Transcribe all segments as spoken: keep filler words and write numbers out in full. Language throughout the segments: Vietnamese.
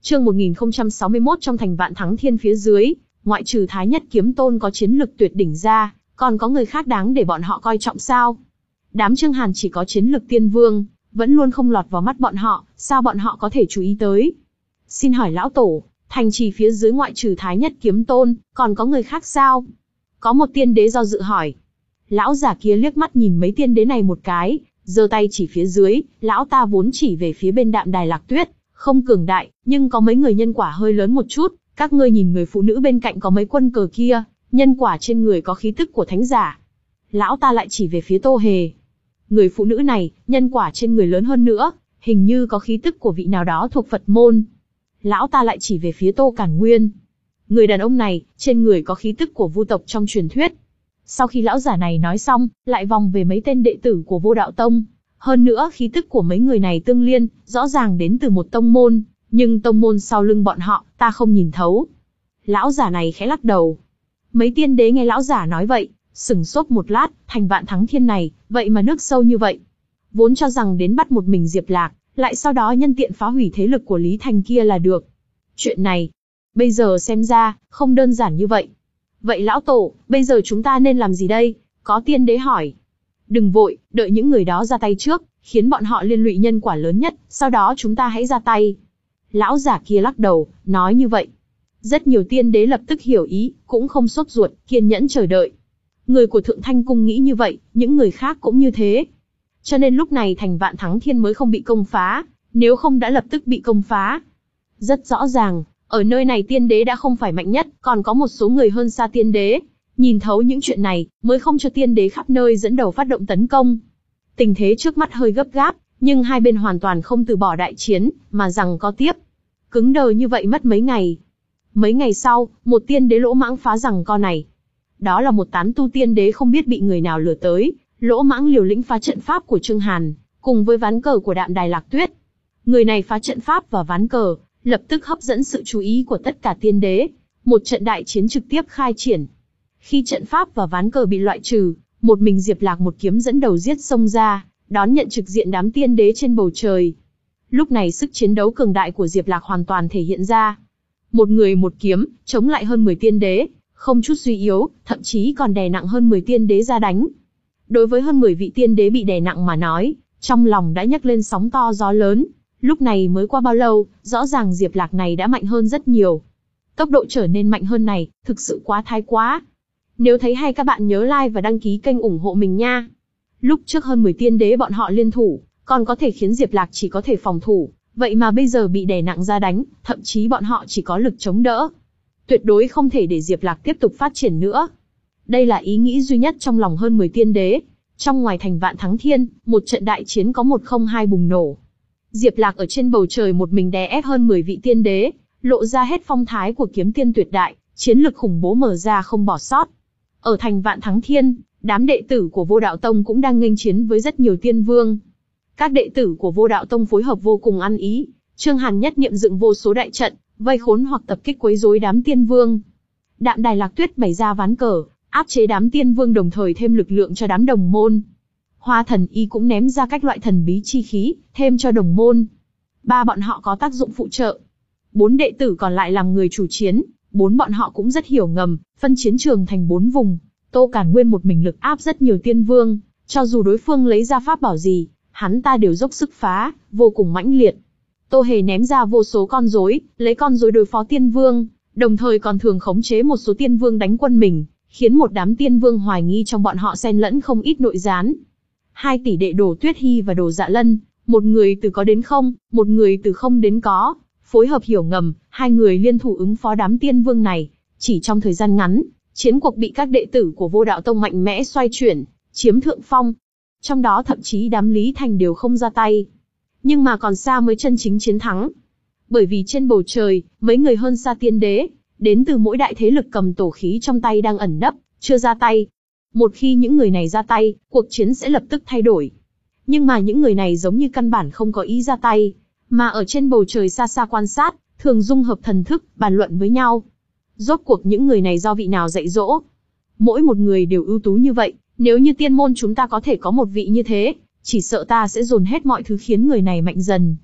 Chương một nghìn không trăm sáu mươi mốt trong thành Vạn Thắng Thiên phía dưới, ngoại trừ Thái Nhất Kiếm Tôn có chiến lực tuyệt đỉnh ra, còn có người khác đáng để bọn họ coi trọng sao? Đám Trương Hàn chỉ có chiến lực tiên vương, vẫn luôn không lọt vào mắt bọn họ, sao bọn họ có thể chú ý tới? Xin hỏi lão tổ, thành trì phía dưới ngoại trừ Thái Nhất Kiếm Tôn, còn có người khác sao? Có một tiên đế do dự hỏi. Lão giả kia liếc mắt nhìn mấy tiên đế này một cái, giơ tay chỉ phía dưới, lão ta vốn chỉ về phía bên Đạm Đài Lạc Tuyết, không cường đại, nhưng có mấy người nhân quả hơi lớn một chút, các ngươi nhìn người phụ nữ bên cạnh có mấy quân cờ kia, nhân quả trên người có khí tức của thánh giả. Lão ta lại chỉ về phía Tô Hề. Người phụ nữ này, nhân quả trên người lớn hơn nữa, hình như có khí tức của vị nào đó thuộc Phật môn. Lão ta lại chỉ về phía Tô Cản Nguyên. Người đàn ông này, trên người có khí tức của vu tộc trong truyền thuyết. Sau khi lão giả này nói xong, lại vòng về mấy tên đệ tử của Vô Đạo Tông. Hơn nữa khí tức của mấy người này tương liên, rõ ràng đến từ một tông môn, nhưng tông môn sau lưng bọn họ, ta không nhìn thấu. Lão giả này khẽ lắc đầu. Mấy tiên đế nghe lão giả nói vậy, sửng sốt một lát, thành Vạn Thắng Thiên này, vậy mà nước sâu như vậy. Vốn cho rằng đến bắt một mình Diệp Lạc, lại sau đó nhân tiện phá hủy thế lực của Lý Thành kia là được. Chuyện này, bây giờ xem ra, không đơn giản như vậy. Vậy lão tổ, bây giờ chúng ta nên làm gì đây? Có tiên đế hỏi. Đừng vội, đợi những người đó ra tay trước, khiến bọn họ liên lụy nhân quả lớn nhất, sau đó chúng ta hãy ra tay. Lão giả kia lắc đầu, nói như vậy. Rất nhiều tiên đế lập tức hiểu ý, cũng không sốt ruột, kiên nhẫn chờ đợi. Người của Thượng Thanh Cung nghĩ như vậy, những người khác cũng như thế. Cho nên lúc này thành Vạn Thắng Thiên mới không bị công phá, nếu không đã lập tức bị công phá. Rất rõ ràng, ở nơi này tiên đế đã không phải mạnh nhất, còn có một số người hơn xa tiên đế. Nhìn thấu những chuyện này, mới không cho tiên đế khắp nơi dẫn đầu phát động tấn công. Tình thế trước mắt hơi gấp gáp, nhưng hai bên hoàn toàn không từ bỏ đại chiến, mà rằng có tiếp. Cứng đờ như vậy mất mấy ngày. Mấy ngày sau, một tiên đế lỗ mãng phá rằng co này. Đó là một tán tu tiên đế không biết bị người nào lừa tới, lỗ mãng liều lĩnh phá trận pháp của Trương Hàn, cùng với ván cờ của Đạm Đài Lạc Tuyết. Người này phá trận pháp và ván cờ, lập tức hấp dẫn sự chú ý của tất cả tiên đế. Một trận đại chiến trực tiếp khai triển. Khi trận pháp và ván cờ bị loại trừ, một mình Diệp Lạc một kiếm dẫn đầu giết xông ra, đón nhận trực diện đám tiên đế trên bầu trời. Lúc này sức chiến đấu cường đại của Diệp Lạc hoàn toàn thể hiện ra. Một người một kiếm, chống lại hơn mười tiên đế, không chút suy yếu, thậm chí còn đè nặng hơn mười tiên đế ra đánh. Đối với hơn mười vị tiên đế bị đè nặng mà nói, trong lòng đã nhấc lên sóng to gió lớn. Lúc này mới qua bao lâu, rõ ràng Diệp Lạc này đã mạnh hơn rất nhiều. Tốc độ trở nên mạnh hơn này, thực sự quá thái quá. Nếu thấy hay các bạn nhớ like và đăng ký kênh ủng hộ mình nha. Lúc trước hơn mười tiên đế bọn họ liên thủ, còn có thể khiến Diệp Lạc chỉ có thể phòng thủ, vậy mà bây giờ bị đè nặng ra đánh, thậm chí bọn họ chỉ có lực chống đỡ. Tuyệt đối không thể để Diệp Lạc tiếp tục phát triển nữa. Đây là ý nghĩ duy nhất trong lòng hơn mười tiên đế. Trong ngoài thành Vạn Thắng Thiên, một trận đại chiến có một không hai bùng nổ. Diệp Lạc ở trên bầu trời một mình đè ép hơn mười vị tiên đế, lộ ra hết phong thái của kiếm tiên tuyệt đại, chiến lực khủng bố mở ra không bỏ sót. Ở thành Vạn Thắng Thiên, đám đệ tử của Vô Đạo Tông cũng đang nghênh chiến với rất nhiều tiên vương. Các đệ tử của Vô Đạo Tông phối hợp vô cùng ăn ý, Trương Hàn nhất niệm dựng vô số đại trận, vây khốn hoặc tập kích quấy rối đám tiên vương. Đạm Đài Lạc Tuyết bày ra ván cờ, áp chế đám tiên vương đồng thời thêm lực lượng cho đám đồng môn. Hoa Thần Y cũng ném ra các loại thần bí chi khí, thêm cho đồng môn. Ba bọn họ có tác dụng phụ trợ. Bốn đệ tử còn lại làm người chủ chiến, bốn bọn họ cũng rất hiểu ngầm, phân chiến trường thành bốn vùng. Tô Cản Nguyên một mình lực áp rất nhiều tiên vương, cho dù đối phương lấy ra pháp bảo gì, hắn ta đều dốc sức phá, vô cùng mãnh liệt. Tô Hề ném ra vô số con rối, lấy con rối đối phó tiên vương, đồng thời còn thường khống chế một số tiên vương đánh quân mình, khiến một đám tiên vương hoài nghi trong bọn họ xen lẫn không ít nội gián. Hai tỷ đệ Đồ Tuyết Hi và Đồ Dạ Lân, một người từ có đến không, một người từ không đến có, phối hợp hiểu ngầm, hai người liên thủ ứng phó đám tiên vương này. Chỉ trong thời gian ngắn, chiến cuộc bị các đệ tử của Vô Đạo Tông mạnh mẽ xoay chuyển, chiếm thượng phong. Trong đó thậm chí đám Lý Thành đều không ra tay. Nhưng mà còn xa mới chân chính chiến thắng. Bởi vì trên bầu trời, mấy người hơn xa tiên đế, đến từ mỗi đại thế lực cầm tổ khí trong tay đang ẩn nấp, chưa ra tay. Một khi những người này ra tay, cuộc chiến sẽ lập tức thay đổi. Nhưng mà những người này giống như căn bản không có ý ra tay, mà ở trên bầu trời xa xa quan sát, thường dung hợp thần thức, bàn luận với nhau. Rốt cuộc những người này do vị nào dạy dỗ? Mỗi một người đều ưu tú như vậy, nếu như tiên môn chúng ta có thể có một vị như thế, chỉ sợ ta sẽ dồn hết mọi thứ khiến người này mạnh dần.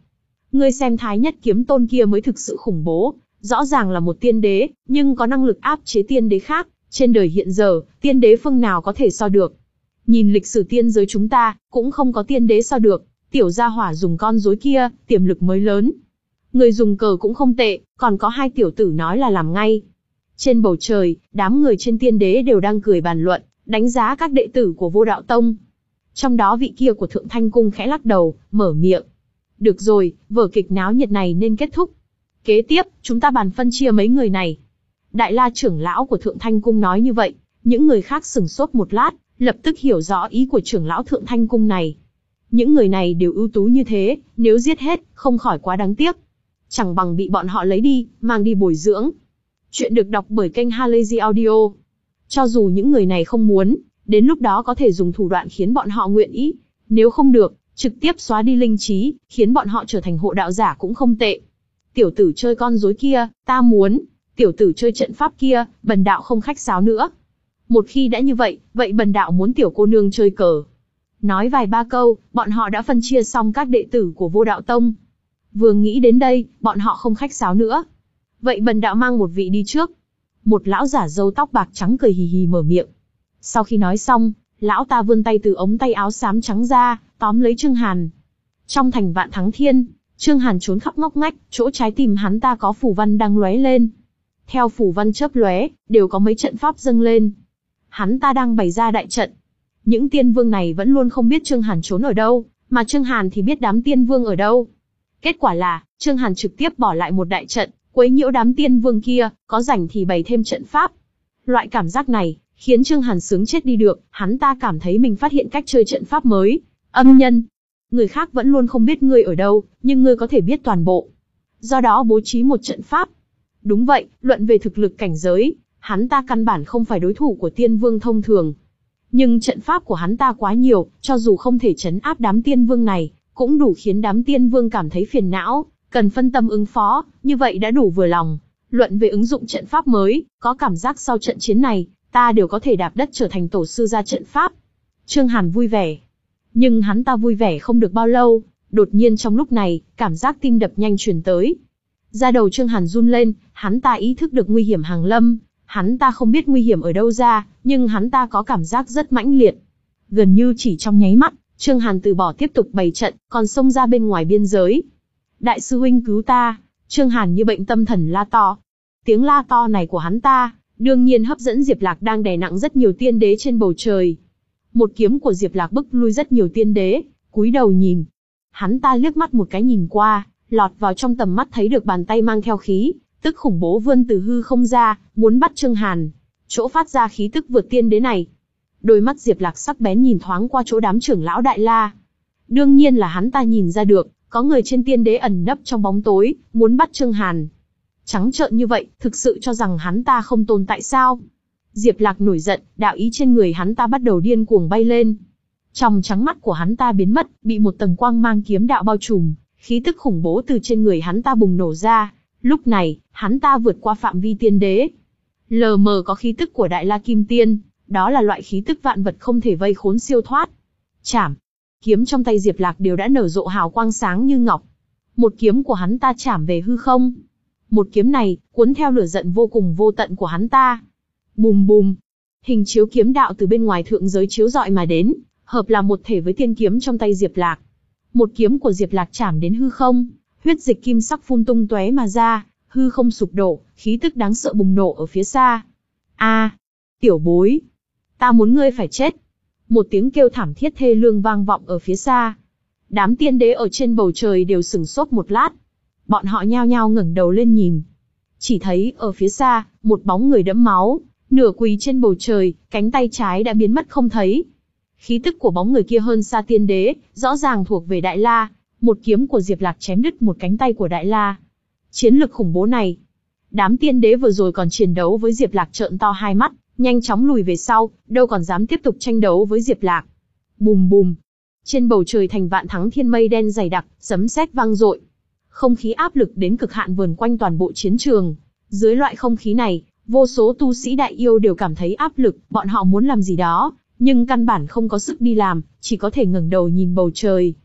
Ngươi xem Thái Nhất Kiếm Tôn kia mới thực sự khủng bố, rõ ràng là một tiên đế, nhưng có năng lực áp chế tiên đế khác, trên đời hiện giờ, tiên đế phương nào có thể so được. Nhìn lịch sử tiên giới chúng ta, cũng không có tiên đế so được, tiểu gia hỏa dùng con rối kia, tiềm lực mới lớn. Người dùng cờ cũng không tệ, còn có hai tiểu tử nói là làm ngay. Trên bầu trời, đám người trên tiên đế đều đang cười bàn luận, đánh giá các đệ tử của Vô Đạo Tông. Trong đó vị kia của Thượng Thanh Cung khẽ lắc đầu, mở miệng. Được rồi, vở kịch náo nhiệt này nên kết thúc. Kế tiếp, chúng ta bàn phân chia mấy người này. Đại La trưởng lão của Thượng Thanh Cung nói như vậy, những người khác sửng sốt một lát, lập tức hiểu rõ ý của trưởng lão Thượng Thanh Cung này. Những người này đều ưu tú như thế, nếu giết hết, không khỏi quá đáng tiếc. Chẳng bằng bị bọn họ lấy đi, mang đi bồi dưỡng. Chuyện được đọc bởi kênh Halazy Audio. Cho dù những người này không muốn, đến lúc đó có thể dùng thủ đoạn khiến bọn họ nguyện ý. Nếu không được, trực tiếp xóa đi linh trí, khiến bọn họ trở thành hộ đạo giả cũng không tệ. Tiểu tử chơi con rối kia, ta muốn. Tiểu tử chơi trận pháp kia, bần đạo không khách sáo nữa. Một khi đã như vậy, vậy bần đạo muốn tiểu cô nương chơi cờ. Nói vài ba câu, bọn họ đã phân chia xong các đệ tử của Vô Đạo Tông. Vừa nghĩ đến đây, bọn họ không khách sáo nữa. Vậy bần đạo mang một vị đi trước. Một lão giả râu tóc bạc trắng cười hì hì mở miệng. Sau khi nói xong, lão ta vươn tay từ ống tay áo xám trắng ra, tóm lấy Trương Hàn. Trong thành Vạn Thắng Thiên, Trương Hàn trốn khắp ngóc ngách, chỗ trái tim hắn ta có phù văn đang lóe lên. Theo phù văn chớp lóe, đều có mấy trận pháp dâng lên. Hắn ta đang bày ra đại trận. Những tiên vương này vẫn luôn không biết Trương Hàn trốn ở đâu, mà Trương Hàn thì biết đám tiên vương ở đâu. Kết quả là, Trương Hàn trực tiếp bỏ lại một đại trận, quấy nhiễu đám tiên vương kia, có rảnh thì bày thêm trận pháp. Loại cảm giác này, khiến Trương Hàn sướng chết đi được, hắn ta cảm thấy mình phát hiện cách chơi trận pháp mới. Âm nhân, người khác vẫn luôn không biết ngươi ở đâu, nhưng ngươi có thể biết toàn bộ. Do đó bố trí một trận pháp. Đúng vậy, luận về thực lực cảnh giới, hắn ta căn bản không phải đối thủ của tiên vương thông thường. Nhưng trận pháp của hắn ta quá nhiều, cho dù không thể trấn áp đám tiên vương này, cũng đủ khiến đám tiên vương cảm thấy phiền não, cần phân tâm ứng phó, như vậy đã đủ vừa lòng. Luận về ứng dụng trận pháp mới, có cảm giác sau trận chiến này, ta đều có thể đạp đất trở thành tổ sư ra trận pháp. Trương Hàn vui vẻ. Nhưng hắn ta vui vẻ không được bao lâu, đột nhiên trong lúc này, cảm giác tim đập nhanh truyền tới. Da đầu Trương Hàn run lên, hắn ta ý thức được nguy hiểm hàng lâm. Hắn ta không biết nguy hiểm ở đâu ra, nhưng hắn ta có cảm giác rất mãnh liệt. Gần như chỉ trong nháy mắt, Trương Hàn từ bỏ tiếp tục bày trận, còn xông ra bên ngoài biên giới. Đại sư huynh cứu ta! Trương Hàn như bệnh tâm thần la to. Tiếng la to này của hắn ta, đương nhiên hấp dẫn Diệp Lạc đang đè nặng rất nhiều tiên đế trên bầu trời. Một kiếm của Diệp Lạc bức lui rất nhiều tiên đế, cúi đầu nhìn. Hắn ta liếc mắt một cái nhìn qua, lọt vào trong tầm mắt thấy được bàn tay mang theo khí, tức khủng bố vươn từ hư không ra, muốn bắt Trương Hàn. Chỗ phát ra khí tức vượt tiên đế này. Đôi mắt Diệp Lạc sắc bén nhìn thoáng qua chỗ đám trưởng lão Đại La. Đương nhiên là hắn ta nhìn ra được, có người trên tiên đế ẩn nấp trong bóng tối, muốn bắt Trương Hàn. Trắng trợn như vậy, thực sự cho rằng hắn ta không tồn tại sao? Diệp Lạc nổi giận, đạo ý trên người hắn ta bắt đầu điên cuồng bay lên. Trong trắng mắt của hắn ta biến mất, bị một tầng quang mang kiếm đạo bao trùm, khí tức khủng bố từ trên người hắn ta bùng nổ ra. Lúc này, hắn ta vượt qua phạm vi tiên đế. Lờ mờ có khí tức của Đại La Kim Tiên, đó là loại khí tức vạn vật không thể vây khốn siêu thoát. Chảm. Kiếm trong tay Diệp Lạc đều đã nở rộ hào quang sáng như ngọc. Một kiếm của hắn ta chảm về hư không. Một kiếm này, cuốn theo lửa giận vô cùng vô tận của hắn ta. Bùm bùm. Hình chiếu kiếm đạo từ bên ngoài thượng giới chiếu rọi mà đến, hợp làm một thể với tiên kiếm trong tay Diệp Lạc. Một kiếm của Diệp Lạc chảm đến hư không, huyết dịch kim sắc phun tung tóe mà ra, hư không sụp đổ, khí tức đáng sợ bùng nổ ở phía xa. A, tiểu bối, ta muốn ngươi phải chết. Một tiếng kêu thảm thiết thê lương vang vọng ở phía xa. Đám tiên đế ở trên bầu trời đều sửng sốt một lát. Bọn họ nhao nhao ngẩng đầu lên nhìn. Chỉ thấy ở phía xa, một bóng người đẫm máu, nửa quỳ trên bầu trời, cánh tay trái đã biến mất không thấy. Khí tức của bóng người kia hơn xa tiên đế, rõ ràng thuộc về Đại La. Một kiếm của Diệp Lạc chém đứt một cánh tay của Đại La. Chiến lực khủng bố này. Đám tiên đế vừa rồi còn chiến đấu với Diệp Lạc trợn to hai mắt, nhanh chóng lùi về sau, đâu còn dám tiếp tục tranh đấu với Diệp Lạc. Bùm bùm. Trên bầu trời thành Vạn Thắng Thiên mây đen dày đặc, sấm sét vang dội. Không khí áp lực đến cực hạn vờn quanh toàn bộ chiến trường. Dưới loại không khí này, vô số tu sĩ đại yêu đều cảm thấy áp lực, bọn họ muốn làm gì đó, nhưng căn bản không có sức đi làm, chỉ có thể ngẩng đầu nhìn bầu trời.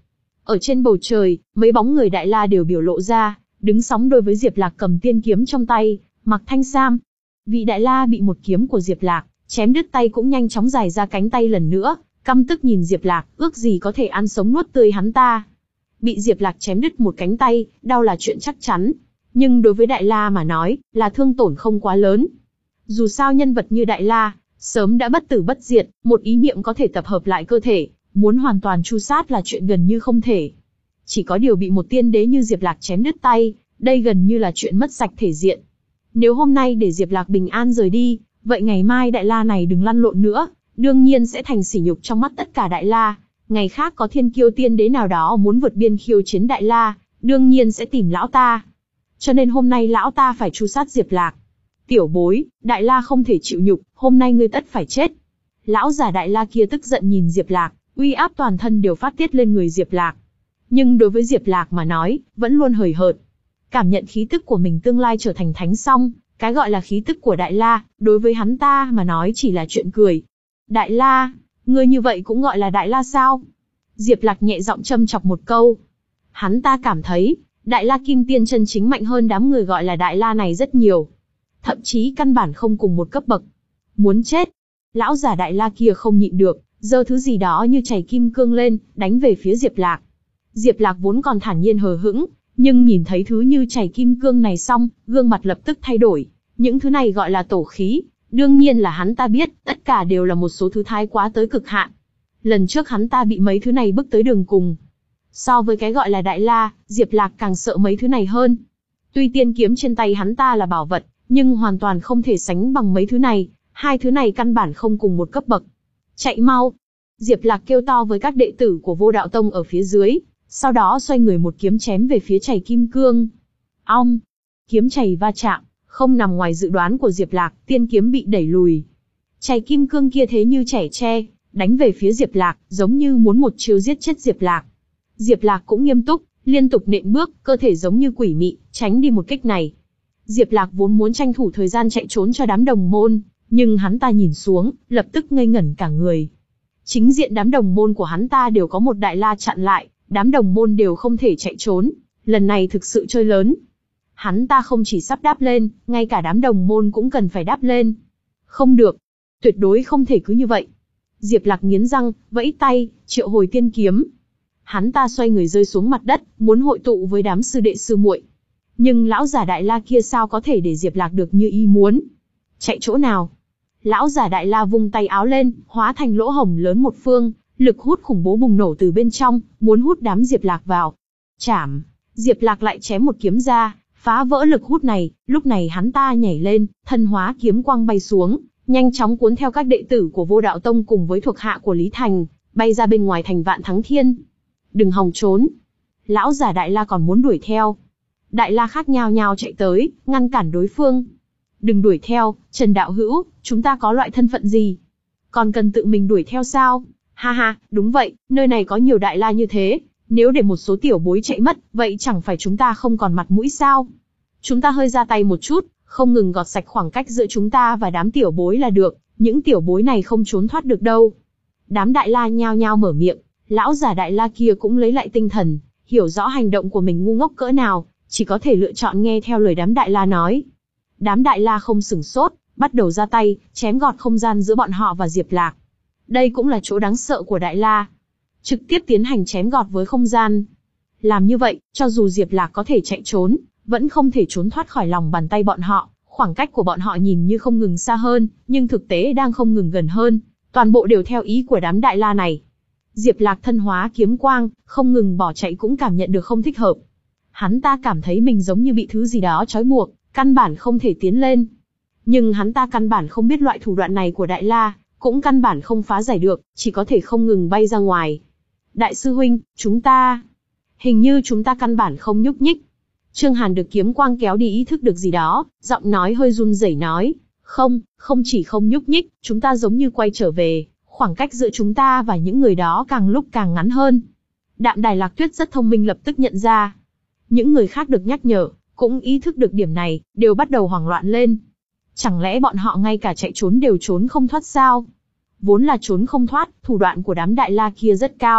Ở trên bầu trời, mấy bóng người Đại La đều biểu lộ ra, đứng sóng đôi với Diệp Lạc cầm tiên kiếm trong tay, mặc thanh sam. Vị Đại La bị một kiếm của Diệp Lạc chém đứt tay cũng nhanh chóng dài ra cánh tay lần nữa, căm tức nhìn Diệp Lạc, ước gì có thể ăn sống nuốt tươi hắn ta. Bị Diệp Lạc chém đứt một cánh tay, đau là chuyện chắc chắn, nhưng đối với Đại La mà nói, là thương tổn không quá lớn. Dù sao nhân vật như Đại La, sớm đã bất tử bất diệt, một ý niệm có thể tập hợp lại cơ thể, muốn hoàn toàn tru sát là chuyện gần như không thể. Chỉ có điều bị một tiên đế như Diệp Lạc chém đứt tay, đây gần như là chuyện mất sạch thể diện. Nếu hôm nay để Diệp Lạc bình an rời đi, vậy ngày mai Đại La này đừng lăn lộn nữa, đương nhiên sẽ thành sỉ nhục trong mắt tất cả Đại La. Ngày khác có thiên kiêu tiên đế nào đó muốn vượt biên khiêu chiến Đại La, đương nhiên sẽ tìm lão ta. Cho nên hôm nay lão ta phải tru sát Diệp Lạc. Tiểu bối, Đại La không thể chịu nhục, hôm nay ngươi tất phải chết. Lão già Đại La kia tức giận nhìn Diệp Lạc, uy áp toàn thân đều phát tiết lên người Diệp Lạc. Nhưng đối với Diệp Lạc mà nói, vẫn luôn hời hợt. Cảm nhận khí tức của mình tương lai trở thành thánh song, cái gọi là khí tức của Đại La, đối với hắn ta mà nói chỉ là chuyện cười. Đại La, ngươi như vậy cũng gọi là Đại La sao? Diệp Lạc nhẹ giọng châm chọc một câu. Hắn ta cảm thấy, Đại La Kim Tiên chân chính mạnh hơn đám người gọi là Đại La này rất nhiều. Thậm chí căn bản không cùng một cấp bậc. Muốn chết. Lão già Đại La kia không nhịn được, giơ thứ gì đó như chảy kim cương lên, đánh về phía Diệp Lạc. Diệp Lạc vốn còn thản nhiên hờ hững, nhưng nhìn thấy thứ như chảy kim cương này xong, gương mặt lập tức thay đổi. Những thứ này gọi là tổ khí, đương nhiên là hắn ta biết, tất cả đều là một số thứ thái quá tới cực hạn. Lần trước hắn ta bị mấy thứ này bức tới đường cùng. So với cái gọi là Đại La, Diệp Lạc càng sợ mấy thứ này hơn. Tuy tiên kiếm trên tay hắn ta là bảo vật, nhưng hoàn toàn không thể sánh bằng mấy thứ này, hai thứ này căn bản không cùng một cấp bậc. Chạy mau! Diệp Lạc kêu to với các đệ tử của Vô Đạo Tông ở phía dưới, sau đó xoay người một kiếm chém về phía chảy kim cương. Ong! Kiếm chảy va chạm, không nằm ngoài dự đoán của Diệp Lạc, tiên kiếm bị đẩy lùi. Chảy kim cương kia thế như trẻ tre, đánh về phía Diệp Lạc, giống như muốn một chiêu giết chết Diệp Lạc. Diệp Lạc cũng nghiêm túc, liên tục nện bước, cơ thể giống như quỷ mị, tránh đi một kích này. Diệp Lạc vốn muốn tranh thủ thời gian chạy trốn cho đám đồng môn, nhưng hắn ta nhìn xuống, lập tức ngây ngẩn cả người. Chính diện đám đồng môn của hắn ta đều có một Đại La chặn lại, đám đồng môn đều không thể chạy trốn, lần này thực sự chơi lớn. Hắn ta không chỉ sắp đáp lên, ngay cả đám đồng môn cũng cần phải đáp lên. Không được, tuyệt đối không thể cứ như vậy. Diệp Lạc nghiến răng, vẫy tay, triệu hồi tiên kiếm. Hắn ta xoay người rơi xuống mặt đất, muốn hội tụ với đám sư đệ sư muội. Nhưng lão già Đại La kia sao có thể để Diệp Lạc được như ý muốn? Chạy chỗ nào? Lão già Đại La vung tay áo lên, hóa thành lỗ hổng lớn một phương, lực hút khủng bố bùng nổ từ bên trong, muốn hút đám Diệp Lạc vào. Chảm! Diệp Lạc lại chém một kiếm ra, phá vỡ lực hút này, lúc này hắn ta nhảy lên, thân hóa kiếm quang bay xuống, nhanh chóng cuốn theo các đệ tử của Vô Đạo Tông cùng với thuộc hạ của Lý Thành, bay ra bên ngoài thành Vạn Thắng Thiên. Đừng hòng trốn! Lão già Đại La còn muốn đuổi theo. Đại La khác nhao nhao chạy tới, ngăn cản đối phương. Đừng đuổi theo, Trần Đạo Hữu, chúng ta có loại thân phận gì? Còn cần tự mình đuổi theo sao? Ha ha, đúng vậy, nơi này có nhiều Đại La như thế, nếu để một số tiểu bối chạy mất, vậy chẳng phải chúng ta không còn mặt mũi sao? Chúng ta hơi ra tay một chút, không ngừng gọt sạch khoảng cách giữa chúng ta và đám tiểu bối là được, những tiểu bối này không trốn thoát được đâu. Đám Đại La nhao nhao mở miệng, lão già Đại La kia cũng lấy lại tinh thần, hiểu rõ hành động của mình ngu ngốc cỡ nào, chỉ có thể lựa chọn nghe theo lời đám Đại La nói. Đám Đại La không sửng sốt, bắt đầu ra tay, chém gọt không gian giữa bọn họ và Diệp Lạc. Đây cũng là chỗ đáng sợ của Đại La. Trực tiếp tiến hành chém gọt với không gian. Làm như vậy, cho dù Diệp Lạc có thể chạy trốn, vẫn không thể trốn thoát khỏi lòng bàn tay bọn họ. Khoảng cách của bọn họ nhìn như không ngừng xa hơn, nhưng thực tế đang không ngừng gần hơn. Toàn bộ đều theo ý của đám Đại La này. Diệp Lạc thân hóa kiếm quang, không ngừng bỏ chạy cũng cảm nhận được không thích hợp. Hắn ta cảm thấy mình giống như bị thứ gì đó trói buộc, căn bản không thể tiến lên. Nhưng hắn ta căn bản không biết loại thủ đoạn này của Đại La, cũng căn bản không phá giải được, chỉ có thể không ngừng bay ra ngoài. Đại sư huynh, chúng ta... Hình như chúng ta căn bản không nhúc nhích. Trương Hàn được kiếm quang kéo đi ý thức được gì đó, giọng nói hơi run rẩy nói. Không, không chỉ không nhúc nhích, chúng ta giống như quay trở về, khoảng cách giữa chúng ta và những người đó càng lúc càng ngắn hơn. Đạm Đài Lạc Tuyết rất thông minh lập tức nhận ra. Những người khác được nhắc nhở, cũng ý thức được điểm này, đều bắt đầu hoảng loạn lên. Chẳng lẽ bọn họ ngay cả chạy trốn đều trốn không thoát sao? Vốn là trốn không thoát, thủ đoạn của đám Đại La kia rất cao,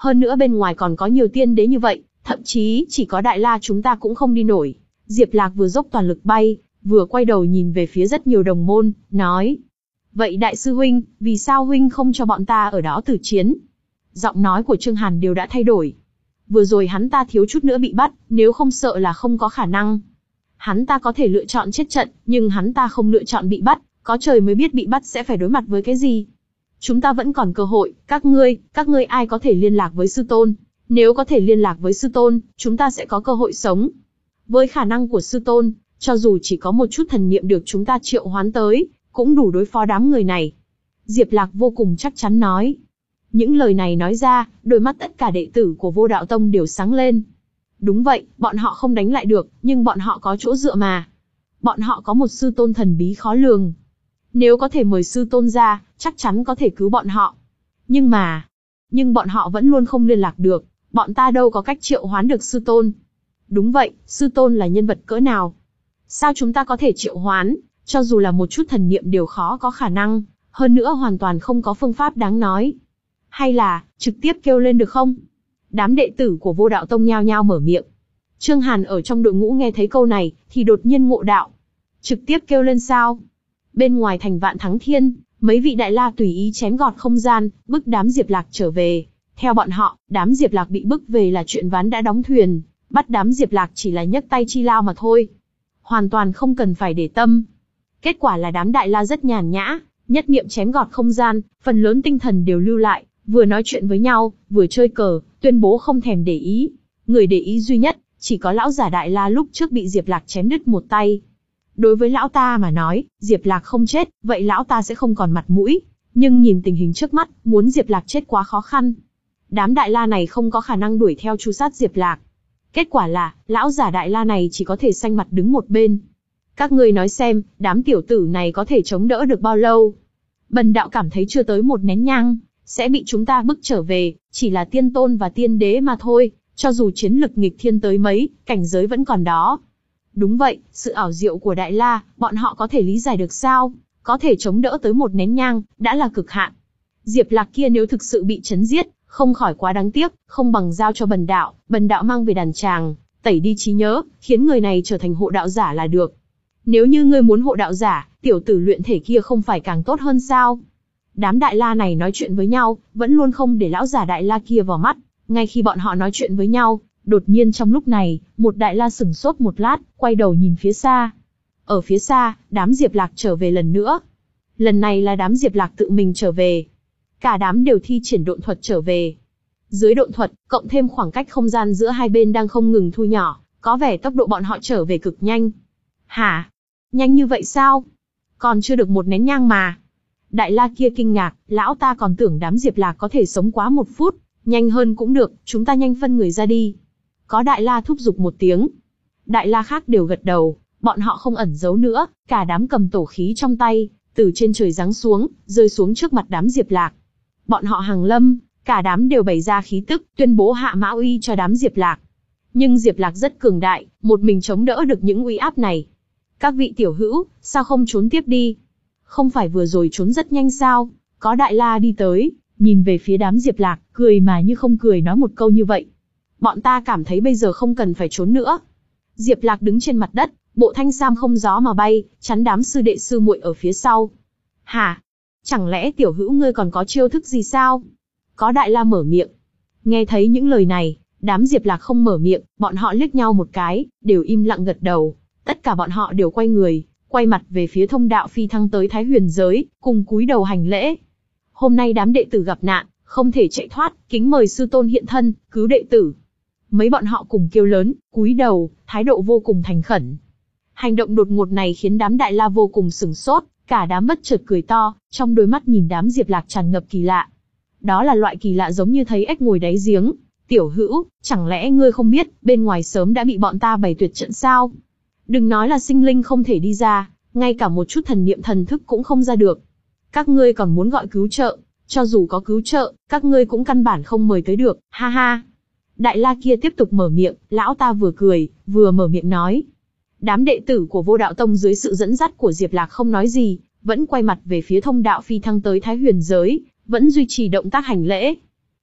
Hơn nữa bên ngoài còn có nhiều tiên đế như vậy, thậm chí chỉ có Đại La chúng ta cũng không đi nổi. Diệp Lạc vừa dốc toàn lực bay, vừa quay đầu nhìn về phía rất nhiều đồng môn, nói. Vậy đại sư huynh, vì sao huynh không cho bọn ta ở đó tử chiến? Giọng nói của Trương Hàn đều đã thay đổi. Vừa rồi hắn ta thiếu chút nữa bị bắt, nếu không sợ là không có khả năng. Hắn ta có thể lựa chọn chết trận, nhưng hắn ta không lựa chọn bị bắt, có trời mới biết bị bắt sẽ phải đối mặt với cái gì. Chúng ta vẫn còn cơ hội, các ngươi, các ngươi ai có thể liên lạc với sư tôn? Nếu có thể liên lạc với sư tôn, chúng ta sẽ có cơ hội sống. Với khả năng của sư tôn, cho dù chỉ có một chút thần niệm được chúng ta triệu hoán tới, cũng đủ đối phó đám người này. Diệp Lạc vô cùng chắc chắn nói. Những lời này nói ra, đôi mắt tất cả đệ tử của Vô Đạo Tông đều sáng lên. Đúng vậy, bọn họ không đánh lại được, nhưng bọn họ có chỗ dựa mà. Bọn họ có một sư tôn thần bí khó lường. Nếu có thể mời sư tôn ra, chắc chắn có thể cứu bọn họ. Nhưng mà, nhưng bọn họ vẫn luôn không liên lạc được, bọn ta đâu có cách triệu hoán được sư tôn. Đúng vậy, sư tôn là nhân vật cỡ nào? Sao chúng ta có thể triệu hoán, cho dù là một chút thần niệm đều khó có khả năng, hơn nữa hoàn toàn không có phương pháp đáng nói. Hay là, trực tiếp kêu lên được không? Đám đệ tử của Vô Đạo Tông nhao nhao mở miệng. Trương Hàn ở trong đội ngũ nghe thấy câu này, thì đột nhiên ngộ đạo. Trực tiếp kêu lên sao? Bên ngoài thành Vạn Thắng Thiên, mấy vị đại la tùy ý chém gọt không gian, bức đám Diệp Lạc trở về. Theo bọn họ, đám Diệp Lạc bị bức về là chuyện ván đã đóng thuyền, bắt đám Diệp Lạc chỉ là nhấc tay chi lao mà thôi. Hoàn toàn không cần phải để tâm. Kết quả là đám đại la rất nhàn nhã, nhất niệm chém gọt không gian, phần lớn tinh thần đều lưu lại, vừa nói chuyện với nhau, vừa chơi cờ, tuyên bố không thèm để ý. Người để ý duy nhất, chỉ có lão giả đại la lúc trước bị Diệp Lạc chém đứt một tay. Đối với lão ta mà nói, Diệp Lạc không chết, vậy lão ta sẽ không còn mặt mũi. Nhưng nhìn tình hình trước mắt, muốn Diệp Lạc chết quá khó khăn. Đám đại la này không có khả năng đuổi theo tru sát Diệp Lạc. Kết quả là, lão giả đại la này chỉ có thể xanh mặt đứng một bên. Các ngươi nói xem, đám tiểu tử này có thể chống đỡ được bao lâu? Bần đạo cảm thấy chưa tới một nén nhang, sẽ bị chúng ta bức trở về, chỉ là tiên tôn và tiên đế mà thôi, cho dù chiến lực nghịch thiên tới mấy, cảnh giới vẫn còn đó. Đúng vậy, sự ảo diệu của Đại La, bọn họ có thể lý giải được sao? Có thể chống đỡ tới một nén nhang, đã là cực hạn. Diệp Lạc kia nếu thực sự bị chấn giết, không khỏi quá đáng tiếc, không bằng giao cho bần đạo, bần đạo mang về đàn tràng, tẩy đi trí nhớ, khiến người này trở thành hộ đạo giả là được. Nếu như ngươi muốn hộ đạo giả, tiểu tử luyện thể kia không phải càng tốt hơn sao? Đám đại la này nói chuyện với nhau, vẫn luôn không để lão giả đại la kia vào mắt. Ngay khi bọn họ nói chuyện với nhau, đột nhiên trong lúc này, một đại la sửng sốt một lát, quay đầu nhìn phía xa. Ở phía xa, đám Diệp Lạc trở về lần nữa. Lần này là đám Diệp Lạc tự mình trở về. Cả đám đều thi triển độn thuật trở về. Dưới độn thuật, cộng thêm khoảng cách không gian giữa hai bên đang không ngừng thu nhỏ, có vẻ tốc độ bọn họ trở về cực nhanh. Hả? Nhanh như vậy sao? Còn chưa được một nén nhang mà. Đại la kia kinh ngạc, lão ta còn tưởng đám Diệp Lạc có thể sống quá một phút, nhanh hơn cũng được, chúng ta nhanh phân người ra đi. Có đại la thúc giục một tiếng. Đại la khác đều gật đầu, bọn họ không ẩn giấu nữa, cả đám cầm tổ khí trong tay, từ trên trời giáng xuống, rơi xuống trước mặt đám Diệp Lạc. Bọn họ hàng lâm, cả đám đều bày ra khí tức, tuyên bố hạ mã uy cho đám Diệp Lạc. Nhưng Diệp Lạc rất cường đại, một mình chống đỡ được những uy áp này. Các vị tiểu hữu, sao không trốn tiếp đi? Không phải vừa rồi trốn rất nhanh sao? Có đại la đi tới, nhìn về phía đám Diệp Lạc, cười mà như không cười nói một câu như vậy. Bọn ta cảm thấy bây giờ không cần phải trốn nữa. Diệp Lạc đứng trên mặt đất, bộ thanh sam không gió mà bay, chắn đám sư đệ sư muội ở phía sau. Hả? Chẳng lẽ tiểu hữu ngươi còn có chiêu thức gì sao? Có đại la mở miệng. Nghe thấy những lời này, đám Diệp Lạc không mở miệng, bọn họ liếc nhau một cái, đều im lặng gật đầu. Tất cả bọn họ đều quay người, quay mặt về phía thông đạo phi thăng tới Thái Huyền giới, cùng cúi đầu hành lễ. Hôm nay đám đệ tử gặp nạn, không thể chạy thoát, kính mời sư tôn hiện thân, cứu đệ tử. Mấy bọn họ cùng kêu lớn, cúi đầu, thái độ vô cùng thành khẩn. Hành động đột ngột này khiến đám đại la vô cùng sửng sốt, cả đám bất chợt cười to, trong đôi mắt nhìn đám Diệp Lạc tràn ngập kỳ lạ. Đó là loại kỳ lạ giống như thấy ếch ngồi đáy giếng. Tiểu hữu, chẳng lẽ ngươi không biết, bên ngoài sớm đã bị bọn ta bày tuyệt trận sao? Đừng nói là sinh linh không thể đi ra, ngay cả một chút thần niệm thần thức cũng không ra được. Các ngươi còn muốn gọi cứu trợ, cho dù có cứu trợ, các ngươi cũng căn bản không mời tới được, ha ha. Đại la kia tiếp tục mở miệng, lão ta vừa cười, vừa mở miệng nói. Đám đệ tử của Vô Đạo Tông dưới sự dẫn dắt của Diệp Lạc không nói gì, vẫn quay mặt về phía thông đạo phi thăng tới Thái Huyền giới, vẫn duy trì động tác hành lễ.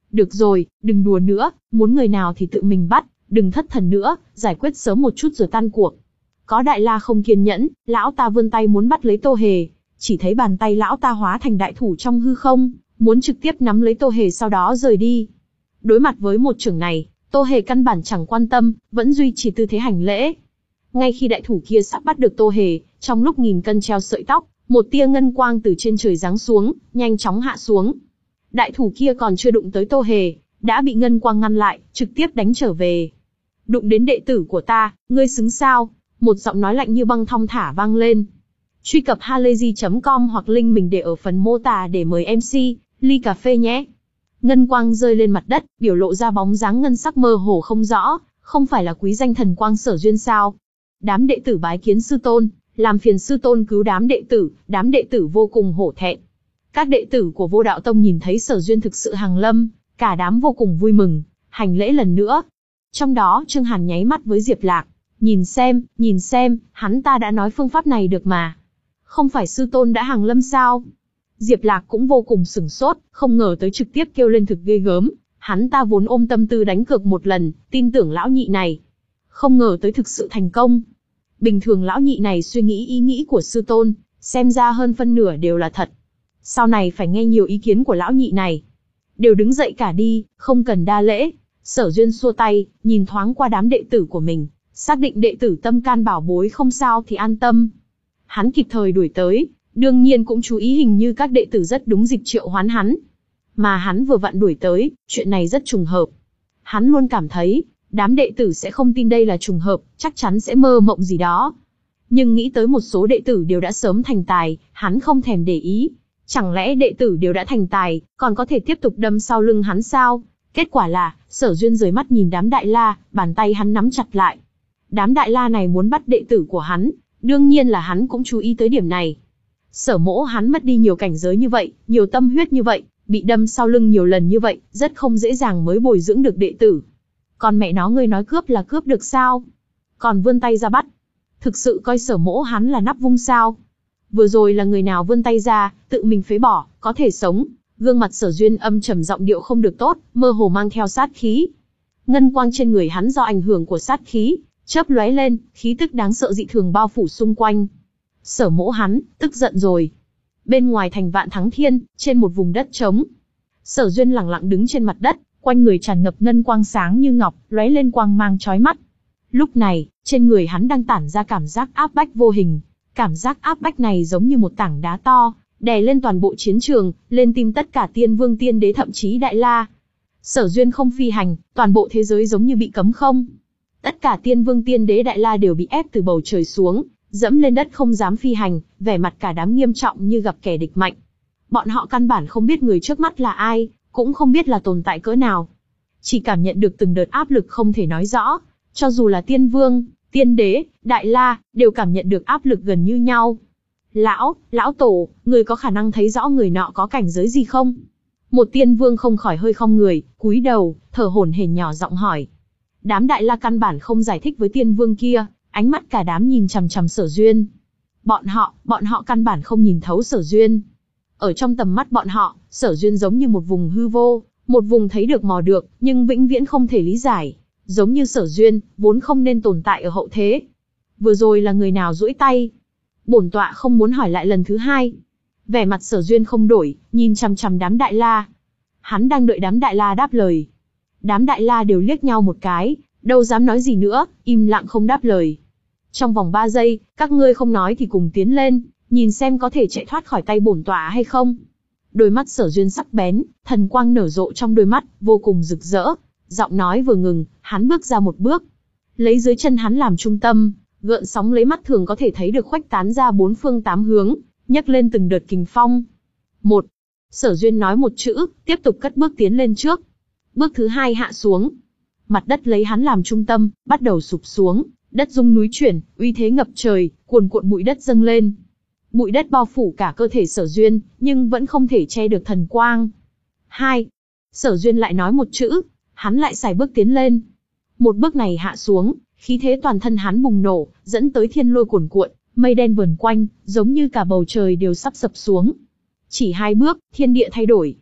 Được rồi, đừng đùa nữa, muốn người nào thì tự mình bắt, đừng thất thần nữa, giải quyết sớm một chút rồi tan cuộc. Có Đại La không kiên nhẫn, lão ta vươn tay muốn bắt lấy Tô Hề, chỉ thấy bàn tay lão ta hóa thành đại thủ trong hư không, muốn trực tiếp nắm lấy Tô Hề sau đó rời đi. Đối mặt với một chưởng này, Tô Hề căn bản chẳng quan tâm, vẫn duy trì tư thế hành lễ. Ngay khi đại thủ kia sắp bắt được Tô Hề, trong lúc nghìn cân treo sợi tóc, một tia ngân quang từ trên trời giáng xuống, nhanh chóng hạ xuống. Đại thủ kia còn chưa đụng tới Tô Hề, đã bị ngân quang ngăn lại, trực tiếp đánh trở về. Đụng đến đệ tử của ta, ngươi xứng sao? Một giọng nói lạnh như băng thong thả vang lên. Truy cập halayzi chấm com hoặc link mình để ở phần mô tả để mời em xê, ly cà phê nhé. Ngân quang rơi lên mặt đất, biểu lộ ra bóng dáng ngân sắc mơ hồ không rõ, không phải là quý danh thần quang Sở Duyên sao? Đám đệ tử bái kiến sư tôn, làm phiền sư tôn cứu đám đệ tử, đám đệ tử vô cùng hổ thẹn. Các đệ tử của Vô Đạo Tông nhìn thấy Sở Duyên thực sự hàng lâm, cả đám vô cùng vui mừng, hành lễ lần nữa. Trong đó Trương Hàn nháy mắt với Diệp Lạc, nhìn xem, nhìn xem, hắn ta đã nói phương pháp này được mà. Không phải sư tôn đã hàng lâm sao? Diệp Lạc cũng vô cùng sửng sốt, không ngờ tới trực tiếp kêu lên thực ghê gớm, hắn ta vốn ôm tâm tư đánh cược một lần, tin tưởng lão nhị này. Không ngờ tới thực sự thành công. Bình thường lão nhị này suy nghĩ ý nghĩ của sư tôn, xem ra hơn phân nửa đều là thật. Sau này phải nghe nhiều ý kiến của lão nhị này. Đều đứng dậy cả đi, không cần đa lễ. Sở Duyên xua tay, nhìn thoáng qua đám đệ tử của mình, xác định đệ tử tâm can bảo bối không sao thì an tâm. Hắn kịp thời đuổi tới, đương nhiên cũng chú ý hình như các đệ tử rất đúng dịp triệu hoán hắn. Mà hắn vừa vặn đuổi tới, chuyện này rất trùng hợp. Hắn luôn cảm thấy, đám đệ tử sẽ không tin đây là trùng hợp, chắc chắn sẽ mơ mộng gì đó. Nhưng nghĩ tới một số đệ tử đều đã sớm thành tài, hắn không thèm để ý. Chẳng lẽ đệ tử đều đã thành tài, còn có thể tiếp tục đâm sau lưng hắn sao? Kết quả là, Sở Duyên rời mắt nhìn đám Đại La, bàn tay hắn nắm chặt lại. Đám Đại La này muốn bắt đệ tử của hắn, đương nhiên là hắn cũng chú ý tới điểm này. Sở Mỗ hắn mất đi nhiều cảnh giới như vậy, nhiều tâm huyết như vậy, bị đâm sau lưng nhiều lần như vậy, rất không dễ dàng mới bồi dưỡng được đệ tử. Còn mẹ nó ngươi nói cướp là cướp được sao? Còn vươn tay ra bắt. Thực sự coi Sở Mỗ hắn là nắp vung sao? Vừa rồi là người nào vươn tay ra, tự mình phế bỏ, có thể sống. Gương mặt Sở Duyên âm trầm giọng điệu không được tốt, mơ hồ mang theo sát khí. Ngân quang trên người hắn do ảnh hưởng của sát khí, chớp lóe lên, khí tức đáng sợ dị thường bao phủ xung quanh. Sở Mỗ hắn, tức giận rồi. Bên ngoài thành Vạn Thắng Thiên, trên một vùng đất trống, Sở Duyên lẳng lặng đứng trên mặt đất, quanh người tràn ngập ngân quang sáng như ngọc, lóe lên quang mang chói mắt. Lúc này, trên người hắn đang tản ra cảm giác áp bách vô hình. Cảm giác áp bách này giống như một tảng đá to, đè lên toàn bộ chiến trường, lên tim tất cả tiên vương tiên đế thậm chí Đại La. Sở Duyên không phi hành, toàn bộ thế giới giống như bị cấm không. Tất cả tiên vương tiên đế Đại La đều bị ép từ bầu trời xuống, dẫm lên đất không dám phi hành, vẻ mặt cả đám nghiêm trọng như gặp kẻ địch mạnh. Bọn họ căn bản không biết người trước mắt là ai, cũng không biết là tồn tại cỡ nào. Chỉ cảm nhận được từng đợt áp lực không thể nói rõ, cho dù là tiên vương, tiên đế, Đại La, đều cảm nhận được áp lực gần như nhau. Lão, lão tổ, người có khả năng thấy rõ người nọ có cảnh giới gì không? Một tiên vương không khỏi hơi khom người, cúi đầu, thở hổn hển nhỏ giọng hỏi. Đám Đại La căn bản không giải thích với tiên vương kia, ánh mắt cả đám nhìn chằm chằm Sở Duyên. Bọn họ, bọn họ căn bản không nhìn thấu Sở Duyên. Ở trong tầm mắt bọn họ, Sở Duyên giống như một vùng hư vô, một vùng thấy được mò được, nhưng vĩnh viễn không thể lý giải. Giống như Sở Duyên, vốn không nên tồn tại ở hậu thế. Vừa rồi là người nào duỗi tay? Bổn tọa không muốn hỏi lại lần thứ hai. Vẻ mặt Sở Duyên không đổi, nhìn chằm chằm đám Đại La. Hắn đang đợi đám Đại La đáp lời. Đám Đại La đều liếc nhau một cái, đâu dám nói gì nữa, im lặng không đáp lời. Trong vòng ba giây, các ngươi không nói thì cùng tiến lên, nhìn xem có thể chạy thoát khỏi tay bổn tọa hay không. Đôi mắt Sở Duyên sắc bén, thần quang nở rộ trong đôi mắt, vô cùng rực rỡ. Giọng nói vừa ngừng, hắn bước ra một bước. Lấy dưới chân hắn làm trung tâm, gợn sóng lấy mắt thường có thể thấy được khuếch tán ra bốn phương tám hướng, nhấc lên từng đợt kình phong. Một. Sở Duyên nói một chữ, tiếp tục cất bước tiến lên trước. Bước thứ hai hạ xuống. Mặt đất lấy hắn làm trung tâm, bắt đầu sụp xuống, đất rung núi chuyển, uy thế ngập trời, cuồn cuộn bụi đất dâng lên. Bụi đất bao phủ cả cơ thể Sở Duyên, nhưng vẫn không thể che được thần quang. Hai. Sở Duyên lại nói một chữ, hắn lại sải bước tiến lên. Một bước này hạ xuống, khí thế toàn thân hắn bùng nổ, dẫn tới thiên lôi cuồn cuộn, mây đen vờn quanh, giống như cả bầu trời đều sắp sập xuống. Chỉ hai bước, thiên địa thay đổi.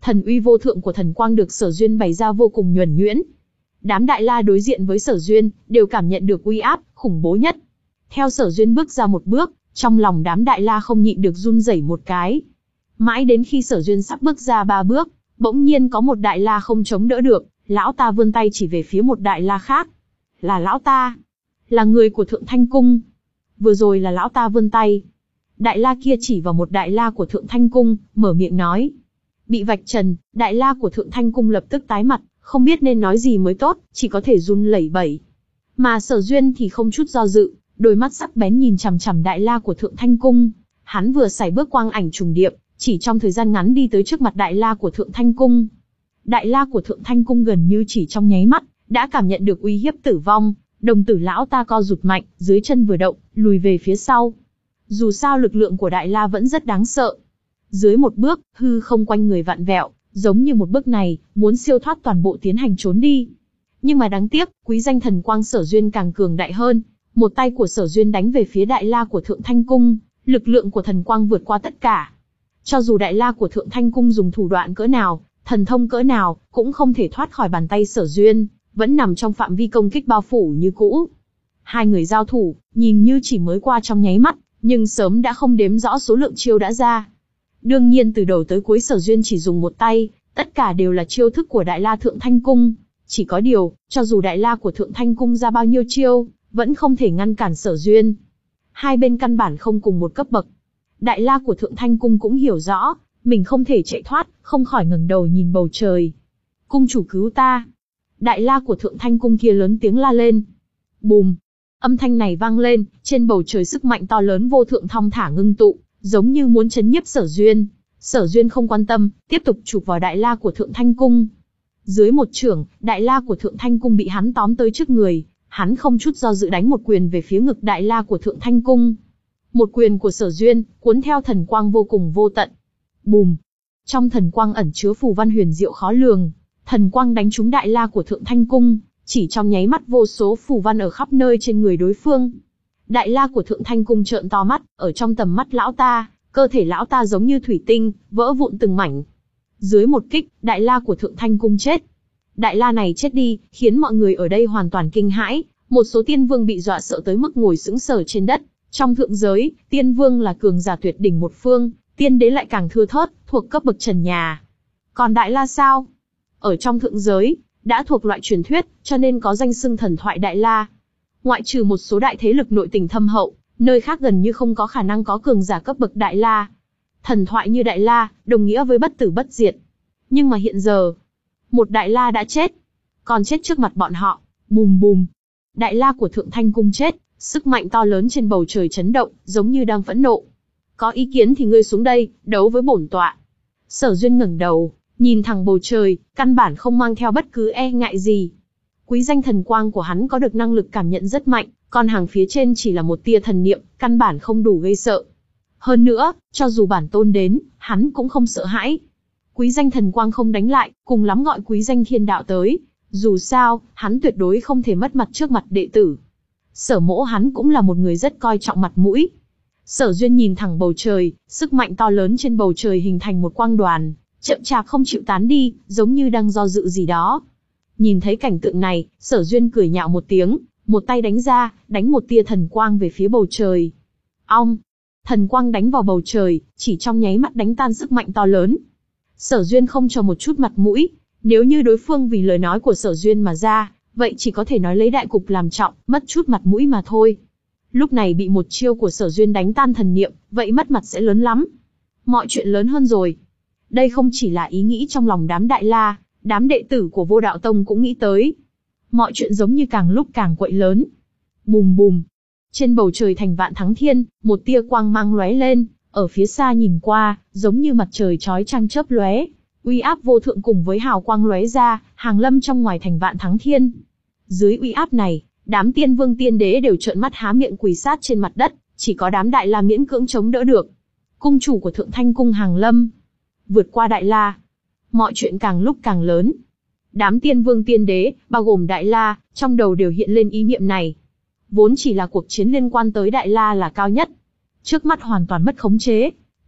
Thần uy vô thượng của thần quang được Sở Duyên bày ra vô cùng nhuần nhuyễn. Đám Đại La đối diện với Sở Duyên, đều cảm nhận được uy áp, khủng bố nhất. Theo Sở Duyên bước ra một bước, trong lòng đám Đại La không nhịn được run rẩy một cái. Mãi đến khi Sở Duyên sắp bước ra ba bước, bỗng nhiên có một Đại La không chống đỡ được, lão ta vươn tay chỉ về phía một Đại La khác. Là lão ta. Là người của Thượng Thanh Cung. Vừa rồi là lão ta vươn tay. Đại La kia chỉ vào một Đại La của Thượng Thanh Cung, mở miệng nói. Bị vạch trần, Đại La của Thượng Thanh Cung lập tức tái mặt, không biết nên nói gì mới tốt, chỉ có thể run lẩy bẩy. Mà Sở Duyên thì không chút do dự, đôi mắt sắc bén nhìn chằm chằm Đại La của Thượng Thanh Cung. Hắn vừa sải bước quang ảnh trùng điệp, chỉ trong thời gian ngắn đi tới trước mặt Đại La của Thượng Thanh Cung. Đại La của Thượng Thanh Cung gần như chỉ trong nháy mắt, đã cảm nhận được uy hiếp tử vong, đồng tử lão ta co rụt mạnh, dưới chân vừa động, lùi về phía sau. Dù sao lực lượng của Đại La vẫn rất đáng sợ. Dưới một bước, hư không quanh người vặn vẹo, giống như một bước này, muốn siêu thoát toàn bộ tiến hành trốn đi. Nhưng mà đáng tiếc, quý danh thần quang Sở Duyên càng cường đại hơn. Một tay của Sở Duyên đánh về phía Đại La của Thượng Thanh Cung, lực lượng của thần quang vượt qua tất cả. Cho dù Đại La của Thượng Thanh Cung dùng thủ đoạn cỡ nào, thần thông cỡ nào, cũng không thể thoát khỏi bàn tay Sở Duyên, vẫn nằm trong phạm vi công kích bao phủ như cũ. Hai người giao thủ, nhìn như chỉ mới qua trong nháy mắt, nhưng sớm đã không đếm rõ số lượng chiêu đã ra. Đương nhiên từ đầu tới cuối Sở Duyên chỉ dùng một tay, tất cả đều là chiêu thức của Đại La Thượng Thanh Cung. Chỉ có điều, cho dù Đại La của Thượng Thanh Cung ra bao nhiêu chiêu, vẫn không thể ngăn cản Sở Duyên. Hai bên căn bản không cùng một cấp bậc. Đại La của Thượng Thanh Cung cũng hiểu rõ, mình không thể chạy thoát, không khỏi ngẩng đầu nhìn bầu trời. Cung chủ cứu ta. Đại La của Thượng Thanh Cung kia lớn tiếng la lên. Bùm. Âm thanh này vang lên, trên bầu trời sức mạnh to lớn vô thượng thong thả ngưng tụ, giống như muốn chấn nhiếp Sở Duyên. Sở Duyên không quan tâm, tiếp tục chụp vào Đại La của Thượng Thanh Cung. Dưới một chưởng, Đại La của Thượng Thanh Cung bị hắn tóm tới trước người, hắn không chút do dự đánh một quyền về phía ngực Đại La của Thượng Thanh Cung. Một quyền của Sở Duyên, cuốn theo thần quang vô cùng vô tận. Bùm. Trong thần quang ẩn chứa phù văn huyền diệu khó lường, thần quang đánh trúng Đại La của Thượng Thanh Cung, chỉ trong nháy mắt vô số phù văn ở khắp nơi trên người đối phương. Đại La của Thượng Thanh Cung trợn to mắt, ở trong tầm mắt lão ta, cơ thể lão ta giống như thủy tinh, vỡ vụn từng mảnh. Dưới một kích, Đại La của Thượng Thanh Cung chết. Đại La này chết đi, khiến mọi người ở đây hoàn toàn kinh hãi, một số tiên vương bị dọa sợ tới mức ngồi sững sờ trên đất. Trong thượng giới, tiên vương là cường giả tuyệt đỉnh một phương, tiên đế lại càng thưa thớt, thuộc cấp bậc trần nhà. Còn Đại La sao? Ở trong thượng giới, đã thuộc loại truyền thuyết, cho nên có danh xưng thần thoại Đại La. Ngoại trừ một số đại thế lực nội tình thâm hậu, nơi khác gần như không có khả năng có cường giả cấp bậc Đại La. Thần thoại như Đại La, đồng nghĩa với bất tử bất diệt. Nhưng mà hiện giờ, một Đại La đã chết, còn chết trước mặt bọn họ. Bùm bùm. Đại La của Thượng Thanh Cung chết, sức mạnh to lớn trên bầu trời chấn động, giống như đang phẫn nộ. Có ý kiến thì ngươi xuống đây, đấu với bổn tọa. Sở Duyên ngẩng đầu, nhìn thẳng bầu trời, căn bản không mang theo bất cứ e ngại gì. Quý danh thần quang của hắn có được năng lực cảm nhận rất mạnh, còn hàng phía trên chỉ là một tia thần niệm, căn bản không đủ gây sợ. Hơn nữa, cho dù bản tôn đến, hắn cũng không sợ hãi. Quý danh thần quang không đánh lại, cùng lắm gọi quý danh thiên đạo tới. Dù sao, hắn tuyệt đối không thể mất mặt trước mặt đệ tử. Sở Mỗ hắn cũng là một người rất coi trọng mặt mũi. Sở Duyên nhìn thẳng bầu trời, sức mạnh to lớn trên bầu trời hình thành một quang đoàn, chậm chạp không chịu tán đi, giống như đang do dự gì đó. Nhìn thấy cảnh tượng này, Sở Duyên cười nhạo một tiếng, một tay đánh ra, đánh một tia thần quang về phía bầu trời. Ong! Thần quang đánh vào bầu trời, chỉ trong nháy mắt đánh tan sức mạnh to lớn. Sở Duyên không cho một chút mặt mũi, nếu như đối phương vì lời nói của Sở Duyên mà ra, vậy chỉ có thể nói lấy đại cục làm trọng, mất chút mặt mũi mà thôi. Lúc này bị một chiêu của Sở Duyên đánh tan thần niệm, vậy mất mặt sẽ lớn lắm. Mọi chuyện lớn hơn rồi. Đây không chỉ là ý nghĩ trong lòng đám Đại La, đám đệ tử của Vô Đạo Tông cũng nghĩ tới. Mọi chuyện giống như càng lúc càng quậy lớn. Bùm bùm. Trên bầu trời thành Vạn Thắng Thiên, một tia quang mang lóe lên, ở phía xa nhìn qua, giống như mặt trời chói chang chớp lóe. Uy áp vô thượng cùng với hào quang lóe ra, hàng lâm trong ngoài thành Vạn Thắng Thiên. Dưới uy áp này, đám tiên vương tiên đế đều trợn mắt há miệng quỳ sát trên mặt đất, chỉ có đám Đại La miễn cưỡng chống đỡ được. Cung chủ của Thượng Thanh Cung hàng lâm, vượt qua Đại La. Mọi chuyện càng lúc càng lớn. Đám tiên vương tiên đế, bao gồm Đại La, trong đầu đều hiện lên ý niệm này. Vốn chỉ là cuộc chiến liên quan tới Đại La là cao nhất. Trước mắt hoàn toàn mất khống chế.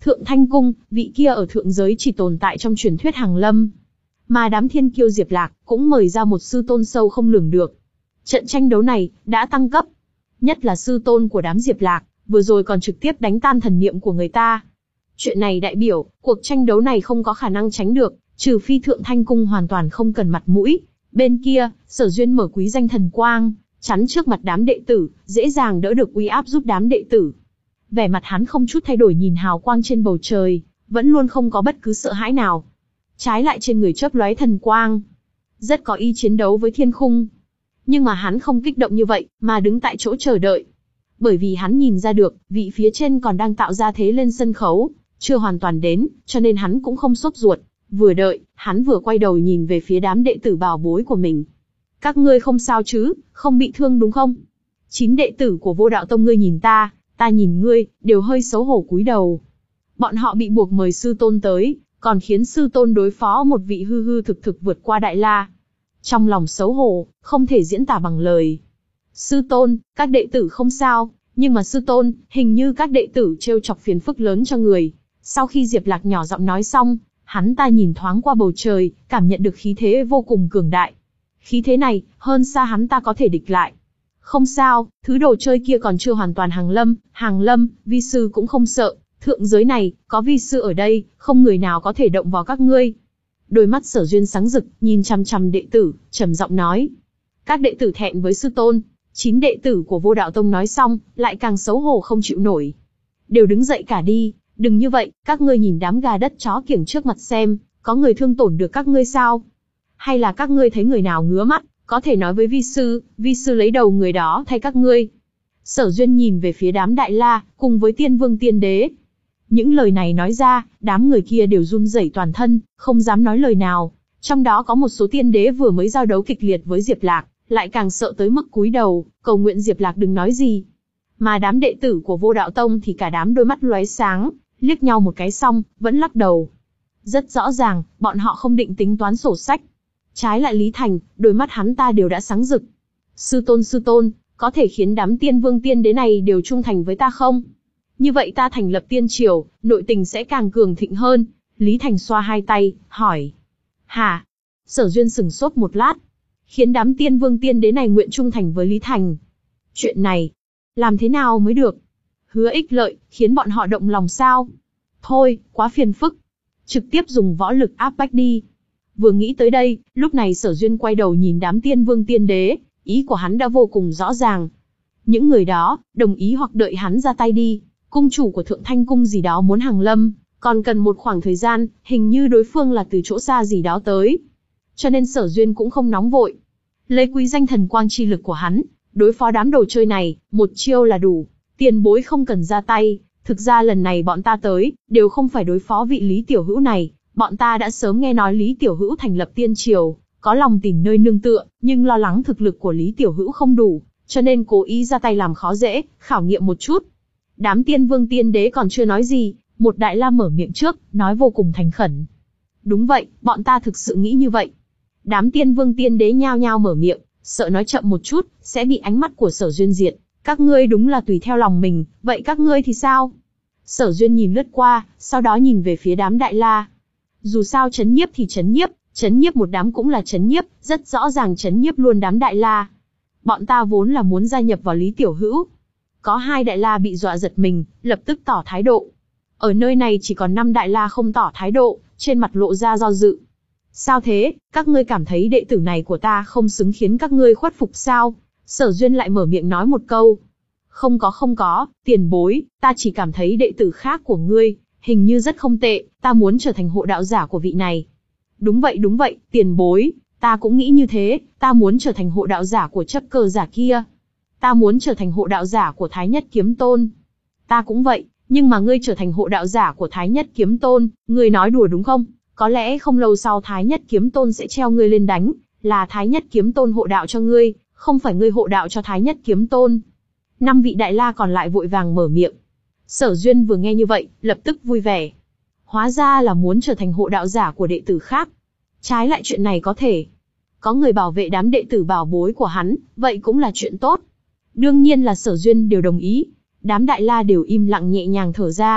Thượng Thanh Cung, vị kia ở thượng giới chỉ tồn tại trong truyền thuyết hàng lâm. Mà đám thiên kiêu Diệp Lạc cũng mời ra một sư tôn sâu không lường được. Trận tranh đấu này đã tăng cấp. Nhất là sư tôn của đám Diệp Lạc, vừa rồi còn trực tiếp đánh tan thần niệm của người ta. Chuyện này đại biểu, cuộc tranh đấu này không có khả năng tránh được, trừ phi Thượng Thanh Cung hoàn toàn không cần mặt mũi. Bên kia, Sở Duyên mở quý danh thần quang, chắn trước mặt đám đệ tử, dễ dàng đỡ được uy áp giúp đám đệ tử. Vẻ mặt hắn không chút thay đổi nhìn hào quang trên bầu trời, vẫn luôn không có bất cứ sợ hãi nào. Trái lại trên người chớp lóe thần quang, rất có ý chiến đấu với thiên khung. Nhưng mà hắn không kích động như vậy, mà đứng tại chỗ chờ đợi. Bởi vì hắn nhìn ra được, vị phía trên còn đang tạo ra thế lên sân khấu, chưa hoàn toàn đến, cho nên hắn cũng không sốt ruột. Vừa đợi, hắn vừa quay đầu nhìn về phía đám đệ tử bảo bối của mình. Các ngươi không sao chứ, không bị thương đúng không? Chín đệ tử của Vô Đạo Tông ngươi nhìn ta, ta nhìn ngươi, đều hơi xấu hổ cúi đầu. Bọn họ bị buộc mời sư tôn tới, còn khiến sư tôn đối phó một vị hư hư thực thực vượt qua Đại La. Trong lòng xấu hổ, không thể diễn tả bằng lời. Sư tôn, các đệ tử không sao, nhưng mà sư tôn, hình như các đệ tử trêu chọc phiền phức lớn cho người. Sau khi Diệp Lạc nhỏ giọng nói xong, hắn ta nhìn thoáng qua bầu trời, cảm nhận được khí thế vô cùng cường đại. Khí thế này, hơn xa hắn ta có thể địch lại. Không sao, thứ đồ chơi kia còn chưa hoàn toàn hàng lâm, hàng lâm, vi sư cũng không sợ. Thượng giới này, có vi sư ở đây, không người nào có thể động vào các ngươi. Đôi mắt Sở Duyên sáng rực, nhìn chằm chằm đệ tử, trầm giọng nói. Các đệ tử thẹn với sư tôn. Chín đệ tử của Vô Đạo Tông nói xong, lại càng xấu hổ không chịu nổi. Đều đứng dậy cả đi, đừng như vậy, các ngươi nhìn đám gà đất chó kiểng trước mặt xem, có người thương tổn được các ngươi sao? Hay là các ngươi thấy người nào ngứa mắt, có thể nói với vi sư, vi sư lấy đầu người đó thay các ngươi. Sở Duyên nhìn về phía đám Đại La, cùng với Tiên Vương Tiên Đế. Những lời này nói ra, đám người kia đều run rẩy toàn thân, không dám nói lời nào. Trong đó có một số tiên đế vừa mới giao đấu kịch liệt với Diệp Lạc, lại càng sợ tới mức cúi đầu, cầu nguyện Diệp Lạc đừng nói gì. Mà đám đệ tử của Vô Đạo Tông thì cả đám đôi mắt lóe sáng, liếc nhau một cái xong, vẫn lắc đầu. Rất rõ ràng, bọn họ không định tính toán sổ sách. Trái lại Lý Thành, đôi mắt hắn ta đều đã sáng rực. Sư tôn sư tôn, có thể khiến đám tiên vương tiên đế này đều trung thành với ta không? Như vậy ta thành lập tiên triều, nội tình sẽ càng cường thịnh hơn. Lý Thành xoa hai tay, hỏi. Hả? Sở Duyên sừng sốt một lát. Khiến đám tiên vương tiên đế này nguyện trung thành với Lý Thành. Chuyện này, làm thế nào mới được? Hứa ích lợi, khiến bọn họ động lòng sao? Thôi, quá phiền phức. Trực tiếp dùng võ lực áp bách đi. Vừa nghĩ tới đây, lúc này Sở Duyên quay đầu nhìn đám tiên vương tiên đế, ý của hắn đã vô cùng rõ ràng. Những người đó, đồng ý hoặc đợi hắn ra tay đi. Cung chủ của Thượng Thanh Cung gì đó muốn hàng lâm, còn cần một khoảng thời gian, hình như đối phương là từ chỗ xa gì đó tới. Cho nên Sở Duyên cũng không nóng vội. Lấy quý danh thần quang chi lực của hắn, đối phó đám đồ chơi này, một chiêu là đủ. Tiền bối không cần ra tay, thực ra lần này bọn ta tới, đều không phải đối phó vị Lý Tiểu Hữu này. Bọn ta đã sớm nghe nói Lý Tiểu Hữu thành lập tiên triều, có lòng tìm nơi nương tựa, nhưng lo lắng thực lực của Lý Tiểu Hữu không đủ, cho nên cố ý ra tay làm khó dễ, khảo nghiệm một chút. Đám tiên vương tiên đế còn chưa nói gì, một Đại La mở miệng trước, nói vô cùng thành khẩn. Đúng vậy, bọn ta thực sự nghĩ như vậy. Đám tiên vương tiên đế nhao nhao mở miệng, sợ nói chậm một chút, sẽ bị ánh mắt của Sở Duyên diệt. Các ngươi đúng là tùy theo lòng mình, vậy các ngươi thì sao? Sở Duyên nhìn lướt qua, sau đó nhìn về phía đám Đại La. Dù sao chấn nhiếp thì chấn nhiếp, chấn nhiếp một đám cũng là chấn nhiếp, rất rõ ràng chấn nhiếp luôn đám Đại La. Bọn ta vốn là muốn gia nhập vào Lý Tiểu Hữu. Có hai Đại La bị dọa giật mình, lập tức tỏ thái độ. Ở nơi này chỉ còn năm Đại La không tỏ thái độ, trên mặt lộ ra do dự. Sao thế, các ngươi cảm thấy đệ tử này của ta không xứng khiến các ngươi khuất phục sao? Sở Duyên lại mở miệng nói một câu. Không có không có, tiền bối, ta chỉ cảm thấy đệ tử khác của ngươi, hình như rất không tệ, ta muốn trở thành hộ đạo giả của vị này. Đúng vậy đúng vậy, tiền bối, ta cũng nghĩ như thế, ta muốn trở thành hộ đạo giả của chấp cơ giả kia. Ta muốn trở thành hộ đạo giả của Thái Nhất Kiếm Tôn. Ta cũng vậy, nhưng mà ngươi trở thành hộ đạo giả của Thái Nhất Kiếm Tôn, ngươi nói đùa đúng không? Có lẽ không lâu sau Thái Nhất Kiếm Tôn sẽ treo ngươi lên đánh, là Thái Nhất Kiếm Tôn hộ đạo cho ngươi, không phải ngươi hộ đạo cho Thái Nhất Kiếm Tôn. Năm vị Đại La còn lại vội vàng mở miệng. Sở Duyên vừa nghe như vậy, lập tức vui vẻ. Hóa ra là muốn trở thành hộ đạo giả của đệ tử khác. Trái lại chuyện này có thể. Có người bảo vệ đám đệ tử bảo bối của hắn, vậy cũng là chuyện tốt. Đương nhiên là Sở Duyên đều đồng ý. Đám Đại La đều im lặng nhẹ nhàng thở ra.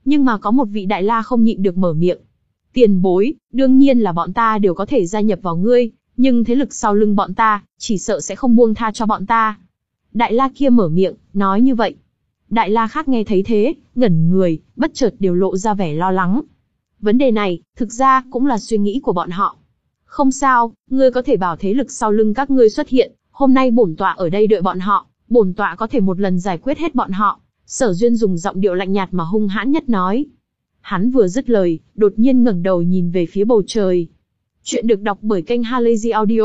Nhưng mà có một vị đại la không nhịn được mở miệng. Tiền bối, đương nhiên là bọn ta đều có thể gia nhập vào ngươi, nhưng thế lực sau lưng bọn ta, chỉ sợ sẽ không buông tha cho bọn ta. Đại la kia mở miệng, nói như vậy. Đại la khác nghe thấy thế, ngẩn người, bất chợt đều lộ ra vẻ lo lắng. Vấn đề này, thực ra, cũng là suy nghĩ của bọn họ. Không sao, ngươi có thể bảo thế lực sau lưng các ngươi xuất hiện, hôm nay bổn tọa ở đây đợi bọn họ, bổn tọa có thể một lần giải quyết hết bọn họ. Sở Duyên dùng giọng điệu lạnh nhạt mà hung hãn nhất nói. Hắn vừa dứt lời, đột nhiên ngẩng đầu nhìn về phía bầu trời. Chuyện được đọc bởi kênh Halazy Audio.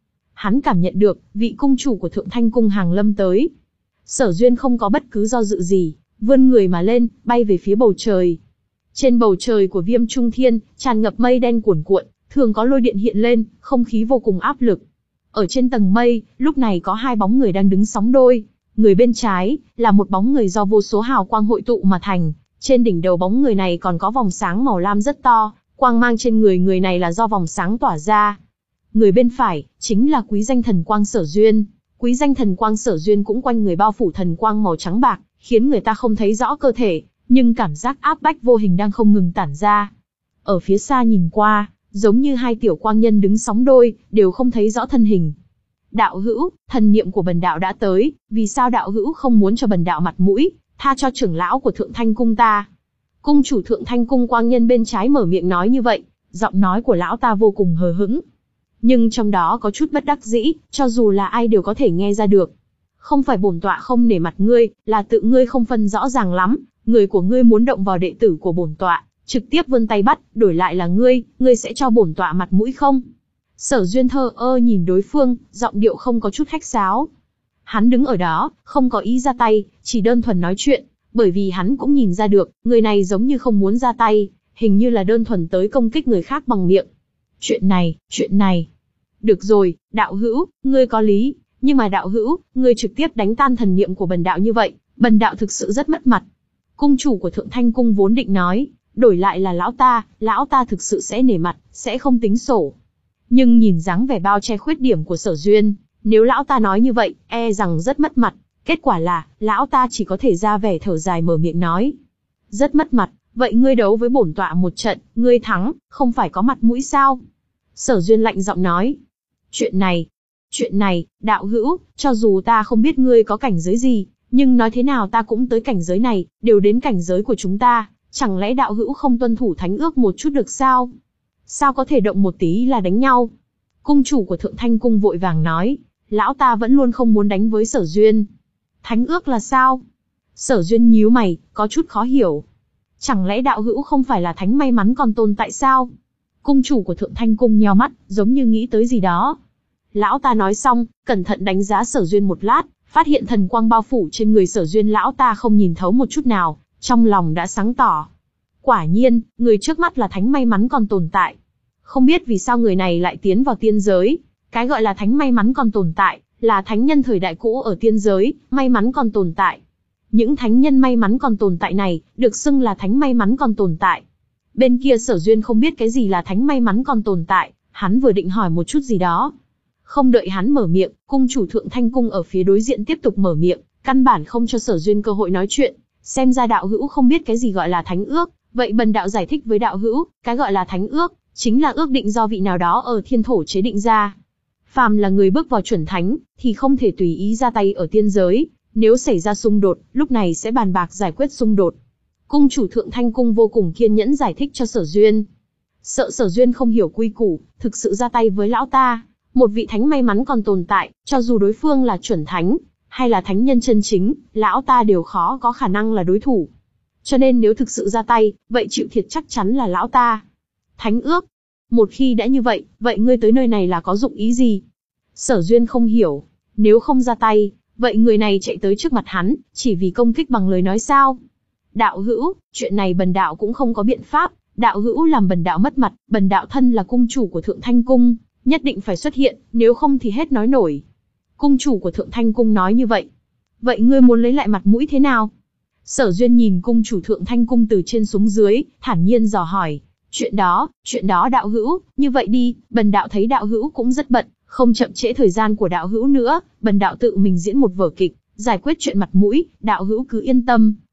Hắn cảm nhận được, vị cung chủ của Thượng Thanh Cung hàng lâm tới. Sở Duyên không có bất cứ do dự gì, vươn người mà lên, bay về phía bầu trời. Trên bầu trời của Viêm Trung Thiên, tràn ngập mây đen cuồn cuộn, thường có lôi điện hiện lên, không khí vô cùng áp lực. Ở trên tầng mây, lúc này có hai bóng người đang đứng sóng đôi. Người bên trái, là một bóng người do vô số hào quang hội tụ mà thành. Trên đỉnh đầu bóng người này còn có vòng sáng màu lam rất to, quang mang trên người người này là do vòng sáng tỏa ra. Người bên phải, chính là quý danh thần quang Sở Duyên. Quý danh thần quang Sở Duyên cũng quanh người bao phủ thần quang màu trắng bạc, khiến người ta không thấy rõ cơ thể, nhưng cảm giác áp bách vô hình đang không ngừng tản ra. Ở phía xa nhìn qua, giống như hai tiểu quang nhân đứng sóng đôi, đều không thấy rõ thân hình. Đạo hữu, thần niệm của bần đạo đã tới, vì sao đạo hữu không muốn cho bần đạo mặt mũi, tha cho trưởng lão của Thượng Thanh Cung ta? Cung chủ Thượng Thanh Cung quang nhân bên trái mở miệng nói như vậy, giọng nói của lão ta vô cùng hờ hững. Nhưng trong đó có chút bất đắc dĩ, cho dù là ai đều có thể nghe ra được. Không phải bổn tọa không nể mặt ngươi, là tự ngươi không phân rõ ràng lắm, người của ngươi muốn động vào đệ tử của bổn tọa, trực tiếp vươn tay bắt, đổi lại là ngươi, ngươi sẽ cho bổn tọa mặt mũi không? Sở Duyên thờ ơ nhìn đối phương, giọng điệu không có chút khách sáo. Hắn đứng ở đó, không có ý ra tay, chỉ đơn thuần nói chuyện, bởi vì hắn cũng nhìn ra được, người này giống như không muốn ra tay, hình như là đơn thuần tới công kích người khác bằng miệng. Chuyện này, chuyện này. Được rồi, đạo hữu, ngươi có lý, nhưng mà đạo hữu, ngươi trực tiếp đánh tan thần niệm của bần đạo như vậy, bần đạo thực sự rất mất mặt. Cung chủ của Thượng Thanh Cung vốn định nói, đổi lại là lão ta, lão ta thực sự sẽ nể mặt, sẽ không tính sổ. Nhưng nhìn dáng vẻ bao che khuyết điểm của Sở Duyên, nếu lão ta nói như vậy, e rằng rất mất mặt. Kết quả là, lão ta chỉ có thể ra vẻ thở dài mở miệng nói. Rất mất mặt, vậy ngươi đấu với bổn tọa một trận, ngươi thắng, không phải có mặt mũi sao? Sở Duyên lạnh giọng nói. Chuyện này, chuyện này, đạo hữu, cho dù ta không biết ngươi có cảnh giới gì, nhưng nói thế nào ta cũng tới cảnh giới này, đều đến cảnh giới của chúng ta, chẳng lẽ đạo hữu không tuân thủ thánh ước một chút được sao? Sao có thể động một tí là đánh nhau? Cung chủ của Thượng Thanh Cung vội vàng nói, lão ta vẫn luôn không muốn đánh với Sở Duyên. Thánh ước là sao? Sở Duyên nhíu mày, có chút khó hiểu. Chẳng lẽ đạo hữu không phải là thánh may mắn còn tồn tại sao? Cung chủ của Thượng Thanh Cung nheo mắt, giống như nghĩ tới gì đó. Lão ta nói xong, cẩn thận đánh giá Sở Duyên một lát, phát hiện thần quang bao phủ trên người Sở Duyên lão ta không nhìn thấu một chút nào, trong lòng đã sáng tỏ. Quả nhiên, người trước mắt là thánh may mắn còn tồn tại. Không biết vì sao người này lại tiến vào tiên giới. Cái gọi là thánh may mắn còn tồn tại, là thánh nhân thời đại cũ ở tiên giới, may mắn còn tồn tại. Những thánh nhân may mắn còn tồn tại này, được xưng là thánh may mắn còn tồn tại. Bên kia Sở Duyên không biết cái gì là thánh may mắn còn tồn tại, hắn vừa định hỏi một chút gì đó. Không đợi hắn mở miệng, cung chủ Thượng Thanh Cung ở phía đối diện tiếp tục mở miệng, căn bản không cho Sở Duyên cơ hội nói chuyện. Xem ra đạo hữu không biết cái gì gọi là thánh ước, vậy bần đạo giải thích với đạo hữu, cái gọi là thánh ước, chính là ước định do vị nào đó ở thiên thổ chế định ra. Phàm là người bước vào chuẩn thánh, thì không thể tùy ý ra tay ở tiên giới, nếu xảy ra xung đột, lúc này sẽ bàn bạc giải quyết xung đột. Cung chủ Thượng Thanh Cung vô cùng kiên nhẫn giải thích cho Sở Duyên. Sợ Sở Duyên không hiểu quy củ, thực sự ra tay với lão ta, một vị thánh may mắn còn tồn tại, cho dù đối phương là chuẩn thánh, hay là thánh nhân chân chính, lão ta đều khó có khả năng là đối thủ. Cho nên nếu thực sự ra tay, vậy chịu thiệt chắc chắn là lão ta. Thánh ước. Một khi đã như vậy, vậy ngươi tới nơi này là có dụng ý gì? Sở Duyên không hiểu. Nếu không ra tay, vậy người này chạy tới trước mặt hắn, chỉ vì công kích bằng lời nói sao? Đạo hữu, chuyện này bần đạo cũng không có biện pháp. Đạo hữu làm bần đạo mất mặt, bần đạo thân là cung chủ của Thượng Thanh Cung, nhất định phải xuất hiện, nếu không thì hết nói nổi. Cung chủ của Thượng Thanh Cung nói như vậy. Vậy ngươi muốn lấy lại mặt mũi thế nào? Sở Duyên nhìn cung chủ Thượng Thanh Cung từ trên xuống dưới, thản nhiên dò hỏi. Chuyện đó, chuyện đó đạo hữu, như vậy đi, bần đạo thấy đạo hữu cũng rất bận, không chậm trễ thời gian của đạo hữu nữa, bần đạo tự mình diễn một vở kịch, giải quyết chuyện mặt mũi, đạo hữu cứ yên tâm,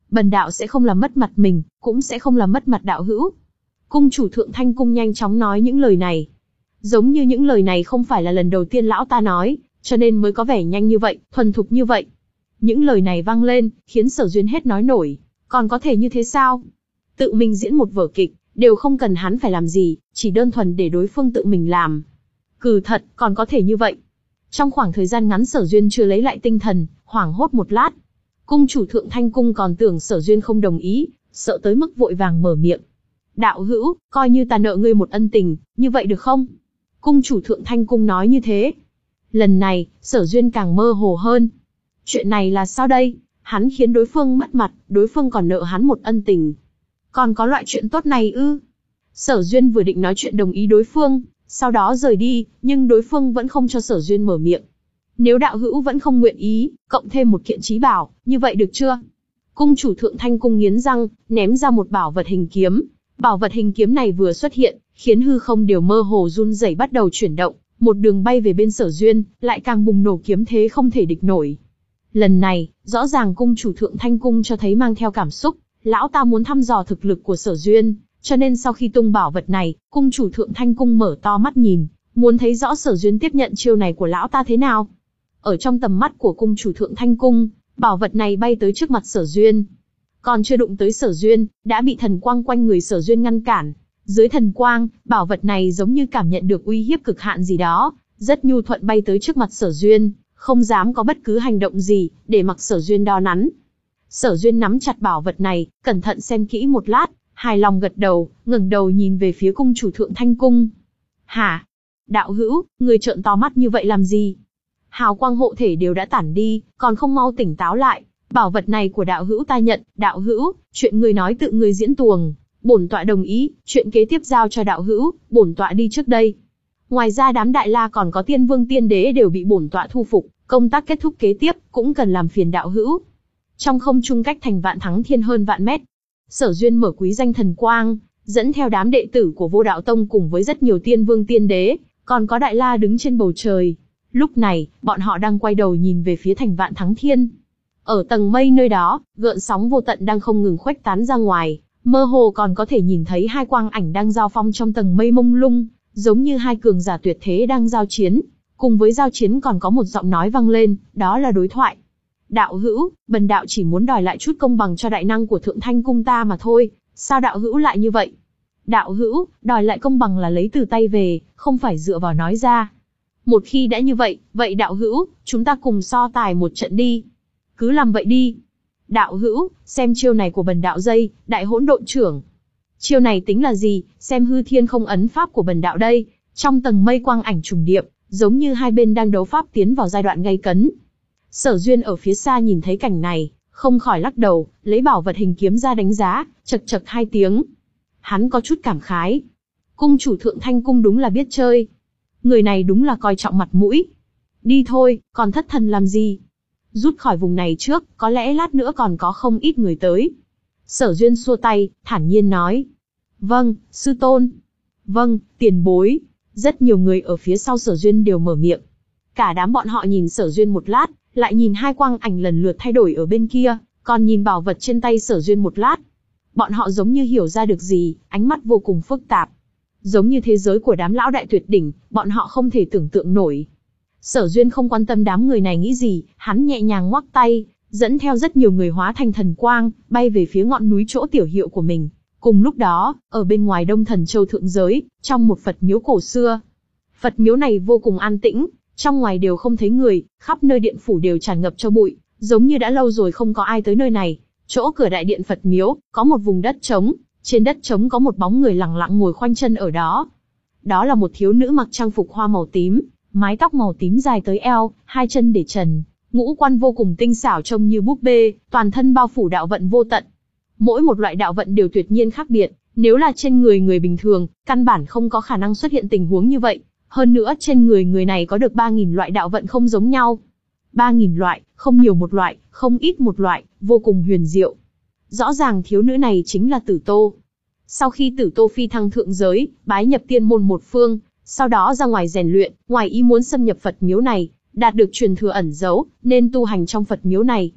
bần đạo sẽ không làm mất mặt mình, cũng sẽ không làm mất mặt đạo hữu. Cung chủ Thượng Thanh Cung nhanh chóng nói những lời này. Giống như những lời này không phải là lần đầu tiên lão ta nói, cho nên mới có vẻ nhanh như vậy, thuần thục như vậy. Những lời này vang lên, khiến Sở Duyên hết nói nổi. Còn có thể như thế sao? Tự mình diễn một vở kịch, đều không cần hắn phải làm gì, chỉ đơn thuần để đối phương tự mình làm. Cừ thật, còn có thể như vậy. Trong khoảng thời gian ngắn Sở Duyên chưa lấy lại tinh thần, hoảng hốt một lát. Cung chủ Thượng Thanh Cung còn tưởng Sở Duyên không đồng ý, sợ tới mức vội vàng mở miệng. Đạo hữu, coi như ta nợ ngươi một ân tình, như vậy được không? Cung chủ Thượng Thanh Cung nói như thế. Lần này, Sở Duyên càng mơ hồ hơn. Chuyện này là sao đây? Hắn khiến đối phương mất mặt, đối phương còn nợ hắn một ân tình. Còn có loại chuyện tốt này ư? Sở Duyên vừa định nói chuyện đồng ý đối phương, sau đó rời đi, nhưng đối phương vẫn không cho Sở Duyên mở miệng. Nếu đạo hữu vẫn không nguyện ý, cộng thêm một kiện chí bảo, như vậy được chưa? Cung chủ Thượng Thanh Cung nghiến răng, ném ra một bảo vật hình kiếm. Bảo vật hình kiếm này vừa xuất hiện, khiến hư không đều mơ hồ run rẩy bắt đầu chuyển động, một đường bay về bên Sở Duyên, lại càng bùng nổ kiếm thế không thể địch nổi. Lần này, rõ ràng cung chủ Thượng Thanh Cung cho thấy mang theo cảm xúc, lão ta muốn thăm dò thực lực của Sở Duyên, cho nên sau khi tung bảo vật này, cung chủ Thượng Thanh Cung mở to mắt nhìn, muốn thấy rõ Sở Duyên tiếp nhận chiêu này của lão ta thế nào. Ở trong tầm mắt của cung chủ Thượng Thanh Cung, bảo vật này bay tới trước mặt Sở Duyên. Còn chưa đụng tới Sở Duyên, đã bị thần quang quanh người Sở Duyên ngăn cản. Dưới thần quang, bảo vật này giống như cảm nhận được uy hiếp cực hạn gì đó, rất nhu thuận bay tới trước mặt Sở Duyên, không dám có bất cứ hành động gì, để mặc Sở Duyên đo nắn. Sở Duyên nắm chặt bảo vật này, cẩn thận xem kỹ một lát, hài lòng gật đầu, ngẩng đầu nhìn về phía cung chủ Thượng Thanh Cung. Hả? Đạo hữu, người trợn to mắt như vậy làm gì? Hào quang hộ thể đều đã tản đi, còn không mau tỉnh táo lại. Bảo vật này của đạo hữu ta nhận, đạo hữu, chuyện người nói tự người diễn tuồng, bổn tọa đồng ý, chuyện kế tiếp giao cho đạo hữu, bổn tọa đi trước đây. Ngoài ra đám đại la còn có tiên vương tiên đế đều bị bổn tọa thu phục, công tác kết thúc kế tiếp cũng cần làm phiền đạo hữu. Trong không trung cách thành Vạn Thắng Thiên hơn vạn mét, Sở Duyên mở quý danh thần quang, dẫn theo đám đệ tử của Vô Đạo Tông cùng với rất nhiều tiên vương tiên đế, còn có đại la đứng trên bầu trời. Lúc này, bọn họ đang quay đầu nhìn về phía thành Vạn Thắng Thiên. Ở tầng mây nơi đó, gợn sóng vô tận đang không ngừng khuếch tán ra ngoài, mơ hồ còn có thể nhìn thấy hai quang ảnh đang giao phong trong tầng mây mông lung, giống như hai cường giả tuyệt thế đang giao chiến. Cùng với giao chiến còn có một giọng nói vang lên, đó là đối thoại. Đạo hữu, bần đạo chỉ muốn đòi lại chút công bằng cho đại năng của Thượng Thanh Cung ta mà thôi, sao đạo hữu lại như vậy? Đạo hữu, đòi lại công bằng là lấy từ tay về, không phải dựa vào nói ra. Một khi đã như vậy, vậy đạo hữu, chúng ta cùng so tài một trận đi. Cứ làm vậy đi. Đạo hữu, xem chiêu này của bần đạo dây, đại hỗn độn trưởng. Chiêu này tính là gì, xem hư thiên không ấn pháp của bần đạo đây. Trong tầng mây quang ảnh trùng điệp, giống như hai bên đang đấu pháp tiến vào giai đoạn gay cấn. Sở Duyên ở phía xa nhìn thấy cảnh này, không khỏi lắc đầu, lấy bảo vật hình kiếm ra đánh giá, chật chật hai tiếng. Hắn có chút cảm khái. Cung chủ Thượng Thanh Cung đúng là biết chơi. Người này đúng là coi trọng mặt mũi. Đi thôi, còn thất thần làm gì? Rút khỏi vùng này trước, có lẽ lát nữa còn có không ít người tới. Sở Duyên xua tay, thản nhiên nói. Vâng, sư tôn. Vâng, tiền bối. Rất nhiều người ở phía sau Sở Duyên đều mở miệng. Cả đám bọn họ nhìn Sở Duyên một lát, lại nhìn hai quang ảnh lần lượt thay đổi ở bên kia, còn nhìn bảo vật trên tay Sở Duyên một lát. Bọn họ giống như hiểu ra được gì, ánh mắt vô cùng phức tạp. Giống như thế giới của đám lão đại tuyệt đỉnh, bọn họ không thể tưởng tượng nổi. Sở Duyên không quan tâm đám người này nghĩ gì, hắn nhẹ nhàng ngoắc tay, dẫn theo rất nhiều người hóa thành thần quang, bay về phía ngọn núi chỗ tiểu hiệu của mình. Cùng lúc đó, ở bên ngoài Đông Thần Châu thượng giới, trong một Phật miếu cổ xưa. Phật miếu này vô cùng an tĩnh, trong ngoài đều không thấy người, khắp nơi điện phủ đều tràn ngập cho bụi, giống như đã lâu rồi không có ai tới nơi này. Chỗ cửa đại điện Phật miếu, có một vùng đất trống, trên đất trống có một bóng người lặng lặng ngồi khoanh chân ở đó. Đó là một thiếu nữ mặc trang phục hoa màu tím, mái tóc màu tím dài tới eo, hai chân để trần, ngũ quan vô cùng tinh xảo trông như búp bê, toàn thân bao phủ đạo vận vô tận. Mỗi một loại đạo vận đều tuyệt nhiên khác biệt, nếu là trên người người bình thường, căn bản không có khả năng xuất hiện tình huống như vậy. Hơn nữa trên người người này có được ba nghìn loại đạo vận không giống nhau. ba nghìn loại, không nhiều một loại, không ít một loại, vô cùng huyền diệu. Rõ ràng thiếu nữ này chính là Tử Tô. Sau khi Tử Tô phi thăng thượng giới, bái nhập tiên môn một phương, sau đó ra ngoài rèn luyện, ngoài ý muốn xâm nhập Phật miếu này, đạt được truyền thừa ẩn giấu, nên tu hành trong Phật miếu này.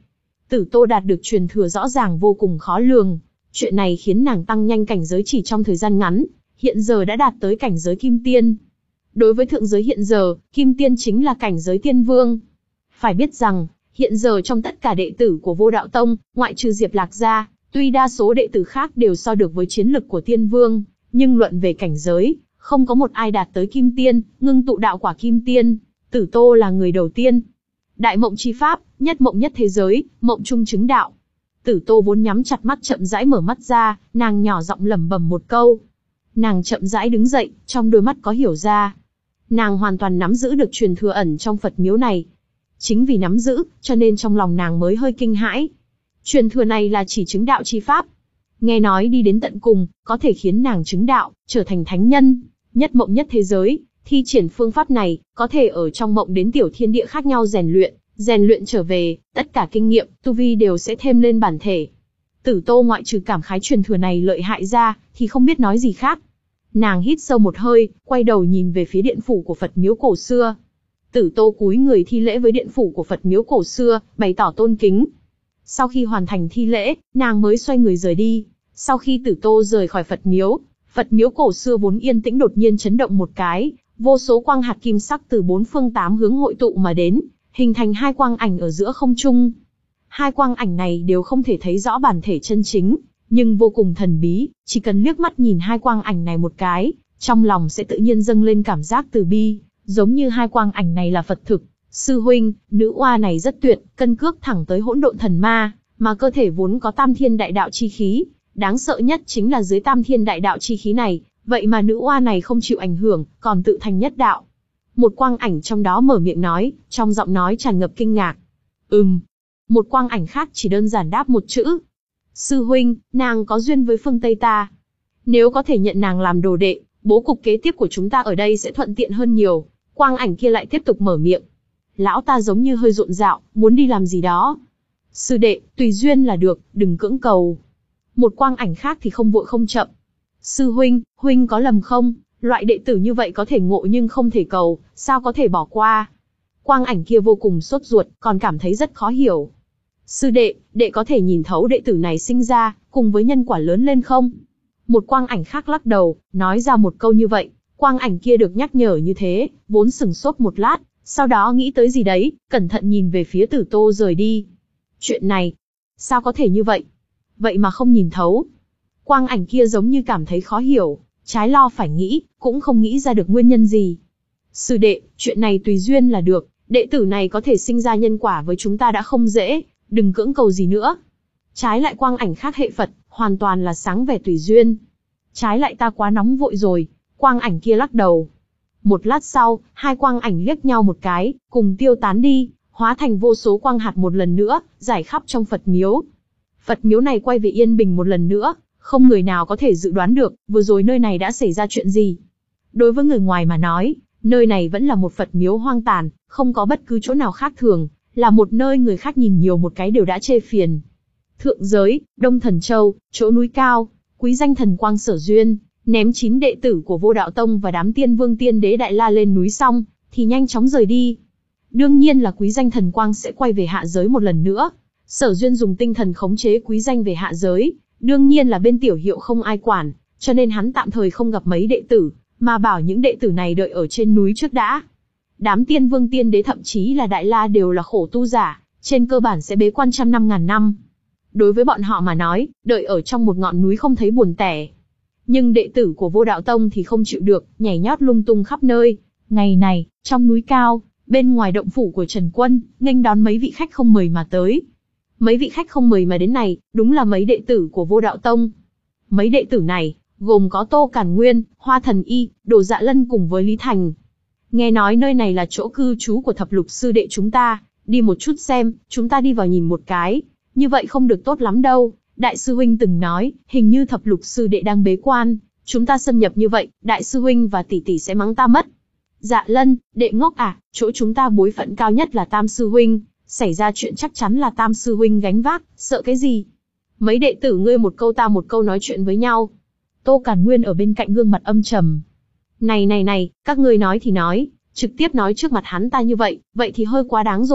Tử Tô đạt được truyền thừa rõ ràng vô cùng khó lường. Chuyện này khiến nàng tăng nhanh cảnh giới chỉ trong thời gian ngắn, hiện giờ đã đạt tới cảnh giới kim tiên. Đối với thượng giới hiện giờ, kim tiên chính là cảnh giới tiên vương. Phải biết rằng, hiện giờ trong tất cả đệ tử của Vô Đạo Tông, ngoại trừ Diệp Lạc ra, tuy đa số đệ tử khác đều so được với chiến lực của tiên vương, nhưng luận về cảnh giới, không có một ai đạt tới kim tiên, ngưng tụ đạo quả kim tiên. Tử Tô là người đầu tiên. Đại mộng chi pháp, nhất mộng nhất thế giới, mộng trung chứng đạo. Tử Tô vốn nhắm chặt mắt chậm rãi mở mắt ra, nàng nhỏ giọng lẩm bẩm một câu. Nàng chậm rãi đứng dậy, trong đôi mắt có hiểu ra. Nàng hoàn toàn nắm giữ được truyền thừa ẩn trong Phật miếu này. Chính vì nắm giữ, cho nên trong lòng nàng mới hơi kinh hãi. Truyền thừa này là chỉ chứng đạo chi pháp. Nghe nói đi đến tận cùng, có thể khiến nàng chứng đạo, trở thành thánh nhân, nhất mộng nhất thế giới. Thi triển phương pháp này, có thể ở trong mộng đến tiểu thiên địa khác nhau rèn luyện, rèn luyện trở về, tất cả kinh nghiệm, tu vi đều sẽ thêm lên bản thể. Tử Tô ngoại trừ cảm khái truyền thừa này lợi hại ra, thì không biết nói gì khác. Nàng hít sâu một hơi, quay đầu nhìn về phía điện phủ của Phật miếu cổ xưa. Tử Tô cúi người thi lễ với điện phủ của Phật miếu cổ xưa, bày tỏ tôn kính. Sau khi hoàn thành thi lễ, nàng mới xoay người rời đi. Sau khi Tử Tô rời khỏi Phật miếu, Phật miếu cổ xưa vốn yên tĩnh đột nhiên chấn động một cái, vô số quang hạt kim sắc từ bốn phương tám hướng hội tụ mà đến, hình thành hai quang ảnh ở giữa không trung. Hai quang ảnh này đều không thể thấy rõ bản thể chân chính, nhưng vô cùng thần bí, chỉ cần liếc mắt nhìn hai quang ảnh này một cái, trong lòng sẽ tự nhiên dâng lên cảm giác từ bi, giống như hai quang ảnh này là Phật thực. Sư huynh, nữ oa này rất tuyệt, cân cước thẳng tới hỗn độn thần ma, mà cơ thể vốn có tam thiên đại đạo chi khí, đáng sợ nhất chính là dưới tam thiên đại đạo chi khí này, vậy mà nữ oa này không chịu ảnh hưởng, còn tự thành nhất đạo. Một quang ảnh trong đó mở miệng nói, trong giọng nói tràn ngập kinh ngạc. Ừm. Một quang ảnh khác chỉ đơn giản đáp một chữ. Sư huynh, nàng có duyên với phương Tây ta. Nếu có thể nhận nàng làm đồ đệ, bố cục kế tiếp của chúng ta ở đây sẽ thuận tiện hơn nhiều. Quang ảnh kia lại tiếp tục mở miệng. Lão ta giống như hơi rộn rạo, muốn đi làm gì đó. Sư đệ, tùy duyên là được, đừng cưỡng cầu. Một quang ảnh khác thì không vội không chậm. Sư huynh, huynh có lầm không? Loại đệ tử như vậy có thể ngộ nhưng không thể cầu, sao có thể bỏ qua? Quang ảnh kia vô cùng sốt ruột, còn cảm thấy rất khó hiểu. Sư đệ, đệ có thể nhìn thấu đệ tử này sinh ra, cùng với nhân quả lớn lên không? Một quang ảnh khác lắc đầu, nói ra một câu như vậy. Quang ảnh kia được nhắc nhở như thế, vốn sừng sốt một lát, sau đó nghĩ tới gì đấy, cẩn thận nhìn về phía Tử Tô rời đi. Chuyện này, sao có thể như vậy? Vậy mà không nhìn thấu. Quang ảnh kia giống như cảm thấy khó hiểu, trái lo phải nghĩ, cũng không nghĩ ra được nguyên nhân gì. Sư đệ, chuyện này tùy duyên là được, đệ tử này có thể sinh ra nhân quả với chúng ta đã không dễ, đừng cưỡng cầu gì nữa. Trái lại quang ảnh khác hệ Phật, hoàn toàn là sáng vẻ tùy duyên. Trái lại ta quá nóng vội rồi, quang ảnh kia lắc đầu. Một lát sau, hai quang ảnh liếc nhau một cái, cùng tiêu tán đi, hóa thành vô số quang hạt một lần nữa, rải khắp trong Phật miếu. Phật miếu này quay về yên bình một lần nữa, không người nào có thể dự đoán được, vừa rồi nơi này đã xảy ra chuyện gì. Đối với người ngoài mà nói, nơi này vẫn là một Phật miếu hoang tàn, không có bất cứ chỗ nào khác thường, là một nơi người khác nhìn nhiều một cái đều đã chê phiền. Thượng giới, Đông Thần Châu, chỗ núi cao, quý danh thần quang sở duyên, ném chín đệ tử của Vô Đạo Tông và đám tiên vương tiên đế đại la lên núi xong, thì nhanh chóng rời đi. Đương nhiên là quý danh thần quang sẽ quay về hạ giới một lần nữa. Sở duyên dùng tinh thần khống chế quý danh về hạ giới, đương nhiên là bên tiểu hiệu không ai quản, cho nên hắn tạm thời không gặp mấy đệ tử, mà bảo những đệ tử này đợi ở trên núi trước đã. Đám tiên vương tiên đế thậm chí là đại la đều là khổ tu giả, trên cơ bản sẽ bế quan trăm năm ngàn năm. Đối với bọn họ mà nói, đợi ở trong một ngọn núi không thấy buồn tẻ. Nhưng đệ tử của Vô Đạo Tông thì không chịu được, nhảy nhót lung tung khắp nơi. Ngày này, trong núi cao, bên ngoài động phủ của Trần Quân, nghênh đón mấy vị khách không mời mà tới. Mấy vị khách không mời mà đến này, đúng là mấy đệ tử của Vô Đạo Tông. Mấy đệ tử này, gồm có Tô Càn Nguyên, Hoa Thần Y, Đồ Dạ Lân cùng với Lý Thành. Nghe nói nơi này là chỗ cư trú của thập lục sư đệ chúng ta, đi một chút xem, chúng ta đi vào nhìn một cái. Như vậy không được tốt lắm đâu, đại sư huynh từng nói, hình như thập lục sư đệ đang bế quan, chúng ta xâm nhập như vậy, đại sư huynh và tỷ tỷ sẽ mắng ta mất. Dạ Lân, đệ ngốc à, chỗ chúng ta bối phận cao nhất là tam sư huynh, xảy ra chuyện chắc chắn là tam sư huynh gánh vác, sợ cái gì? Mấy đệ tử ngươi một câu ta một câu nói chuyện với nhau. Tô Càn Nguyên ở bên cạnh gương mặt âm trầm. Này này này, các ngươi nói thì nói, trực tiếp nói trước mặt hắn ta như vậy, vậy thì hơi quá đáng rồi.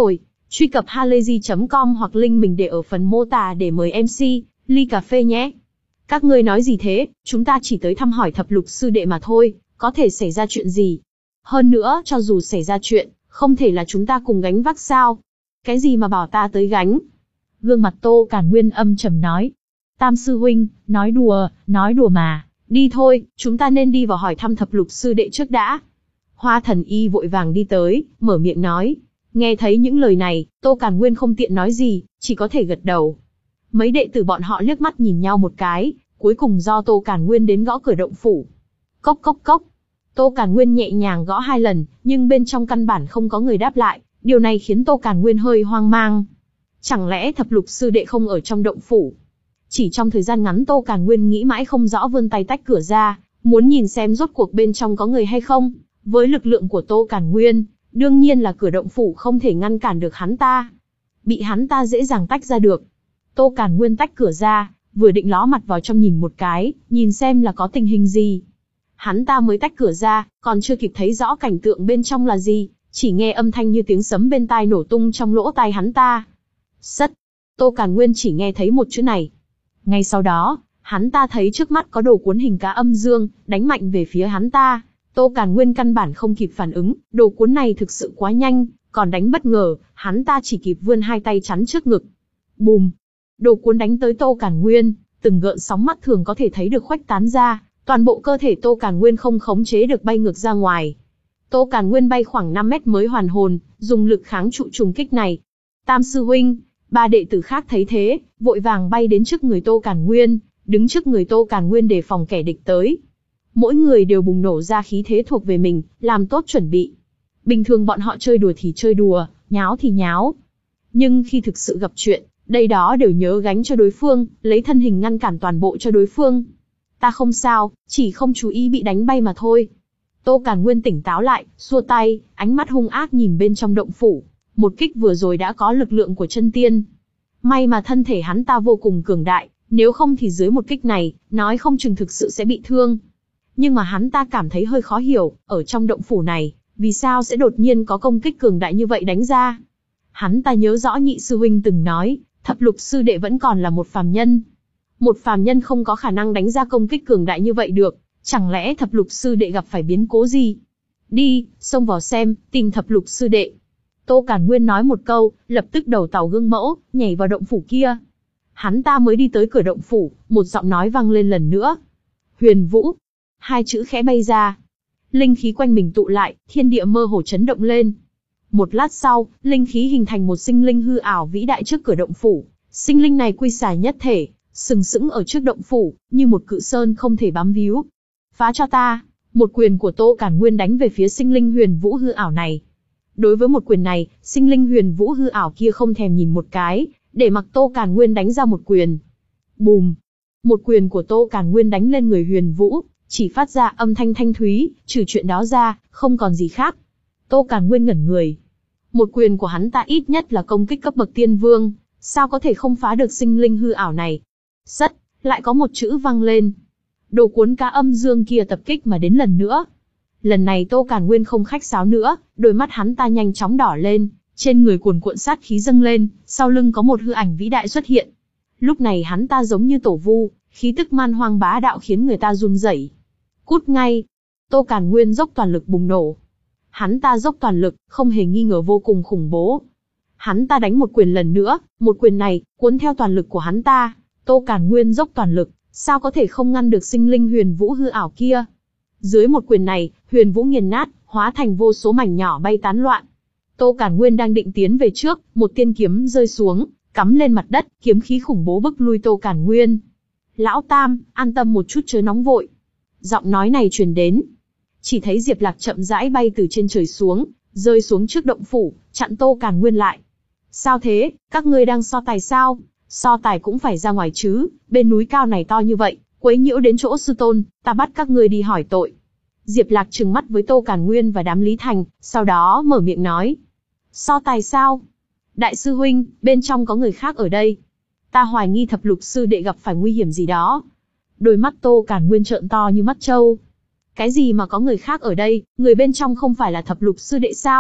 Truy cập halayzi chấm com hoặc link mình để ở phần mô tả để mời em xê, ly cà phê nhé. Các ngươi nói gì thế, chúng ta chỉ tới thăm hỏi thập lục sư đệ mà thôi, có thể xảy ra chuyện gì. Hơn nữa, cho dù xảy ra chuyện, không thể là chúng ta cùng gánh vác sao. Cái gì mà bảo ta tới gánh? Gương mặt Tô Càn Nguyên âm trầm nói. Tam sư huynh, nói đùa, nói đùa mà, đi thôi, chúng ta nên đi vào hỏi thăm thập lục sư đệ trước đã. Hoa Thần Y vội vàng đi tới, mở miệng nói. Nghe thấy những lời này, Tô Càn Nguyên không tiện nói gì, chỉ có thể gật đầu. Mấy đệ tử bọn họ liếc mắt nhìn nhau một cái, cuối cùng do Tô Càn Nguyên đến gõ cửa động phủ. Cốc cốc cốc. Tô Càn Nguyên nhẹ nhàng gõ hai lần, nhưng bên trong căn bản không có người đáp lại, điều này khiến Tô Càn Nguyên hơi hoang mang. Chẳng lẽ thập lục sư đệ không ở trong động phủ? Chỉ trong thời gian ngắn Tô Càn Nguyên nghĩ mãi không rõ, vươn tay tách cửa ra, muốn nhìn xem rốt cuộc bên trong có người hay không. Với lực lượng của Tô Càn Nguyên, đương nhiên là cửa động phủ không thể ngăn cản được hắn ta. Bị hắn ta dễ dàng tách ra được. Tô Càn Nguyên tách cửa ra, vừa định ló mặt vào trong nhìn một cái, nhìn xem là có tình hình gì. Hắn ta mới tách cửa ra, còn chưa kịp thấy rõ cảnh tượng bên trong là gì, chỉ nghe âm thanh như tiếng sấm bên tai nổ tung trong lỗ tai hắn ta. Sất. Tô Càn Nguyên chỉ nghe thấy một chữ này. Ngay sau đó, hắn ta thấy trước mắt có đồ cuốn hình cá âm dương, đánh mạnh về phía hắn ta. Tô Càn Nguyên căn bản không kịp phản ứng, đồ cuốn này thực sự quá nhanh, còn đánh bất ngờ, hắn ta chỉ kịp vươn hai tay chắn trước ngực. Bùm! Đồ cuốn đánh tới Tô Càn Nguyên, từng gợn sóng mắt thường có thể thấy được khuếch tán ra, toàn bộ cơ thể Tô Càn Nguyên không khống chế được bay ngược ra ngoài. Tô Càn Nguyên bay khoảng năm mét mới hoàn hồn, dùng lực kháng trụ trùng kích này. Tam sư huynh, ba đệ tử khác thấy thế, vội vàng bay đến trước người Tô Càn Nguyên, đứng trước người Tô Càn Nguyên đề phòng kẻ địch tới. Mỗi người đều bùng nổ ra khí thế thuộc về mình, làm tốt chuẩn bị. Bình thường bọn họ chơi đùa thì chơi đùa, nháo thì nháo. Nhưng khi thực sự gặp chuyện, đây đó đều nhớ gánh cho đối phương, lấy thân hình ngăn cản toàn bộ cho đối phương. Ta không sao, chỉ không chú ý bị đánh bay mà thôi. Tô Càn Nguyên tỉnh táo lại, xua tay, ánh mắt hung ác nhìn bên trong động phủ. Một kích vừa rồi đã có lực lượng của chân tiên. May mà thân thể hắn ta vô cùng cường đại, nếu không thì dưới một kích này, nói không chừng thực sự sẽ bị thương. Nhưng mà hắn ta cảm thấy hơi khó hiểu, ở trong động phủ này, vì sao sẽ đột nhiên có công kích cường đại như vậy đánh ra. Hắn ta nhớ rõ nhị sư huynh từng nói, thập lục sư đệ vẫn còn là một phàm nhân. Một phàm nhân không có khả năng đánh ra công kích cường đại như vậy được, chẳng lẽ thập lục sư đệ gặp phải biến cố gì? Đi, xông vào xem, tìm thập lục sư đệ. Tô Càn Nguyên nói một câu, lập tức đầu tàu gương mẫu, nhảy vào động phủ kia. Hắn ta mới đi tới cửa động phủ, một giọng nói vang lên lần nữa. Huyền Vũ. Hai chữ khẽ bay ra. Linh khí quanh mình tụ lại, thiên địa mơ hồ chấn động lên. Một lát sau, linh khí hình thành một sinh linh hư ảo vĩ đại trước cửa động phủ. Sinh linh này quy xả nhất thể, sừng sững ở trước động phủ, như một cự sơn không thể bám víu. Phá cho ta! Một quyền của Tô Càn Nguyên đánh về phía sinh linh Huyền Vũ hư ảo này. Đối với một quyền này, sinh linh Huyền Vũ hư ảo kia không thèm nhìn một cái, để mặc Tô Càn Nguyên đánh ra một quyền. Bùm! Một quyền của Tô Càn Nguyên đánh lên người Huyền Vũ, chỉ phát ra âm thanh thanh thúy, trừ chuyện đó ra, không còn gì khác. Tô Càn Nguyên ngẩn người. Một quyền của hắn ta ít nhất là công kích cấp bậc tiên vương, sao có thể không phá được sinh linh hư ảo này? Sất, lại có một chữ vang lên. Đồ cuốn cá âm dương kia tập kích mà đến lần nữa. Lần này Tô Càn Nguyên không khách sáo nữa, đôi mắt hắn ta nhanh chóng đỏ lên, trên người cuồn cuộn sát khí dâng lên, sau lưng có một hư ảnh vĩ đại xuất hiện. Lúc này hắn ta giống như tổ vu, khí tức man hoang bá đạo khiến người ta run rẩy. Cút ngay! Tô Càn Nguyên dốc toàn lực bùng nổ. Hắn ta dốc toàn lực, không hề nghi ngờ vô cùng khủng bố. Hắn ta đánh một quyền lần nữa, một quyền này, cuốn theo toàn lực của hắn ta. Tô Càn Nguyên dốc toàn lực, sao có thể không ngăn được sinh linh Huyền Vũ hư ảo kia. Dưới một quyền này, Huyền Vũ nghiền nát, hóa thành vô số mảnh nhỏ bay tán loạn. Tô Càn Nguyên đang định tiến về trước, một tiên kiếm rơi xuống, cắm lên mặt đất, kiếm khí khủng bố bức lui Tô Càn Nguyên. Lão Tam, an tâm một chút chớ nóng vội. Giọng nói này truyền đến. Chỉ thấy Diệp Lạc chậm rãi bay từ trên trời xuống, rơi xuống trước động phủ, chặn Tô Càn Nguyên lại. Sao thế, các ngươi đang so tài sao? So tài cũng phải ra ngoài chứ, bên núi cao này to như vậy, quấy nhiễu đến chỗ sư tôn, ta bắt các ngươi đi hỏi tội. Diệp Lạc trừng mắt với Tô Càn Nguyên và đám Lý Thành, sau đó mở miệng nói. So tài sao? Đại sư huynh, bên trong có người khác ở đây. Ta hoài nghi thập lục sư đệ gặp phải nguy hiểm gì đó. Đôi mắt Tô Càn Nguyên trợn to như mắt trâu. Cái gì mà có người khác ở đây, người bên trong không phải là thập lục sư đệ sao?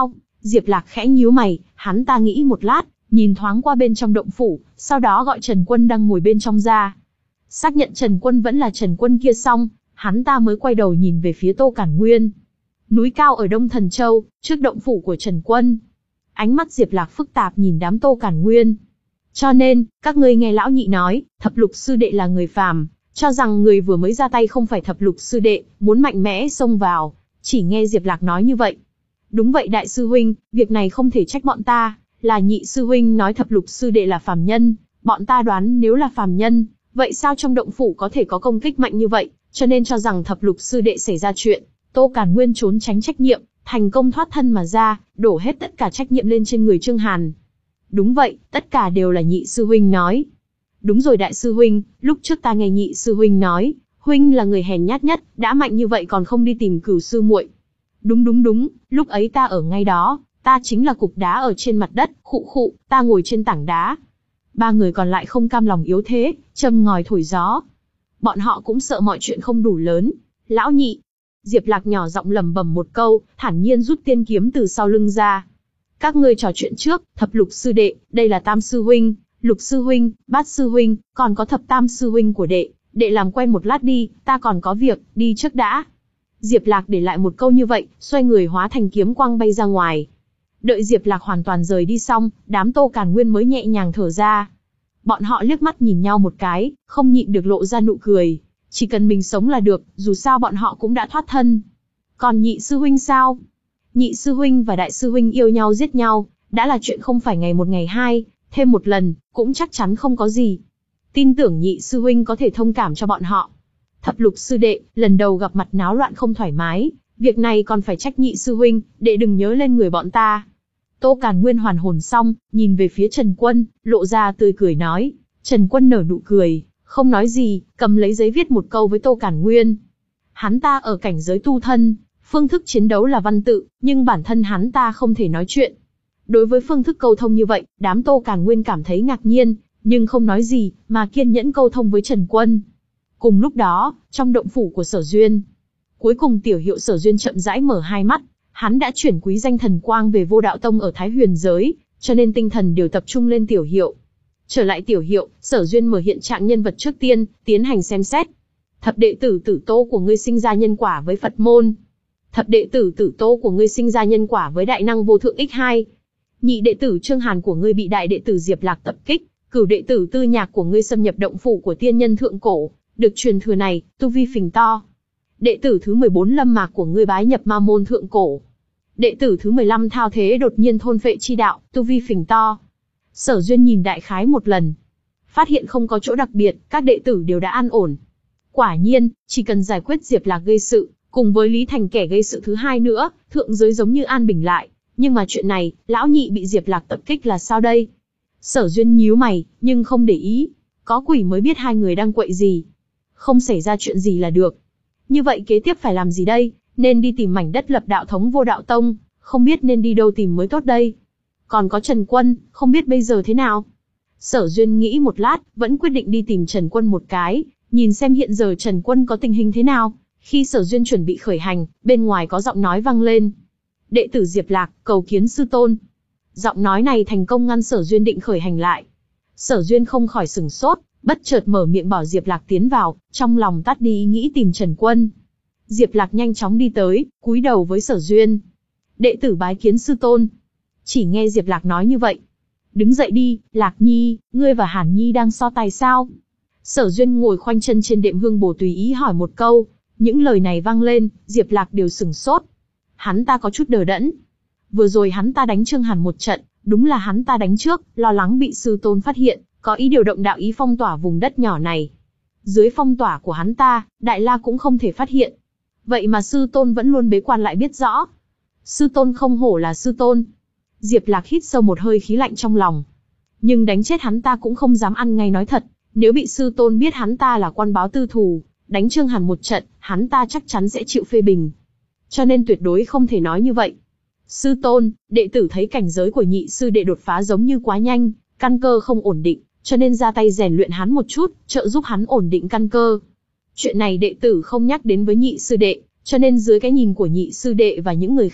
Diệp Lạc khẽ nhíu mày, hắn ta nghĩ một lát, nhìn thoáng qua bên trong động phủ, sau đó gọi Trần Quân đang ngồi bên trong ra. Xác nhận Trần Quân vẫn là Trần Quân kia xong, hắn ta mới quay đầu nhìn về phía Tô Cản Nguyên. Núi cao ở Đông Thần Châu, trước động phủ của Trần Quân. Ánh mắt Diệp Lạc phức tạp nhìn đám Tô Cản Nguyên. Cho nên, các ngươi nghe lão nhị nói, thập lục sư đệ là người phàm, cho rằng người vừa mới ra tay không phải thập lục sư đệ, muốn mạnh mẽ xông vào. Chỉ nghe Diệp Lạc nói như vậy. Đúng vậy đại sư huynh, việc này không thể trách bọn ta, là nhị sư huynh nói thập lục sư đệ là phàm nhân, bọn ta đoán nếu là phàm nhân, vậy sao trong động phủ có thể có công kích mạnh như vậy, cho nên cho rằng thập lục sư đệ xảy ra chuyện. Tô Cản Nguyên trốn tránh trách nhiệm, thành công thoát thân mà ra, đổ hết tất cả trách nhiệm lên trên người Trương Hàn. Đúng vậy, tất cả đều là nhị sư huynh nói. Đúng rồi đại sư huynh, lúc trước ta nghe nhị sư huynh nói, huynh là người hèn nhát nhất, đã mạnh như vậy còn không đi tìm Cửu sư muội. Đúng đúng đúng, lúc ấy ta ở ngay đó, ta chính là cục đá ở trên mặt đất, khụ khụ, ta ngồi trên tảng đá. Ba người còn lại không cam lòng yếu thế, châm ngòi thổi gió. Bọn họ cũng sợ mọi chuyện không đủ lớn. Lão nhị. Diệp Lạc nhỏ giọng lẩm bẩm một câu, thản nhiên rút tiên kiếm từ sau lưng ra. Các ngươi trò chuyện trước, thập lục sư đệ, đây là tam sư huynh, lục sư huynh, bát sư huynh, còn có thập tam sư huynh của đệ, đệ làm quen một lát đi, ta còn có việc, đi trước đã. Diệp Lạc để lại một câu như vậy, xoay người hóa thành kiếm quang bay ra ngoài. Đợi Diệp Lạc hoàn toàn rời đi xong, đám Tô Cản Nguyên mới nhẹ nhàng thở ra. Bọn họ liếc mắt nhìn nhau một cái, không nhịn được lộ ra nụ cười. Chỉ cần mình sống là được, dù sao bọn họ cũng đã thoát thân. Còn nhị sư huynh sao? Nhị sư huynh và đại sư huynh yêu nhau giết nhau, đã là chuyện không phải ngày một ngày hai, thêm một lần, cũng chắc chắn không có gì. Tin tưởng nhị sư huynh có thể thông cảm cho bọn họ. Thập lục sư đệ, lần đầu gặp mặt náo loạn không thoải mái, việc này còn phải trách nhị sư huynh, đệ đừng nhớ lên người bọn ta. Tô Cản Nguyên hoàn hồn xong, nhìn về phía Trần Quân, lộ ra tươi cười nói. Trần Quân nở nụ cười, không nói gì, cầm lấy giấy viết một câu với Tô Cản Nguyên. Hắn ta ở cảnh giới tu thân, phương thức chiến đấu là văn tự, nhưng bản thân hắn ta không thể nói chuyện. Đối với phương thức câu thông như vậy, đám Tô Cản Nguyên cảm thấy ngạc nhiên, nhưng không nói gì, mà kiên nhẫn câu thông với Trần Quân. Cùng lúc đó, trong động phủ của Sở Duyên, cuối cùng tiểu hiệu Sở Duyên chậm rãi mở hai mắt, hắn đã chuyển quý danh thần quang về Vô Đạo Tông ở Thái Huyền giới, cho nên tinh thần đều tập trung lên tiểu hiệu. Trở lại tiểu hiệu, Sở Duyên mở hiện trạng nhân vật trước tiên, tiến hành xem xét. Thập đệ tử Tử Tô của ngươi sinh ra nhân quả với Phật môn. Thập đệ tử Tử Tô của ngươi sinh ra nhân quả với đại năng vô thượng ích hai. Nhị đệ tử Trương Hàn của ngươi bị đại đệ tử Diệp Lạc tập kích, cửu đệ tử Tư Nhạc của ngươi xâm nhập động phủ của tiên nhân thượng cổ, được truyền thừa này, tu vi phình to. Đệ tử thứ mười bốn Lâm Mạc của ngươi bái nhập ma môn thượng cổ. Đệ tử thứ mười lăm Thao Thế đột nhiên thôn phệ chi đạo, tu vi phình to. Sở Duyên nhìn đại khái một lần, phát hiện không có chỗ đặc biệt, các đệ tử đều đã an ổn. Quả nhiên, chỉ cần giải quyết Diệp Lạc gây sự, cùng với Lý Thành kẻ gây sự thứ hai nữa, thượng giới giống như an bình lại. Nhưng mà chuyện này, lão nhị bị Diệp Lạc tập kích là sao đây? Sở Duyên nhíu mày, nhưng không để ý. Có quỷ mới biết hai người đang quậy gì. Không xảy ra chuyện gì là được. Như vậy kế tiếp phải làm gì đây? Nên đi tìm mảnh đất lập đạo thống Vô Đạo Tông, không biết nên đi đâu tìm mới tốt đây. Còn có Trần Quân, không biết bây giờ thế nào? Sở Duyên nghĩ một lát, vẫn quyết định đi tìm Trần Quân một cái, nhìn xem hiện giờ Trần Quân có tình hình thế nào. Khi Sở Duyên chuẩn bị khởi hành, bên ngoài có giọng nói vang lên. Đệ tử Diệp Lạc, cầu kiến sư tôn. Giọng nói này thành công ngăn Sở Duyên định khởi hành lại. Sở Duyên không khỏi sửng sốt, bất chợt mở miệng bảo Diệp Lạc tiến vào, trong lòng tắt đi ý nghĩ tìm Trần Quân. Diệp Lạc nhanh chóng đi tới, cúi đầu với Sở Duyên. Đệ tử bái kiến sư tôn. Chỉ nghe Diệp Lạc nói như vậy. Đứng dậy đi, Lạc Nhi, ngươi và Hàn Nhi đang so tài sao? Sở Duyên ngồi khoanh chân trên đệm hương bồ tùy ý hỏi một câu. Những lời này vang lên, Diệp Lạc đều sửng sốt. Hắn ta có chút đờ đẫn. Vừa rồi hắn ta đánh Trương Hàn một trận, đúng là hắn ta đánh trước, lo lắng bị sư tôn phát hiện, có ý điều động đạo ý phong tỏa vùng đất nhỏ này. Dưới phong tỏa của hắn ta, Đại La cũng không thể phát hiện. Vậy mà sư tôn vẫn luôn bế quan lại biết rõ. Sư tôn không hổ là sư tôn. Diệp Lạc hít sâu một hơi khí lạnh trong lòng. Nhưng đánh chết hắn ta cũng không dám ăn ngay nói thật. Nếu bị sư tôn biết hắn ta là quan báo tư thù, đánh Trương Hàn một trận, hắn ta chắc chắn sẽ chịu phê bình. Cho nên tuyệt đối không thể nói như vậy. Sư tôn, đệ tử thấy cảnh giới của nhị sư đệ đột phá giống như quá nhanh, căn cơ không ổn định, cho nên ra tay rèn luyện hắn một chút, trợ giúp hắn ổn định căn cơ. Chuyện này đệ tử không nhắc đến với nhị sư đệ, cho nên dưới cái nhìn của nhị sư đệ và những người khác,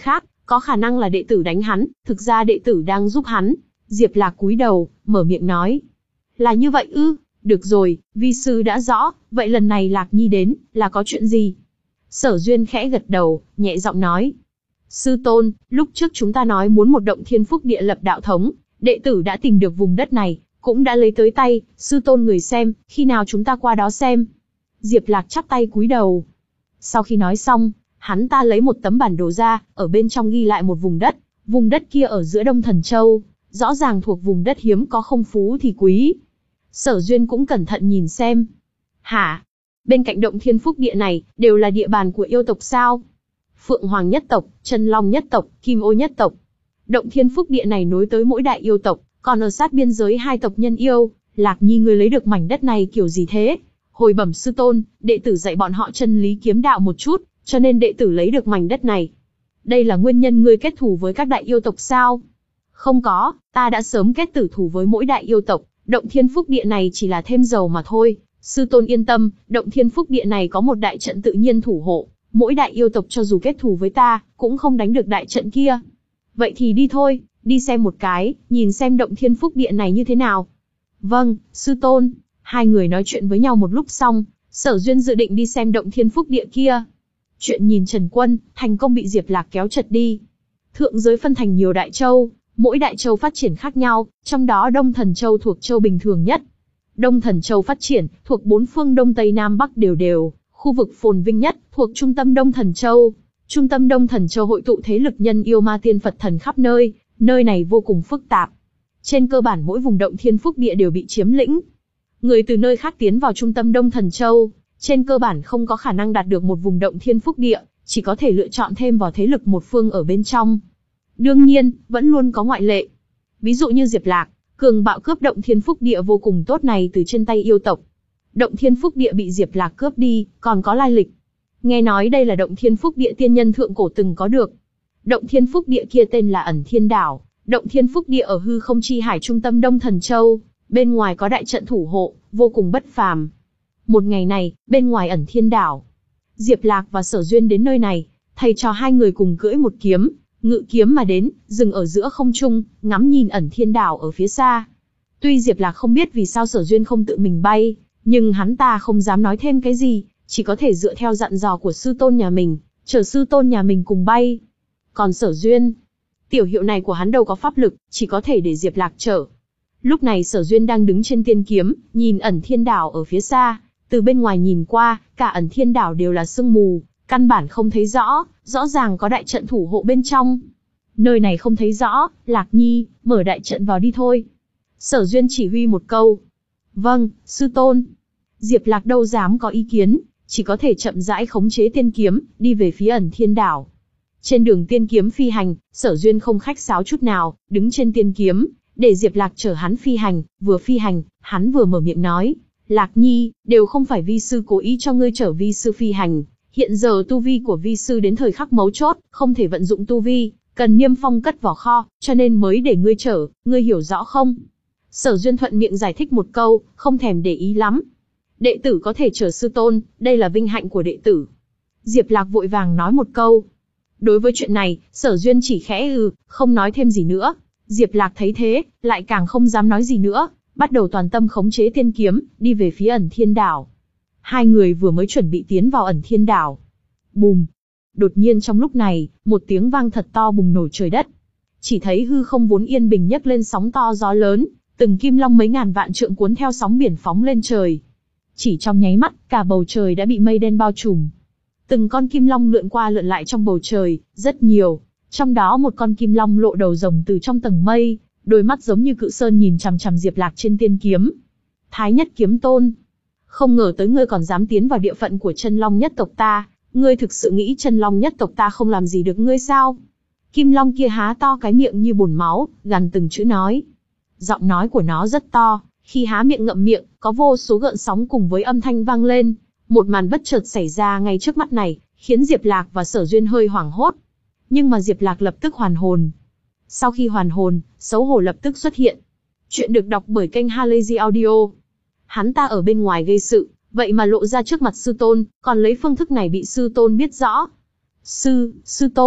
Có khả năng là đệ tử đánh hắn, thực ra đệ tử đang giúp hắn. Diệp Lạc cúi đầu, mở miệng nói. Là như vậy ư, được rồi, vi sư đã rõ, vậy lần này Lạc Nhi đến, là có chuyện gì? Sở Duyên khẽ gật đầu, nhẹ giọng nói. Sư tôn, lúc trước chúng ta nói muốn một động thiên phúc địa lập đạo thống, đệ tử đã tìm được vùng đất này, cũng đã lấy tới tay, sư tôn người xem, khi nào chúng ta qua đó xem. Diệp Lạc chắp tay cúi đầu. Sau khi nói xong, hắn ta lấy một tấm bản đồ ra, ở bên trong ghi lại một vùng đất, vùng đất kia ở giữa Đông Thần Châu, rõ ràng thuộc vùng đất hiếm có không phú thì quý. Sở Duyên cũng cẩn thận nhìn xem. Hả? Bên cạnh động thiên phúc địa này, đều là địa bàn của yêu tộc sao? Phượng Hoàng nhất tộc, Chân Long nhất tộc, Kim Ô nhất tộc. Động thiên phúc địa này nối tới mỗi đại yêu tộc, còn ở sát biên giới hai tộc nhân yêu. Lạc Nhi ngươi lấy được mảnh đất này kiểu gì thế? Hồi bẩm sư tôn, đệ tử dạy bọn họ chân lý kiếm đạo một chút, cho nên đệ tử lấy được mảnh đất này. Đây là nguyên nhân ngươi kết thù với các đại yêu tộc sao? Không có, ta đã sớm kết tử thù với mỗi đại yêu tộc, động thiên phúc địa này chỉ là thêm dầu mà thôi. Sư tôn yên tâm, động thiên phúc địa này có một đại trận tự nhiên thủ hộ, mỗi đại yêu tộc cho dù kết thù với ta, cũng không đánh được đại trận kia. Vậy thì đi thôi, đi xem một cái, nhìn xem động thiên phúc địa này như thế nào. Vâng, sư tôn. Hai người nói chuyện với nhau một lúc xong, Sở Duyên dự định đi xem động thiên phúc địa kia. Chuyện nhìn Trần Quân, thành công bị Diệp Lạc kéo chật đi. Thượng giới phân thành nhiều đại châu, mỗi đại châu phát triển khác nhau, trong đó Đông Thần Châu thuộc châu bình thường nhất. Đông Thần Châu phát triển, thuộc bốn phương Đông Tây Nam Bắc đều đều, khu vực phồn vinh nhất, thuộc trung tâm Đông Thần Châu. Trung tâm Đông Thần Châu hội tụ thế lực nhân yêu ma tiên Phật thần khắp nơi, nơi này vô cùng phức tạp. Trên cơ bản mỗi vùng động thiên phúc địa đều bị chiếm lĩnh. Người từ nơi khác tiến vào trung tâm Đông Thần Châu, trên cơ bản không có khả năng đạt được một vùng động thiên phúc địa, chỉ có thể lựa chọn thêm vào thế lực một phương ở bên trong. Đương nhiên, vẫn luôn có ngoại lệ. Ví dụ như Diệp Lạc, cường bạo cướp động thiên phúc địa vô cùng tốt này từ trên tay yêu tộc. Động thiên phúc địa bị Diệp Lạc cướp đi, còn có lai lịch. Nghe nói đây là động thiên phúc địa tiên nhân thượng cổ từng có được. Động thiên phúc địa kia tên là Ẩn Thiên Đảo, động thiên phúc địa ở hư không chi hải trung tâm Đông Thần Châu, bên ngoài có đại trận thủ hộ, vô cùng bất phàm. Một ngày này, bên ngoài Ẩn Thiên Đảo, Diệp Lạc và Sở Duyên đến nơi này, thầy trò hai người cùng cưỡi một kiếm, ngự kiếm mà đến, dừng ở giữa không trung, ngắm nhìn Ẩn Thiên Đảo ở phía xa. Tuy Diệp Lạc không biết vì sao Sở Duyên không tự mình bay, nhưng hắn ta không dám nói thêm cái gì, chỉ có thể dựa theo dặn dò của sư tôn nhà mình, chờ sư tôn nhà mình cùng bay. Còn Sở Duyên, tiểu hiệu này của hắn đâu có pháp lực, chỉ có thể để Diệp Lạc chở. Lúc này Sở Duyên đang đứng trên tiên kiếm, nhìn Ẩn Thiên Đảo ở phía xa, từ bên ngoài nhìn qua, cả Ẩn Thiên Đảo đều là sương mù, căn bản không thấy rõ, rõ ràng có đại trận thủ hộ bên trong. Nơi này không thấy rõ, Lạc Nhi, mở đại trận vào đi thôi. Sở Duyên chỉ huy một câu. Vâng, sư tôn. Diệp Lạc đâu dám có ý kiến, chỉ có thể chậm rãi khống chế tiên kiếm, đi về phía Ẩn Thiên Đảo. Trên đường tiên kiếm phi hành, Sở Duyên không khách sáo chút nào, đứng trên tiên kiếm, để Diệp Lạc chở hắn phi hành, vừa phi hành, hắn vừa mở miệng nói. Lạc Nhi, đều không phải vi sư cố ý cho ngươi chở vi sư phi hành. Hiện giờ tu vi của vi sư đến thời khắc mấu chốt, không thể vận dụng tu vi, cần niêm phong cất vào kho, cho nên mới để ngươi chở, ngươi hiểu rõ không? Sở Duyên thuận miệng giải thích một câu, không thèm để ý lắm. Đệ tử có thể chở sư tôn, đây là vinh hạnh của đệ tử. Diệp Lạc vội vàng nói một câu. Đối với chuyện này, Sở Duyên chỉ khẽ ừ, không nói thêm gì nữa. Diệp Lạc thấy thế, lại càng không dám nói gì nữa, bắt đầu toàn tâm khống chế tiên kiếm, đi về phía Ẩn Thiên Đảo. Hai người vừa mới chuẩn bị tiến vào Ẩn Thiên Đảo. Bùm! Đột nhiên trong lúc này, một tiếng vang thật to bùng nổ trời đất. Chỉ thấy hư không vốn yên bình nhấc lên sóng to gió lớn, từng kim long mấy ngàn vạn trượng cuốn theo sóng biển phóng lên trời. Chỉ trong nháy mắt, cả bầu trời đã bị mây đen bao trùm. Từng con kim long lượn qua lượn lại trong bầu trời, rất nhiều. Trong đó một con kim long lộ đầu rồng từ trong tầng mây, đôi mắt giống như cự sơn nhìn chằm chằm Diệp Lạc trên tiên kiếm. Thái Nhất Kiếm Tôn, không ngờ tới ngươi còn dám tiến vào địa phận của Chân Long nhất tộc ta, ngươi thực sự nghĩ Chân Long nhất tộc ta không làm gì được ngươi sao? Kim long kia há to cái miệng như bồn máu, gằn từng chữ nói. Giọng nói của nó rất to, khi há miệng ngậm miệng, có vô số gợn sóng cùng với âm thanh vang lên. Một màn bất chợt xảy ra ngay trước mắt này, khiến Diệp Lạc và Sở Duyên hơi hoảng hốt. Nhưng mà Diệp Lạc lập tức hoàn hồn. Sau khi hoàn hồn, xấu hổ lập tức xuất hiện. Chuyện được đọc bởi kênh Halazy Audio. Hắn ta ở bên ngoài gây sự, vậy mà lộ ra trước mặt sư tôn, còn lấy phương thức này bị sư tôn biết rõ. Sư, sư tôn,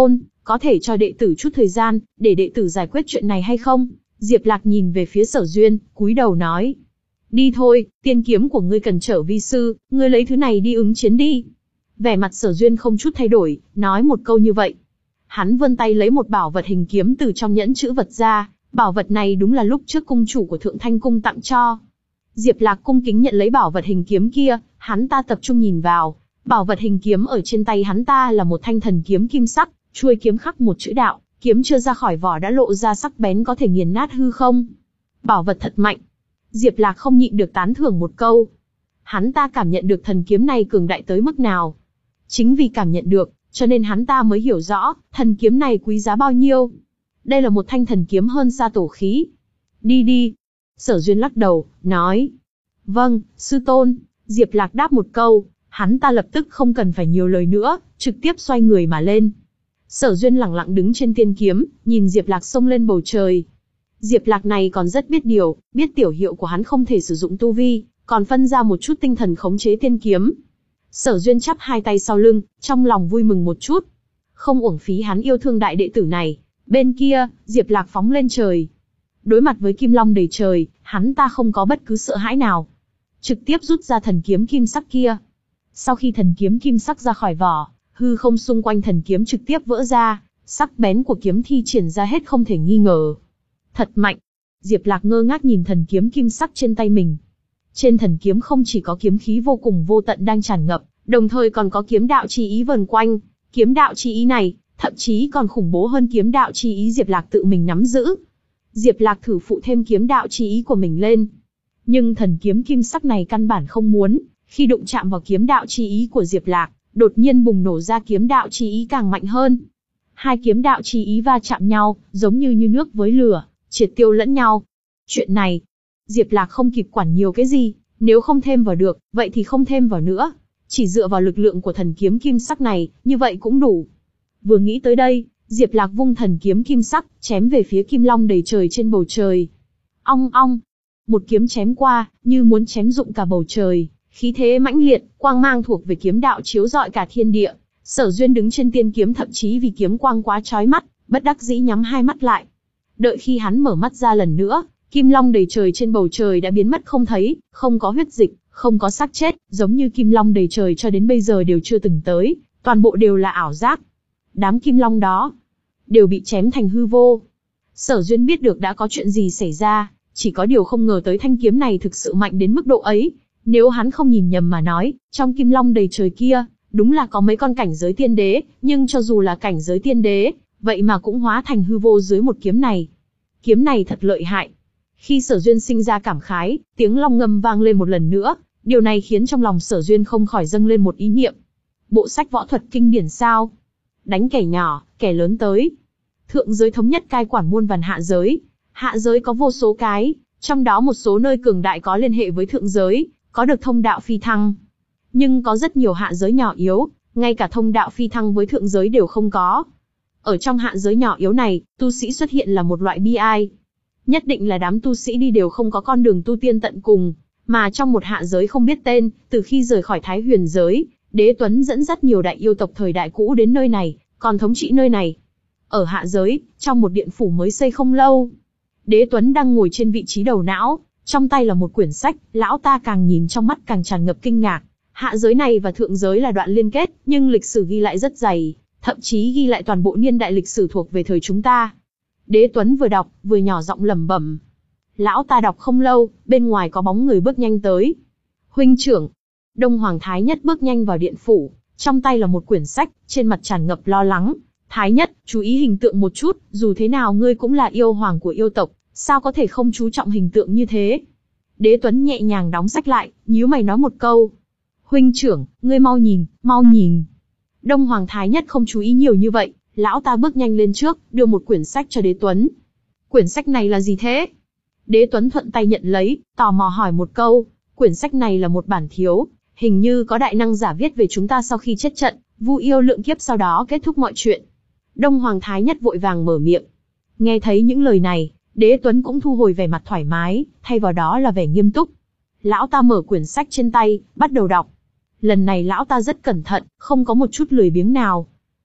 có thể cho đệ tử chút thời gian, để đệ tử giải quyết chuyện này hay không? Diệp Lạc nhìn về phía Sở Duyên, cúi đầu nói. Đi thôi, tiên kiếm của ngươi cần trở vi sư, ngươi lấy thứ này đi ứng chiến đi. Vẻ mặt Sở Duyên không chút thay đổi, nói một câu như vậy. Hắn vươn tay lấy một bảo vật hình kiếm từ trong nhẫn chữ vật ra, bảo vật này đúng là lúc trước cung chủ của Thượng Thanh Cung tặng cho. Diệp Lạc cung kính nhận lấy bảo vật hình kiếm kia, hắn ta tập trung nhìn vào, bảo vật hình kiếm ở trên tay hắn ta là một thanh thần kiếm kim sắc, chuôi kiếm khắc một chữ đạo, kiếm chưa ra khỏi vỏ đã lộ ra sắc bén có thể nghiền nát hư không. Bảo vật thật mạnh. Diệp Lạc không nhịn được tán thưởng một câu. Hắn ta cảm nhận được thần kiếm này cường đại tới mức nào. Chính vì cảm nhận được, cho nên hắn ta mới hiểu rõ, thần kiếm này quý giá bao nhiêu. Đây là một thanh thần kiếm hơn xa tổ khí. Đi đi. Sở Duyên lắc đầu, nói. Vâng, sư tôn. Diệp Lạc đáp một câu, hắn ta lập tức không cần phải nhiều lời nữa, trực tiếp xoay người mà lên. Sở Duyên lẳng lặng đứng trên tiên kiếm, nhìn Diệp Lạc xông lên bầu trời. Diệp Lạc này còn rất biết điều, biết tiểu hiệu của hắn không thể sử dụng tu vi, còn phân ra một chút tinh thần khống chế tiên kiếm. Sở Duyên chắp hai tay sau lưng, trong lòng vui mừng một chút. Không uổng phí hắn yêu thương đại đệ tử này. Bên kia, Diệp Lạc phóng lên trời. Đối mặt với kim long đầy trời, hắn ta không có bất cứ sợ hãi nào. Trực tiếp rút ra thần kiếm kim sắc kia. Sau khi thần kiếm kim sắc ra khỏi vỏ, hư không xung quanh thần kiếm trực tiếp vỡ ra, sắc bén của kiếm thi triển ra hết không thể nghi ngờ. Thật mạnh. Diệp Lạc ngơ ngác nhìn thần kiếm kim sắc trên tay mình. Trên thần kiếm không chỉ có kiếm khí vô cùng vô tận đang tràn ngập, đồng thời còn có kiếm đạo chi ý vần quanh. Kiếm đạo chi ý này, thậm chí còn khủng bố hơn kiếm đạo chi ý Diệp Lạc tự mình nắm giữ. Diệp Lạc thử phụ thêm kiếm đạo chi ý của mình lên. Nhưng thần kiếm kim sắc này căn bản không muốn, khi đụng chạm vào kiếm đạo chi ý của Diệp Lạc, đột nhiên bùng nổ ra kiếm đạo chi ý càng mạnh hơn. Hai kiếm đạo chi ý va chạm nhau, giống như như nước với lửa, triệt tiêu lẫn nhau. Chuyện này, Diệp Lạc không kịp quản nhiều cái gì, nếu không thêm vào được, vậy thì không thêm vào nữa. Chỉ dựa vào lực lượng của thần kiếm kim sắc này, như vậy cũng đủ. Vừa nghĩ tới đây, Diệp Lạc vung thần kiếm kim sắc, chém về phía kim long đầy trời trên bầu trời. Ong ong, một kiếm chém qua, như muốn chém rụng cả bầu trời, khí thế mãnh liệt, quang mang thuộc về kiếm đạo chiếu rọi cả thiên địa. Sở Duyên đứng trên tiên kiếm thậm chí vì kiếm quang quá chói mắt, bất đắc dĩ nhắm hai mắt lại. Đợi khi hắn mở mắt ra lần nữa, kim long đầy trời trên bầu trời đã biến mất không thấy, không có huyết dịch, không có xác chết, giống như kim long đầy trời cho đến bây giờ đều chưa từng tới, toàn bộ đều là ảo giác. Đám kim long đó đều bị chém thành hư vô. Sở Duyên biết được đã có chuyện gì xảy ra, chỉ có điều không ngờ tới thanh kiếm này thực sự mạnh đến mức độ ấy. Nếu hắn không nhìn nhầm mà nói, trong kim long đầy trời kia, đúng là có mấy con cảnh giới tiên đế, nhưng cho dù là cảnh giới tiên đế, vậy mà cũng hóa thành hư vô dưới một kiếm này. Kiếm này thật lợi hại. Khi Sở Duyên sinh ra cảm khái, tiếng long ngâm vang lên một lần nữa, điều này khiến trong lòng Sở Duyên không khỏi dâng lên một ý niệm. Bộ sách võ thuật kinh điển sao? Đánh kẻ nhỏ, kẻ lớn tới. Thượng giới thống nhất cai quản muôn vàn hạ giới. Hạ giới có vô số cái, trong đó một số nơi cường đại có liên hệ với thượng giới, có được thông đạo phi thăng. Nhưng có rất nhiều hạ giới nhỏ yếu, ngay cả thông đạo phi thăng với thượng giới đều không có. Ở trong hạ giới nhỏ yếu này, tu sĩ xuất hiện là một loại bi ai. Nhất định là đám tu sĩ đi đều không có con đường tu tiên tận cùng, mà trong một hạ giới không biết tên, từ khi rời khỏi Thái Huyền giới, Đế Tuấn dẫn dắt nhiều đại yêu tộc thời đại cũ đến nơi này, còn thống trị nơi này. Ở hạ giới, trong một điện phủ mới xây không lâu, Đế Tuấn đang ngồi trên vị trí đầu não, trong tay là một quyển sách, lão ta càng nhìn trong mắt càng tràn ngập kinh ngạc. Hạ giới này và thượng giới là đoạn liên kết, nhưng lịch sử ghi lại rất dày, thậm chí ghi lại toàn bộ niên đại lịch sử thuộc về thời chúng ta. Đế Tuấn vừa đọc, vừa nhỏ giọng lẩm bẩm. Lão ta đọc không lâu, bên ngoài có bóng người bước nhanh tới. Huynh trưởng. Đông Hoàng Thái Nhất bước nhanh vào điện phủ, trong tay là một quyển sách, trên mặt tràn ngập lo lắng. Thái Nhất, chú ý hình tượng một chút, dù thế nào ngươi cũng là yêu hoàng của yêu tộc, sao có thể không chú trọng hình tượng như thế? Đế Tuấn nhẹ nhàng đóng sách lại, nhíu mày nói một câu. Huynh trưởng, ngươi mau nhìn, mau nhìn. Đông Hoàng Thái Nhất không chú ý nhiều như vậy, lão ta bước nhanh lên trước, đưa một quyển sách cho Đế Tuấn. Quyển sách này là gì thế? Đế Tuấn thuận tay nhận lấy, tò mò hỏi một câu. Quyển sách này là một bản thiếu, hình như có đại năng giả viết về chúng ta sau khi chết trận, Vu yêu lượng kiếp sau đó kết thúc mọi chuyện. Đông Hoàng Thái Nhất vội vàng mở miệng. Nghe thấy những lời này, Đế Tuấn cũng thu hồi vẻ mặt thoải mái, thay vào đó là vẻ nghiêm túc. Lão ta mở quyển sách trên tay, bắt đầu đọc. Lần này lão ta rất cẩn thận, không có một chút lười biếng nào.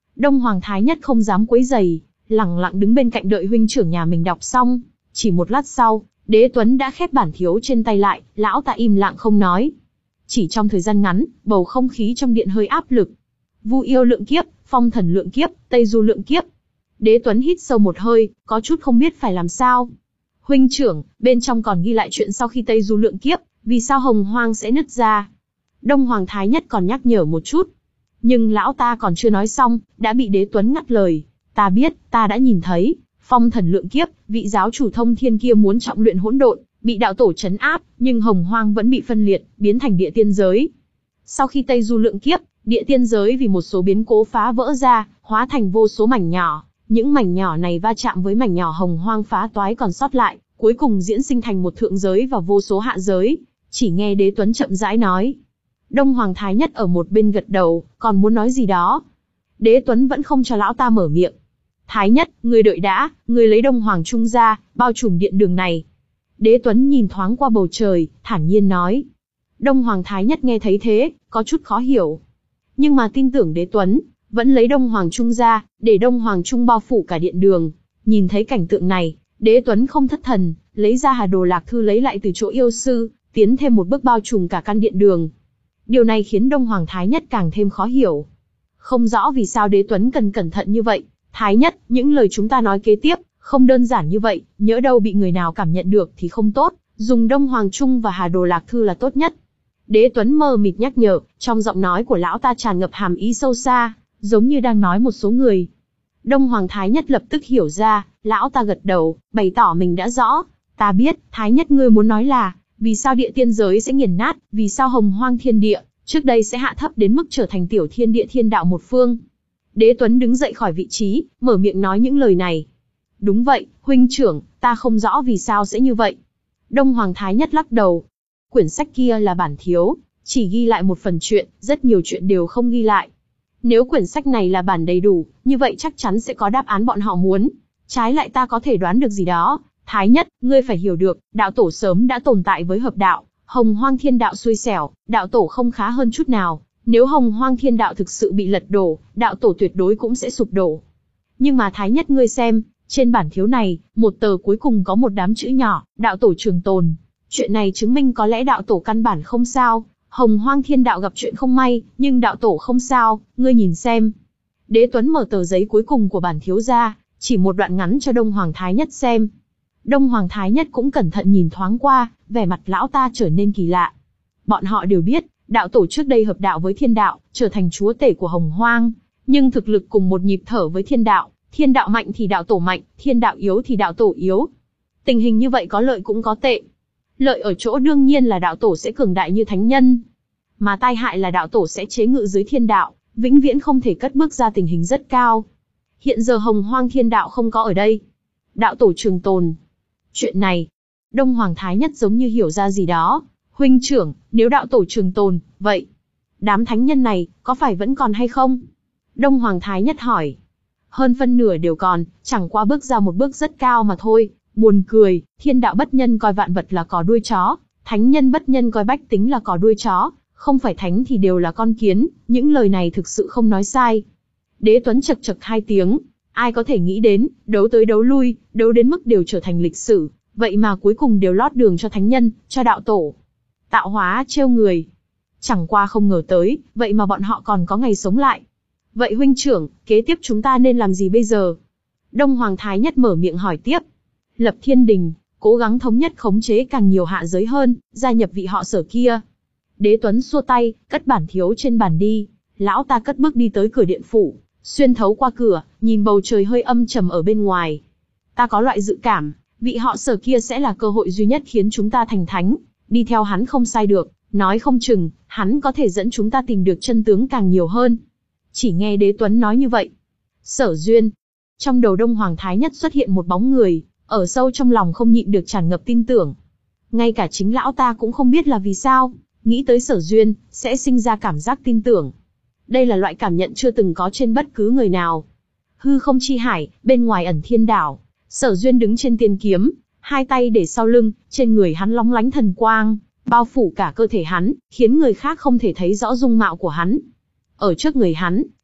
Đông Hoàng Thái Nhất không dám quấy rầy, lẳng lặng đứng bên cạnh đợi huynh trưởng nhà mình đọc xong. Chỉ một lát sau, Đế Tuấn đã khép bản thiếu trên tay lại, lão ta im lặng không nói. Chỉ trong thời gian ngắn, bầu không khí trong điện hơi áp lực. Vu yêu lượng kiếp, phong thần lượng kiếp, Tây Du lượng kiếp. Đế Tuấn hít sâu một hơi, có chút không biết phải làm sao. Huynh trưởng, bên trong còn ghi lại chuyện sau khi Tây Du lượng kiếp, vì sao hồng hoang sẽ nứt ra. Đông Hoàng Thái Nhất còn nhắc nhở một chút. Nhưng lão ta còn chưa nói xong, đã bị Đế Tuấn ngắt lời. Ta biết, ta đã nhìn thấy, phong thần lượng kiếp, vị giáo chủ thông thiên kia muốn trọng luyện hỗn độn, bị đạo tổ trấn áp, nhưng hồng hoang vẫn bị phân liệt, biến thành địa tiên giới. Sau khi Tây Du lượng kiếp, địa tiên giới vì một số biến cố phá vỡ ra, hóa thành vô số mảnh nhỏ. Những mảnh nhỏ này va chạm với mảnh nhỏ hồng hoang phá toái còn sót lại, cuối cùng diễn sinh thành một thượng giới và vô số hạ giới. Chỉ nghe Đế Tuấn chậm rãi nói. Đông Hoàng Thái Nhất ở một bên gật đầu, còn muốn nói gì đó. Đế Tuấn vẫn không cho lão ta mở miệng. Thái Nhất, ngươi đợi đã, ngươi lấy Đông Hoàng Trung ra, bao trùm điện đường này. Đế Tuấn nhìn thoáng qua bầu trời, thản nhiên nói. Đông Hoàng Thái Nhất nghe thấy thế, có chút khó hiểu. Nhưng mà tin tưởng Đế Tuấn, vẫn lấy Đông Hoàng Trung ra, để Đông Hoàng Trung bao phủ cả điện đường. Nhìn thấy cảnh tượng này, Đế Tuấn không thất thần, lấy ra Hà Đồ Lạc Thư lấy lại từ chỗ yêu sư, tiến thêm một bước bao trùm cả căn điện đường. Điều này khiến Đông Hoàng Thái Nhất càng thêm khó hiểu. Không rõ vì sao Đế Tuấn cần cẩn thận như vậy. Thái Nhất, những lời chúng ta nói kế tiếp, không đơn giản như vậy, nhỡ đâu bị người nào cảm nhận được thì không tốt, dùng Đông Hoàng Trung và Hà Đồ Lạc Thư là tốt nhất. Đế Tuấn mờ mịt nhắc nhở, trong giọng nói của lão ta tràn ngập hàm ý sâu xa, giống như đang nói một số người. Đông Hoàng Thái Nhất lập tức hiểu ra, lão ta gật đầu, bày tỏ mình đã rõ. Ta biết, Thái Nhất ngươi muốn nói là, vì sao địa tiên giới sẽ nghiền nát, vì sao hồng hoang thiên địa, trước đây sẽ hạ thấp đến mức trở thành tiểu thiên địa thiên đạo một phương. Đế Tuấn đứng dậy khỏi vị trí, mở miệng nói những lời này. Đúng vậy, huynh trưởng, ta không rõ vì sao sẽ như vậy. Đông Hoàng Thái Nhất lắc đầu. Quyển sách kia là bản thiếu, chỉ ghi lại một phần chuyện, rất nhiều chuyện đều không ghi lại. Nếu quyển sách này là bản đầy đủ, như vậy chắc chắn sẽ có đáp án bọn họ muốn. Trái lại ta có thể đoán được gì đó. Thái Nhất, ngươi phải hiểu được, đạo tổ sớm đã tồn tại với hợp đạo, hồng hoang thiên đạo xui xẻo, đạo tổ không khá hơn chút nào. Nếu hồng hoang thiên đạo thực sự bị lật đổ, đạo tổ tuyệt đối cũng sẽ sụp đổ. Nhưng mà Thái Nhất ngươi xem, trên bản thiếu này, một tờ cuối cùng có một đám chữ nhỏ, đạo tổ trường tồn. Chuyện này chứng minh có lẽ đạo tổ căn bản không sao, hồng hoang thiên đạo gặp chuyện không may, nhưng đạo tổ không sao, ngươi nhìn xem. Đế Tuấn mở tờ giấy cuối cùng của bản thiếu ra, chỉ một đoạn ngắn cho Đông Hoàng Thái Nhất xem. Đông Hoàng Thái Nhất cũng cẩn thận nhìn thoáng qua, vẻ mặt lão ta trở nên kỳ lạ. Bọn họ đều biết, đạo tổ trước đây hợp đạo với thiên đạo, trở thành chúa tể của hồng hoang, nhưng thực lực cùng một nhịp thở với thiên đạo, thiên đạo mạnh thì đạo tổ mạnh, thiên đạo yếu thì đạo tổ yếu. Tình hình như vậy có lợi cũng có tệ. Lợi ở chỗ đương nhiên là đạo tổ sẽ cường đại như thánh nhân, mà tai hại là đạo tổ sẽ chế ngự dưới thiên đạo, vĩnh viễn không thể cất bước ra tình hình rất cao. Hiện giờ hồng hoang thiên đạo không có ở đây, đạo tổ trường tồn. Chuyện này, Đông Hoàng Thái Nhất giống như hiểu ra gì đó. Huynh trưởng, nếu đạo tổ trường tồn, vậy đám thánh nhân này, có phải vẫn còn hay không? Đông Hoàng Thái Nhất hỏi. Hơn phân nửa đều còn, chẳng qua bước ra một bước rất cao mà thôi. Buồn cười, thiên đạo bất nhân coi vạn vật là cò đuôi chó, thánh nhân bất nhân coi bách tính là cò đuôi chó, không phải thánh thì đều là con kiến, những lời này thực sự không nói sai. Đế Tuấn chật chật hai tiếng, ai có thể nghĩ đến, đấu tới đấu lui, đấu đến mức đều trở thành lịch sử, vậy mà cuối cùng đều lót đường cho thánh nhân, cho đạo tổ. Tạo hóa trêu người. Chẳng qua không ngờ tới, vậy mà bọn họ còn có ngày sống lại. Vậy huynh trưởng, kế tiếp chúng ta nên làm gì bây giờ? Đông Hoàng Thái Nhất mở miệng hỏi tiếp. Lập thiên đình, cố gắng thống nhất khống chế càng nhiều hạ giới hơn, gia nhập vị họ Sở kia. Đế Tuấn xua tay, cất bản thiếu trên bàn đi. Lão ta cất bước đi tới cửa điện phủ, xuyên thấu qua cửa, nhìn bầu trời hơi âm trầm ở bên ngoài. Ta có loại dự cảm, vị họ Sở kia sẽ là cơ hội duy nhất khiến chúng ta thành thánh. Đi theo hắn không sai được, nói không chừng, hắn có thể dẫn chúng ta tìm được chân tướng càng nhiều hơn. Chỉ nghe Đế Tuấn nói như vậy. Sở duyên. Trong đầu Đông Hoàng Thái Nhất xuất hiện một bóng người, ở sâu trong lòng không nhịn được tràn ngập tin tưởng. Ngay cả chính lão ta cũng không biết là vì sao, nghĩ tới Sở duyên, sẽ sinh ra cảm giác tin tưởng. Đây là loại cảm nhận chưa từng có trên bất cứ người nào. Hư không chi hải, bên ngoài ẩn thiên đảo, Sở duyên đứng trên tiên kiếm, hai tay để sau lưng, trên người hắn lóng lánh thần quang, bao phủ cả cơ thể hắn, khiến người khác không thể thấy rõ dung mạo của hắn. Ở trước người hắn,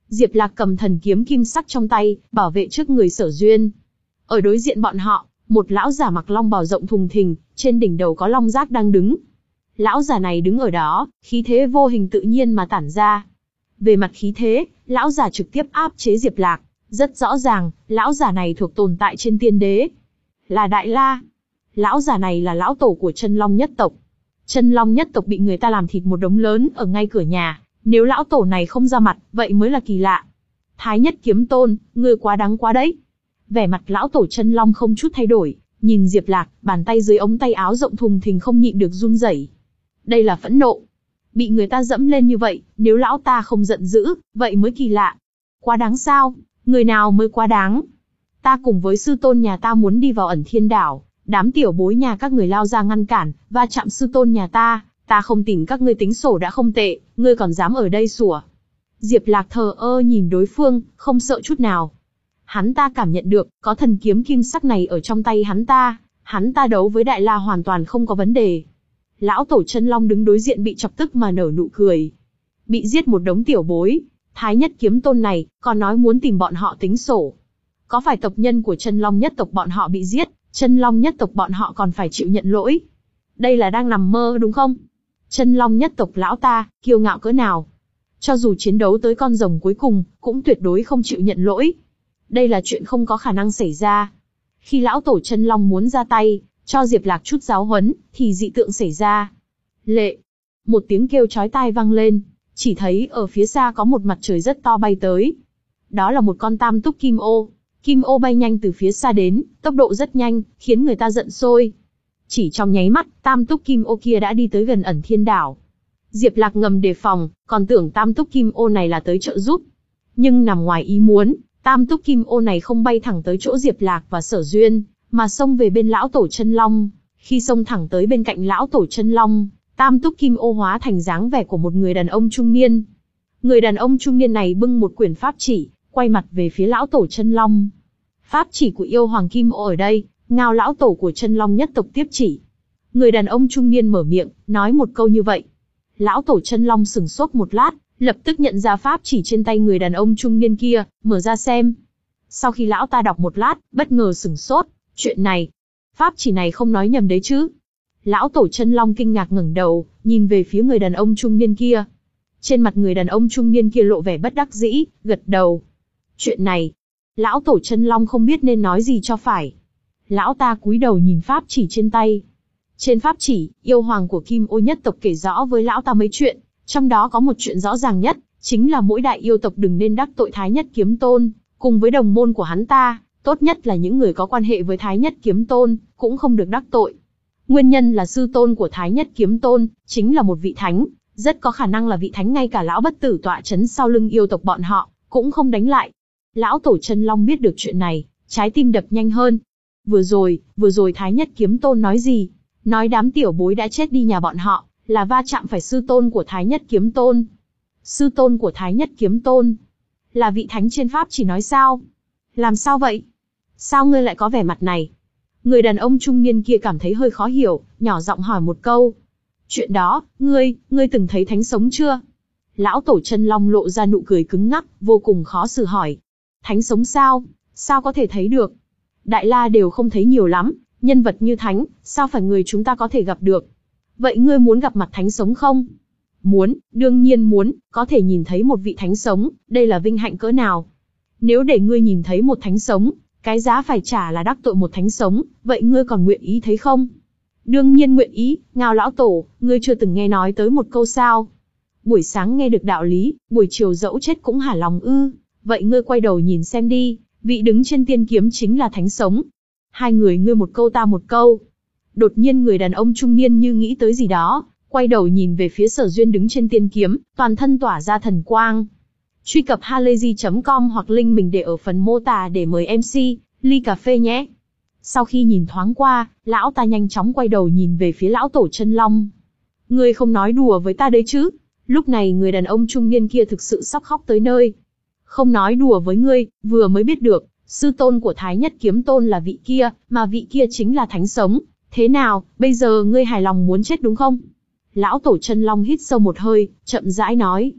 Diệp Lạc cầm thần kiếm kim sắc trong tay, bảo vệ trước người Sở Duyên. Ở đối diện bọn họ, một lão giả mặc long bào rộng thùng thình, trên đỉnh đầu có long giác đang đứng. Lão giả này đứng ở đó, khí thế vô hình tự nhiên mà tản ra. Về mặt khí thế, lão giả trực tiếp áp chế Diệp Lạc. Rất rõ ràng, lão giả này thuộc tồn tại trên tiên đế. Là Đại La. Lão giả này là lão tổ của Chân Long nhất tộc. Chân Long nhất tộc bị người ta làm thịt một đống lớn ở ngay cửa nhà. Nếu lão tổ này không ra mặt, vậy mới là kỳ lạ. Thái Nhất Kiếm Tôn, ngươi quá đáng quá đấy. Vẻ mặt lão tổ Chân Long không chút thay đổi, nhìn Diệp Lạc, bàn tay dưới ống tay áo rộng thùng thình không nhịn được run rẩy. Đây là phẫn nộ. Bị người ta dẫm lên như vậy, nếu lão ta không giận dữ, vậy mới kỳ lạ. Quá đáng sao? Người nào mới quá đáng? Ta cùng với sư tôn nhà ta muốn đi vào Ẩn Thiên Đảo, đám tiểu bối nhà các người lao ra ngăn cản, va chạm sư tôn nhà ta, ta không tìm các ngươi tính sổ đã không tệ, ngươi còn dám ở đây sủa. Diệp Lạc thờ ơ nhìn đối phương, không sợ chút nào. Hắn ta cảm nhận được, có thần kiếm kim sắc này ở trong tay hắn ta, hắn ta đấu với Đại La hoàn toàn không có vấn đề. Lão tổ Chân Long đứng đối diện bị chọc tức mà nở nụ cười. Bị giết một đống tiểu bối, Thái Nhất Kiếm Tôn này, còn nói muốn tìm bọn họ tính sổ. Có phải tộc nhân của Chân Long nhất tộc bọn họ bị giết, Chân Long nhất tộc bọn họ còn phải chịu nhận lỗi. Đây là đang nằm mơ đúng không? Chân Long nhất tộc lão ta, kiêu ngạo cỡ nào. Cho dù chiến đấu tới con rồng cuối cùng, cũng tuyệt đối không chịu nhận lỗi. Đây là chuyện không có khả năng xảy ra. Khi lão tổ Chân Long muốn ra tay, cho Diệp Lạc chút giáo huấn, thì dị tượng xảy ra. Lệ! Một tiếng kêu chói tai vang lên, chỉ thấy ở phía xa có một mặt trời rất to bay tới. Đó là một con tam túc kim ô. Kim ô bay nhanh từ phía xa đến, tốc độ rất nhanh, khiến người ta giận sôi. Chỉ trong nháy mắt, tam túc kim ô kia đã đi tới gần Ẩn Thiên Đảo. Diệp Lạc ngầm đề phòng, còn tưởng tam túc kim ô này là tới trợ giúp. Nhưng nằm ngoài ý muốn, tam túc kim ô này không bay thẳng tới chỗ Diệp Lạc và Sở Duyên, mà xông về bên lão tổ Chân Long. Khi xông thẳng tới bên cạnh lão tổ Chân Long, tam túc kim ô hóa thành dáng vẻ của một người đàn ông trung niên. Người đàn ông trung niên này bưng một quyển pháp chỉ, quay mặt về phía lão tổ Chân Long. Pháp chỉ của yêu hoàng kim ô ở đây, ngao lão tổ của Chân Long nhất tộc tiếp chỉ. Người đàn ông trung niên mở miệng, nói một câu như vậy. Lão tổ Chân Long sững sốt một lát, lập tức nhận ra pháp chỉ trên tay người đàn ông trung niên kia, mở ra xem. Sau khi lão ta đọc một lát, bất ngờ sững sốt, chuyện này, pháp chỉ này không nói nhầm đấy chứ? Lão tổ Chân Long kinh ngạc ngẩng đầu, nhìn về phía người đàn ông trung niên kia. Trên mặt người đàn ông trung niên kia lộ vẻ bất đắc dĩ, gật đầu. Chuyện này, lão tổ Chân Long không biết nên nói gì cho phải. Lão ta cúi đầu nhìn pháp chỉ trên tay. Trên pháp chỉ, yêu hoàng của Kim Ô nhất tộc kể rõ với lão ta mấy chuyện, trong đó có một chuyện rõ ràng nhất, chính là mỗi đại yêu tộc đừng nên đắc tội Thái Nhất Kiếm Tôn, cùng với đồng môn của hắn ta, tốt nhất là những người có quan hệ với Thái Nhất Kiếm Tôn, cũng không được đắc tội. Nguyên nhân là sư tôn của Thái Nhất Kiếm Tôn, chính là một vị thánh, rất có khả năng là vị thánh ngay cả lão bất tử tọa chấn sau lưng yêu tộc bọn họ, cũng không đánh lại. Lão tổ Chân Long biết được chuyện này, trái tim đập nhanh hơn. Vừa rồi, vừa rồi Thái Nhất Kiếm Tôn nói gì? Nói đám tiểu bối đã chết đi nhà bọn họ, là va chạm phải sư tôn của Thái Nhất Kiếm Tôn. Sư tôn của Thái Nhất Kiếm Tôn, là vị thánh trên pháp chỉ nói sao? Làm sao vậy? Sao ngươi lại có vẻ mặt này? Người đàn ông trung niên kia cảm thấy hơi khó hiểu, nhỏ giọng hỏi một câu. Chuyện đó, ngươi, ngươi từng thấy thánh sống chưa? Lão tổ Chân Long lộ ra nụ cười cứng ngắc, vô cùng khó xử hỏi. Thánh sống sao? Sao có thể thấy được? Đại La đều không thấy nhiều lắm, nhân vật như thánh, sao phải người chúng ta có thể gặp được? Vậy ngươi muốn gặp mặt thánh sống không? Muốn, đương nhiên muốn, có thể nhìn thấy một vị thánh sống, đây là vinh hạnh cỡ nào? Nếu để ngươi nhìn thấy một thánh sống, cái giá phải trả là đắc tội một thánh sống, vậy ngươi còn nguyện ý thấy không? Đương nhiên nguyện ý, ngao lão tổ, ngươi chưa từng nghe nói tới một câu sao? Buổi sáng nghe được đạo lý, buổi chiều dẫu chết cũng hả lòng ư? Vậy ngươi quay đầu nhìn xem đi, vị đứng trên tiên kiếm chính là thánh sống. Hai người ngươi một câu ta một câu. Đột nhiên người đàn ông trung niên như nghĩ tới gì đó, quay đầu nhìn về phía Sở Duyên đứng trên tiên kiếm, toàn thân tỏa ra thần quang. Truy cập halayzi chấm com hoặc link mình để ở phần mô tả để mời em xê, ly cà phê nhé. Sau khi nhìn thoáng qua, lão ta nhanh chóng quay đầu nhìn về phía lão tổ Chân Long. Ngươi không nói đùa với ta đấy chứ? Lúc này người đàn ông trung niên kia thực sự sắp khóc tới nơi. Không nói đùa với ngươi, vừa mới biết được, sư tôn của Thái Nhất Kiếm Tôn là vị kia, mà vị kia chính là thánh sống. Thế nào, bây giờ ngươi hài lòng muốn chết đúng không? Lão tổ Chân Long hít sâu một hơi, chậm rãi nói.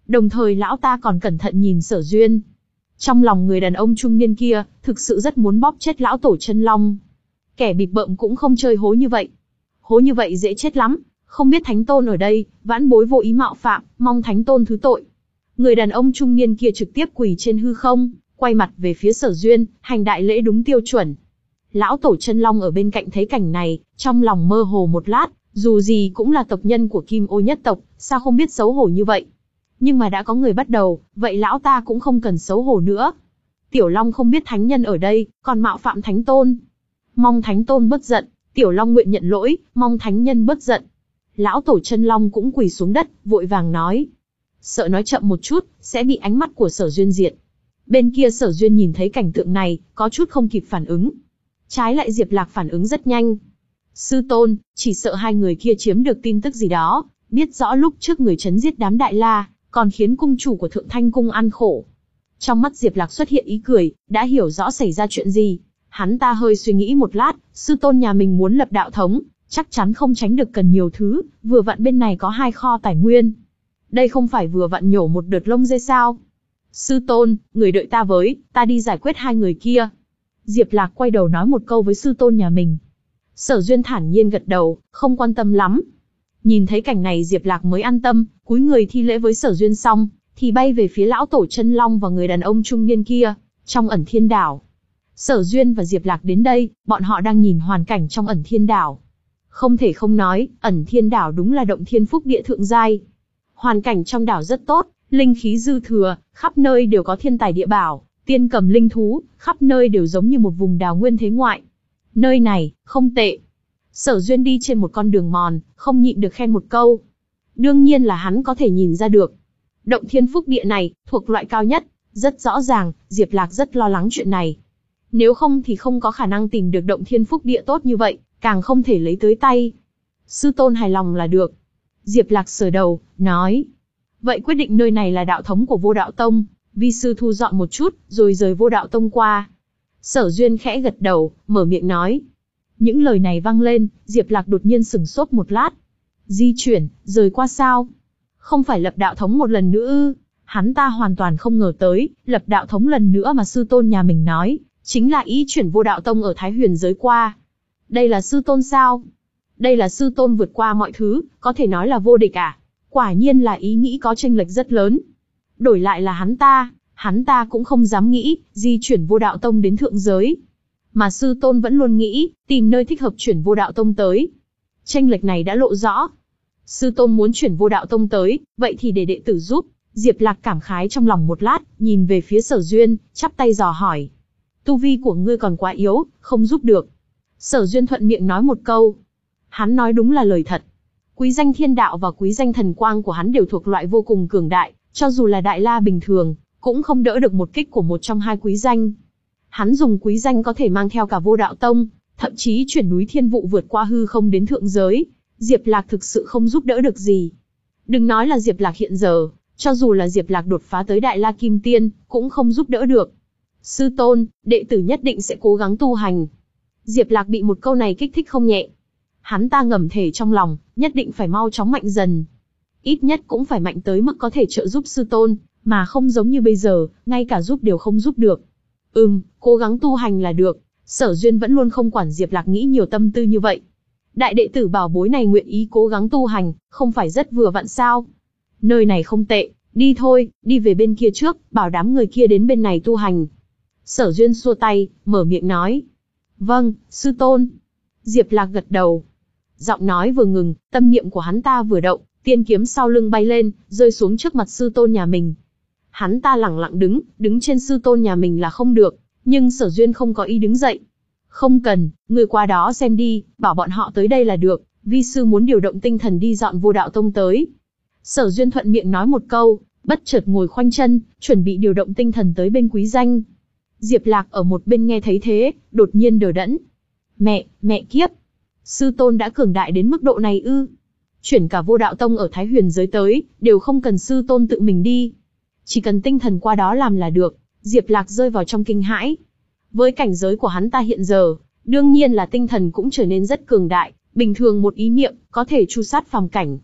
Đồng thời lão ta còn cẩn thận nhìn Sở Duyên. Trong lòng người đàn ông trung niên kia, thực sự rất muốn bóp chết lão tổ chân long. Kẻ bịp bợm cũng không chơi hố như vậy. Hố như vậy dễ chết lắm, không biết Thánh Tôn ở đây, vãn bối vô ý mạo phạm, mong Thánh Tôn thứ tội. Người đàn ông trung niên kia trực tiếp quỳ trên hư không, quay mặt về phía Sở Duyên, hành đại lễ đúng tiêu chuẩn. Lão tổ chân long ở bên cạnh thấy cảnh này, trong lòng mơ hồ một lát, dù gì cũng là tộc nhân của Kim Ô nhất tộc, sao không biết xấu hổ như vậy. Nhưng mà đã có người bắt đầu, vậy lão ta cũng không cần xấu hổ nữa. Tiểu Long không biết thánh nhân ở đây, còn mạo phạm Thánh Tôn. Mong Thánh Tôn bớt giận, Tiểu Long nguyện nhận lỗi, mong thánh nhân bớt giận. Lão tổ chân long cũng quỳ xuống đất, vội vàng nói. Sợ nói chậm một chút, sẽ bị ánh mắt của Sở Duyên diệt. Bên kia Sở Duyên nhìn thấy cảnh tượng này, có chút không kịp phản ứng. Trái lại Diệp Lạc phản ứng rất nhanh. Sư tôn, chỉ sợ hai người kia chiếm được tin tức gì đó, biết rõ lúc trước người trấn giết đám Đại La, còn khiến cung chủ của Thượng Thanh Cung ăn khổ. Trong mắt Diệp Lạc xuất hiện ý cười, đã hiểu rõ xảy ra chuyện gì. Hắn ta hơi suy nghĩ một lát, sư tôn nhà mình muốn lập đạo thống, chắc chắn không tránh được cần nhiều thứ, vừa vặn bên này có hai kho tài nguyên. Đây không phải vừa vặn nhổ một đợt lông dê sao? Sư tôn, người đợi ta với, ta đi giải quyết hai người kia. Diệp Lạc quay đầu nói một câu với sư tôn nhà mình. Sở Duyên thản nhiên gật đầu, không quan tâm lắm. Nhìn thấy cảnh này Diệp Lạc mới an tâm, cúi người thi lễ với Sở Duyên xong, thì bay về phía lão tổ chân long và người đàn ông trung niên kia, trong ẩn thiên đảo. Sở Duyên và Diệp Lạc đến đây, bọn họ đang nhìn hoàn cảnh trong ẩn thiên đảo. Không thể không nói, ẩn thiên đảo đúng là động thiên phúc địa thượng giai. Hoàn cảnh trong đảo rất tốt, linh khí dư thừa, khắp nơi đều có thiên tài địa bảo, tiên cầm linh thú, khắp nơi đều giống như một vùng đào nguyên thế ngoại. Nơi này, không tệ. Sở Duyên đi trên một con đường mòn, không nhịn được khen một câu. Đương nhiên là hắn có thể nhìn ra được. Động thiên phúc địa này, thuộc loại cao nhất, rất rõ ràng, Diệp Lạc rất lo lắng chuyện này. Nếu không thì không có khả năng tìm được động thiên phúc địa tốt như vậy, càng không thể lấy tới tay. Sư tôn hài lòng là được. Diệp Lạc sờ đầu, nói. Vậy quyết định nơi này là đạo thống của Vô Đạo Tông, vi sư thu dọn một chút, rồi rời Vô Đạo Tông qua. Sở Duyên khẽ gật đầu, mở miệng nói. Những lời này vang lên, Diệp Lạc đột nhiên sửng sốt một lát. Di chuyển, rời qua sao? Không phải lập đạo thống một lần nữa ư? Hắn ta hoàn toàn không ngờ tới, lập đạo thống lần nữa mà sư tôn nhà mình nói, chính là ý chuyển Vô Đạo Tông ở Thái Huyền giới qua. Đây là sư tôn sao? Đây là sư tôn vượt qua mọi thứ, có thể nói là vô địch à? Quả nhiên là ý nghĩ có chênh lệch rất lớn. Đổi lại là hắn ta, hắn ta cũng không dám nghĩ, di chuyển Vô Đạo Tông đến thượng giới. Mà sư tôn vẫn luôn nghĩ, tìm nơi thích hợp chuyển Vô Đạo Tông tới. Chênh lệch này đã lộ rõ. Sư tôn muốn chuyển Vô Đạo Tông tới, vậy thì để đệ tử giúp. Diệp Lạc cảm khái trong lòng một lát, nhìn về phía Sở Duyên, chắp tay dò hỏi. Tu vi của ngươi còn quá yếu, không giúp được. Sở Duyên thuận miệng nói một câu. Hắn nói đúng là lời thật. Quý danh thiên đạo và quý danh thần quang của hắn đều thuộc loại vô cùng cường đại, cho dù là Đại La bình thường, cũng không đỡ được một kích của một trong hai quý danh. Hắn dùng quý danh có thể mang theo cả Vô Đạo Tông, thậm chí chuyển núi thiên vụ vượt qua hư không đến thượng giới. Diệp Lạc thực sự không giúp đỡ được gì. Đừng nói là Diệp Lạc hiện giờ, cho dù là Diệp Lạc đột phá tới Đại La Kim Tiên, cũng không giúp đỡ được. Sư tôn, đệ tử nhất định sẽ cố gắng tu hành. Diệp Lạc bị một câu này kích thích không nhẹ. Hắn ta ngầm thể trong lòng, nhất định phải mau chóng mạnh dần. Ít nhất cũng phải mạnh tới mức có thể trợ giúp sư tôn, mà không giống như bây giờ, ngay cả giúp đều không giúp được. Ừm, cố gắng tu hành là được. Sở Duyên vẫn luôn không quản Diệp Lạc nghĩ nhiều tâm tư như vậy. Đại đệ tử bảo bối này nguyện ý cố gắng tu hành, không phải rất vừa vặn sao? Nơi này không tệ, đi thôi, đi về bên kia trước, bảo đám người kia đến bên này tu hành. Sở Duyên xua tay, mở miệng nói. Vâng, sư tôn. Diệp Lạc gật đầu. Giọng nói vừa ngừng, tâm niệm của hắn ta vừa động, tiên kiếm sau lưng bay lên, rơi xuống trước mặt sư tôn nhà mình. Hắn ta lẳng lặng đứng, đứng trên sư tôn nhà mình là không được, nhưng Sở Duyên không có ý đứng dậy. Không cần, người qua đó xem đi, bảo bọn họ tới đây là được, vi sư muốn điều động tinh thần đi dọn Vô Đạo Tông tới. Sở Duyên thuận miệng nói một câu, bất chợt ngồi khoanh chân, chuẩn bị điều động tinh thần tới bên quý danh. Diệp Lạc ở một bên nghe thấy thế, đột nhiên đờ đẫn. Mẹ, mẹ kiếp! Sư tôn đã cường đại đến mức độ này ư? Chuyển cả Vô Đạo Tông ở Thái Huyền giới tới, đều không cần sư tôn tự mình đi. Chỉ cần tinh thần qua đó làm là được. Diệp Lạc rơi vào trong kinh hãi. Với cảnh giới của hắn ta hiện giờ, đương nhiên là tinh thần cũng trở nên rất cường đại, bình thường một ý niệm, có thể tru sát phàm cảnh.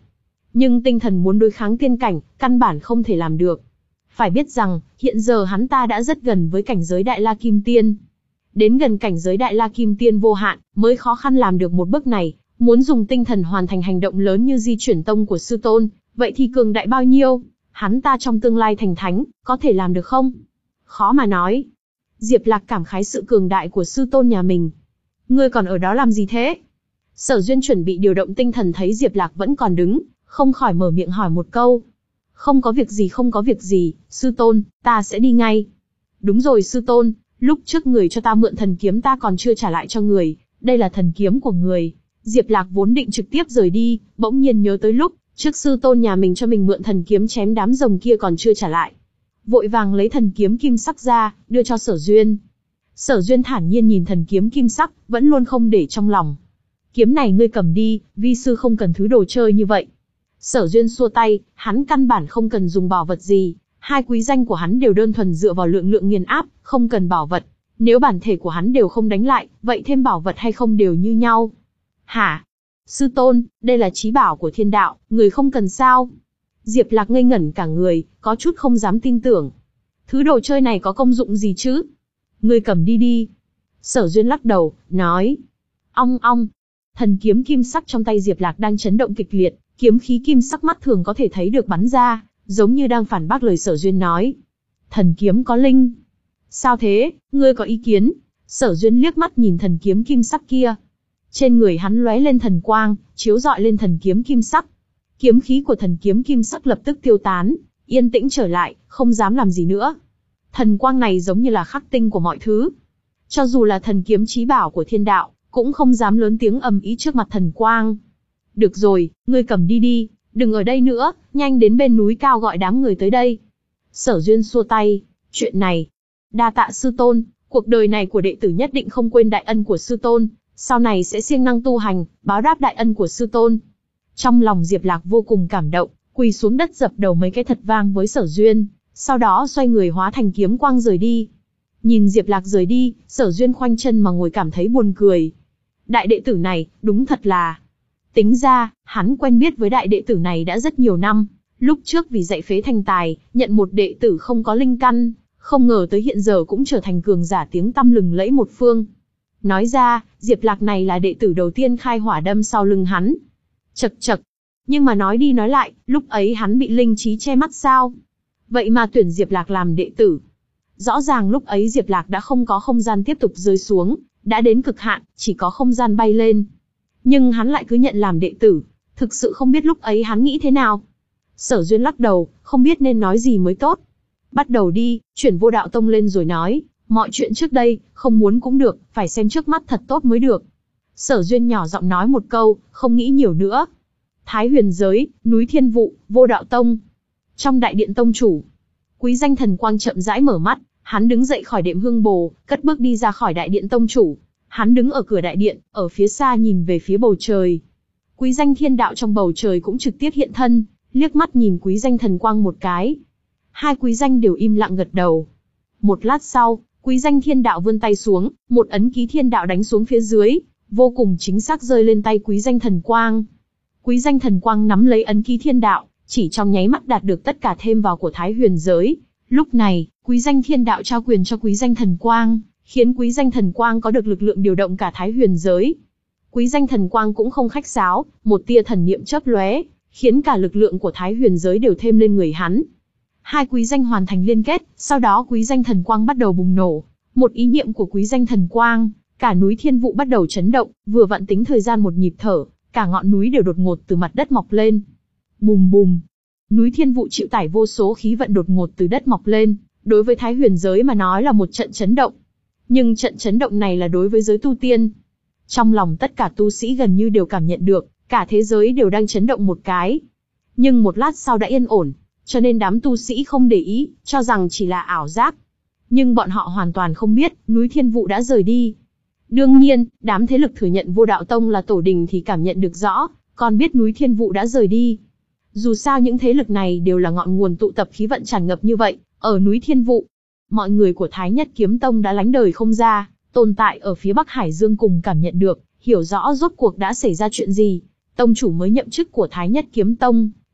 Nhưng tinh thần muốn đối kháng tiên cảnh, căn bản không thể làm được. Phải biết rằng, hiện giờ hắn ta đã rất gần với cảnh giới Đại La Kim Tiên. Đến gần cảnh giới Đại La Kim Tiên vô hạn, mới khó khăn làm được một bước này, muốn dùng tinh thần hoàn thành hành động lớn như di chuyển tông của sư tôn, vậy thì cường đại bao nhiêu? Hắn ta trong tương lai thành thánh, có thể làm được không? Khó mà nói. Diệp Lạc cảm khái sự cường đại của sư tôn nhà mình. Ngươi còn ở đó làm gì thế? Sở Duyên chuẩn bị điều động tinh thần thấy Diệp Lạc vẫn còn đứng, không khỏi mở miệng hỏi một câu. Không có việc gì không có việc gì, sư tôn, ta sẽ đi ngay. Đúng rồi sư tôn, lúc trước người cho ta mượn thần kiếm ta còn chưa trả lại cho người, đây là thần kiếm của người. Diệp Lạc vốn định trực tiếp rời đi, bỗng nhiên nhớ tới lúc trước sư tôn nhà mình cho mình mượn thần kiếm chém đám rồng kia còn chưa trả lại. Vội vàng lấy thần kiếm kim sắc ra, đưa cho Sở Duyên. Sở Duyên thản nhiên nhìn thần kiếm kim sắc, vẫn luôn không để trong lòng. Kiếm này ngươi cầm đi, vi sư không cần thứ đồ chơi như vậy. Sở Duyên xua tay, hắn căn bản không cần dùng bảo vật gì, hai quý danh của hắn đều đơn thuần dựa vào lượng lượng nghiền áp, không cần bảo vật. Nếu bản thể của hắn đều không đánh lại, vậy thêm bảo vật hay không đều như nhau. Hả? Sư tôn, đây là chí bảo của thiên đạo, người không cần sao? Diệp Lạc ngây ngẩn cả người, có chút không dám tin tưởng. Thứ đồ chơi này có công dụng gì chứ? Ngươi cầm đi đi. Sở Duyên lắc đầu, nói. Ong ong. Thần kiếm kim sắc trong tay Diệp Lạc đang chấn động kịch liệt, kiếm khí kim sắc mắt thường có thể thấy được bắn ra, giống như đang phản bác lời Sở Duyên nói. Thần kiếm có linh. Sao thế, ngươi có ý kiến? Sở Duyên liếc mắt nhìn thần kiếm kim sắc kia. Trên người hắn lóe lên thần quang, chiếu rọi lên thần kiếm kim sắc. Kiếm khí của thần kiếm kim sắc lập tức tiêu tán, yên tĩnh trở lại, không dám làm gì nữa. Thần quang này giống như là khắc tinh của mọi thứ. Cho dù là thần kiếm chí bảo của thiên đạo, cũng không dám lớn tiếng ầm ĩ trước mặt thần quang. Được rồi, ngươi cầm đi đi, đừng ở đây nữa, nhanh đến bên núi cao gọi đám người tới đây. Sở Duyên xua tay, chuyện này. Đa tạ sư tôn, cuộc đời này của đệ tử nhất định không quên đại ân của sư tôn, sau này sẽ siêng năng tu hành, báo đáp đại ân của sư tôn. Trong lòng Diệp Lạc vô cùng cảm động, quỳ xuống đất dập đầu mấy cái thật vang với Sở Duyên, sau đó xoay người hóa thành kiếm quang rời đi. Nhìn Diệp Lạc rời đi, Sở Duyên khoanh chân mà ngồi cảm thấy buồn cười. Đại đệ tử này, đúng thật là... Tính ra, hắn quen biết với đại đệ tử này đã rất nhiều năm, lúc trước vì dạy phế thành tài, nhận một đệ tử không có linh căn, không ngờ tới hiện giờ cũng trở thành cường giả tiếng tăm lừng lẫy một phương. Nói ra, Diệp Lạc này là đệ tử đầu tiên khai hỏa đâm sau lưng hắn. Chậc chậc. Nhưng mà nói đi nói lại, lúc ấy hắn bị linh trí che mắt sao? Vậy mà tuyển Diệp Lạc làm đệ tử. Rõ ràng lúc ấy Diệp Lạc đã không có không gian tiếp tục rơi xuống, đã đến cực hạn, chỉ có không gian bay lên. Nhưng hắn lại cứ nhận làm đệ tử, thực sự không biết lúc ấy hắn nghĩ thế nào. Sở Duyên lắc đầu, không biết nên nói gì mới tốt. Bắt đầu đi, chuyển Vô Đạo Tông lên rồi nói, mọi chuyện trước đây, không muốn cũng được, phải xem trước mắt thật tốt mới được. Sở Duyên nhỏ giọng nói một câu, không nghĩ nhiều nữa. Thái Huyền Giới, núi Thiên Vụ, Vô Đạo Tông. Trong đại điện tông chủ, Quý Danh Thần Quang chậm rãi mở mắt, hắn đứng dậy khỏi đệm hương bồ, cất bước đi ra khỏi đại điện tông chủ. Hắn đứng ở cửa đại điện, ở phía xa nhìn về phía bầu trời. Quý Danh Thiên Đạo trong bầu trời cũng trực tiếp hiện thân, liếc mắt nhìn Quý Danh Thần Quang một cái. Hai Quý Danh đều im lặng gật đầu. Một lát sau, Quý Danh Thiên Đạo vươn tay xuống, một ấn ký thiên đạo đánh xuống phía dưới, vô cùng chính xác rơi lên tay Quý Danh Thần Quang. Quý Danh Thần Quang nắm lấy ấn ký thiên đạo, chỉ trong nháy mắt đạt được tất cả thêm vào của Thái Huyền Giới. Lúc này, Quý Danh Thiên Đạo trao quyền cho Quý Danh Thần Quang, khiến Quý Danh Thần Quang có được lực lượng điều động cả Thái Huyền Giới. Quý Danh Thần Quang cũng không khách sáo, một tia thần niệm chớp lóe, khiến cả lực lượng của Thái Huyền Giới đều thêm lên người hắn. Hai Quý Danh hoàn thành liên kết, sau đó Quý Danh Thần Quang bắt đầu bùng nổ. Một ý niệm của Quý Danh Thần Quang, cả núi Thiên Vụ bắt đầu chấn động, vừa vặn tính thời gian một nhịp thở, cả ngọn núi đều đột ngột từ mặt đất mọc lên. Bùm bùm. Núi Thiên Vụ chịu tải vô số khí vận đột ngột từ đất mọc lên, đối với Thái Huyền Giới mà nói là một trận chấn động. Nhưng trận chấn động này là đối với giới tu tiên. Trong lòng tất cả tu sĩ gần như đều cảm nhận được, cả thế giới đều đang chấn động một cái. Nhưng một lát sau đã yên ổn, cho nên đám tu sĩ không để ý, cho rằng chỉ là ảo giác. Nhưng bọn họ hoàn toàn không biết, núi Thiên Vụ đã rời đi. Đương nhiên, đám thế lực thừa nhận Vô Đạo Tông là tổ đình thì cảm nhận được rõ, còn biết núi Thiên Vụ đã rời đi. Dù sao những thế lực này đều là ngọn nguồn tụ tập khí vận tràn ngập như vậy, ở núi Thiên Vụ. Mọi người của Thái Nhất Kiếm Tông đã lánh đời không ra, tồn tại ở phía Bắc Hải Dương cùng cảm nhận được, hiểu rõ rốt cuộc đã xảy ra chuyện gì. Tông chủ mới nhậm chức của Thái Nhất Kiếm Tông,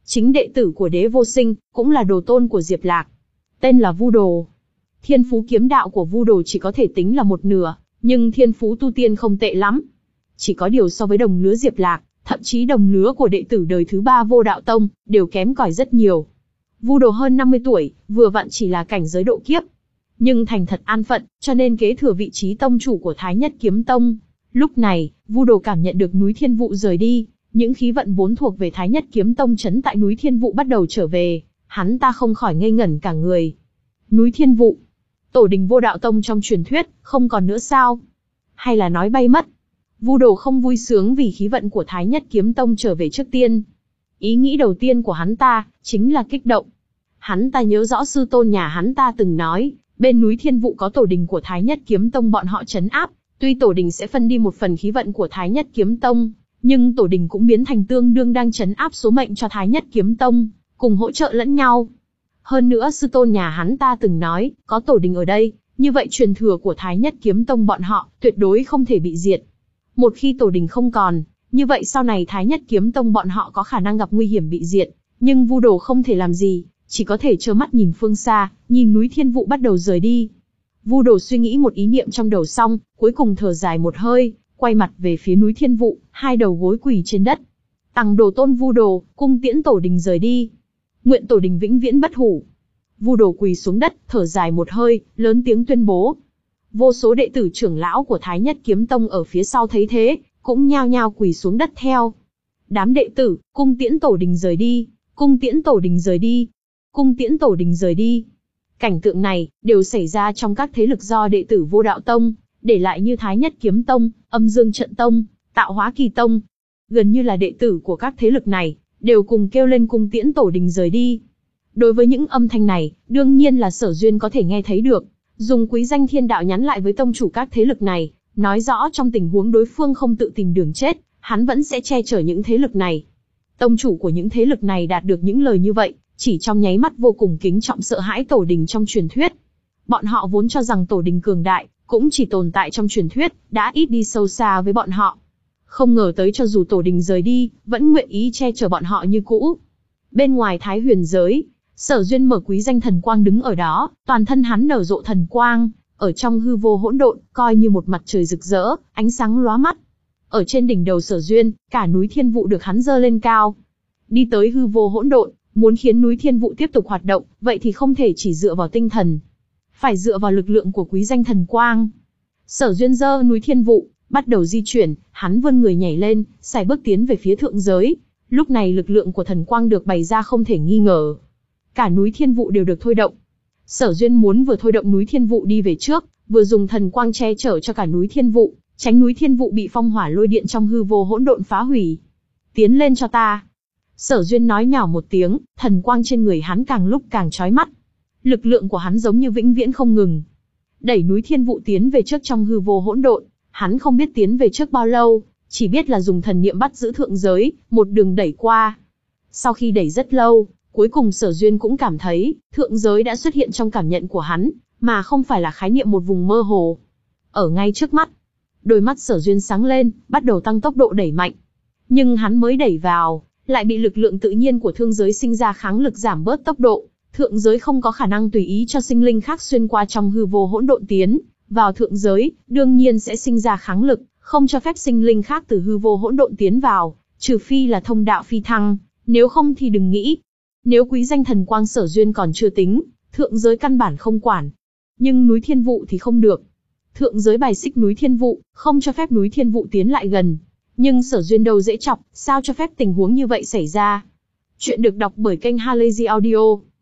chính đệ tử của Đế Vô Sinh, cũng là đồ tôn của Diệp Lạc. Tên là Vu Đồ. Thiên phú kiếm đạo của Vu Đồ chỉ có thể tính là một nửa, nhưng thiên phú tu tiên không tệ lắm. Chỉ có điều so với đồng lứa Diệp Lạc, thậm chí đồng lứa của đệ tử đời thứ ba Vô Đạo Tông, đều kém cỏi rất nhiều. Vu Đồ hơn năm mươi tuổi, vừa vặn chỉ là cảnh giới độ kiếp. Nhưng thành thật an phận, cho nên kế thừa vị trí tông chủ của Thái Nhất Kiếm Tông. Lúc này, Vu Đồ cảm nhận được núi Thiên Vụ rời đi, những khí vận vốn thuộc về Thái Nhất Kiếm Tông trấn tại núi Thiên Vụ bắt đầu trở về, hắn ta không khỏi ngây ngẩn cả người. Núi Thiên Vụ, tổ đình Vô Đạo Tông trong truyền thuyết, không còn nữa sao? Hay là nói bay mất? Vu Đồ không vui sướng vì khí vận của Thái Nhất Kiếm Tông trở về trước tiên. Ý nghĩ đầu tiên của hắn ta, chính là kích động. Hắn ta nhớ rõ sư tôn nhà hắn ta từng nói, bên núi Thiên Vụ có tổ đình của Thái Nhất Kiếm Tông bọn họ trấn áp, tuy tổ đình sẽ phân đi một phần khí vận của Thái Nhất Kiếm Tông, nhưng tổ đình cũng biến thành tương đương đang trấn áp số mệnh cho Thái Nhất Kiếm Tông, cùng hỗ trợ lẫn nhau. Hơn nữa sư tôn nhà hắn ta từng nói, có tổ đình ở đây, như vậy truyền thừa của Thái Nhất Kiếm Tông bọn họ, tuyệt đối không thể bị diệt. Một khi tổ đình không còn, như vậy sau này Thái Nhất Kiếm Tông bọn họ có khả năng gặp nguy hiểm bị diệt, nhưng Vu Đồ không thể làm gì, chỉ có thể trơ mắt nhìn phương xa, nhìn núi Thiên Vụ bắt đầu rời đi. Vu Đồ suy nghĩ một ý niệm trong đầu xong, cuối cùng thở dài một hơi, quay mặt về phía núi Thiên Vụ, hai đầu gối quỳ trên đất. Tằng Đồ tôn Vu Đồ, cung tiễn tổ đình rời đi. Nguyện tổ đình vĩnh viễn bất hủ. Vu Đồ quỳ xuống đất, thở dài một hơi, lớn tiếng tuyên bố. Vô số đệ tử trưởng lão của Thái Nhất Kiếm Tông ở phía sau thấy thế, cũng nhao nhao quỳ xuống đất theo. Đám đệ tử, cung tiễn tổ đình rời đi, cung tiễn tổ đình rời đi, cung tiễn tổ đình rời đi. Cảnh tượng này, đều xảy ra trong các thế lực do đệ tử Vô Đạo Tông, để lại như Thái Nhất Kiếm Tông, Âm Dương Trận Tông, Tạo Hóa Kỳ Tông. Gần như là đệ tử của các thế lực này, đều cùng kêu lên cung tiễn tổ đình rời đi. Đối với những âm thanh này, đương nhiên là Sở Duyên có thể nghe thấy được. Dùng quý danh thiên đạo nhắn lại với tông chủ các thế lực này, nói rõ trong tình huống đối phương không tự tìm đường chết, hắn vẫn sẽ che chở những thế lực này. Tông chủ của những thế lực này đạt được những lời như vậy, chỉ trong nháy mắt vô cùng kính trọng sợ hãi tổ đình trong truyền thuyết. Bọn họ vốn cho rằng tổ đình cường đại, cũng chỉ tồn tại trong truyền thuyết, đã ít đi sâu xa với bọn họ. Không ngờ tới cho dù tổ đình rời đi, vẫn nguyện ý che chở bọn họ như cũ. Bên ngoài Thái Huyền giới, Sở Duyên mở quý danh thần quang đứng ở đó, toàn thân hắn nở rộ thần quang, ở trong hư vô hỗn độn, coi như một mặt trời rực rỡ, ánh sáng lóa mắt. Ở trên đỉnh đầu Sở Duyên, cả núi Thiên Vụ được hắn dơ lên cao. Đi tới hư vô hỗn độn, muốn khiến núi Thiên Vụ tiếp tục hoạt động, vậy thì không thể chỉ dựa vào tinh thần, phải dựa vào lực lượng của quý danh thần quang. Sở Duyên dơ núi Thiên Vụ, bắt đầu di chuyển, hắn vươn người nhảy lên, sải bước tiến về phía thượng giới. Lúc này lực lượng của thần quang được bày ra không thể nghi ngờ. Cả núi Thiên Vụ đều được thôi động. Sở Duyên muốn vừa thôi động núi Thiên Vụ đi về trước, vừa dùng thần quang che chở cho cả núi Thiên Vụ, tránh núi Thiên Vụ bị phong hỏa lôi điện trong hư vô hỗn độn phá hủy. Tiến lên cho ta. Sở Duyên nói nhỏ một tiếng, thần quang trên người hắn càng lúc càng chói mắt. Lực lượng của hắn giống như vĩnh viễn không ngừng. Đẩy núi Thiên Vụ tiến về trước trong hư vô hỗn độn, hắn không biết tiến về trước bao lâu, chỉ biết là dùng thần niệm bắt giữ thượng giới, một đường đẩy qua. Sau khi đẩy rất lâu, cuối cùng Sở Duyên cũng cảm thấy, thượng giới đã xuất hiện trong cảm nhận của hắn, mà không phải là khái niệm một vùng mơ hồ. Ở ngay trước mắt, đôi mắt Sở Duyên sáng lên, bắt đầu tăng tốc độ đẩy mạnh. Nhưng hắn mới đẩy vào, lại bị lực lượng tự nhiên của thương giới sinh ra kháng lực giảm bớt tốc độ. Thượng giới không có khả năng tùy ý cho sinh linh khác xuyên qua trong hư vô hỗn độn tiến vào thượng giới, đương nhiên sẽ sinh ra kháng lực, không cho phép sinh linh khác từ hư vô hỗn độn tiến vào, trừ phi là thông đạo phi thăng, nếu không thì đừng nghĩ. Nếu quý danh thần quang Sở Duyên còn chưa tính, thượng giới căn bản không quản. Nhưng núi Thiên Vụ thì không được. Thượng giới bài xích núi Thiên Vụ, không cho phép núi Thiên Vụ tiến lại gần. Nhưng Sở Duyên đâu dễ chọc, sao cho phép tình huống như vậy xảy ra. Chuyện được đọc bởi kênh Halazy Audio.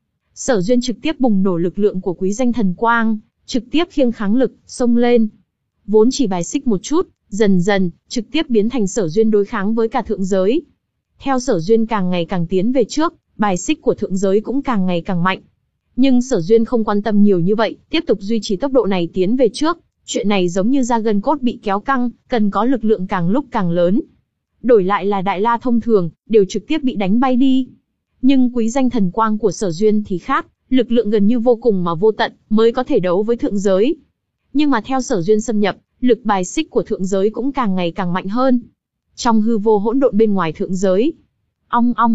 Sở Duyên trực tiếp bùng nổ lực lượng của quý danh thần quang, trực tiếp khiêng kháng lực, xông lên. Vốn chỉ bài xích một chút, dần dần, trực tiếp biến thành Sở Duyên đối kháng với cả thượng giới. Theo Sở Duyên càng ngày càng tiến về trước, bài xích của thượng giới cũng càng ngày càng mạnh. Nhưng Sở Duyên không quan tâm nhiều như vậy, tiếp tục duy trì tốc độ này tiến về trước. Chuyện này giống như da gân cốt bị kéo căng, cần có lực lượng càng lúc càng lớn. Đổi lại là Đại La thông thường, đều trực tiếp bị đánh bay đi. Nhưng quý danh thần quang của Sở Duyên thì khác, lực lượng gần như vô cùng mà vô tận, mới có thể đấu với thượng giới. Nhưng mà theo Sở Duyên xâm nhập, lực bài xích của thượng giới cũng càng ngày càng mạnh hơn. Trong hư vô hỗn độn bên ngoài thượng giới, ong ong,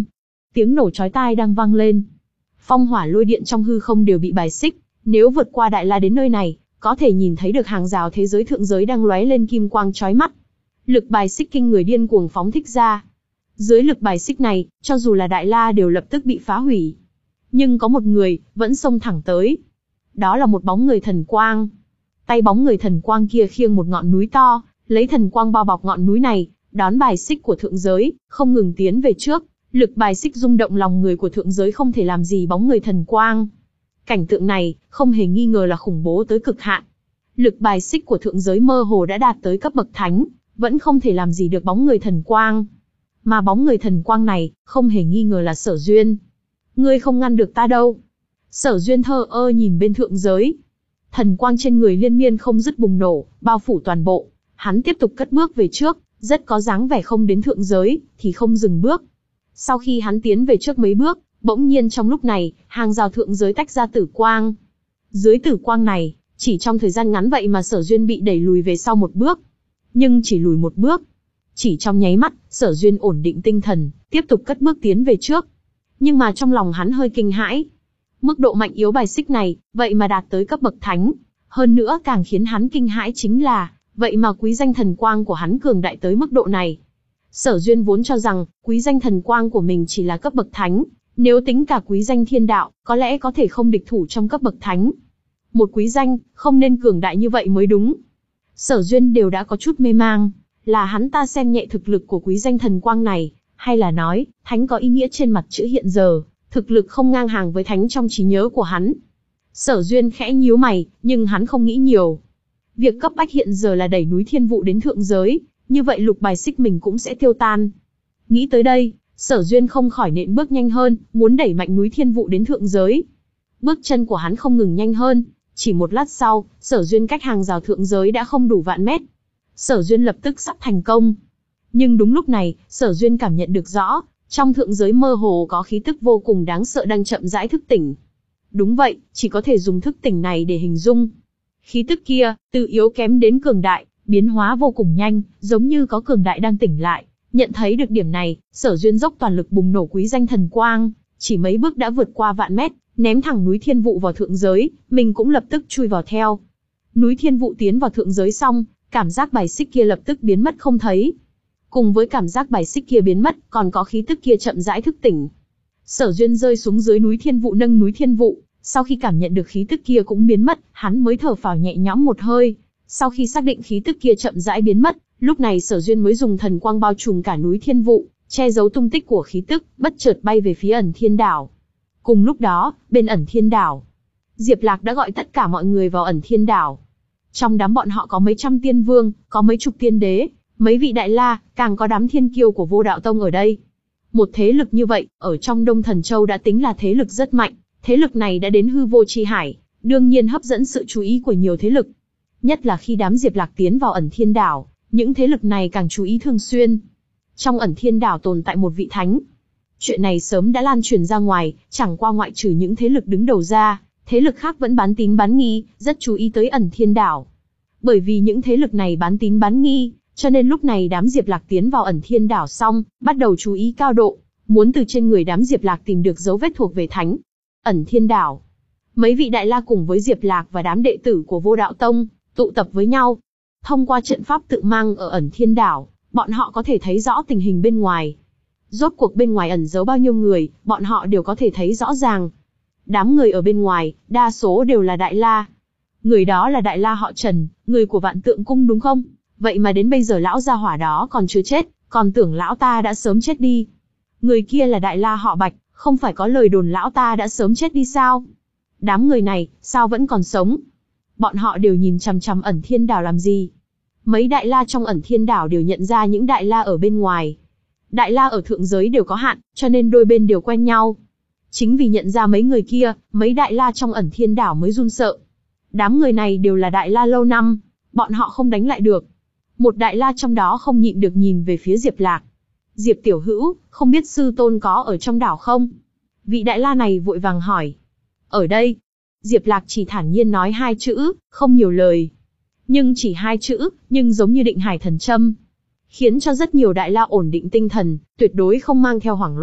tiếng nổ chói tai đang vang lên. Phong hỏa lôi điện trong hư không đều bị bài xích, nếu vượt qua Đại La đến nơi này, có thể nhìn thấy được hàng rào thế giới thượng giới đang lóe lên kim quang chói mắt. Lực bài xích kinh người điên cuồng phóng thích ra. Dưới lực bài xích này, cho dù là Đại La đều lập tức bị phá hủy. Nhưng có một người, vẫn xông thẳng tới. Đó là một bóng người thần quang. Tay bóng người thần quang kia khiêng một ngọn núi to, lấy thần quang bao bọc ngọn núi này, đón bài xích của thượng giới, không ngừng tiến về trước. Lực bài xích rung động lòng người của thượng giới không thể làm gì bóng người thần quang. Cảnh tượng này, không hề nghi ngờ là khủng bố tới cực hạn. Lực bài xích của thượng giới mơ hồ đã đạt tới cấp bậc thánh, vẫn không thể làm gì được bóng người thần quang. Mà bóng người thần quang này, không hề nghi ngờ là Sở Duyên. Ngươi không ngăn được ta đâu. Sở Duyên thờ ơ nhìn bên thượng giới. Thần quang trên người liên miên không dứt bùng nổ, bao phủ toàn bộ. Hắn tiếp tục cất bước về trước, rất có dáng vẻ không đến thượng giới, thì không dừng bước. Sau khi hắn tiến về trước mấy bước, bỗng nhiên trong lúc này, hàng rào thượng giới tách ra tử quang. Dưới tử quang này, chỉ trong thời gian ngắn vậy mà Sở Duyên bị đẩy lùi về sau một bước. Nhưng chỉ lùi một bước. Chỉ trong nháy mắt, Sở Duyên ổn định tinh thần, tiếp tục cất bước tiến về trước. Nhưng mà trong lòng hắn hơi kinh hãi. Mức độ mạnh yếu bài xích này, vậy mà đạt tới cấp bậc thánh. Hơn nữa càng khiến hắn kinh hãi chính là, vậy mà quý danh thần quang của hắn cường đại tới mức độ này. Sở Duyên vốn cho rằng, quý danh thần quang của mình chỉ là cấp bậc thánh. Nếu tính cả quý danh thiên đạo, có lẽ có thể không địch thủ trong cấp bậc thánh. Một quý danh, không nên cường đại như vậy mới đúng. Sở Duyên đều đã có chút mê mang, là hắn ta xem nhẹ thực lực của quý danh thần quang này, hay là nói, thánh có ý nghĩa trên mặt chữ hiện giờ, thực lực không ngang hàng với thánh trong trí nhớ của hắn. Sở Duyên khẽ nhíu mày, nhưng hắn không nghĩ nhiều. Việc cấp bách hiện giờ là đẩy núi thiên vụ đến thượng giới, như vậy lục bài xích mình cũng sẽ tiêu tan. Nghĩ tới đây, Sở Duyên không khỏi nện bước nhanh hơn, muốn đẩy mạnh núi thiên vụ đến thượng giới. Bước chân của hắn không ngừng nhanh hơn, chỉ một lát sau, Sở Duyên cách hàng rào thượng giới đã không đủ vạn mét. Sở Duyên lập tức sắp thành công. Nhưng đúng lúc này, Sở Duyên cảm nhận được rõ, trong thượng giới mơ hồ có khí tức vô cùng đáng sợ đang chậm rãi thức tỉnh. Đúng vậy, chỉ có thể dùng thức tỉnh này để hình dung. Khí tức kia, từ yếu kém đến cường đại, biến hóa vô cùng nhanh, giống như có cường đại đang tỉnh lại. Nhận thấy được điểm này, Sở Duyên dốc toàn lực bùng nổ quý danh thần quang, chỉ mấy bước đã vượt qua vạn mét, ném thẳng núi thiên vụ vào thượng giới, mình cũng lập tức chui vào theo. Núi thiên vụ tiến vào thượng giới xong, cảm giác bài xích kia lập tức biến mất không thấy. Cùng với cảm giác bài xích kia biến mất, còn có khí tức kia chậm rãi thức tỉnh. Sở Duyên rơi xuống dưới núi thiên vụ nâng núi thiên vụ, sau khi cảm nhận được khí tức kia cũng biến mất, hắn mới thở phào nhẹ nhõm một hơi. Sau khi xác định khí tức kia chậm rãi biến mất, lúc này Sở Duyên mới dùng thần quang bao trùm cả núi thiên vụ, che giấu tung tích của khí tức, bất chợt bay về phía ẩn thiên đảo. Cùng lúc đó, bên ẩn thiên đảo, Diệp Lạc đã gọi tất cả mọi người vào ẩn thiên đảo. Trong đám bọn họ có mấy trăm tiên vương, có mấy chục tiên đế, mấy vị đại la, càng có đám thiên kiêu của Vô Đạo Tông ở đây. Một thế lực như vậy, ở trong Đông Thần Châu đã tính là thế lực rất mạnh, thế lực này đã đến hư vô chi hải, đương nhiên hấp dẫn sự chú ý của nhiều thế lực. Nhất là khi đám Diệp Lạc tiến vào ẩn thiên đảo, những thế lực này càng chú ý thường xuyên. Trong ẩn thiên đảo tồn tại một vị thánh. Chuyện này sớm đã lan truyền ra ngoài, chẳng qua ngoại trừ những thế lực đứng đầu ra, thế lực khác vẫn bán tín bán nghi, rất chú ý tới ẩn thiên đảo. Bởi vì những thế lực này bán tín bán nghi, cho nên lúc này đám Diệp Lạc tiến vào ẩn thiên đảo xong, bắt đầu chú ý cao độ, muốn từ trên người đám Diệp Lạc tìm được dấu vết thuộc về thánh. Ẩn thiên đảo. Mấy vị đại la cùng với Diệp Lạc và đám đệ tử của Vô Đạo Tông, tụ tập với nhau. Thông qua trận pháp tự mang ở ẩn thiên đảo, bọn họ có thể thấy rõ tình hình bên ngoài. Rốt cuộc bên ngoài ẩn giấu bao nhiêu người, bọn họ đều có thể thấy rõ ràng. Đám người ở bên ngoài, đa số đều là đại la. Người đó là đại la họ Trần, người của Vạn Tượng Cung đúng không? Vậy mà đến bây giờ lão gia hỏa đó còn chưa chết, còn tưởng lão ta đã sớm chết đi. Người kia là đại la họ Bạch, không phải có lời đồn lão ta đã sớm chết đi sao? Đám người này, sao vẫn còn sống? Bọn họ đều nhìn chằm chằm ẩn thiên đảo làm gì? Mấy đại la trong ẩn thiên đảo đều nhận ra những đại la ở bên ngoài. Đại la ở thượng giới đều có hạn, cho nên đôi bên đều quen nhau. Chính vì nhận ra mấy người kia, mấy đại la trong ẩn thiên đảo mới run sợ. Đám người này đều là đại la lâu năm, bọn họ không đánh lại được. Một đại la trong đó không nhịn được nhìn về phía Diệp Lạc. Diệp tiểu hữu, không biết sư tôn có ở trong đảo không? Vị đại la này vội vàng hỏi. Ở đây. Diệp Lạc chỉ thản nhiên nói hai chữ, không nhiều lời. Nhưng chỉ hai chữ, nhưng giống như định hải thần châm. Khiến cho rất nhiều đại la ổn định tinh thần, tuyệt đối không mang theo hoảng loạn.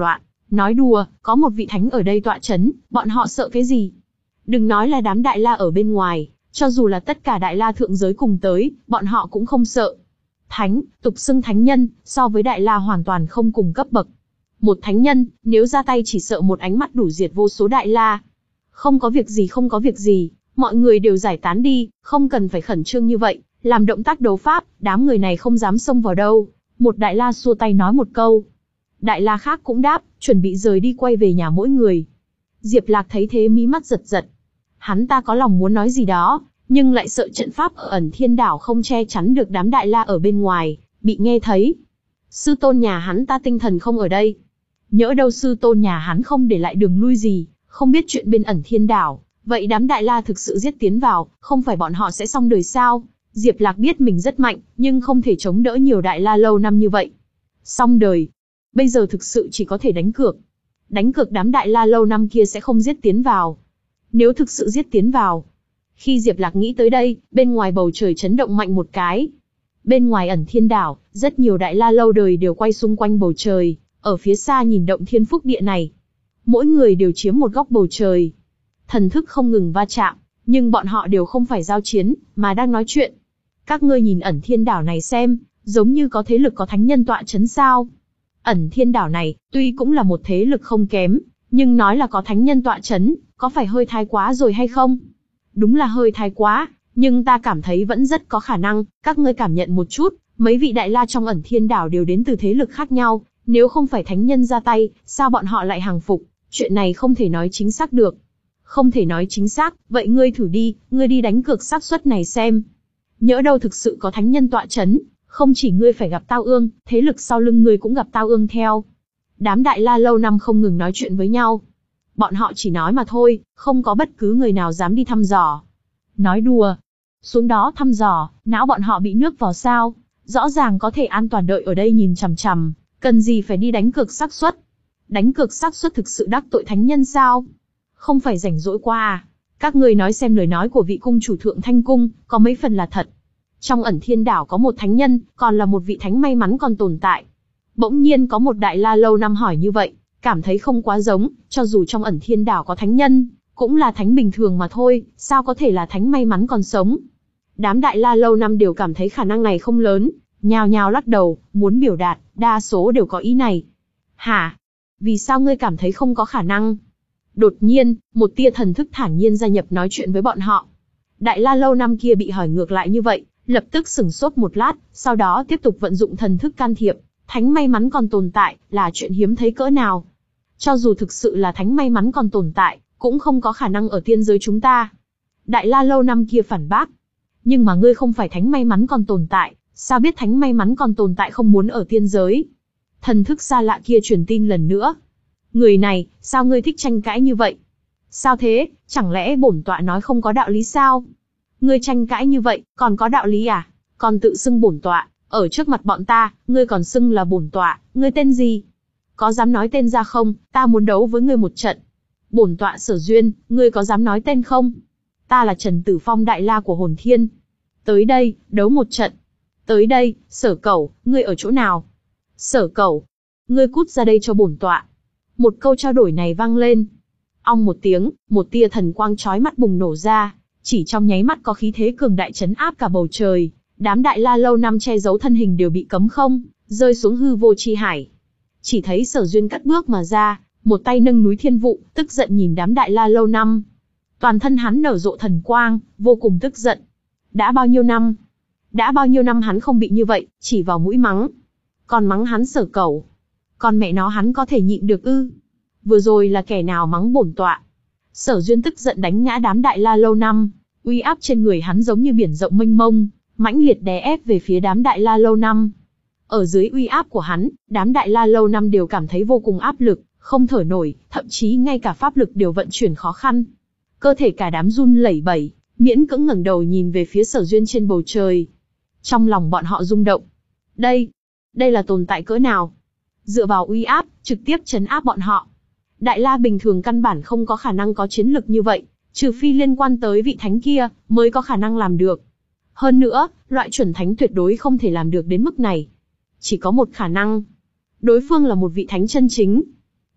Nói đùa, có một vị thánh ở đây tọa chấn, bọn họ sợ cái gì? Đừng nói là đám đại la ở bên ngoài, cho dù là tất cả đại la thượng giới cùng tới, bọn họ cũng không sợ. Thánh, tục xưng thánh nhân, so với đại la hoàn toàn không cùng cấp bậc. Một thánh nhân, nếu ra tay chỉ sợ một ánh mắt đủ diệt vô số đại la. Không có việc gì không có việc gì, mọi người đều giải tán đi, không cần phải khẩn trương như vậy, làm động tác đấu pháp, đám người này không dám xông vào đâu. Một đại la xua tay nói một câu. Đại la khác cũng đáp, chuẩn bị rời đi quay về nhà mỗi người. Diệp Lạc thấy thế mí mắt giật giật. Hắn ta có lòng muốn nói gì đó, nhưng lại sợ trận pháp ở ẩn thiên đảo không che chắn được đám đại la ở bên ngoài, bị nghe thấy. Sư tôn nhà hắn ta tinh thần không ở đây. Nhỡ đâu sư tôn nhà hắn không để lại đường lui gì, không biết chuyện bên ẩn thiên đảo, vậy đám đại la thực sự giết tiến vào, không phải bọn họ sẽ xong đời sao? Diệp Lạc biết mình rất mạnh, nhưng không thể chống đỡ nhiều đại la lâu năm như vậy. Xong đời. Bây giờ thực sự chỉ có thể đánh cược. Đánh cược đám đại la lâu năm kia sẽ không giết tiến vào. Nếu thực sự giết tiến vào. Khi Diệp Lạc nghĩ tới đây, bên ngoài bầu trời chấn động mạnh một cái. Bên ngoài ẩn thiên đảo, rất nhiều đại la lâu đời đều quay xung quanh bầu trời, ở phía xa nhìn động thiên phúc địa này. Mỗi người đều chiếm một góc bầu trời. Thần thức không ngừng va chạm, nhưng bọn họ đều không phải giao chiến, mà đang nói chuyện. Các ngươi nhìn ẩn thiên đảo này xem, giống như có thế lực có thánh nhân tọa chấn sao. Ẩn thiên đảo này, tuy cũng là một thế lực không kém, nhưng nói là có thánh nhân tọa chấn, có phải hơi thái quá rồi hay không? Đúng là hơi thái quá, nhưng ta cảm thấy vẫn rất có khả năng, các ngươi cảm nhận một chút, mấy vị đại la trong ẩn thiên đảo đều đến từ thế lực khác nhau, nếu không phải thánh nhân ra tay, sao bọn họ lại hàng phục, chuyện này không thể nói chính xác được. Không thể nói chính xác, vậy ngươi thử đi, ngươi đi đánh cược xác suất này xem. Nhỡ đâu thực sự có thánh nhân tọa chấn, không chỉ ngươi phải gặp tao ương, thế lực sau lưng ngươi cũng gặp tao ương theo. Đám đại la lâu năm không ngừng nói chuyện với nhau. Bọn họ chỉ nói mà thôi, không có bất cứ người nào dám đi thăm dò. Nói đùa. Xuống đó thăm dò, não bọn họ bị nước vào sao. Rõ ràng có thể an toàn đợi ở đây nhìn chằm chằm, cần gì phải đi đánh cược xác suất. Đánh cược xác suất thực sự đắc tội thánh nhân sao? Không phải rảnh rỗi qua à? Các ngươi nói xem lời nói của vị cung chủ thượng thanh cung, có mấy phần là thật. Trong ẩn thiên đảo có một thánh nhân, còn là một vị thánh may mắn còn tồn tại. Bỗng nhiên có một đại la lâu năm hỏi như vậy, cảm thấy không quá giống, cho dù trong ẩn thiên đảo có thánh nhân, cũng là thánh bình thường mà thôi, sao có thể là thánh may mắn còn sống. Đám đại la lâu năm đều cảm thấy khả năng này không lớn, nhao nhao lắc đầu, muốn biểu đạt, đa số đều có ý này. Hả? Vì sao ngươi cảm thấy không có khả năng? Đột nhiên, một tia thần thức thản nhiên gia nhập nói chuyện với bọn họ. Đại la lâu năm kia bị hỏi ngược lại như vậy, lập tức sửng sốt một lát, sau đó tiếp tục vận dụng thần thức can thiệp. Thánh may mắn còn tồn tại, là chuyện hiếm thấy cỡ nào. Cho dù thực sự là thánh may mắn còn tồn tại, cũng không có khả năng ở tiên giới chúng ta. Đại la lâu năm kia phản bác. Nhưng mà ngươi không phải thánh may mắn còn tồn tại, sao biết thánh may mắn còn tồn tại không muốn ở tiên giới? Thần thức xa lạ kia truyền tin lần nữa. Người này, sao ngươi thích tranh cãi như vậy? Sao thế, chẳng lẽ bổn tọa nói không có đạo lý sao? Ngươi tranh cãi như vậy, còn có đạo lý à? Còn tự xưng bổn tọa, ở trước mặt bọn ta, ngươi còn xưng là bổn tọa, ngươi tên gì? Có dám nói tên ra không, ta muốn đấu với ngươi một trận. Bổn tọa Sở Duyên, ngươi có dám nói tên không? Ta là Trần Tử Phong đại la của Hồn Thiên. Tới đây, đấu một trận. Tới đây, Sở Cẩu, ngươi ở chỗ nào? Sở Cẩu, ngươi cút ra đây cho bổn tọa. Một câu trao đổi này vang lên. Ong một tiếng, một tia thần quang chói mắt bùng nổ ra, chỉ trong nháy mắt có khí thế cường đại chấn áp cả bầu trời, đám đại la lâu năm che giấu thân hình đều bị cấm không, rơi xuống hư vô chi hải. Chỉ thấy Sở Duyên cất bước mà ra, một tay nâng núi thiên vụ, tức giận nhìn đám đại la lâu năm. Toàn thân hắn nở rộ thần quang, vô cùng tức giận. Đã bao nhiêu năm? Đã bao nhiêu năm hắn không bị như vậy, chỉ vào mũi mắng. Còn mắng hắn Sở Cẩu. Còn mẹ nó hắn có thể nhịn được ư? Vừa rồi là kẻ nào mắng bổn tọa? Sở Duyên tức giận đánh ngã đám đại la lâu năm, uy áp trên người hắn giống như biển rộng mênh mông, mãnh liệt đè ép về phía đám đại la lâu năm. Ở dưới uy áp của hắn, đám đại la lâu năm đều cảm thấy vô cùng áp lực, không thở nổi, thậm chí ngay cả pháp lực đều vận chuyển khó khăn. Cơ thể cả đám run lẩy bẩy, miễn cưỡng ngẩng đầu nhìn về phía Sở Duyên trên bầu trời. Trong lòng bọn họ rung động. Đây, đây là tồn tại cỡ nào? Dựa vào uy áp, trực tiếp trấn áp bọn họ. Đại la bình thường căn bản không có khả năng có chiến lực như vậy, trừ phi liên quan tới vị thánh kia, mới có khả năng làm được. Hơn nữa, loại chuẩn thánh tuyệt đối không thể làm được đến mức này. Chỉ có một khả năng. Đối phương là một vị thánh chân chính.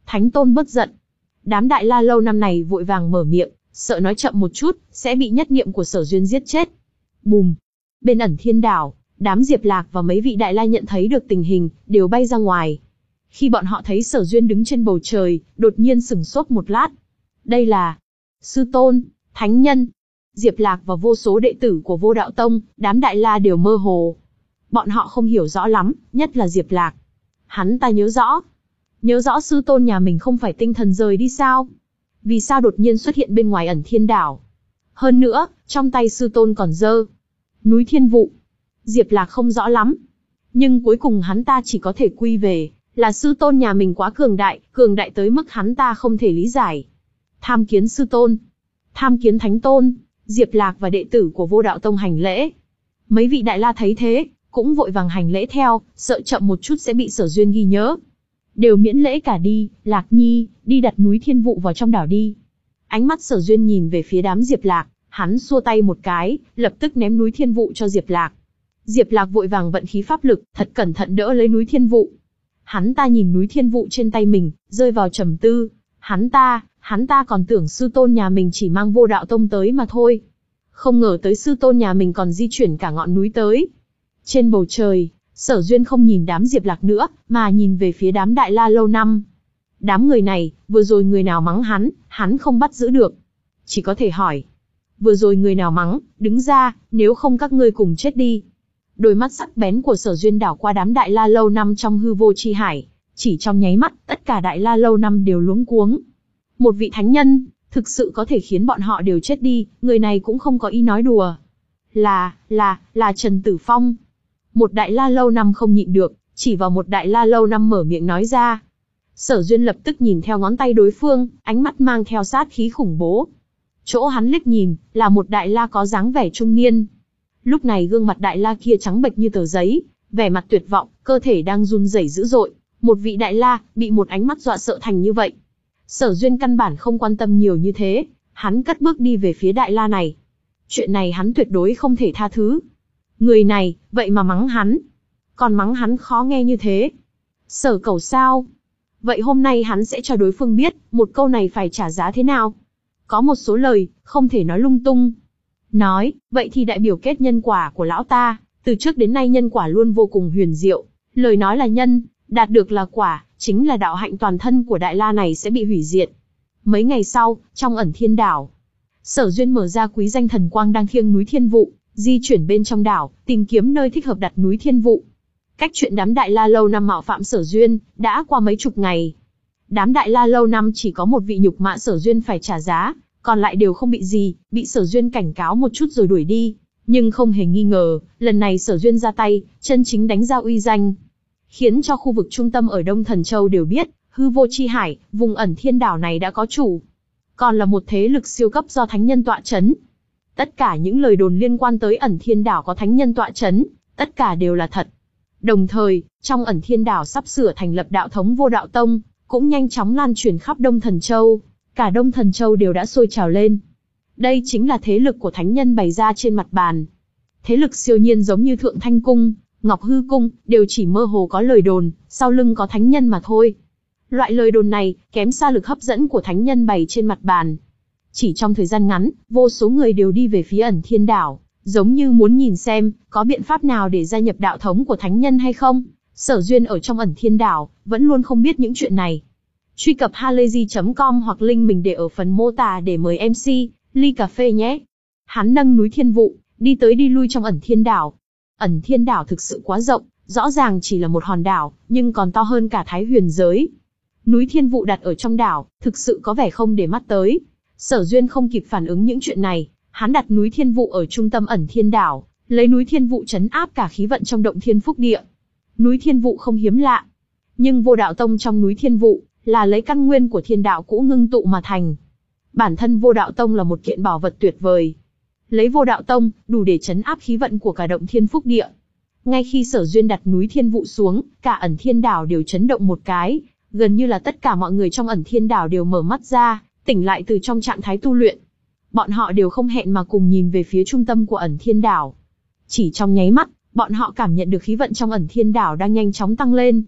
Thánh Tôn bất giận. Đám Đại La lâu năm này vội vàng mở miệng, sợ nói chậm một chút, sẽ bị nhất niệm của Sở Duyên giết chết. Bùm! Bên ẩn thiên đảo, đám Diệp Lạc và mấy vị Đại La nhận thấy được tình hình, đều bay ra ngoài. Khi bọn họ thấy Sở Duyên đứng trên bầu trời, đột nhiên sửng sốt một lát. Đây là Sư Tôn, Thánh Nhân. Diệp Lạc và vô số đệ tử của Vô Đạo Tông, đám Đại La đều mơ hồ. Bọn họ không hiểu rõ lắm, nhất là Diệp Lạc. Hắn ta nhớ rõ. Nhớ rõ Sư Tôn nhà mình không phải tinh thần rời đi sao? Vì sao đột nhiên xuất hiện bên ngoài ẩn thiên đảo? Hơn nữa, trong tay Sư Tôn còn giơ núi thiên vụ. Diệp Lạc không rõ lắm. Nhưng cuối cùng hắn ta chỉ có thể quy về, là Sư Tôn nhà mình quá cường đại, cường đại tới mức hắn ta không thể lý giải. Tham kiến Sư Tôn. Tham kiến Thánh Tôn. Diệp Lạc và đệ tử của Vô Đạo Tông hành lễ. Mấy vị Đại La thấy thế, cũng vội vàng hành lễ theo, sợ chậm một chút sẽ bị Sở Duyên ghi nhớ. Đều miễn lễ cả đi, Lạc Nhi, đi đặt núi thiên vụ vào trong đảo đi. Ánh mắt Sở Duyên nhìn về phía đám Diệp Lạc, hắn xua tay một cái, lập tức ném núi thiên vụ cho Diệp Lạc. Diệp Lạc vội vàng vận khí pháp lực, thật cẩn thận đỡ lấy núi thiên vụ. Hắn ta nhìn núi thiên vụ trên tay mình, rơi vào trầm tư. Hắn ta, hắn ta còn tưởng Sư Tôn nhà mình chỉ mang Vô Đạo Tông tới mà thôi. Không ngờ tới Sư Tôn nhà mình còn di chuyển cả ngọn núi tới. Trên bầu trời, Sở Duyên không nhìn đám Diệp Lạc nữa, mà nhìn về phía đám Đại La lâu năm. Đám người này, vừa rồi người nào mắng hắn, hắn không bắt giữ được. Chỉ có thể hỏi. Vừa rồi người nào mắng, đứng ra, nếu không các ngươi cùng chết đi. Đôi mắt sắc bén của Sở Duyên đảo qua đám Đại La lâu năm trong hư vô chi hải. Chỉ trong nháy mắt, tất cả Đại La lâu năm đều luống cuống. Một vị thánh nhân, thực sự có thể khiến bọn họ đều chết đi, người này cũng không có ý nói đùa. Là, là, là Trần Tử Phong. Một Đại La lâu năm không nhịn được, chỉ vào một Đại La lâu năm mở miệng nói ra. Sở Duyên lập tức nhìn theo ngón tay đối phương, ánh mắt mang theo sát khí khủng bố. Chỗ hắn liếc nhìn, là một Đại La có dáng vẻ trung niên. Lúc này gương mặt Đại La kia trắng bệch như tờ giấy, vẻ mặt tuyệt vọng, cơ thể đang run rẩy dữ dội. Một vị Đại La, bị một ánh mắt dọa sợ thành như vậy. Sở Duyên căn bản không quan tâm nhiều như thế, hắn cất bước đi về phía Đại La này. Chuyện này hắn tuyệt đối không thể tha thứ. Người này, vậy mà mắng hắn. Còn mắng hắn khó nghe như thế. Sở Cẩu sao? Vậy hôm nay hắn sẽ cho đối phương biết, một câu này phải trả giá thế nào. Có một số lời, không thể nói lung tung. Nói, vậy thì đại biểu kết nhân quả của lão ta, từ trước đến nay nhân quả luôn vô cùng huyền diệu. Lời nói là nhân, đạt được là quả, chính là đạo hạnh toàn thân của Đại La này sẽ bị hủy diệt. Mấy ngày sau, trong ẩn thiên đảo, Sở Duyên mở ra quý danh thần quang đang thiêng núi thiên vụ, di chuyển bên trong đảo, tìm kiếm nơi thích hợp đặt núi thiên vụ. Cách chuyện đám Đại La lâu năm mạo phạm Sở Duyên, đã qua mấy chục ngày. Đám Đại La lâu năm chỉ có một vị nhục mạ Sở Duyên phải trả giá, còn lại đều không bị gì, bị Sở Duyên cảnh cáo một chút rồi đuổi đi. Nhưng không hề nghi ngờ, lần này Sở Duyên ra tay, chân chính đánh ra uy danh. Khiến cho khu vực trung tâm ở Đông Thần Châu đều biết, hư vô chi hải, vùng ẩn thiên đảo này đã có chủ. Còn là một thế lực siêu cấp do thánh nhân tọa chấn. Tất cả những lời đồn liên quan tới ẩn thiên đảo có thánh nhân tọa chấn, tất cả đều là thật. Đồng thời, trong ẩn thiên đảo sắp sửa thành lập đạo thống Vô Đạo Tông, cũng nhanh chóng lan truyền khắp Đông Thần Châu. Cả Đông Thần Châu đều đã sôi trào lên. Đây chính là thế lực của thánh nhân bày ra trên mặt bàn. Thế lực siêu nhiên giống như Thượng Thanh Cung, Ngọc Hư Cung, đều chỉ mơ hồ có lời đồn, sau lưng có thánh nhân mà thôi. Loại lời đồn này, kém xa lực hấp dẫn của thánh nhân bày trên mặt bàn. Chỉ trong thời gian ngắn, vô số người đều đi về phía ẩn thiên đảo, giống như muốn nhìn xem, có biện pháp nào để gia nhập đạo thống của thánh nhân hay không. Sở Duyên ở trong ẩn thiên đảo, vẫn luôn không biết những chuyện này. Truy cập halayzi chấm com hoặc link mình để ở phần mô tả để mời em xê, ly cà phê nhé. Hắn nâng núi thiên vụ, đi tới đi lui trong ẩn thiên đảo. Ẩn thiên đảo thực sự quá rộng, rõ ràng chỉ là một hòn đảo, nhưng còn to hơn cả Thái Huyền giới. Núi thiên vụ đặt ở trong đảo, thực sự có vẻ không để mắt tới. Sở Duyên không kịp phản ứng những chuyện này, hắn đặt núi thiên vụ ở trung tâm ẩn thiên đảo, lấy núi thiên vụ trấn áp cả khí vận trong động thiên phúc địa. Núi thiên vụ không hiếm lạ, nhưng Vô Đạo Tông trong núi thiên vụ là lấy căn nguyên của thiên đạo cũ ngưng tụ mà thành. Bản thân Vô Đạo Tông là một kiện bảo vật tuyệt vời. Lấy Vô Đạo Tông, đủ để trấn áp khí vận của cả động thiên phúc địa. Ngay khi Sở Duyên đặt núi thiên vụ xuống, cả ẩn thiên đảo đều chấn động một cái, gần như là tất cả mọi người trong ẩn thiên đảo đều mở mắt ra, tỉnh lại từ trong trạng thái tu luyện. Bọn họ đều không hẹn mà cùng nhìn về phía trung tâm của ẩn thiên đảo. Chỉ trong nháy mắt, bọn họ cảm nhận được khí vận trong ẩn thiên đảo đang nhanh chóng tăng lên.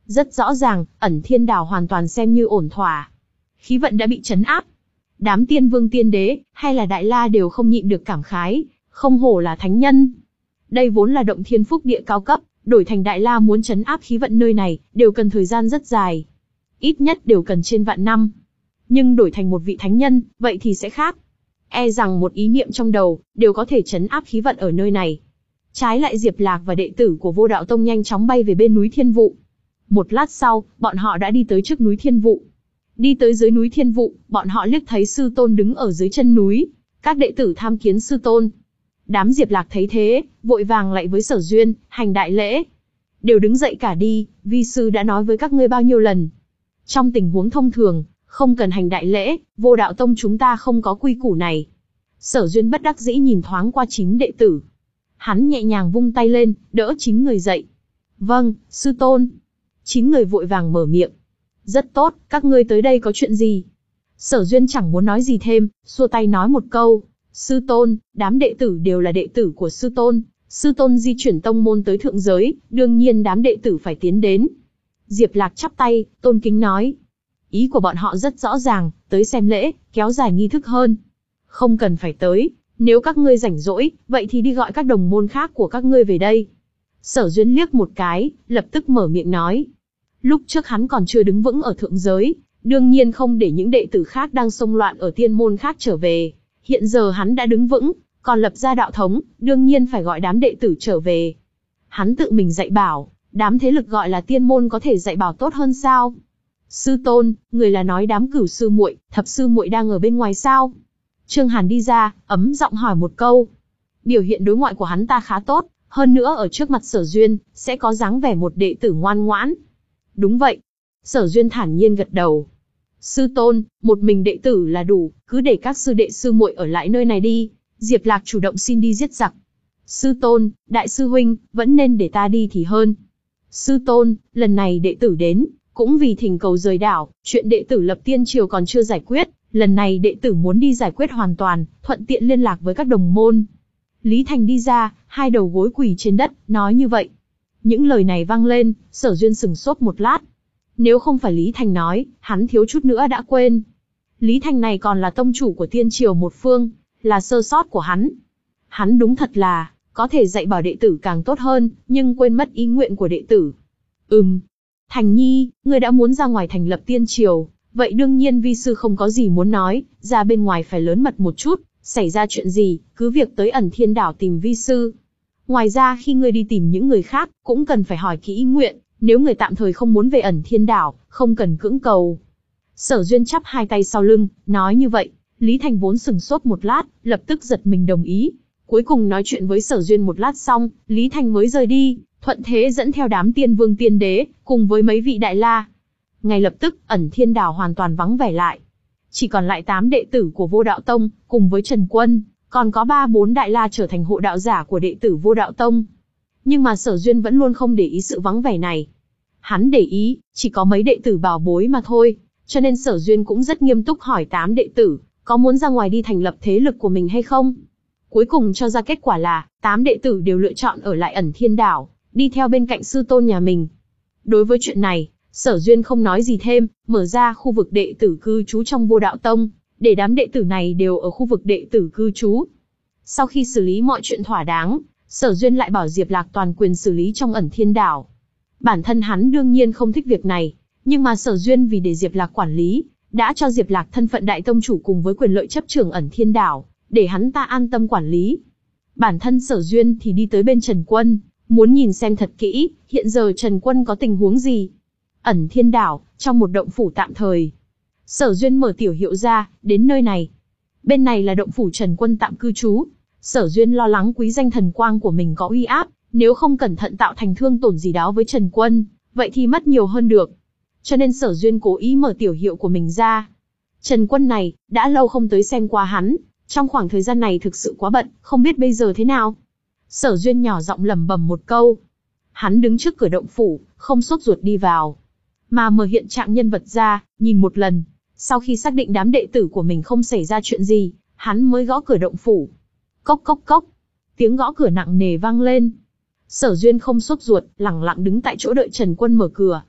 Rất rõ ràng, ẩn thiên đảo hoàn toàn xem như ổn thỏa. Khí vận đã bị trấn áp. Đám tiên vương tiên đế, hay là đại la đều không nhịn được cảm khái, không hổ là thánh nhân. Đây vốn là động thiên phúc địa cao cấp, đổi thành đại la muốn trấn áp khí vận nơi này, đều cần thời gian rất dài. Ít nhất đều cần trên vạn năm. Nhưng đổi thành một vị thánh nhân, vậy thì sẽ khác. E rằng một ý niệm trong đầu, đều có thể trấn áp khí vận ở nơi này. Trái lại Diệp Lạc và đệ tử của Vô Đạo Tông nhanh chóng bay về bên núi Thiên Vụ. Một lát sau, bọn họ đã đi tới trước núi Thiên Vụ. Đi tới dưới núi Thiên Vụ, bọn họ liếc thấy sư tôn đứng ở dưới chân núi. Các đệ tử tham kiến sư tôn. Đám Diệp Lạc thấy thế, vội vàng lạy với Sở Duyên, hành đại lễ. Đều đứng dậy cả đi, vi sư đã nói với các ngươi bao nhiêu lần. Trong tình huống thông thường, không cần hành đại lễ, Vô Đạo Tông chúng ta không có quy củ này. Sở Duyên bất đắc dĩ nhìn thoáng qua chính đệ tử. Hắn nhẹ nhàng vung tay lên, đỡ chín người dậy. Vâng, sư tôn. Chín người vội vàng mở miệng. Rất tốt, các ngươi tới đây có chuyện gì? Sở Duyên chẳng muốn nói gì thêm, xua tay nói một câu. Sư tôn, đám đệ tử đều là đệ tử của sư tôn. Sư tôn di chuyển tông môn tới thượng giới, đương nhiên đám đệ tử phải tiến đến. Diệp Lạc chắp tay, tôn kính nói. Ý của bọn họ rất rõ ràng, tới xem lễ, kéo dài nghi thức hơn. Không cần phải tới, nếu các ngươi rảnh rỗi, vậy thì đi gọi các đồng môn khác của các ngươi về đây. Sở Duyên liếc một cái, lập tức mở miệng nói. Lúc trước hắn còn chưa đứng vững ở thượng giới, đương nhiên không để những đệ tử khác đang xông loạn ở tiên môn khác trở về. Hiện giờ hắn đã đứng vững, còn lập ra đạo thống, đương nhiên phải gọi đám đệ tử trở về. Hắn tự mình dạy bảo, đám thế lực gọi là tiên môn có thể dạy bảo tốt hơn sao? Sư tôn, người là nói đám cửu sư muội, thập sư muội đang ở bên ngoài sao? Trương Hàn đi ra, ấm giọng hỏi một câu. Biểu hiện đối ngoại của hắn ta khá tốt, hơn nữa ở trước mặt Sở Duyên, sẽ có dáng vẻ một đệ tử ngoan ngoãn. Đúng vậy. Sở Duyên thản nhiên gật đầu. Sư tôn, một mình đệ tử là đủ, cứ để các sư đệ sư muội ở lại nơi này đi. Diệp Lạc chủ động xin đi giết giặc. Sư tôn, đại sư huynh, vẫn nên để ta đi thì hơn. Sư tôn, lần này đệ tử đến, cũng vì thỉnh cầu rời đảo, chuyện đệ tử lập tiên triều còn chưa giải quyết, lần này đệ tử muốn đi giải quyết hoàn toàn, thuận tiện liên lạc với các đồng môn. Lý Thành đi ra, hai đầu gối quỳ trên đất, nói như vậy. Những lời này vang lên, Sở Duyên sừng sốt một lát. Nếu không phải Lý Thành nói, hắn thiếu chút nữa đã quên. Lý Thành này còn là tông chủ của tiên triều một phương, là sơ sót của hắn. Hắn đúng thật là, có thể dạy bảo đệ tử càng tốt hơn, nhưng quên mất ý nguyện của đệ tử. Ừm, Thành Nhi, ngươi đã muốn ra ngoài thành lập tiên triều, vậy đương nhiên vi sư không có gì muốn nói, ra bên ngoài phải lớn mật một chút, xảy ra chuyện gì, cứ việc tới ẩn thiên đảo tìm vi sư. Ngoài ra khi ngươi đi tìm những người khác, cũng cần phải hỏi kỹ ý nguyện, nếu người tạm thời không muốn về ẩn thiên đảo, không cần cưỡng cầu. Sở Duyên chắp hai tay sau lưng, nói như vậy, Lý Thành vốn sừng sốt một lát, lập tức giật mình đồng ý. Cuối cùng nói chuyện với Sở Duyên một lát xong, Lý Thành mới rời đi, thuận thế dẫn theo đám tiên vương tiên đế, cùng với mấy vị đại la. Ngay lập tức, ẩn thiên đảo hoàn toàn vắng vẻ lại. Chỉ còn lại tám đệ tử của Vô Đạo Tông, cùng với Trần Quân, còn có ba bốn đại la trở thành hộ đạo giả của đệ tử Vô Đạo Tông. Nhưng mà Sở Duyên vẫn luôn không để ý sự vắng vẻ này. Hắn để ý, chỉ có mấy đệ tử bảo bối mà thôi, cho nên Sở Duyên cũng rất nghiêm túc hỏi tám đệ tử, có muốn ra ngoài đi thành lập thế lực của mình hay không? Cuối cùng cho ra kết quả là, tám đệ tử đều lựa chọn ở lại ẩn thiên đảo, đi theo bên cạnh sư tôn nhà mình. Đối với chuyện này, Sở Duyên không nói gì thêm, mở ra khu vực đệ tử cư trú trong Vô Đạo Tông, để đám đệ tử này đều ở khu vực đệ tử cư trú. Sau khi xử lý mọi chuyện thỏa đáng, Sở Duyên lại bảo Diệp Lạc toàn quyền xử lý trong ẩn thiên đảo. Bản thân hắn đương nhiên không thích việc này, nhưng mà Sở Duyên vì để Diệp Lạc quản lý, đã cho Diệp Lạc thân phận đại tông chủ cùng với quyền lợi chấp trưởng ẩn thiên đảo, để hắn ta an tâm quản lý. Bản thân Sở Duyên thì đi tới bên Trần Quân, muốn nhìn xem thật kỹ, hiện giờ Trần Quân có tình huống gì. Ẩn thiên đảo, trong một động phủ tạm thời. Sở Duyên mở tiểu hiệu ra, đến nơi này. Bên này là động phủ Trần Quân tạm cư trú. Sở Duyên lo lắng quý danh thần quang của mình có uy áp, nếu không cẩn thận tạo thành thương tổn gì đó với Trần Quân, vậy thì mất nhiều hơn được. Cho nên Sở Duyên cố ý mở tiểu hiệu của mình ra. Trần Quân này, đã lâu không tới xem qua hắn, trong khoảng thời gian này thực sự quá bận, không biết bây giờ thế nào. Sở Duyên nhỏ giọng lẩm bẩm một câu. Hắn đứng trước cửa động phủ, không sốt ruột đi vào, mà mở hiện trạng nhân vật ra, nhìn một lần. Sau khi xác định đám đệ tử của mình không xảy ra chuyện gì, hắn mới gõ cửa động phủ. Cốc cốc cốc. Tiếng gõ cửa nặng nề vang lên. Sở Duyên không sốt ruột, lẳng lặng đứng tại chỗ đợi Trần Quân mở cửa.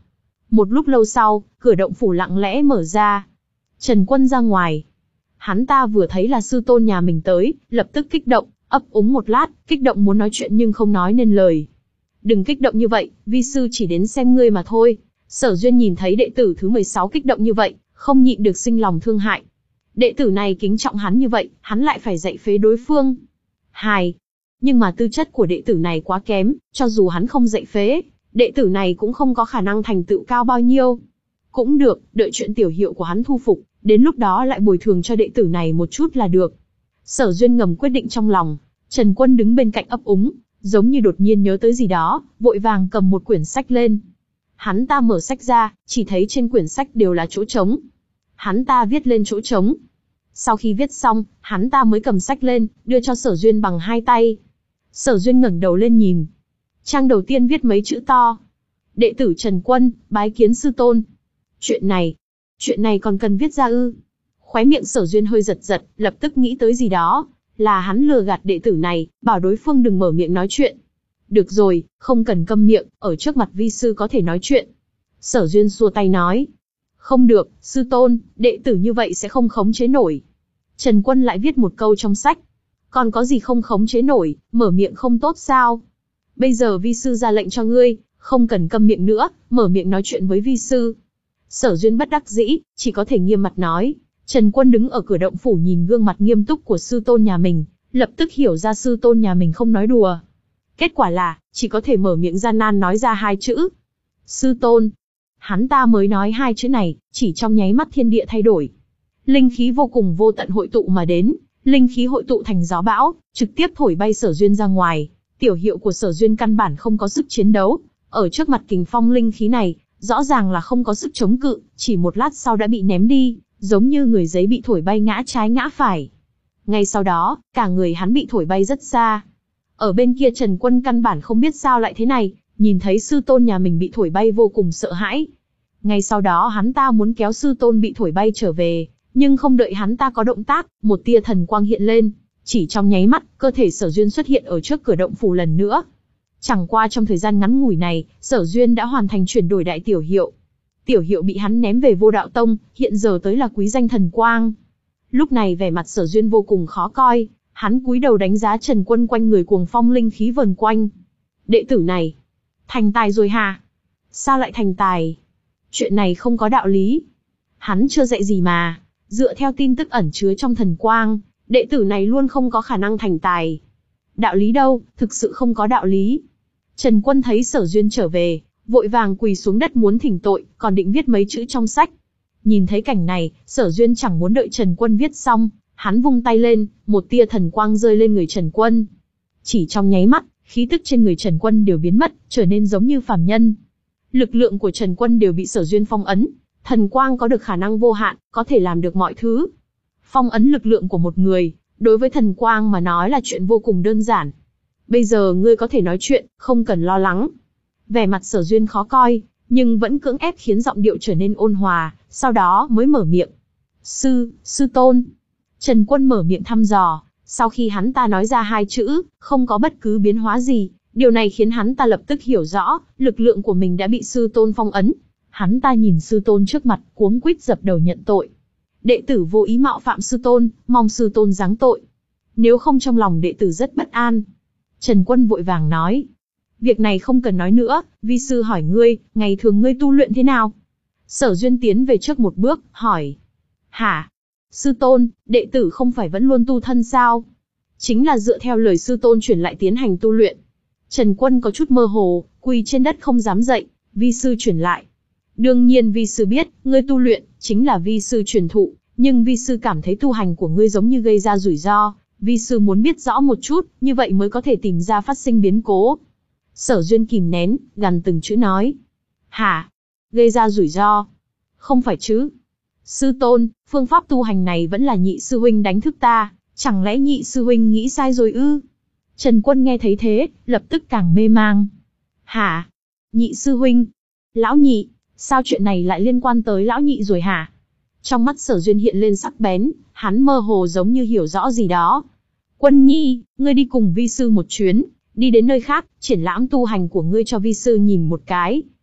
Một lúc lâu sau, cửa động phủ lặng lẽ mở ra. Trần Quân ra ngoài. Hắn ta vừa thấy là sư tôn nhà mình tới, lập tức kích động, ấp úng một lát, kích động muốn nói chuyện nhưng không nói nên lời. Đừng kích động như vậy, vi sư chỉ đến xem ngươi mà thôi. Sở Duyên nhìn thấy đệ tử thứ mười sáu kích động như vậy, không nhịn được sinh lòng thương hại. Đệ tử này kính trọng hắn như vậy, hắn lại phải dạy phế đối phương. Hài. Nhưng mà tư chất của đệ tử này quá kém, cho dù hắn không dạy phế, đệ tử này cũng không có khả năng thành tựu cao bao nhiêu. Cũng được, đợi chuyện tiểu hiệu của hắn thu phục, đến lúc đó lại bồi thường cho đệ tử này một chút là được. Sở Duyên ngầm quyết định trong lòng. Trần Quân đứng bên cạnh ấp úng, giống như đột nhiên nhớ tới gì đó, vội vàng cầm một quyển sách lên. Hắn ta mở sách ra, chỉ thấy trên quyển sách đều là chỗ trống. Hắn ta viết lên chỗ trống. Sau khi viết xong, hắn ta mới cầm sách lên, đưa cho Sở Duyên bằng hai tay. Sở Duyên ngẩng đầu lên nhìn. Trang đầu tiên viết mấy chữ to. Đệ tử Trần Quân, bái kiến sư tôn. Chuyện này, chuyện này còn cần viết ra ư? Khóe miệng Sở Duyên hơi giật giật, lập tức nghĩ tới gì đó. Là hắn lừa gạt đệ tử này, bảo đối phương đừng mở miệng nói chuyện. Được rồi, không cần câm miệng, ở trước mặt vi sư có thể nói chuyện. Sở Duyên xua tay nói. Không được, sư tôn, đệ tử như vậy sẽ không khống chế nổi. Trần Quân lại viết một câu trong sách. Còn có gì không khống chế nổi, mở miệng không tốt sao? Bây giờ vi sư ra lệnh cho ngươi, không cần câm miệng nữa, mở miệng nói chuyện với vi sư. Sở Duyên bất đắc dĩ, chỉ có thể nghiêm mặt nói. Trần Quân đứng ở cửa động phủ nhìn gương mặt nghiêm túc của sư tôn nhà mình, lập tức hiểu ra sư tôn nhà mình không nói đùa. Kết quả là, chỉ có thể mở miệng gian nan nói ra hai chữ. Sư tôn. Hắn ta mới nói hai chữ này, chỉ trong nháy mắt thiên địa thay đổi. Linh khí vô cùng vô tận hội tụ mà đến, linh khí hội tụ thành gió bão, trực tiếp thổi bay Sở Duyên ra ngoài. Tiểu hiệu của Sở Duyên căn bản không có sức chiến đấu, ở trước mặt kình phong linh khí này, rõ ràng là không có sức chống cự, chỉ một lát sau đã bị ném đi, giống như người giấy bị thổi bay ngã trái ngã phải. Ngay sau đó, cả người hắn bị thổi bay rất xa. Ở bên kia Trần Quân căn bản không biết sao lại thế này, nhìn thấy sư tôn nhà mình bị thổi bay vô cùng sợ hãi. Ngay sau đó hắn ta muốn kéo sư tôn bị thổi bay trở về, nhưng không đợi hắn ta có động tác, một tia thần quang hiện lên. Chỉ trong nháy mắt, cơ thể Sở Duyên xuất hiện ở trước cửa động phủ lần nữa. Chẳng qua trong thời gian ngắn ngủi này, Sở Duyên đã hoàn thành chuyển đổi đại tiểu hiệu. Tiểu hiệu bị hắn ném về Vô Đạo Tông, hiện giờ tới là quý danh thần quang. Lúc này vẻ mặt Sở Duyên vô cùng khó coi, hắn cúi đầu đánh giá Trần Quân quanh người cuồng phong linh khí vần quanh. Đệ tử này, thành tài rồi hả? Sao lại thành tài? Chuyện này không có đạo lý. Hắn chưa dạy gì mà, dựa theo tin tức ẩn chứa trong thần quang, đệ tử này luôn không có khả năng thành tài. Đạo lý đâu, thực sự không có đạo lý. Trần Quân thấy Sở Duyên trở về, vội vàng quỳ xuống đất muốn thỉnh tội, còn định viết mấy chữ trong sách. Nhìn thấy cảnh này, Sở Duyên chẳng muốn đợi Trần Quân viết xong, hắn vung tay lên, một tia thần quang rơi lên người Trần Quân. Chỉ trong nháy mắt, khí tức trên người Trần Quân đều biến mất, trở nên giống như phàm nhân. Lực lượng của Trần Quân đều bị Sở Duyên phong ấn, thần quang có được khả năng vô hạn, có thể làm được mọi thứ. Phong ấn lực lượng của một người, đối với thần quang mà nói là chuyện vô cùng đơn giản. Bây giờ ngươi có thể nói chuyện, không cần lo lắng. Vẻ mặt Sở Duyên khó coi, nhưng vẫn cưỡng ép khiến giọng điệu trở nên ôn hòa, sau đó mới mở miệng. Sư, sư tôn. Trần Quân mở miệng thăm dò, sau khi hắn ta nói ra hai chữ, không có bất cứ biến hóa gì, điều này khiến hắn ta lập tức hiểu rõ, lực lượng của mình đã bị sư tôn phong ấn. Hắn ta nhìn sư tôn trước mặt, cuống quýt dập đầu nhận tội. Đệ tử vô ý mạo phạm sư tôn, mong sư tôn giáng tội. Nếu không trong lòng đệ tử rất bất an. Trần Quân vội vàng nói. Việc này không cần nói nữa, vi sư hỏi ngươi, ngày thường ngươi tu luyện thế nào? Sở Duyên tiến về trước một bước, hỏi. Hả? Sư tôn, đệ tử không phải vẫn luôn tu thân sao? Chính là dựa theo lời sư tôn truyền lại tiến hành tu luyện. Trần Quân có chút mơ hồ, quỳ trên đất không dám dậy, vi sư truyền lại. Đương nhiên vi sư biết, ngươi tu luyện, chính là vi sư truyền thụ, nhưng vi sư cảm thấy tu hành của ngươi giống như gây ra rủi ro, vi sư muốn biết rõ một chút, như vậy mới có thể tìm ra phát sinh biến cố. Sở Duyên kìm nén, gằn từng chữ nói. Hả? Gây ra rủi ro? Không phải chứ? Sư tôn, phương pháp tu hành này vẫn là nhị sư huynh đánh thức ta, chẳng lẽ nhị sư huynh nghĩ sai rồi ư? Trần Quân nghe thấy thế, lập tức càng mê mang. Hả? Nhị sư huynh? Lão nhị? Sao chuyện này lại liên quan tới lão nhị rồi hả? Trong mắt Sở Duyên hiện lên sắc bén, hắn mơ hồ giống như hiểu rõ gì đó. Quân nhi, ngươi đi cùng vi sư một chuyến, đi đến nơi khác, triển lãm tu hành của ngươi cho vi sư nhìn một cái.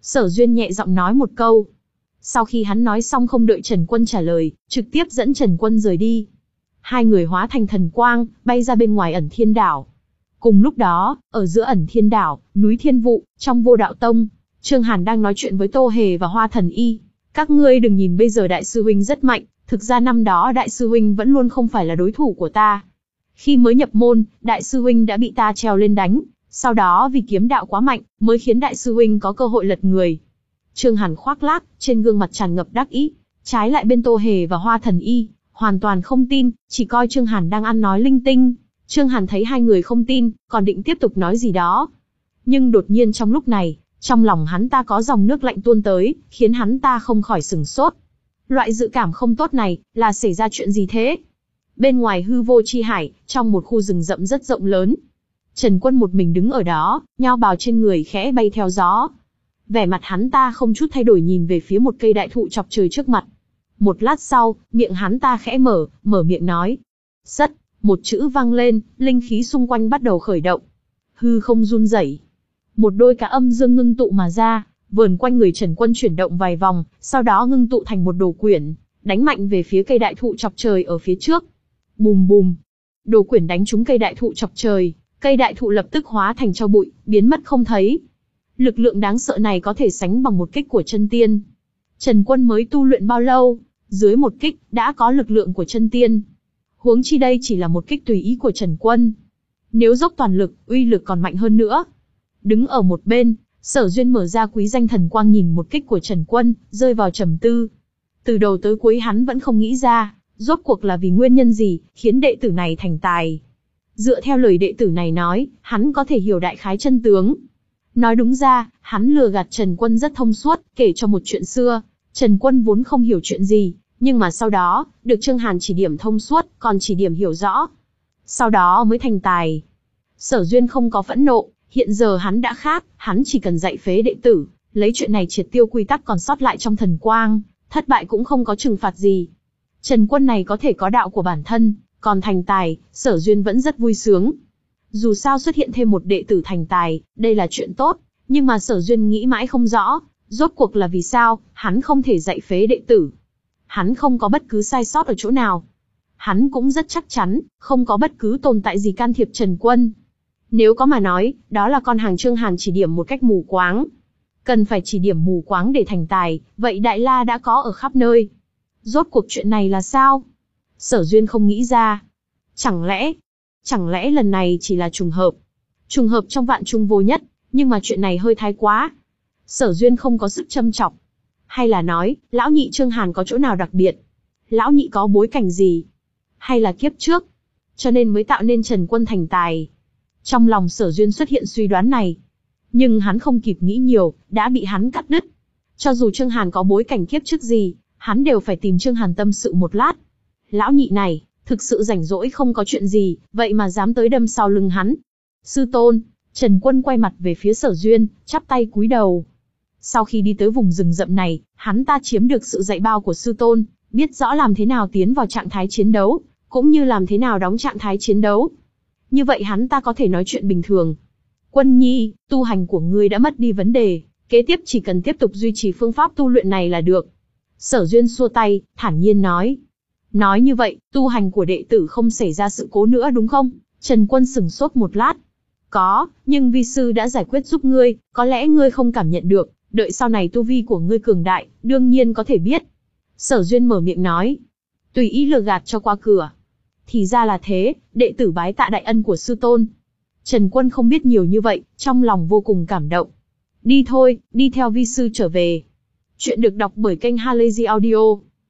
Sở Duyên nhẹ giọng nói một câu. Sau khi hắn nói xong không đợi Trần Quân trả lời, trực tiếp dẫn Trần Quân rời đi. Hai người hóa thành thần quang, bay ra bên ngoài Ẩn Thiên Đảo. Cùng lúc đó, ở giữa Ẩn Thiên Đảo, núi Thiên Vụ, trong Vô Đạo Tông, Trương Hàn đang nói chuyện với Tô Hề và Hoa Thần Y. Các ngươi đừng nhìn bây giờ đại sư huynh rất mạnh, thực ra năm đó đại sư huynh vẫn luôn không phải là đối thủ của ta. Khi mới nhập môn, đại sư huynh đã bị ta treo lên đánh, sau đó vì kiếm đạo quá mạnh, mới khiến đại sư huynh có cơ hội lật người. Trương Hàn khoác lác, trên gương mặt tràn ngập đắc ý, trái lại bên Tô Hề và Hoa Thần Y, hoàn toàn không tin, chỉ coi Trương Hàn đang ăn nói linh tinh. Trương Hàn thấy hai người không tin, còn định tiếp tục nói gì đó. Nhưng đột nhiên trong lúc này, trong lòng hắn ta có dòng nước lạnh tuôn tới, khiến hắn ta không khỏi sửng sốt. Loại dự cảm không tốt này, là xảy ra chuyện gì thế? Bên ngoài hư vô chi hải, trong một khu rừng rậm rất rộng lớn, Trần Quân một mình đứng ở đó, nho bào trên người khẽ bay theo gió. Vẻ mặt hắn ta không chút thay đổi nhìn về phía một cây đại thụ chọc trời trước mặt. Một lát sau, miệng hắn ta khẽ mở, mở miệng nói. Sất, một chữ vang lên, linh khí xung quanh bắt đầu khởi động. Hư không run rẩy. Một đôi cá âm dương ngưng tụ mà ra, vờn quanh người Trần Quân chuyển động vài vòng, sau đó ngưng tụ thành một đồ quyển, đánh mạnh về phía cây đại thụ chọc trời ở phía trước. Bùm bùm. Đồ quyển đánh trúng cây đại thụ chọc trời, cây đại thụ lập tức hóa thành tro bụi, biến mất không thấy. Lực lượng đáng sợ này có thể sánh bằng một kích của chân tiên. Trần Quân mới tu luyện bao lâu, dưới một kích đã có lực lượng của chân tiên. Huống chi đây chỉ là một kích tùy ý của Trần Quân. Nếu dốc toàn lực, uy lực còn mạnh hơn nữa. Đứng ở một bên, Sở Duyên mở ra quý danh thần quang nhìn một kích của Trần Quân, rơi vào trầm tư. Từ đầu tới cuối hắn vẫn không nghĩ ra, rốt cuộc là vì nguyên nhân gì, khiến đệ tử này thành tài. Dựa theo lời đệ tử này nói, hắn có thể hiểu đại khái chân tướng. Nói đúng ra, hắn lừa gạt Trần Quân rất thông suốt, kể cho một chuyện xưa. Trần Quân vốn không hiểu chuyện gì, nhưng mà sau đó, được Trương Hàn chỉ điểm thông suốt, còn chỉ điểm hiểu rõ. Sau đó mới thành tài. Sở Duyên không có phẫn nộ, hiện giờ hắn đã khác, hắn chỉ cần dạy phế đệ tử, lấy chuyện này triệt tiêu quy tắc còn sót lại trong thần quang, thất bại cũng không có trừng phạt gì. Trần Quân này có thể có đạo của bản thân, còn thành tài, Sở Duyên vẫn rất vui sướng. Dù sao xuất hiện thêm một đệ tử thành tài, đây là chuyện tốt, nhưng mà Sở Duyên nghĩ mãi không rõ, rốt cuộc là vì sao, hắn không thể dạy phế đệ tử. Hắn không có bất cứ sai sót ở chỗ nào. Hắn cũng rất chắc chắn, không có bất cứ tồn tại gì can thiệp Trần Quân. Nếu có mà nói, đó là con hàng Trương Hàn chỉ điểm một cách mù quáng. Cần phải chỉ điểm mù quáng để thành tài, vậy Đại La đã có ở khắp nơi. Rốt cuộc chuyện này là sao? Sở Duyên không nghĩ ra. Chẳng lẽ, chẳng lẽ lần này chỉ là trùng hợp? Trùng hợp trong vạn trùng vô nhất, nhưng mà chuyện này hơi thái quá. Sở Duyên không có sức châm chọc. Hay là nói, lão nhị Trương Hàn có chỗ nào đặc biệt? Lão nhị có bối cảnh gì? Hay là kiếp trước? Cho nên mới tạo nên Trần Quân thành tài. Trong lòng Sở Duyên xuất hiện suy đoán này. Nhưng hắn không kịp nghĩ nhiều, đã bị hắn cắt đứt. Cho dù Trương Hàn có bối cảnh kiếp trước gì, hắn đều phải tìm Trương Hàn tâm sự một lát. Lão nhị này, thực sự rảnh rỗi không có chuyện gì, vậy mà dám tới đâm sau lưng hắn. Sư tôn, Trần Quân quay mặt về phía Sở Duyên, chắp tay cúi đầu. Sau khi đi tới vùng rừng rậm này, hắn ta chiếm được sự dạy bao của sư tôn, biết rõ làm thế nào tiến vào trạng thái chiến đấu, cũng như làm thế nào đóng trạng thái chiến đấu. Như vậy hắn ta có thể nói chuyện bình thường. Quân nhi, tu hành của ngươi đã mất đi vấn đề, kế tiếp chỉ cần tiếp tục duy trì phương pháp tu luyện này là được. Sở Duyên xua tay, thản nhiên nói. Nói như vậy, tu hành của đệ tử không xảy ra sự cố nữa đúng không? Trần Quân sửng sốt một lát. Có, nhưng vi sư đã giải quyết giúp ngươi, có lẽ ngươi không cảm nhận được, đợi sau này tu vi của ngươi cường đại, đương nhiên có thể biết. Sở Duyên mở miệng nói. Tùy ý lừa gạt cho qua cửa. Thì ra là thế, đệ tử bái tạ đại ân của sư tôn. Trần Quân không biết nhiều như vậy, trong lòng vô cùng cảm động. Đi thôi, đi theo vi sư trở về. Chuyện được đọc bởi kênh Halazy Audio.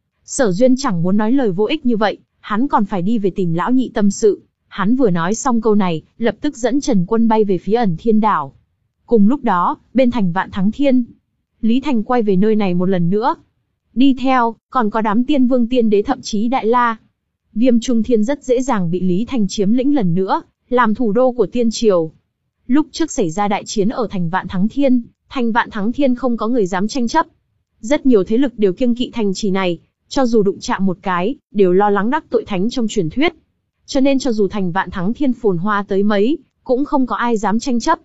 Sở Duyên chẳng muốn nói lời vô ích như vậy, hắn còn phải đi về tìm lão nhị tâm sự. Hắn vừa nói xong câu này, lập tức dẫn Trần Quân bay về phía Ẩn Thiên Đảo. Cùng lúc đó, bên thành Vạn Thắng Thiên, Lý Thành quay về nơi này một lần nữa. Đi theo, còn có đám tiên vương tiên đế thậm chí Đại La. Viêm Trung Thiên rất dễ dàng bị Lý Thành chiếm lĩnh lần nữa, làm thủ đô của tiên triều. Lúc trước xảy ra đại chiến ở thành Vạn Thắng Thiên, thành Vạn Thắng Thiên không có người dám tranh chấp. Rất nhiều thế lực đều kiêng kỵ thành trì này, cho dù đụng chạm một cái, đều lo lắng đắc tội thánh trong truyền thuyết. Cho nên cho dù thành Vạn Thắng Thiên phồn hoa tới mấy, cũng không có ai dám tranh chấp.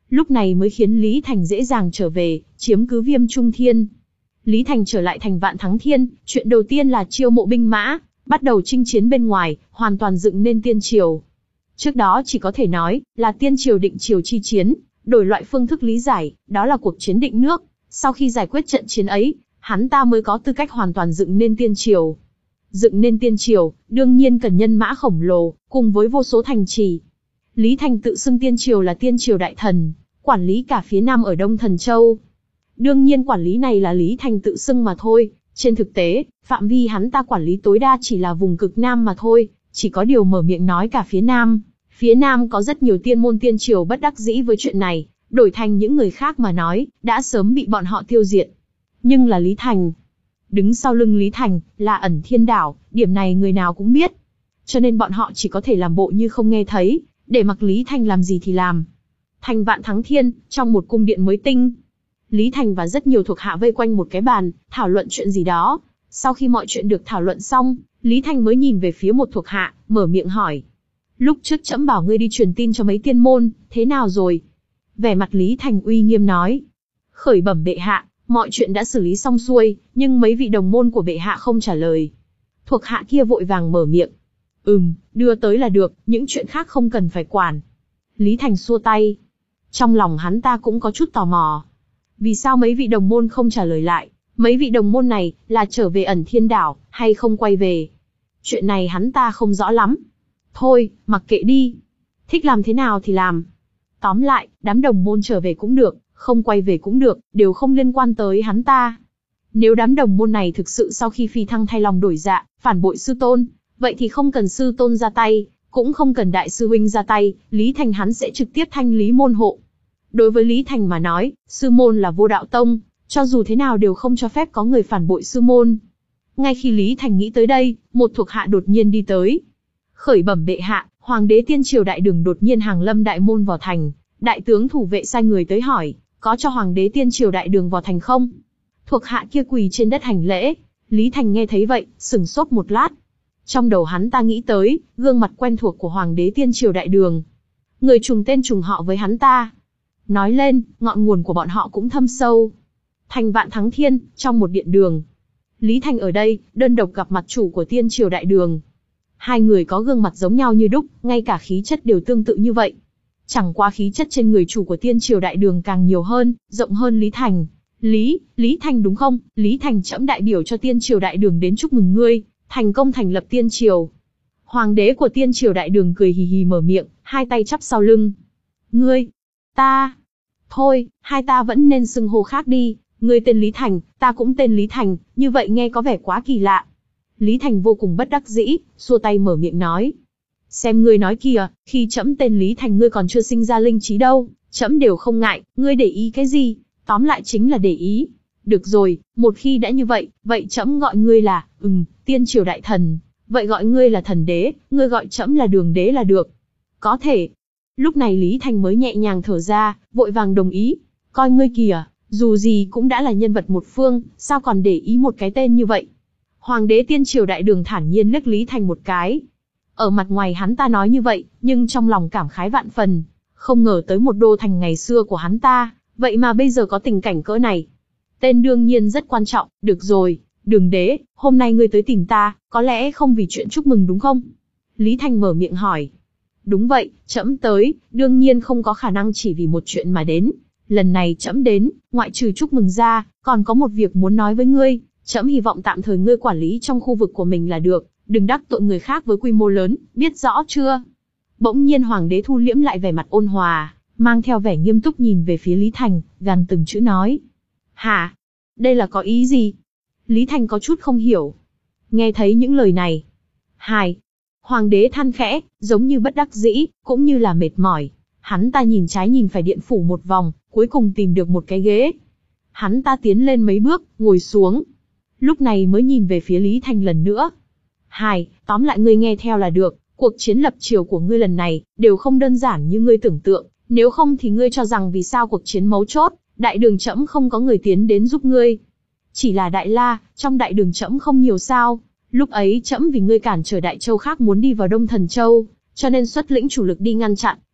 Lúc này mới khiến Lý Thành dễ dàng trở về, chiếm cứ Viêm Trung Thiên. Lý Thành trở lại thành Vạn Thắng Thiên, chuyện đầu tiên là chiêu mộ binh mã, bắt đầu chinh chiến bên ngoài, hoàn toàn dựng nên tiên triều. Trước đó chỉ có thể nói là tiên triều định triều chi chiến, đổi loại phương thức lý giải, đó là cuộc chiến định nước. Sau khi giải quyết trận chiến ấy, hắn ta mới có tư cách hoàn toàn dựng nên tiên triều. Dựng nên tiên triều, đương nhiên cần nhân mã khổng lồ, cùng với vô số thành trì. Lý Thành tự xưng tiên triều là tiên triều đại thần, quản lý cả phía nam ở Đông Thần Châu. Đương nhiên quản lý này là Lý Thành tự xưng mà thôi, trên thực tế, phạm vi hắn ta quản lý tối đa chỉ là vùng cực nam mà thôi, chỉ có điều mở miệng nói cả phía nam. Phía nam có rất nhiều tiên môn tiên triều bất đắc dĩ với chuyện này, đổi thành những người khác mà nói, đã sớm bị bọn họ tiêu diệt. Nhưng là Lý Thành. Đứng sau lưng Lý Thành, là Ẩn Thiên Đảo, điểm này người nào cũng biết. Cho nên bọn họ chỉ có thể làm bộ như không nghe thấy, để mặc Lý Thành làm gì thì làm. Thành Vạn Thắng Thiên, trong một cung điện mới tinh. Lý Thành và rất nhiều thuộc hạ vây quanh một cái bàn, thảo luận chuyện gì đó. Sau khi mọi chuyện được thảo luận xong, Lý Thành mới nhìn về phía một thuộc hạ, mở miệng hỏi. Lúc trước trẫm bảo ngươi đi truyền tin cho mấy tiên môn, thế nào rồi? Vẻ mặt Lý Thành uy nghiêm nói. Khởi bẩm bệ hạ, mọi chuyện đã xử lý xong xuôi, nhưng mấy vị đồng môn của bệ hạ không trả lời. Thuộc hạ kia vội vàng mở miệng. Ừm, đưa tới là được, những chuyện khác không cần phải quản. Lý Thành xua tay. Trong lòng hắn ta cũng có chút tò mò. Vì sao mấy vị đồng môn không trả lời lại? Mấy vị đồng môn này, là trở về Ẩn Thiên Đảo, hay không quay về? Chuyện này hắn ta không rõ lắm. Thôi, mặc kệ đi. Thích làm thế nào thì làm. Tóm lại, đám đồng môn trở về cũng được, không quay về cũng được, đều không liên quan tới hắn ta. Nếu đám đồng môn này thực sự sau khi phi thăng thay lòng đổi dạ, phản bội sư tôn, vậy thì không cần sư tôn ra tay, cũng không cần đại sư huynh ra tay, Lý Thành hắn sẽ trực tiếp thanh lý môn hộ. Đối với Lý Thành mà nói, sư môn là vô đạo tông, cho dù thế nào đều không cho phép có người phản bội sư môn. Ngay khi Lý Thành nghĩ tới đây, một thuộc hạ đột nhiên đi tới. Khởi bẩm bệ hạ, Hoàng đế tiên triều đại đường đột nhiên hàng lâm đại môn vào thành, đại tướng thủ vệ sai người tới hỏi, có cho Hoàng đế tiên triều đại đường vào thành không? Thuộc hạ kia quỳ trên đất hành lễ. Lý Thành nghe thấy vậy, sửng sốt một lát. Trong đầu hắn ta nghĩ tới, gương mặt quen thuộc của Hoàng đế tiên triều đại đường. Người trùng tên trùng họ với hắn ta. Nói lên, ngọn nguồn của bọn họ cũng thâm sâu. Thành Vạn Thắng Thiên, trong một điện đường. Lý Thành ở đây, đơn độc gặp mặt chủ của tiên triều đại đường. Hai người có gương mặt giống nhau như đúc, ngay cả khí chất đều tương tự như vậy. Chẳng qua khí chất trên người chủ của tiên triều đại đường càng nhiều hơn, rộng hơn Lý Thành. Lý, Lý Thành đúng không? Lý Thành trẫm đại biểu cho tiên triều đại đường đến chúc mừng ngươi, thành công thành lập tiên triều. Hoàng đế của tiên triều đại đường cười hì hì mở miệng, hai tay chắp sau lưng. Ngươi, ta, thôi, hai ta vẫn nên xưng hô khác đi, ngươi tên Lý Thành, ta cũng tên Lý Thành, như vậy nghe có vẻ quá kỳ lạ. Lý Thành vô cùng bất đắc dĩ, xua tay mở miệng nói. Xem ngươi nói kìa, khi trẫm tên Lý Thành ngươi còn chưa sinh ra linh trí đâu, trẫm đều không ngại, ngươi để ý cái gì, tóm lại chính là để ý. Được rồi, một khi đã như vậy, vậy trẫm gọi ngươi là, ừm, tiên triều đại thần, vậy gọi ngươi là thần đế, ngươi gọi trẫm là đường đế là được. Có thể. Lúc này Lý Thành mới nhẹ nhàng thở ra, vội vàng đồng ý. Coi ngươi kìa, dù gì cũng đã là nhân vật một phương, sao còn để ý một cái tên như vậy. Hoàng đế tiên triều đại đường thản nhiên liếc Lý Thành một cái. Ở mặt ngoài hắn ta nói như vậy, nhưng trong lòng cảm khái vạn phần. Không ngờ tới một đô thành ngày xưa của hắn ta, vậy mà bây giờ có tình cảnh cỡ này. Tên đương nhiên rất quan trọng, được rồi, đường đế, hôm nay ngươi tới tìm ta, có lẽ không vì chuyện chúc mừng đúng không? Lý Thành mở miệng hỏi. Đúng vậy, trẫm tới, đương nhiên không có khả năng chỉ vì một chuyện mà đến. Lần này trẫm đến, ngoại trừ chúc mừng ra, còn có một việc muốn nói với ngươi. Trẫm hy vọng tạm thời ngươi quản lý trong khu vực của mình là được, đừng đắc tội người khác với quy mô lớn, biết rõ chưa? Bỗng nhiên hoàng đế thu liễm lại vẻ mặt ôn hòa, mang theo vẻ nghiêm túc nhìn về phía Lý Thành, gằn từng chữ nói. Hả? Đây là có ý gì? Lý Thành có chút không hiểu. Nghe thấy những lời này. Hai. Hoàng đế than khẽ, giống như bất đắc dĩ, cũng như là mệt mỏi. Hắn ta nhìn trái nhìn phải điện phủ một vòng, cuối cùng tìm được một cái ghế. Hắn ta tiến lên mấy bước, ngồi xuống. Lúc này mới nhìn về phía Lý Thành lần nữa. Hai, tóm lại ngươi nghe theo là được, cuộc chiến lập triều của ngươi lần này, đều không đơn giản như ngươi tưởng tượng, nếu không thì ngươi cho rằng vì sao cuộc chiến mấu chốt, đại đường trẫm không có người tiến đến giúp ngươi. Chỉ là Đại La, trong đại đường trẫm không nhiều sao, lúc ấy trẫm vì ngươi cản trở Đại Châu khác muốn đi vào Đông Thần Châu, cho nên xuất lĩnh chủ lực đi ngăn chặn,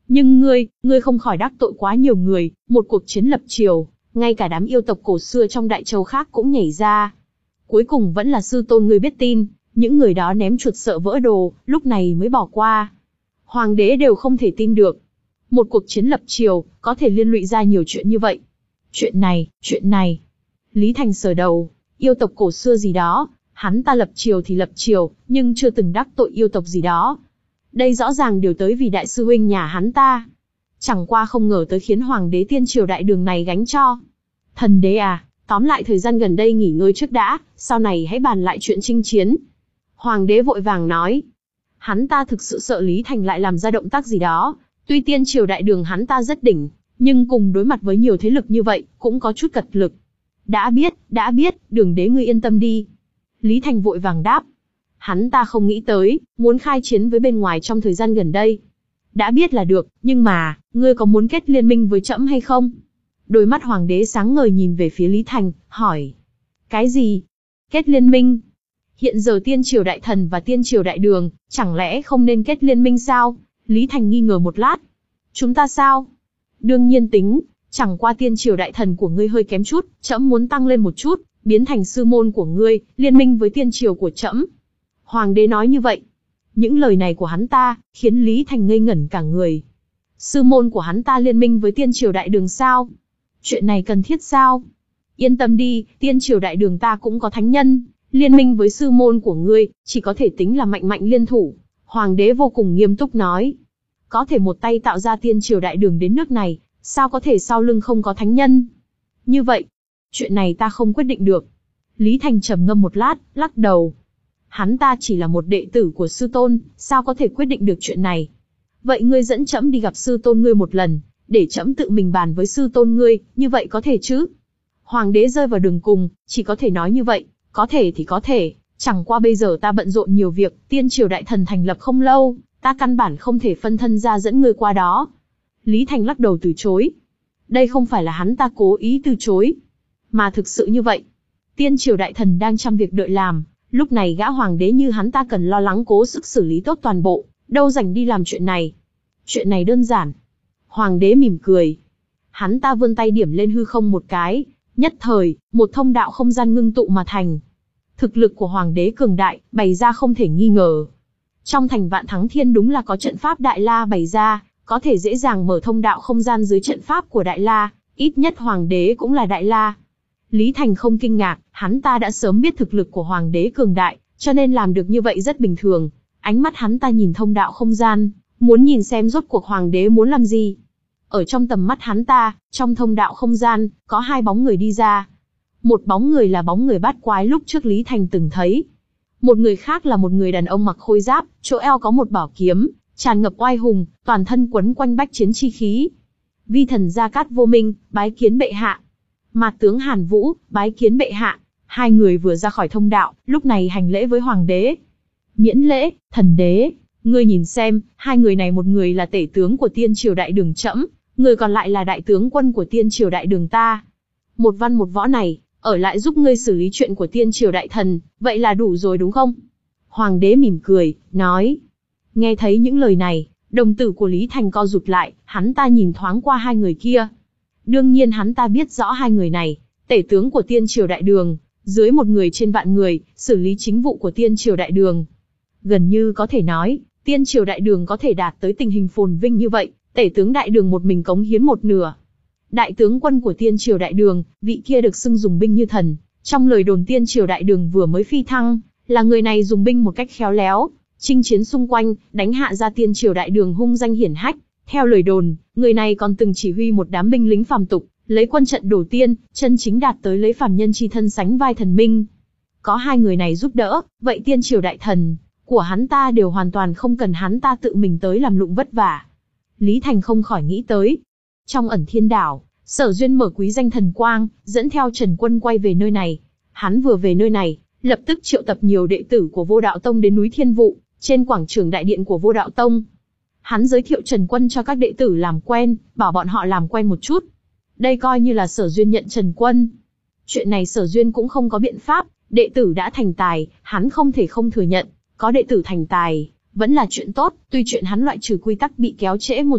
Nhưng ngươi, ngươi không khỏi đắc tội quá nhiều người, một cuộc chiến lập triều, ngay cả đám yêu tộc cổ xưa trong đại châu khác cũng nhảy ra. Cuối cùng vẫn là sư tôn ngươi biết tin, những người đó ném chuột sợ vỡ đồ, lúc này mới bỏ qua. Hoàng đế đều không thể tin được. Một cuộc chiến lập triều, có thể liên lụy ra nhiều chuyện như vậy. Chuyện này, chuyện này. Lý Thành sờ đầu, yêu tộc cổ xưa gì đó, hắn ta lập triều thì lập triều, nhưng chưa từng đắc tội yêu tộc gì đó. Đây rõ ràng đều tới vì đại sư huynh nhà hắn ta. Chẳng qua không ngờ tới khiến hoàng đế tiên triều đại đường này gánh cho. Thần đế à, tóm lại thời gian gần đây nghỉ ngơi trước đã, sau này hãy bàn lại chuyện chinh chiến. Hoàng đế vội vàng nói. Hắn ta thực sự sợ Lý Thành lại làm ra động tác gì đó. Tuy tiên triều đại đường hắn ta rất đỉnh, nhưng cùng đối mặt với nhiều thế lực như vậy, cũng có chút cật lực. Đã biết, đã biết, đường đế ngươi yên tâm đi. Lý Thành vội vàng đáp. Hắn ta không nghĩ tới, muốn khai chiến với bên ngoài trong thời gian gần đây. Đã biết là được, nhưng mà, ngươi có muốn kết liên minh với trẫm hay không? Đôi mắt hoàng đế sáng ngời nhìn về phía Lý Thành, hỏi. Cái gì? Kết liên minh? Hiện giờ tiên triều đại thần và tiên triều đại đường, chẳng lẽ không nên kết liên minh sao? Lý Thành nghi ngờ một lát. Chúng ta sao? Đương nhiên tính, chẳng qua tiên triều đại thần của ngươi hơi kém chút, trẫm muốn tăng lên một chút, biến thành sư môn của ngươi, liên minh với tiên triều của trẫm. Hoàng đế nói như vậy. Những lời này của hắn ta, khiến Lý Thành ngây ngẩn cả người. Sư môn của hắn ta liên minh với tiên triều đại đường sao? Chuyện này cần thiết sao? Yên tâm đi, tiên triều đại đường ta cũng có thánh nhân, liên minh với sư môn của ngươi, chỉ có thể tính là mạnh mạnh liên thủ. Hoàng đế vô cùng nghiêm túc nói. Có thể một tay tạo ra tiên triều đại đường đến nước này, sao có thể sau lưng không có thánh nhân? Như vậy, chuyện này ta không quyết định được. Lý Thành trầm ngâm một lát, lắc đầu. Hắn ta chỉ là một đệ tử của sư tôn, sao có thể quyết định được chuyện này? Vậy ngươi dẫn trẫm đi gặp sư tôn ngươi một lần, để trẫm tự mình bàn với sư tôn ngươi, như vậy có thể chứ? Hoàng đế rơi vào đường cùng, chỉ có thể nói như vậy, có thể thì có thể, chẳng qua bây giờ ta bận rộn nhiều việc, tiên triều đại thần thành lập không lâu, ta căn bản không thể phân thân ra dẫn ngươi qua đó. Lý Thành lắc đầu từ chối. Đây không phải là hắn ta cố ý từ chối, mà thực sự như vậy. Tiên triều đại thần đang trăm việc đợi làm, lúc này gã hoàng đế như hắn ta cần lo lắng cố sức xử lý tốt toàn bộ, đâu rảnh đi làm chuyện này. Chuyện này đơn giản. Hoàng đế mỉm cười. Hắn ta vươn tay điểm lên hư không một cái, nhất thời, một thông đạo không gian ngưng tụ mà thành. Thực lực của hoàng đế cường đại, bày ra không thể nghi ngờ. Trong thành Vạn Thắng Thiên đúng là có trận pháp Đại La bày ra, có thể dễ dàng mở thông đạo không gian dưới trận pháp của Đại La, ít nhất hoàng đế cũng là Đại La. Lý Thành không kinh ngạc, hắn ta đã sớm biết thực lực của hoàng đế cường đại, cho nên làm được như vậy rất bình thường. Ánh mắt hắn ta nhìn thông đạo không gian, muốn nhìn xem rốt cuộc hoàng đế muốn làm gì. Ở trong tầm mắt hắn ta, trong thông đạo không gian, có hai bóng người đi ra. Một bóng người là bóng người bát quái lúc trước Lý Thành từng thấy. Một người khác là một người đàn ông mặc khôi giáp, chỗ eo có một bảo kiếm, tràn ngập oai hùng, toàn thân quấn quanh bách chiến chi khí. Vi thần Gia Cát Vô Minh, bái kiến bệ hạ. Mạt tướng Hàn Vũ, bái kiến bệ hạ. Hai người vừa ra khỏi thông đạo, lúc này hành lễ với hoàng đế. Miễn lễ, thần đế. Ngươi nhìn xem, hai người này một người là tể tướng của tiên triều đại đường trẫm, người còn lại là đại tướng quân của tiên triều đại đường ta. Một văn một võ này, ở lại giúp ngươi xử lý chuyện của tiên triều đại thần, vậy là đủ rồi đúng không? Hoàng đế mỉm cười, nói. Nghe thấy những lời này, đồng tử của Lý Thành co rụt lại, hắn ta nhìn thoáng qua hai người kia. Đương nhiên hắn ta biết rõ hai người này, tể tướng của tiên triều đại đường, dưới một người trên vạn người, xử lý chính vụ của tiên triều đại đường. Gần như có thể nói, tiên triều đại đường có thể đạt tới tình hình phồn vinh như vậy, tể tướng đại đường một mình cống hiến một nửa. Đại tướng quân của tiên triều đại đường, vị kia được xưng dùng binh như thần, trong lời đồn tiên triều đại đường vừa mới phi thăng, là người này dùng binh một cách khéo léo, chinh chiến xung quanh, đánh hạ ra tiên triều đại đường hung danh hiển hách. Theo lời đồn, người này còn từng chỉ huy một đám binh lính phàm tục, lấy quân trận đổ tiên, chân chính đạt tới lấy phàm nhân chi thân sánh vai thần minh. Có hai người này giúp đỡ, vậy tiên triều đại thần của hắn ta đều hoàn toàn không cần hắn ta tự mình tới làm lụng vất vả. Lý Thành không khỏi nghĩ tới. Trong ẩn thiên đảo, Sở Duyên mở quý danh thần quang, dẫn theo Trần Quân quay về nơi này. Hắn vừa về nơi này, lập tức triệu tập nhiều đệ tử của Vô Đạo Tông đến núi Thiên Vụ, trên quảng trường đại điện của Vô Đạo Tông. Hắn giới thiệu Trần Quân cho các đệ tử làm quen, bảo bọn họ làm quen một chút. Đây coi như là Sở Duyên nhận Trần Quân. Chuyện này Sở Duyên cũng không có biện pháp, đệ tử đã thành tài, hắn không thể không thừa nhận. Có đệ tử thành tài, vẫn là chuyện tốt, tuy chuyện hắn loại trừ quy tắc bị kéo trễ một chút,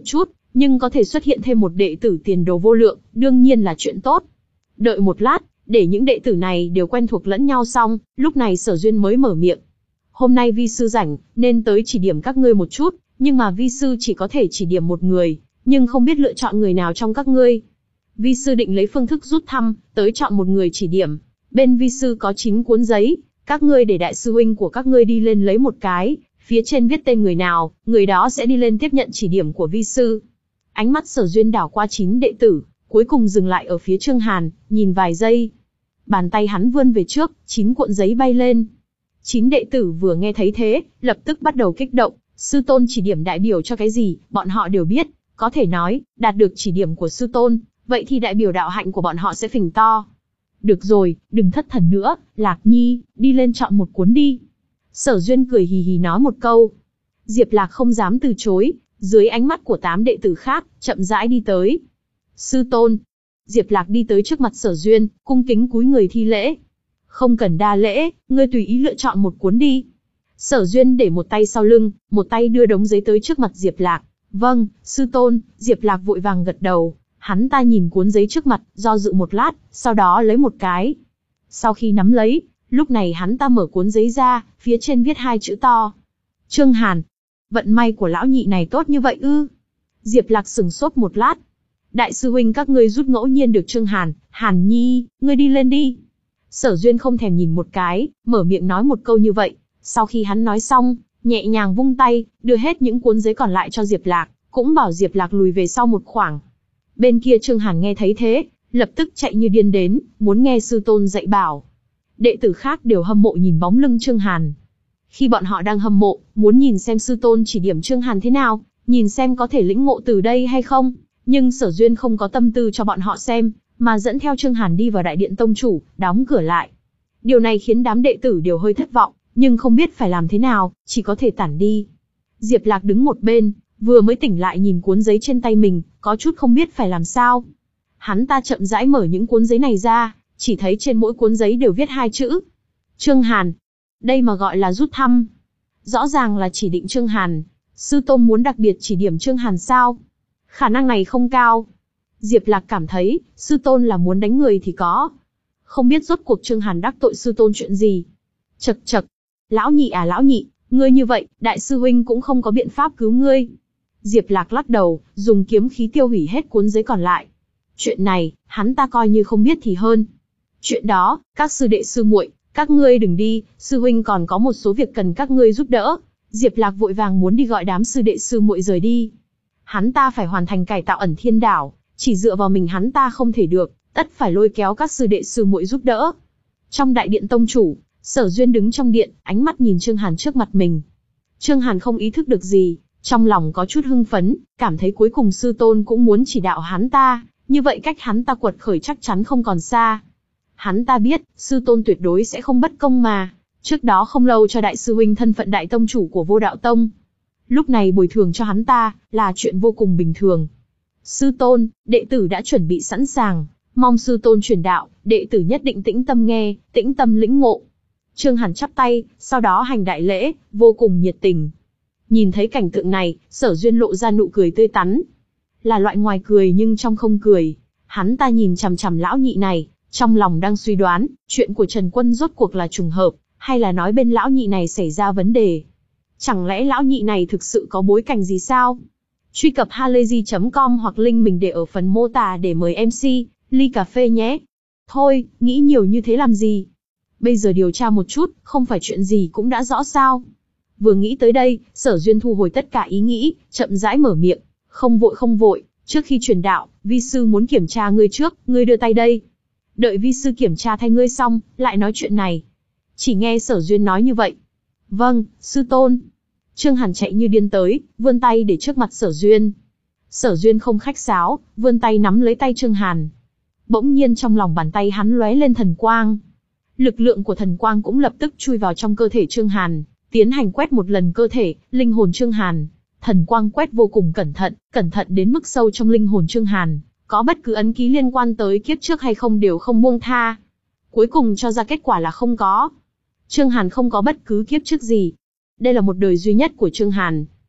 nhưng có thể xuất hiện thêm một đệ tử tiền đồ vô lượng, đương nhiên là chuyện tốt. Đợi một lát, để những đệ tử này đều quen thuộc lẫn nhau xong, lúc này Sở Duyên mới mở miệng. Hôm nay vi sư rảnh, nên tới chỉ điểm các ngươi một chút, nhưng mà vi sư chỉ có thể chỉ điểm một người, nhưng không biết lựa chọn người nào trong các ngươi. Vi sư định lấy phương thức rút thăm, tới chọn một người chỉ điểm. Bên vi sư có chín cuốn giấy, các ngươi để đại sư huynh của các ngươi đi lên lấy một cái, phía trên viết tên người nào, người đó sẽ đi lên tiếp nhận chỉ điểm của vi sư. Ánh mắt Sở Duyên đảo qua chín đệ tử, cuối cùng dừng lại ở phía Trương Hàn, nhìn vài giây. Bàn tay hắn vươn về trước, chín cuộn giấy bay lên. Chín đệ tử vừa nghe thấy thế, lập tức bắt đầu kích động, sư tôn chỉ điểm đại biểu cho cái gì, bọn họ đều biết, có thể nói, đạt được chỉ điểm của sư tôn, vậy thì đại biểu đạo hạnh của bọn họ sẽ phình to. Được rồi, đừng thất thần nữa, Lạc Nhi, đi lên chọn một cuốn đi. Sở Duyên cười hì hì nói một câu. Diệp Lạc không dám từ chối, dưới ánh mắt của tám đệ tử khác, chậm rãi đi tới. Sư tôn. Diệp Lạc đi tới trước mặt Sở Duyên, cung kính cúi người thi lễ. Không cần đa lễ, ngươi tùy ý lựa chọn một cuốn đi. Sở Duyên để một tay sau lưng, một tay đưa đống giấy tới trước mặt Diệp Lạc. Vâng, sư tôn. Diệp Lạc vội vàng gật đầu. Hắn ta nhìn cuốn giấy trước mặt, do dự một lát, sau đó lấy một cái. Sau khi nắm lấy, lúc này hắn ta mở cuốn giấy ra, phía trên viết hai chữ to. Trương Hàn. Vận may của lão nhị này tốt như vậy ư? Diệp Lạc sừng sốt một lát. Đại sư huynh các ngươi rút ngẫu nhiên được Trương Hàn, Hàn Nhi, ngươi đi lên đi. Sở Duyên không thèm nhìn một cái, mở miệng nói một câu như vậy. Sau khi hắn nói xong, nhẹ nhàng vung tay, đưa hết những cuốn giấy còn lại cho Diệp Lạc, cũng bảo Diệp Lạc lùi về sau một khoảng. Bên kia Trương Hàn nghe thấy thế, lập tức chạy như điên đến, muốn nghe sư tôn dạy bảo. Đệ tử khác đều hâm mộ nhìn bóng lưng Trương Hàn. Khi bọn họ đang hâm mộ, muốn nhìn xem sư tôn chỉ điểm Trương Hàn thế nào, nhìn xem có thể lĩnh ngộ từ đây hay không, nhưng Sở Duyên không có tâm tư cho bọn họ xem, mà dẫn theo Trương Hàn đi vào đại điện tông chủ, đóng cửa lại. Điều này khiến đám đệ tử đều hơi thất vọng, nhưng không biết phải làm thế nào, chỉ có thể tản đi. Diệp Lạc đứng một bên, vừa mới tỉnh lại nhìn cuốn giấy trên tay mình, có chút không biết phải làm sao. Hắn ta chậm rãi mở những cuốn giấy này ra, chỉ thấy trên mỗi cuốn giấy đều viết hai chữ. Trương Hàn. Đây mà gọi là rút thăm. Rõ ràng là chỉ định Trương Hàn. Sư tôn muốn đặc biệt chỉ điểm Trương Hàn sao? Khả năng này không cao. Diệp Lạc cảm thấy, sư tôn là muốn đánh người thì có. Không biết rốt cuộc Trương Hàn đắc tội sư tôn chuyện gì. Chậc chậc. Lão nhị à lão nhị, ngươi như vậy, đại sư huynh cũng không có biện pháp cứu ngươi. Diệp Lạc lắc đầu, dùng kiếm khí tiêu hủy hết cuốn giấy còn lại. Chuyện này, hắn ta coi như không biết thì hơn. Chuyện đó, các sư đệ sư muội, các ngươi đừng đi, sư huynh còn có một số việc cần các ngươi giúp đỡ. Diệp Lạc vội vàng muốn đi gọi đám sư đệ sư muội rời đi. Hắn ta phải hoàn thành cải tạo ẩn thiên đảo, chỉ dựa vào mình hắn ta không thể được, tất phải lôi kéo các sư đệ sư muội giúp đỡ. Trong đại điện tông chủ, Sở Duyên đứng trong điện, ánh mắt nhìn Trương Hàn trước mặt mình. Trương Hàn không ý thức được gì, trong lòng có chút hưng phấn, cảm thấy cuối cùng sư tôn cũng muốn chỉ đạo hắn ta, như vậy cách hắn ta quật khởi chắc chắn không còn xa. Hắn ta biết, sư tôn tuyệt đối sẽ không bất công mà, trước đó không lâu cho đại sư huynh thân phận đại tông chủ của Vô Đạo Tông. Lúc này bồi thường cho hắn ta, là chuyện vô cùng bình thường. Sư tôn, đệ tử đã chuẩn bị sẵn sàng, mong sư tôn truyền đạo, đệ tử nhất định tĩnh tâm nghe, tĩnh tâm lĩnh ngộ. Trương Hàn chắp tay, sau đó hành đại lễ, vô cùng nhiệt tình. Nhìn thấy cảnh tượng này, Sở Duyên lộ ra nụ cười tươi tắn. Là loại ngoài cười nhưng trong không cười. Hắn ta nhìn chằm chằm lão nhị này, trong lòng đang suy đoán, chuyện của Trần Quân rốt cuộc là trùng hợp, hay là nói bên lão nhị này xảy ra vấn đề. Chẳng lẽ lão nhị này thực sự có bối cảnh gì sao? Truy cập halayzi chấm com hoặc link mình để ở phần mô tả để mời em xê, ly cà phê nhé. Thôi, nghĩ nhiều như thế làm gì? Bây giờ điều tra một chút, không phải chuyện gì cũng đã rõ sao? Vừa nghĩ tới đây, Sở Duyên thu hồi tất cả ý nghĩ, chậm rãi mở miệng. Không vội không vội, trước khi truyền đạo, vi sư muốn kiểm tra ngươi trước, ngươi đưa tay đây. Đợi vi sư kiểm tra thay ngươi xong, lại nói chuyện này. Chỉ nghe Sở Duyên nói như vậy. Vâng, sư tôn. Trương Hàn chạy như điên tới, vươn tay để trước mặt Sở Duyên. Sở Duyên không khách sáo, vươn tay nắm lấy tay Trương Hàn. Bỗng nhiên trong lòng bàn tay hắn lóe lên thần quang. Lực lượng của thần quang cũng lập tức chui vào trong cơ thể Trương Hàn, tiến hành quét một lần cơ thể, linh hồn Trương Hàn. Thần quang quét vô cùng cẩn thận, cẩn thận đến mức sâu trong linh hồn Trương Hàn, có bất cứ ấn ký liên quan tới kiếp trước hay không đều không buông tha. Cuối cùng cho ra kết quả là không có. Trương Hàn không có bất cứ kiếp trước gì. Đây là một đời duy nhất của Trương Hàn.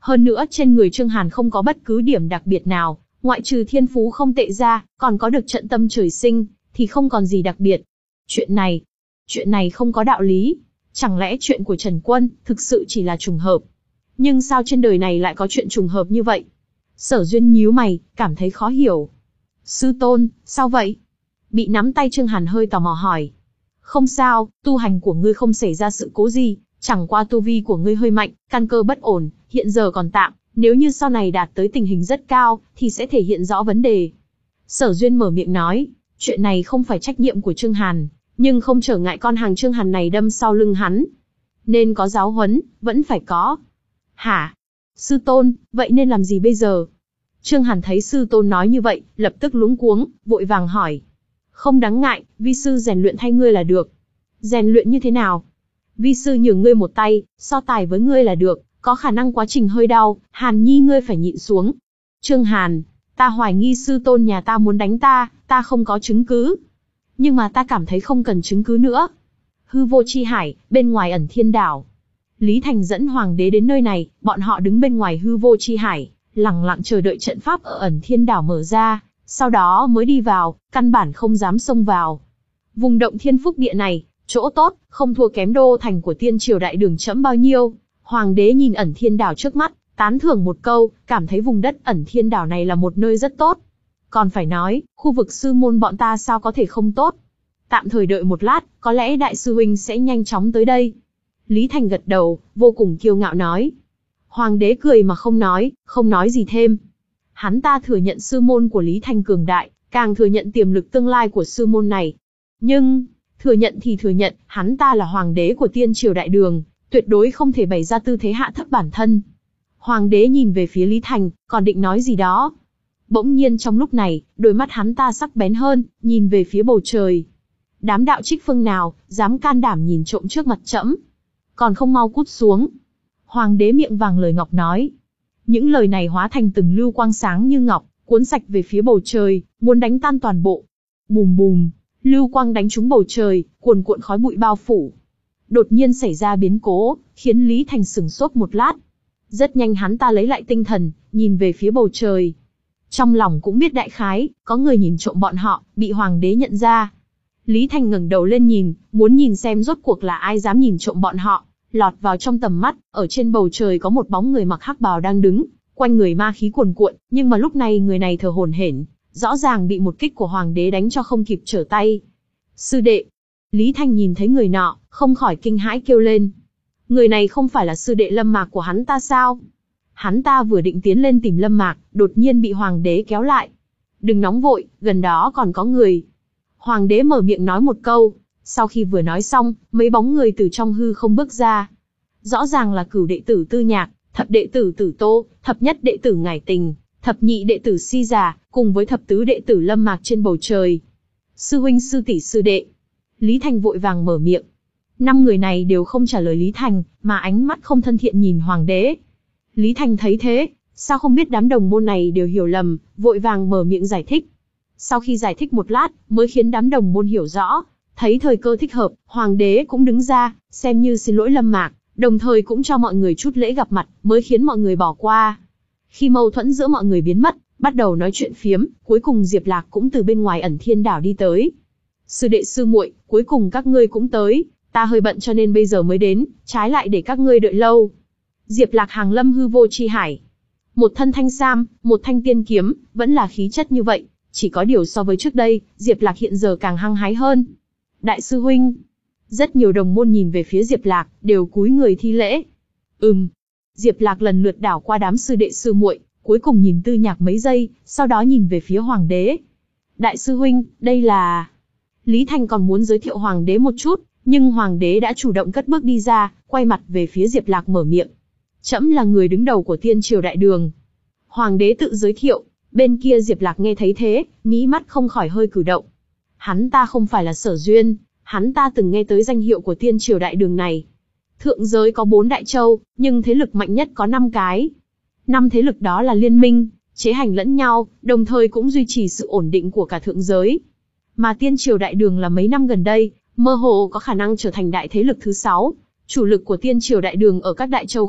Hơn nữa trên người Trương Hàn không có bất cứ điểm đặc biệt nào, ngoại trừ thiên phú không tệ ra, còn có được trận tâm trời sinh, thì không còn gì đặc biệt. Chuyện này, chuyện này không có đạo lý. Chẳng lẽ chuyện của Trần Quân thực sự chỉ là trùng hợp? Nhưng sao trên đời này lại có chuyện trùng hợp như vậy? Sở Duyên nhíu mày, cảm thấy khó hiểu. Sư tôn, sao vậy? Bị nắm tay Trương Hàn hơi tò mò hỏi. Không sao, tu hành của ngươi không xảy ra sự cố gì, chẳng qua tu vi của ngươi hơi mạnh, căn cơ bất ổn, hiện giờ còn tạm, nếu như sau này đạt tới tình hình rất cao, thì sẽ thể hiện rõ vấn đề. Sở Duyên mở miệng nói, chuyện này không phải trách nhiệm của Trương Hàn, nhưng không trở ngại con hàng Trương Hàn này đâm sau lưng hắn. Nên có giáo huấn, vẫn phải có. Hả? Sư tôn, vậy nên làm gì bây giờ? Trương Hàn thấy sư tôn nói như vậy, lập tức luống cuống, vội vàng hỏi. Không đáng ngại, vi sư rèn luyện thay ngươi là được. Rèn luyện như thế nào? Vi sư nhường ngươi một tay, so tài với ngươi là được, có khả năng quá trình hơi đau, Hàn Nhi ngươi phải nhịn xuống. Trương Hàn, ta hoài nghi sư tôn nhà ta muốn đánh ta, ta không có chứng cứ. Nhưng mà ta cảm thấy không cần chứng cứ nữa. Hư vô chi hải, bên ngoài ẩn thiên đảo. Lý Thành dẫn hoàng đế đến nơi này, bọn họ đứng bên ngoài hư vô chi hải, lặng lặng chờ đợi trận pháp ở ẩn thiên đảo mở ra, sau đó mới đi vào, căn bản không dám xông vào. Vùng động thiên phúc địa này, chỗ tốt, không thua kém đô thành của tiên triều đại đường trẫm bao nhiêu. Hoàng đế nhìn ẩn thiên đảo trước mắt, tán thưởng một câu, cảm thấy vùng đất ẩn thiên đảo này là một nơi rất tốt. Còn phải nói, khu vực sư môn bọn ta sao có thể không tốt. Tạm thời đợi một lát, có lẽ đại sư huynh sẽ nhanh chóng tới đây. Lý Thành gật đầu, vô cùng kiêu ngạo nói. Hoàng đế cười mà không nói, không nói gì thêm. Hắn ta thừa nhận sư môn của Lý Thành cường đại, càng thừa nhận tiềm lực tương lai của sư môn này. Nhưng, thừa nhận thì thừa nhận, hắn ta là hoàng đế của tiên triều đại đường, tuyệt đối không thể bày ra tư thế hạ thấp bản thân. Hoàng đế nhìn về phía Lý Thành, còn định nói gì đó. Bỗng nhiên trong lúc này, đôi mắt hắn ta sắc bén hơn, nhìn về phía bầu trời. Đám đạo trích phương nào, dám can đảm nhìn trộm trước mặt trẫm, còn không mau cút xuống. Hoàng đế miệng vàng lời ngọc nói. Những lời này hóa thành từng lưu quang sáng như ngọc, cuốn sạch về phía bầu trời, muốn đánh tan toàn bộ. Bùm bùm, lưu quang đánh trúng bầu trời, cuồn cuộn khói bụi bao phủ. Đột nhiên xảy ra biến cố, khiến Lý Thành sửng sốt một lát. Rất nhanh hắn ta lấy lại tinh thần, nhìn về phía bầu trời. Trong lòng cũng biết đại khái, có người nhìn trộm bọn họ, bị hoàng đế nhận ra. Lý Thành ngẩng đầu lên nhìn, muốn nhìn xem rốt cuộc là ai dám nhìn trộm bọn họ. Lọt vào trong tầm mắt, ở trên bầu trời có một bóng người mặc hắc bào đang đứng, quanh người ma khí cuồn cuộn, nhưng mà lúc này người này thở hổn hển, rõ ràng bị một kích của hoàng đế đánh cho không kịp trở tay. Sư đệ. Lý Thành nhìn thấy người nọ, không khỏi kinh hãi kêu lên. Người này không phải là sư đệ Lâm Mạc của hắn ta sao? Hắn ta vừa định tiến lên tìm Lâm Mạc, đột nhiên bị hoàng đế kéo lại. Đừng nóng vội, gần đó còn có người. Hoàng đế mở miệng nói một câu. Sau khi vừa nói xong, mấy bóng người từ trong hư không bước ra. Rõ ràng là cửu đệ tử Tư Nhạc, thập đệ tử Tử Tô, thập nhất đệ tử Ngải Tình, thập nhị đệ tử Si Già, cùng với thập tứ đệ tử Lâm Mạc trên bầu trời. Sư huynh sư tỷ sư đệ. Lý Thành vội vàng mở miệng. Năm người này đều không trả lời Lý Thành, mà ánh mắt không thân thiện nhìn hoàng đế. Lý Thành thấy thế, sao không biết đám đồng môn này đều hiểu lầm, vội vàng mở miệng giải thích. Sau khi giải thích một lát, mới khiến đám đồng môn hiểu rõ. Thấy thời cơ thích hợp, hoàng đế cũng đứng ra, xem như xin lỗi Lâm Mạc, đồng thời cũng cho mọi người chút lễ gặp mặt, mới khiến mọi người bỏ qua. Khi mâu thuẫn giữa mọi người biến mất, bắt đầu nói chuyện phiếm, cuối cùng Diệp Lạc cũng từ bên ngoài ẩn thiên đảo đi tới. Sư đệ sư muội, cuối cùng các ngươi cũng tới, ta hơi bận cho nên bây giờ mới đến, trái lại để các ngươi đợi lâu. Diệp Lạc hàng lâm hư vô chi hải. Một thân thanh sam, một thanh tiên kiếm, vẫn là khí chất như vậy, chỉ có điều so với trước đây, Diệp Lạc hiện giờ càng hăng hái hơn. Đại sư huynh. Rất nhiều đồng môn nhìn về phía Diệp Lạc, đều cúi người thi lễ. Ừm. Diệp Lạc lần lượt đảo qua đám sư đệ sư muội, cuối cùng nhìn Tư Nhạc mấy giây, sau đó nhìn về phía hoàng đế. Đại sư huynh, đây là... Lý Thành còn muốn giới thiệu hoàng đế một chút, nhưng hoàng đế đã chủ động cất bước đi ra, quay mặt về phía Diệp Lạc mở miệng. Trẫm là người đứng đầu của tiên triều đại đường. Hoàng đế tự giới thiệu, bên kia Diệp Lạc nghe thấy thế, mí mắt không khỏi hơi cử động. Hắn ta không phải là Sở Duyên, hắn ta từng nghe tới danh hiệu của tiên triều đại đường này. Thượng giới có bốn đại châu, nhưng thế lực mạnh nhất có năm cái. Năm thế lực đó là liên minh, chế hành lẫn nhau, đồng thời cũng duy trì sự ổn định của cả thượng giới. Mà tiên triều đại đường là mấy năm gần đây, mơ hồ có khả năng trở thành đại thế lực thứ sáu. Chủ lực của tiên triều đại đường ở các đại châu khác,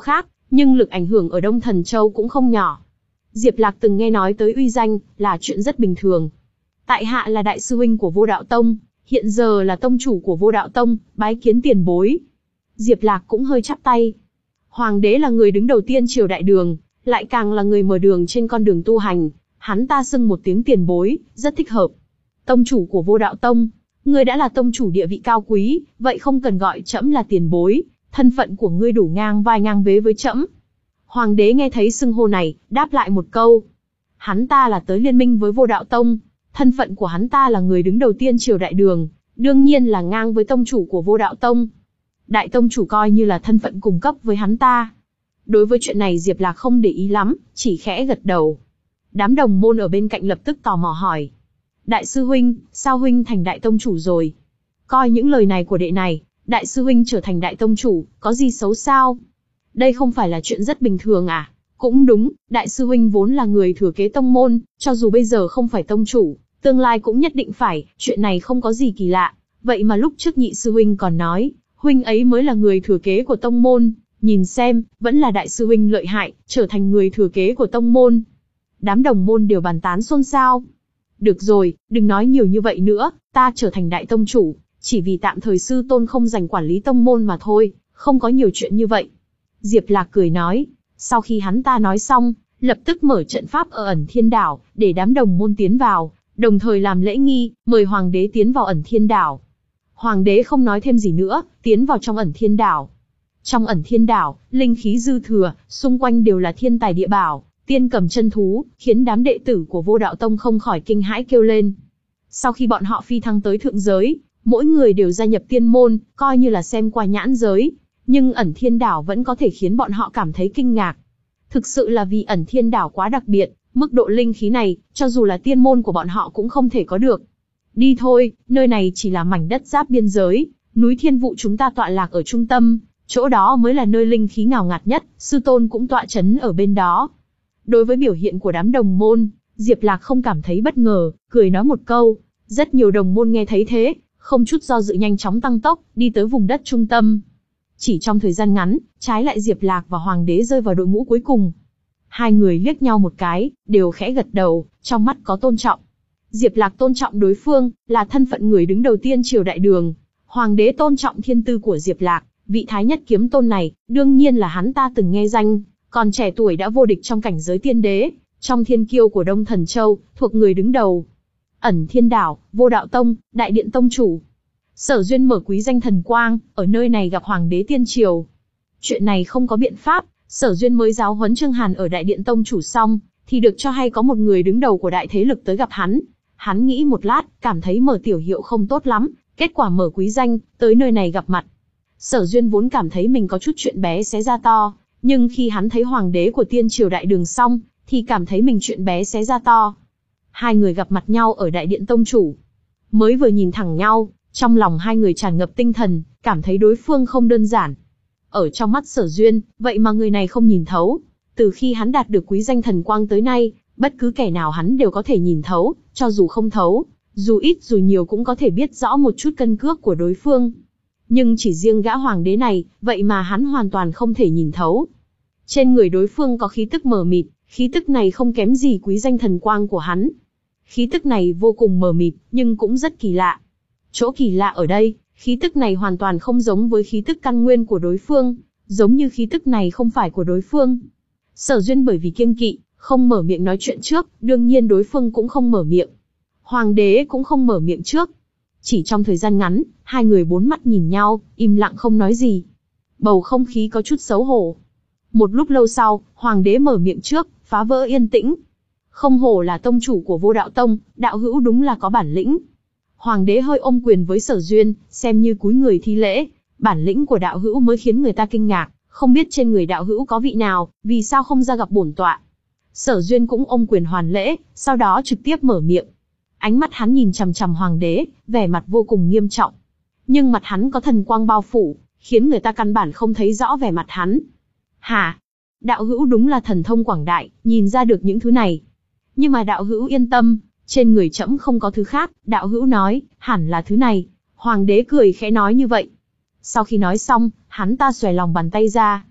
nhưng lực ảnh hưởng ở Đông Thần Châu cũng không nhỏ. Diệp Lạc từng nghe nói tới uy danh, là chuyện rất bình thường. Tại hạ là đại sư huynh của Vô Đạo Tông, hiện giờ là tông chủ của Vô Đạo Tông, bái kiến tiền bối. Diệp Lạc cũng hơi chắp tay. Hoàng đế là người đứng đầu tiên triều đại đường, lại càng là người mở đường trên con đường tu hành, hắn ta xưng một tiếng tiền bối, rất thích hợp. Tông chủ của Vô Đạo Tông, ngươi đã là tông chủ địa vị cao quý, vậy không cần gọi trẫm là tiền bối, thân phận của ngươi đủ ngang vai ngang vế với trẫm. Hoàng đế nghe thấy xưng hô này, đáp lại một câu. Hắn ta là tới liên minh với Vô Đạo Tông, thân phận của hắn ta là người đứng đầu tiên triều đại đường, đương nhiên là ngang với tông chủ của Vô Đạo Tông. Đại tông chủ coi như là thân phận cùng cấp với hắn ta. Đối với chuyện này Diệp Lạc không để ý lắm, chỉ khẽ gật đầu. Đám đồng môn ở bên cạnh lập tức tò mò hỏi. Đại sư huynh, sao huynh thành đại tông chủ rồi? Coi những lời này của đệ này, đại sư huynh trở thành đại tông chủ, có gì xấu sao? Đây không phải là chuyện rất bình thường à? Cũng đúng, đại sư huynh vốn là người thừa kế tông môn, cho dù bây giờ không phải tông chủ, tương lai cũng nhất định phải, chuyện này không có gì kỳ lạ. Vậy mà lúc trước nhị sư huynh còn nói, huynh ấy mới là người thừa kế của tông môn, nhìn xem, vẫn là đại sư huynh lợi hại, trở thành người thừa kế của tông môn. Đám đồng môn đều bàn tán xôn xao. Được rồi, đừng nói nhiều như vậy nữa, ta trở thành đại tông chủ, chỉ vì tạm thời sư tôn không dành quản lý tông môn mà thôi, không có nhiều chuyện như vậy. Diệp Lạc cười nói, sau khi hắn ta nói xong, lập tức mở trận pháp ở Ẩn Thiên Đảo, để đám đồng môn tiến vào, đồng thời làm lễ nghi, mời hoàng đế tiến vào Ẩn Thiên Đảo. Hoàng đế không nói thêm gì nữa, tiến vào trong Ẩn Thiên Đảo. Trong Ẩn Thiên Đảo, linh khí dư thừa, xung quanh đều là thiên tài địa bảo, tiên cầm chân thú, khiến đám đệ tử của Vô Đạo Tông không khỏi kinh hãi kêu lên. Sau khi bọn họ phi thăng tới thượng giới, mỗi người đều gia nhập tiên môn, coi như là xem qua nhãn giới, nhưng Ẩn Thiên Đảo vẫn có thể khiến bọn họ cảm thấy kinh ngạc. Thực sự là vì Ẩn Thiên Đảo quá đặc biệt, mức độ linh khí này, cho dù là tiên môn của bọn họ cũng không thể có được. Đi thôi, nơi này chỉ là mảnh đất giáp biên giới, núi Thiên Vụ chúng ta tọa lạc ở trung tâm, chỗ đó mới là nơi linh khí ngào ngạt nhất, sư tôn cũng tọa chấn ở bên đó. Đối với biểu hiện của đám đồng môn, Diệp Lạc không cảm thấy bất ngờ, cười nói một câu. Rất nhiều đồng môn nghe thấy thế, không chút do dự nhanh chóng tăng tốc, đi tới vùng đất trung tâm. Chỉ trong thời gian ngắn, trái lại Diệp Lạc và Hoàng đế rơi vào đội ngũ cuối cùng. Hai người liếc nhau một cái, đều khẽ gật đầu, trong mắt có tôn trọng. Diệp Lạc tôn trọng đối phương, là thân phận người đứng đầu tiên triều đại đường. Hoàng đế tôn trọng thiên tư của Diệp Lạc, vị thái nhất kiếm tôn này, đương nhiên là hắn ta từng nghe danh, còn trẻ tuổi đã vô địch trong cảnh giới tiên đế, trong thiên kiêu của Đông Thần Châu, thuộc người đứng đầu. Ẩn Thiên Đảo, Vô Đạo Tông, Đại Điện Tông Chủ. Sở duyên mở quý danh thần quang, ở nơi này gặp Hoàng đế tiên triều. Chuyện này không có biện pháp, Sở duyên mới giáo huấn Trương Hàn ở Đại Điện Tông Chủ xong, thì được cho hay có một người đứng đầu của đại thế lực tới gặp hắn. Hắn nghĩ một lát, cảm thấy mở tiểu hiệu không tốt lắm, kết quả mở quý danh, tới nơi này gặp mặt. Sở duyên vốn cảm thấy mình có chút chuyện bé xé ra to, nhưng khi hắn thấy Hoàng đế của tiên triều đại đường xong, thì cảm thấy mình chuyện bé xé ra to. Hai người gặp mặt nhau ở Đại Điện Tông Chủ. Mới vừa nhìn thẳng nhau, trong lòng hai người tràn ngập tinh thần, cảm thấy đối phương không đơn giản. Ở trong mắt Sở duyên, vậy mà người này không nhìn thấu. Từ khi hắn đạt được quý danh thần quang tới nay, bất cứ kẻ nào hắn đều có thể nhìn thấu, cho dù không thấu, dù ít dù nhiều cũng có thể biết rõ một chút cân cước của đối phương. Nhưng chỉ riêng gã hoàng đế này, vậy mà hắn hoàn toàn không thể nhìn thấu. Trên người đối phương có khí tức mờ mịt, khí tức này không kém gì quý danh thần quang của hắn. Khí tức này vô cùng mờ mịt, nhưng cũng rất kỳ lạ. Chỗ kỳ lạ ở đây, khí tức này hoàn toàn không giống với khí tức căn nguyên của đối phương, giống như khí tức này không phải của đối phương. Sở duyên bởi vì kiêng kỵ, không mở miệng nói chuyện trước, đương nhiên đối phương cũng không mở miệng. Hoàng đế cũng không mở miệng trước. Chỉ trong thời gian ngắn, hai người bốn mắt nhìn nhau, im lặng không nói gì. Bầu không khí có chút xấu hổ. Một lúc lâu sau, Hoàng đế mở miệng trước, phá vỡ yên tĩnh. Không hổ là tông chủ của Vô Đạo Tông, đạo hữu đúng là có bản lĩnh. Hoàng đế hơi ôm quyền với Sở duyên, xem như cúi người thi lễ. Bản lĩnh của đạo hữu mới khiến người ta kinh ngạc, không biết trên người đạo hữu có vị nào, vì sao không ra gặp bổn tọa. Sở duyên cũng ôm quyền hoàn lễ, sau đó trực tiếp mở miệng. Ánh mắt hắn nhìn chằm chằm Hoàng đế, vẻ mặt vô cùng nghiêm trọng. Nhưng mặt hắn có thần quang bao phủ, khiến người ta căn bản không thấy rõ vẻ mặt hắn. Hả? Đạo hữu đúng là thần thông quảng đại, nhìn ra được những thứ này. Nhưng mà đạo hữu yên tâm, trên người trẫm không có thứ khác, đạo hữu nói, hẳn là thứ này. Hoàng đế cười khẽ nói như vậy. Sau khi nói xong, hắn ta xòe lòng bàn tay ra.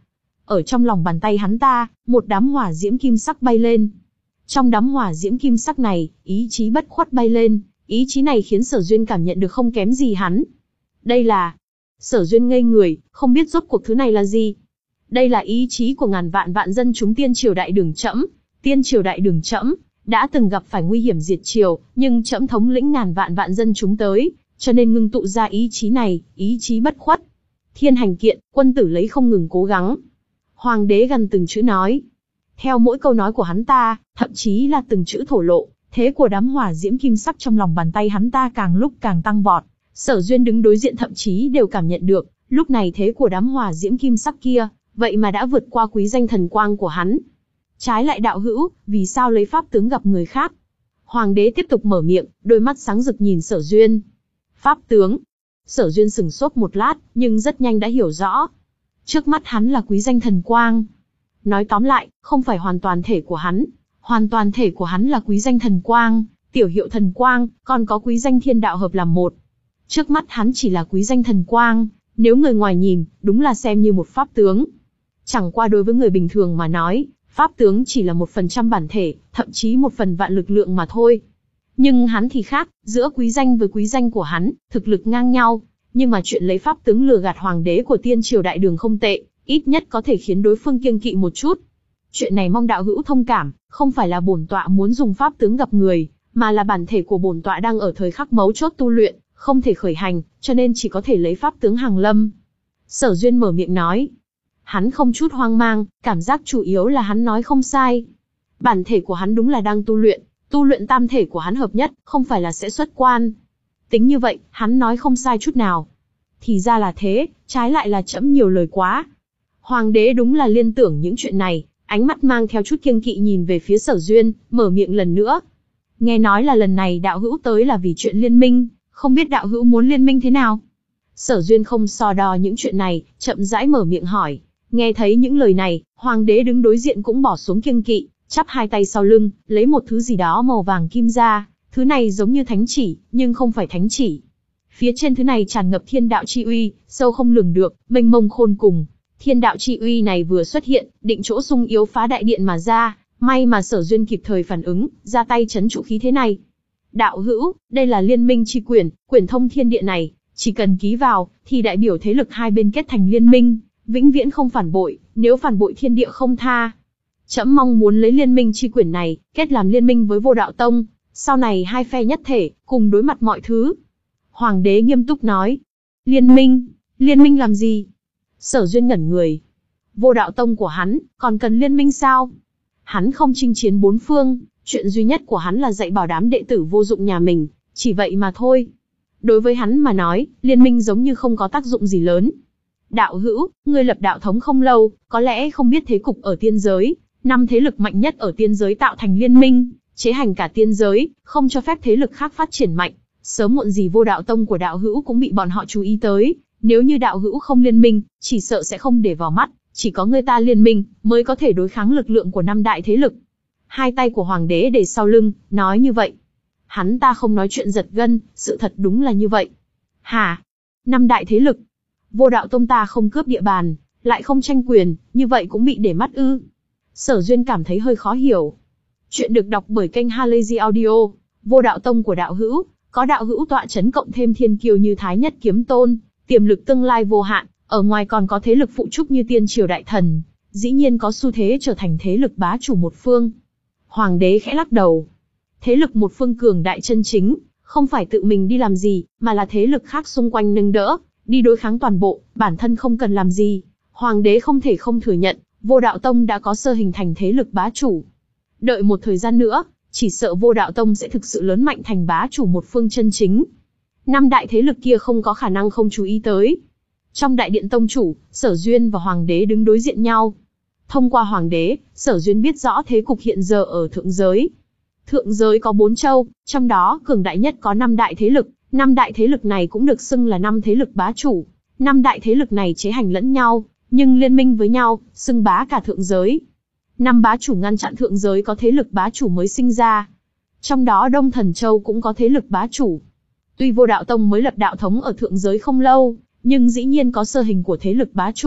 ở trong lòng bàn tay hắn ta, một đám hỏa diễm kim sắc bay lên. Trong đám hỏa diễm kim sắc này, ý chí bất khuất bay lên, ý chí này khiến Sở Duyên cảm nhận được không kém gì hắn. Đây là... Sở Duyên ngây người, không biết rốt cuộc thứ này là gì. Đây là ý chí của ngàn vạn vạn dân chúng Tiên Triều Đại Đường trẫm. Tiên Triều Đại Đường trẫm đã từng gặp phải nguy hiểm diệt triều, nhưng trẫm thống lĩnh ngàn vạn vạn dân chúng tới, cho nên ngưng tụ ra ý chí này, ý chí bất khuất. Thiên hành kiện, quân tử lấy không ngừng cố gắng. Hoàng đế gần từng chữ nói. Theo mỗi câu nói của hắn ta, thậm chí là từng chữ thổ lộ, thế của đám hỏa diễm kim sắc trong lòng bàn tay hắn ta càng lúc càng tăng vọt. Sở Duyên đứng đối diện thậm chí đều cảm nhận được, lúc này thế của đám hỏa diễm kim sắc kia, vậy mà đã vượt qua quý danh thần quang của hắn. Trái lại đạo hữu, vì sao lấy pháp tướng gặp người khác? Hoàng đế tiếp tục mở miệng, đôi mắt sáng rực nhìn Sở Duyên. Pháp tướng. Sở Duyên sửng sốt một lát, nhưng rất nhanh đã hiểu rõ. Trước mắt hắn là quý danh thần quang. Nói tóm lại, không phải hoàn toàn thể của hắn. Hoàn toàn thể của hắn là quý danh thần quang, tiểu hiệu thần quang, còn có quý danh thiên đạo hợp làm một. Trước mắt hắn chỉ là quý danh thần quang, nếu người ngoài nhìn, đúng là xem như một pháp tướng. Chẳng qua đối với người bình thường mà nói, pháp tướng chỉ là một phần trăm bản thể, thậm chí một phần vạn lực lượng mà thôi. Nhưng hắn thì khác, giữa quý danh với quý danh của hắn, thực lực ngang nhau, nhưng mà chuyện lấy pháp tướng lừa gạt hoàng đế của Tiên Triều Đại Đường không tệ, ít nhất có thể khiến đối phương kiêng kỵ một chút. Chuyện này mong đạo hữu thông cảm, không phải là bổn tọa muốn dùng pháp tướng gặp người, mà là bản thể của bổn tọa đang ở thời khắc mấu chốt tu luyện, không thể khởi hành, cho nên chỉ có thể lấy pháp tướng hàng lâm. Sở Duyên mở miệng nói. Hắn không chút hoang mang, cảm giác chủ yếu là hắn nói không sai. Bản thể của hắn đúng là đang tu luyện, tu luyện tam thể của hắn hợp nhất, không phải là sẽ xuất quan. Tính như vậy, hắn nói không sai chút nào. Thì ra là thế, trái lại là trẫm nhiều lời quá. Hoàng đế đúng là liên tưởng những chuyện này, ánh mắt mang theo chút kiêng kỵ nhìn về phía Sở Duyên, mở miệng lần nữa. Nghe nói là lần này đạo hữu tới là vì chuyện liên minh, không biết đạo hữu muốn liên minh thế nào? Sở Duyên không so đo những chuyện này, chậm rãi mở miệng hỏi. Nghe thấy những lời này, hoàng đế đứng đối diện cũng bỏ xuống kiêng kỵ, chắp hai tay sau lưng, lấy một thứ gì đó màu vàng kim ra, thứ này giống như thánh chỉ, nhưng không phải thánh chỉ. Phía trên thứ này tràn ngập thiên đạo chi uy, sâu không lường được, mênh mông khôn cùng. Thiên đạo chi uy này vừa xuất hiện, định chỗ sung yếu phá đại điện mà ra, may mà Sở Duyên kịp thời phản ứng, ra tay trấn trụ khí thế này. Đạo hữu, đây là liên minh chi quyển, quyển thông thiên địa này, chỉ cần ký vào, thì đại biểu thế lực hai bên kết thành liên minh, vĩnh viễn không phản bội, nếu phản bội thiên địa không tha. Trẫm mong muốn lấy liên minh chi quyển này, kết làm liên minh với Vô Đạo Tông, sau này hai phe nhất thể, cùng đối mặt mọi thứ. Hoàng đế nghiêm túc nói. Liên minh? Liên minh làm gì? Sở Duyên ngẩn người. Vô Đạo Tông của hắn, còn cần liên minh sao? Hắn không chinh chiến bốn phương, chuyện duy nhất của hắn là dạy bảo đám đệ tử vô dụng nhà mình, chỉ vậy mà thôi. Đối với hắn mà nói, liên minh giống như không có tác dụng gì lớn. Đạo hữu, ngươi lập đạo thống không lâu, có lẽ không biết thế cục ở tiên giới, năm thế lực mạnh nhất ở tiên giới tạo thành liên minh, chế hành cả tiên giới, không cho phép thế lực khác phát triển mạnh. Sớm muộn gì Vô Đạo Tông của đạo hữu cũng bị bọn họ chú ý tới, nếu như đạo hữu không liên minh, chỉ sợ sẽ không để vào mắt, chỉ có người ta liên minh, mới có thể đối kháng lực lượng của năm đại thế lực. Hai tay của hoàng đế để sau lưng, nói như vậy. Hắn ta không nói chuyện giật gân, sự thật đúng là như vậy. Hả? Năm đại thế lực? Vô Đạo Tông ta không cướp địa bàn, lại không tranh quyền, như vậy cũng bị để mắt ư? Sở Duyên cảm thấy hơi khó hiểu. Chuyện được đọc bởi kênh Halazy Audio. Vô Đạo Tông của đạo hữu, có đạo hữu tọa chấn cộng thêm thiên kiêu như Thái Nhất Kiếm Tôn, tiềm lực tương lai vô hạn, ở ngoài còn có thế lực phụ trúc như Tiên Triều Đại Thần, dĩ nhiên có xu thế trở thành thế lực bá chủ một phương. Hoàng đế khẽ lắc đầu. Thế lực một phương cường đại chân chính, không phải tự mình đi làm gì, mà là thế lực khác xung quanh nâng đỡ, đi đối kháng toàn bộ, bản thân không cần làm gì. Hoàng đế không thể không thừa nhận, Vô Đạo Tông đã có sơ hình thành thế lực bá chủ. Đợi một thời gian nữa, chỉ sợ Vô Đạo Tông sẽ thực sự lớn mạnh thành bá chủ một phương chân chính. Năm đại thế lực kia không có khả năng không chú ý tới. Trong đại điện tông chủ, Sở Duyên và Hoàng đế đứng đối diện nhau. Thông qua Hoàng đế, Sở Duyên biết rõ thế cục hiện giờ ở thượng giới. Thượng giới có bốn châu, trong đó cường đại nhất có năm đại thế lực. Năm đại thế lực này cũng được xưng là năm thế lực bá chủ. Năm đại thế lực này chế hành lẫn nhau, nhưng liên minh với nhau, xưng bá cả thượng giới. Năm bá chủ ngăn chặn thượng giới có thế lực bá chủ mới sinh ra. Trong đó Đông Thần Châu cũng có thế lực bá chủ. Tuy Vô Đạo Tông mới lập đạo thống ở thượng giới không lâu, nhưng dĩ nhiên có sơ hình của thế lực bá chủ.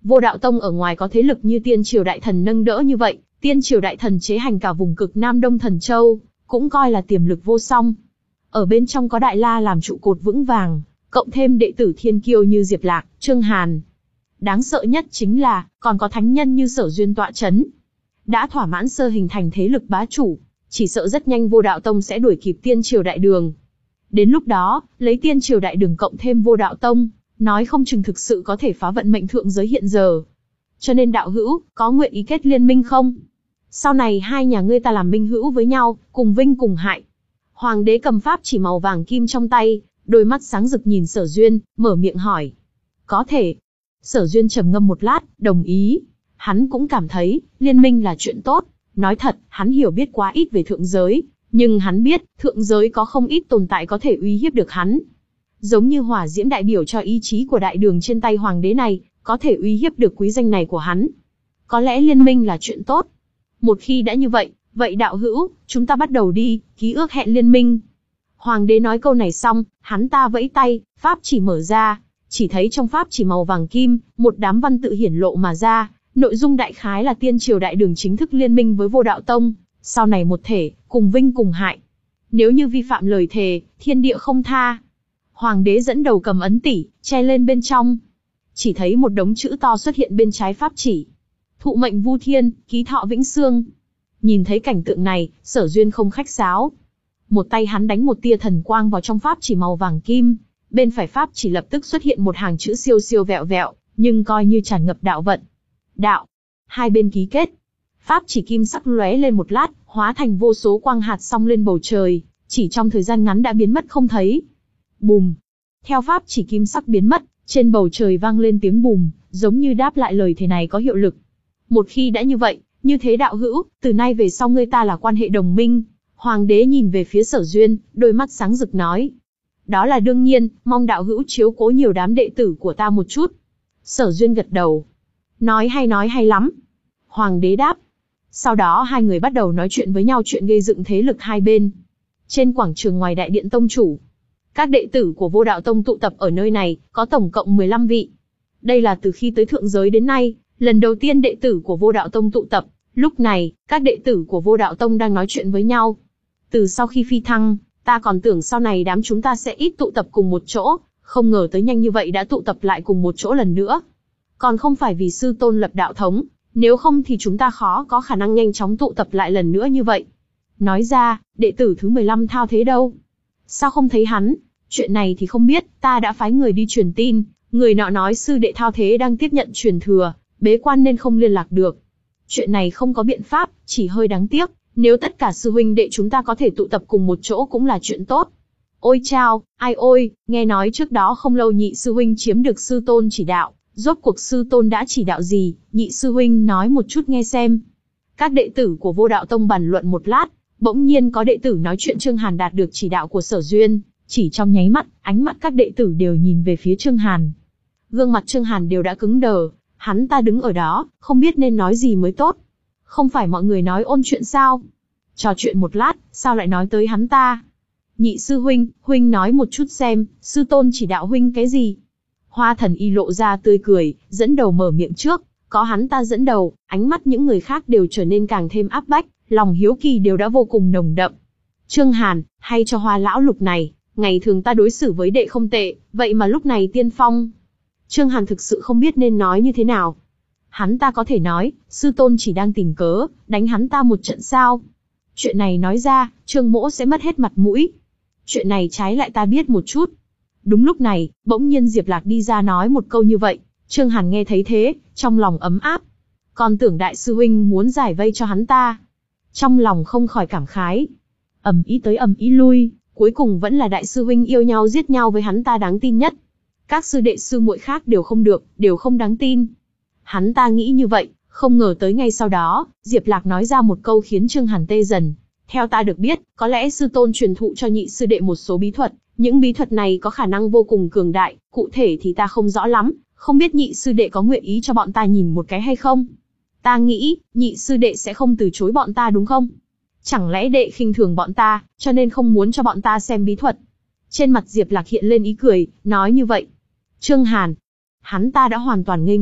Vô Đạo Tông ở ngoài có thế lực như Tiên Triều Đại Thần nâng đỡ như vậy, Tiên Triều Đại Thần chế hành cả vùng cực Nam Đông Thần Châu, cũng coi là tiềm lực vô song. Ở bên trong có Đại La làm trụ cột vững vàng, cộng thêm đệ tử thiên kiêu như Diệp Lạc, Trương Hàn. Đáng sợ nhất chính là, còn có thánh nhân như Sở Duyên tọa chấn. Đã thỏa mãn sơ hình thành thế lực bá chủ, chỉ sợ rất nhanh Vô Đạo Tông sẽ đuổi kịp Tiên Triều Đại Đường. Đến lúc đó, lấy Tiên Triều Đại Đường cộng thêm Vô Đạo Tông, nói không chừng thực sự có thể phá vận mệnh thượng giới hiện giờ. Cho nên đạo hữu, có nguyện ý kết liên minh không? Sau này hai nhà ngươi ta làm minh hữu với nhau, cùng vinh cùng hại. Hoàng đế cầm pháp chỉ màu vàng kim trong tay, đôi mắt sáng rực nhìn Sở Duyên, mở miệng hỏi. Có thể. Sở Duyên trầm ngâm một lát, đồng ý. Hắn cũng cảm thấy, liên minh là chuyện tốt. Nói thật, hắn hiểu biết quá ít về thượng giới, nhưng hắn biết, thượng giới có không ít tồn tại có thể uy hiếp được hắn. Giống như hỏa diễm đại biểu cho ý chí của đại đường trên tay hoàng đế này, có thể uy hiếp được quý danh này của hắn. Có lẽ liên minh là chuyện tốt. Một khi đã như vậy, vậy đạo hữu, chúng ta bắt đầu đi, ký ước hẹn liên minh. Hoàng đế nói câu này xong, hắn ta vẫy tay, pháp chỉ mở ra, chỉ thấy trong pháp chỉ màu vàng kim, một đám văn tự hiển lộ mà ra, nội dung đại khái là Tiên Triều Đại Đường chính thức liên minh với Vô Đạo Tông, sau này một thể, cùng vinh cùng hại. Nếu như vi phạm lời thề, thiên địa không tha. Hoàng đế dẫn đầu cầm ấn tỷ, che lên bên trong. Chỉ thấy một đống chữ to xuất hiện bên trái pháp chỉ. Thụ mệnh vu thiên, ký thọ vĩnh xương. Nhìn thấy cảnh tượng này, Sở Duyên không khách sáo. Một tay hắn đánh một tia thần quang vào trong pháp chỉ màu vàng kim. Bên phải pháp chỉ lập tức xuất hiện một hàng chữ siêu siêu vẹo vẹo, nhưng coi như tràn ngập đạo vận. Đạo. Hai bên ký kết. Pháp chỉ kim sắc lóe lên một lát, hóa thành vô số quang hạt song lên bầu trời, chỉ trong thời gian ngắn đã biến mất không thấy. Bùm. Theo pháp chỉ kim sắc biến mất, trên bầu trời vang lên tiếng bùm, giống như đáp lại lời thề này có hiệu lực. Một khi đã như vậy, như thế đạo hữu, từ nay về sau ngươi ta là quan hệ đồng minh. Hoàng đế nhìn về phía Sở Duyên, đôi mắt sáng rực nói. Đó là đương nhiên, mong đạo hữu chiếu cố nhiều đám đệ tử của ta một chút. Sở Duyên gật đầu. Nói hay nói hay lắm. Hoàng đế đáp. Sau đó hai người bắt đầu nói chuyện với nhau chuyện gây dựng thế lực hai bên. Trên quảng trường ngoài đại điện tông chủ, các đệ tử của Vô Đạo Tông tụ tập ở nơi này, có tổng cộng mười lăm vị. Đây là từ khi tới thượng giới đến nay, lần đầu tiên đệ tử của Vô Đạo Tông tụ tập. Lúc này, các đệ tử của Vô Đạo Tông đang nói chuyện với nhau. Từ sau khi phi thăng, ta còn tưởng sau này đám chúng ta sẽ ít tụ tập cùng một chỗ, không ngờ tới nhanh như vậy đã tụ tập lại cùng một chỗ lần nữa. Còn không phải vì sư tôn lập đạo thống, nếu không thì chúng ta khó có khả năng nhanh chóng tụ tập lại lần nữa như vậy. Nói ra, đệ tử thứ mười lăm Thao Thế đâu? Sao không thấy hắn? Chuyện này thì không biết, ta đã phái người đi truyền tin, người nọ nói sư đệ Thao Thế đang tiếp nhận truyền thừa, bế quan nên không liên lạc được. Chuyện này không có biện pháp, chỉ hơi đáng tiếc, nếu tất cả sư huynh đệ chúng ta có thể tụ tập cùng một chỗ cũng là chuyện tốt. Ôi chao, ai ôi, nghe nói trước đó không lâu nhị sư huynh chiếm được sư tôn chỉ đạo, rốt cuộc sư tôn đã chỉ đạo gì, nhị sư huynh nói một chút nghe xem. Các đệ tử của Vô Đạo Tông bàn luận một lát, bỗng nhiên có đệ tử nói chuyện Trương Hàn đạt được chỉ đạo của Sở Duyên, chỉ trong nháy mắt, ánh mắt các đệ tử đều nhìn về phía Trương Hàn. Gương mặt Trương Hàn đều đã cứng đờ, hắn ta đứng ở đó, không biết nên nói gì mới tốt. Không phải mọi người nói ôn chuyện sao? Trò chuyện một lát, sao lại nói tới hắn ta? Nhị sư huynh, huynh nói một chút xem, sư tôn chỉ đạo huynh cái gì? Hoa Thần Y lộ ra tươi cười, dẫn đầu mở miệng trước, có hắn ta dẫn đầu, ánh mắt những người khác đều trở nên càng thêm áp bách, lòng hiếu kỳ đều đã vô cùng nồng đậm. Trương Hàn, hay cho Hoa lão lục này, ngày thường ta đối xử với đệ không tệ, vậy mà lúc này tiên phong. Trương Hàn thực sự không biết nên nói như thế nào. Hắn ta có thể nói, sư tôn chỉ đang tìm cớ, đánh hắn ta một trận sao? Chuyện này nói ra, Trương mỗ sẽ mất hết mặt mũi. Chuyện này trái lại ta biết một chút. Đúng lúc này, bỗng nhiên Diệp Lạc đi ra nói một câu như vậy. Trương Hàn nghe thấy thế, trong lòng ấm áp. Còn tưởng đại sư huynh muốn giải vây cho hắn ta. Trong lòng không khỏi cảm khái. Ầm ý tới ầm ý lui, cuối cùng vẫn là đại sư huynh yêu nhau giết nhau với hắn ta đáng tin nhất. Các sư đệ sư muội khác đều không được, đều không đáng tin. Hắn ta nghĩ như vậy, không ngờ tới ngay sau đó, Diệp Lạc nói ra một câu khiến Trương Hàn tê dần. Theo ta được biết, có lẽ sư tôn truyền thụ cho nhị sư đệ một số bí thuật, những bí thuật này có khả năng vô cùng cường đại, cụ thể thì ta không rõ lắm, không biết nhị sư đệ có nguyện ý cho bọn ta nhìn một cái hay không? Ta nghĩ, nhị sư đệ sẽ không từ chối bọn ta đúng không? Chẳng lẽ đệ khinh thường bọn ta, cho nên không muốn cho bọn ta xem bí thuật? Trên mặt Diệp Lạc hiện lên ý cười, nói như vậy. Trương Hàn, hắn ta đã hoàn toàn ngây ngốc,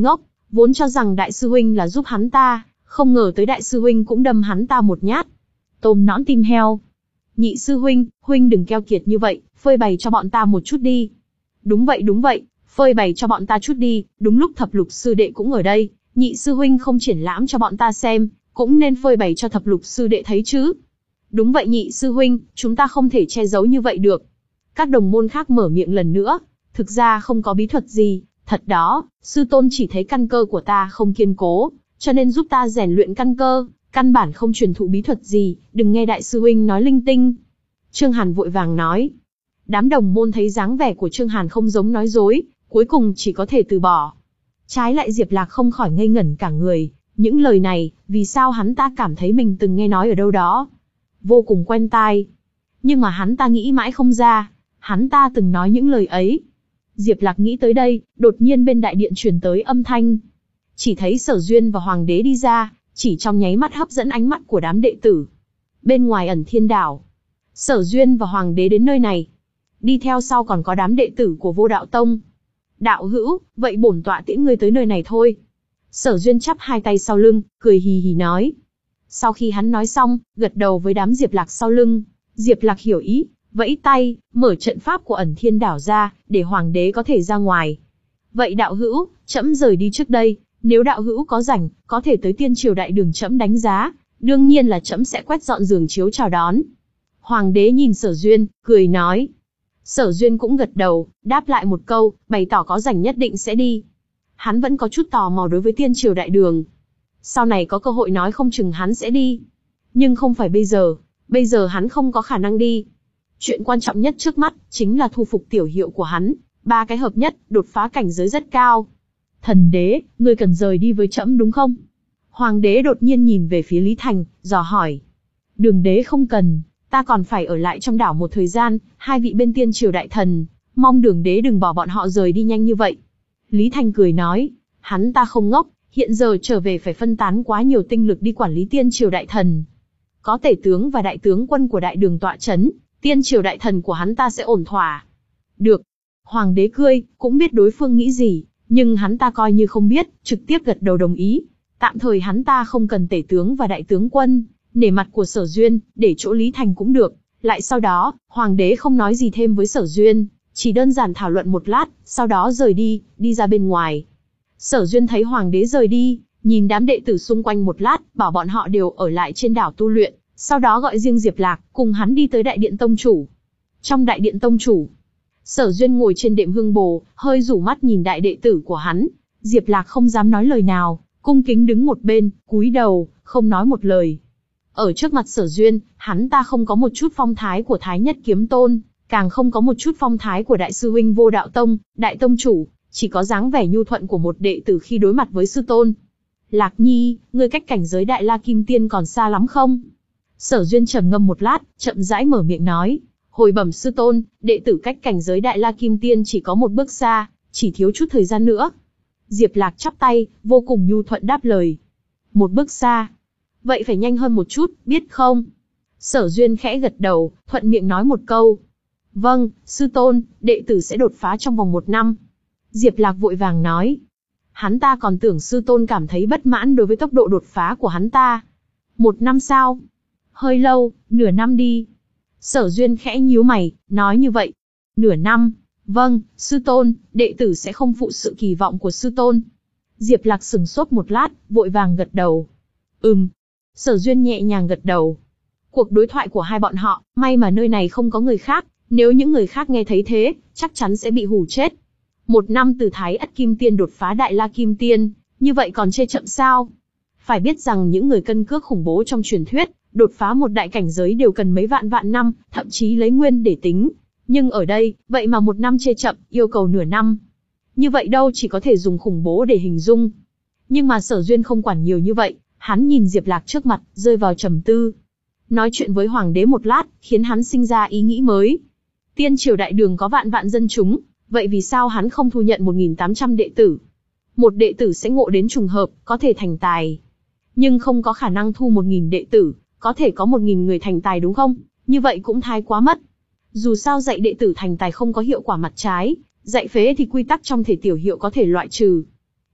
Vốn cho rằng đại sư huynh là giúp hắn ta, không ngờ tới đại sư huynh cũng đâm hắn ta một nhát. Tôm nõn tim heo. Nhị sư huynh, huynh đừng keo kiệt như vậy, phơi bày cho bọn ta một chút đi. Đúng vậy đúng vậy, phơi bày cho bọn ta chút đi, đúng lúc thập lục sư đệ cũng ở đây, nhị sư huynh không triển lãm cho bọn ta xem, cũng nên phơi bày cho thập lục sư đệ thấy chứ. Đúng vậy nhị sư huynh, chúng ta không thể che giấu như vậy được. Các đồng môn khác mở miệng lần nữa, thực ra không có bí thuật gì, thật đó, sư tôn chỉ thấy căn cơ của ta không kiên cố, cho nên giúp ta rèn luyện căn cơ, căn bản không truyền thụ bí thuật gì, đừng nghe đại sư huynh nói linh tinh. Trương Hàn vội vàng nói. Đám đồng môn thấy dáng vẻ của Trương Hàn không giống nói dối, cuối cùng chỉ có thể từ bỏ. Trái lại Diệp Lạc không khỏi ngây ngẩn cả người, những lời này, vì sao hắn ta cảm thấy mình từng nghe nói ở đâu đó. Vô cùng quen tai. Nhưng mà hắn ta nghĩ mãi không ra, hắn ta từng nói những lời ấy. Diệp Lạc nghĩ tới đây, đột nhiên bên đại điện truyền tới âm thanh. Chỉ thấy Sở Duyên và Hoàng đế đi ra, chỉ trong nháy mắt hấp dẫn ánh mắt của đám đệ tử. Bên ngoài Ẩn Thiên Đảo, Sở Duyên và Hoàng đế đến nơi này. Đi theo sau còn có đám đệ tử của Vô Đạo Tông. Đạo hữu, vậy bổn tọa tiễn ngươi tới nơi này thôi. Sở Duyên chắp hai tay sau lưng, cười hì hì nói. Sau khi hắn nói xong, gật đầu với đám Diệp Lạc sau lưng. Diệp Lạc hiểu ý, vẫy tay, mở trận pháp của Ẩn Thiên Đảo ra, để Hoàng đế có thể ra ngoài. Vậy đạo hữu, trẫm rời đi trước đây, nếu đạo hữu có rảnh, có thể tới Tiên Triều Đại Đường trẫm đánh giá, đương nhiên là trẫm sẽ quét dọn giường chiếu chào đón. Hoàng đế nhìn Sở Duyên, cười nói. Sở Duyên cũng gật đầu, đáp lại một câu, bày tỏ có rảnh nhất định sẽ đi. Hắn vẫn có chút tò mò đối với Tiên Triều Đại Đường. Sau này có cơ hội nói không chừng hắn sẽ đi. Nhưng không phải bây giờ, bây giờ hắn không có khả năng đi. Chuyện quan trọng nhất trước mắt, chính là thu phục tiểu hiệu của hắn, ba cái hợp nhất, đột phá cảnh giới rất cao. Thần đế, ngươi cần rời đi với trẫm đúng không? Hoàng đế đột nhiên nhìn về phía Lý Thành, dò hỏi. Đường đế không cần, ta còn phải ở lại trong đảo một thời gian, hai vị bên Tiên Triều đại thần, mong đường đế đừng bỏ bọn họ rời đi nhanh như vậy. Lý Thành cười nói, hắn ta không ngốc, hiện giờ trở về phải phân tán quá nhiều tinh lực đi quản lý Tiên Triều đại thần. Có tể tướng và đại tướng quân của đại đường tọa chấn, Tiên Triều đại thần của hắn ta sẽ ổn thỏa. Được. Hoàng đế cười, cũng biết đối phương nghĩ gì, nhưng hắn ta coi như không biết, trực tiếp gật đầu đồng ý. Tạm thời hắn ta không cần tể tướng và đại tướng quân, nể mặt của Sở Duyên, để chỗ Lý Thành cũng được. Lại sau đó, Hoàng đế không nói gì thêm với Sở Duyên, chỉ đơn giản thảo luận một lát, sau đó rời đi, đi ra bên ngoài. Sở Duyên thấy Hoàng đế rời đi, nhìn đám đệ tử xung quanh một lát, bảo bọn họ đều ở lại trên đảo tu luyện, sau đó gọi riêng Diệp Lạc, cùng hắn đi tới đại điện tông chủ. Trong đại điện tông chủ, Sở Duyên ngồi trên đệm hương bồ, hơi rủ mắt nhìn đại đệ tử của hắn. Diệp Lạc không dám nói lời nào, cung kính đứng một bên, cúi đầu, không nói một lời. Ở trước mặt Sở Duyên, hắn ta không có một chút phong thái của Thái Nhất Kiếm Tôn, càng không có một chút phong thái của đại sư huynh Vô Đạo Tông, đại tông chủ, chỉ có dáng vẻ nhu thuận của một đệ tử khi đối mặt với sư tôn. Lạc Nhi, ngươi cách cảnh giới Đại La Kim Tiên còn xa lắm không? Sở Duyên trầm ngâm một lát, chậm rãi mở miệng nói. Hồi bẩm sư tôn, đệ tử cách cảnh giới Đại La Kim Tiên chỉ có một bước xa, chỉ thiếu chút thời gian nữa. Diệp Lạc chắp tay, vô cùng nhu thuận đáp lời. Một bước xa. Vậy phải nhanh hơn một chút, biết không? Sở Duyên khẽ gật đầu, thuận miệng nói một câu. Vâng, sư tôn, đệ tử sẽ đột phá trong vòng một năm. Diệp Lạc vội vàng nói. Hắn ta còn tưởng sư tôn cảm thấy bất mãn đối với tốc độ đột phá của hắn ta. Một năm sao? Hơi lâu, nửa năm đi. Sở Duyên khẽ nhíu mày, nói như vậy. Nửa năm, vâng, sư tôn, đệ tử sẽ không phụ sự kỳ vọng của sư tôn. Diệp Lạc sừng sốt một lát, vội vàng gật đầu. Ừm. Sở Duyên nhẹ nhàng gật đầu. Cuộc đối thoại của hai bọn họ, may mà nơi này không có người khác, nếu những người khác nghe thấy thế, chắc chắn sẽ bị hù chết. Một năm từ Thái Ất Kim Tiên đột phá Đại La Kim Tiên, như vậy còn chê chậm sao? Phải biết rằng những người cân cước khủng bố trong truyền thuyết, đột phá một đại cảnh giới đều cần mấy vạn vạn năm, thậm chí lấy nguyên để tính. Nhưng ở đây, vậy mà một năm chê chậm, yêu cầu nửa năm. Như vậy đâu chỉ có thể dùng khủng bố để hình dung. Nhưng mà Sở Duyên không quản nhiều như vậy, hắn nhìn Diệp Lạc trước mặt, rơi vào trầm tư. Nói chuyện với Hoàng đế một lát, khiến hắn sinh ra ý nghĩ mới. Tiên Triều Đại Đường có vạn vạn dân chúng, vậy vì sao hắn không thu nhận một nghìn tám trăm đệ tử? Một đệ tử sẽ ngộ đến trùng hợp, có thể thành tài. Nhưng không có khả năng thu một nghìn đệ tử, có thể có một nghìn người thành tài đúng không? Như vậy cũng thái quá mất. Dù sao dạy đệ tử thành tài không có hiệu quả mặt trái, dạy phế thì quy tắc trong thể tiểu hiệu có thể loại trừ.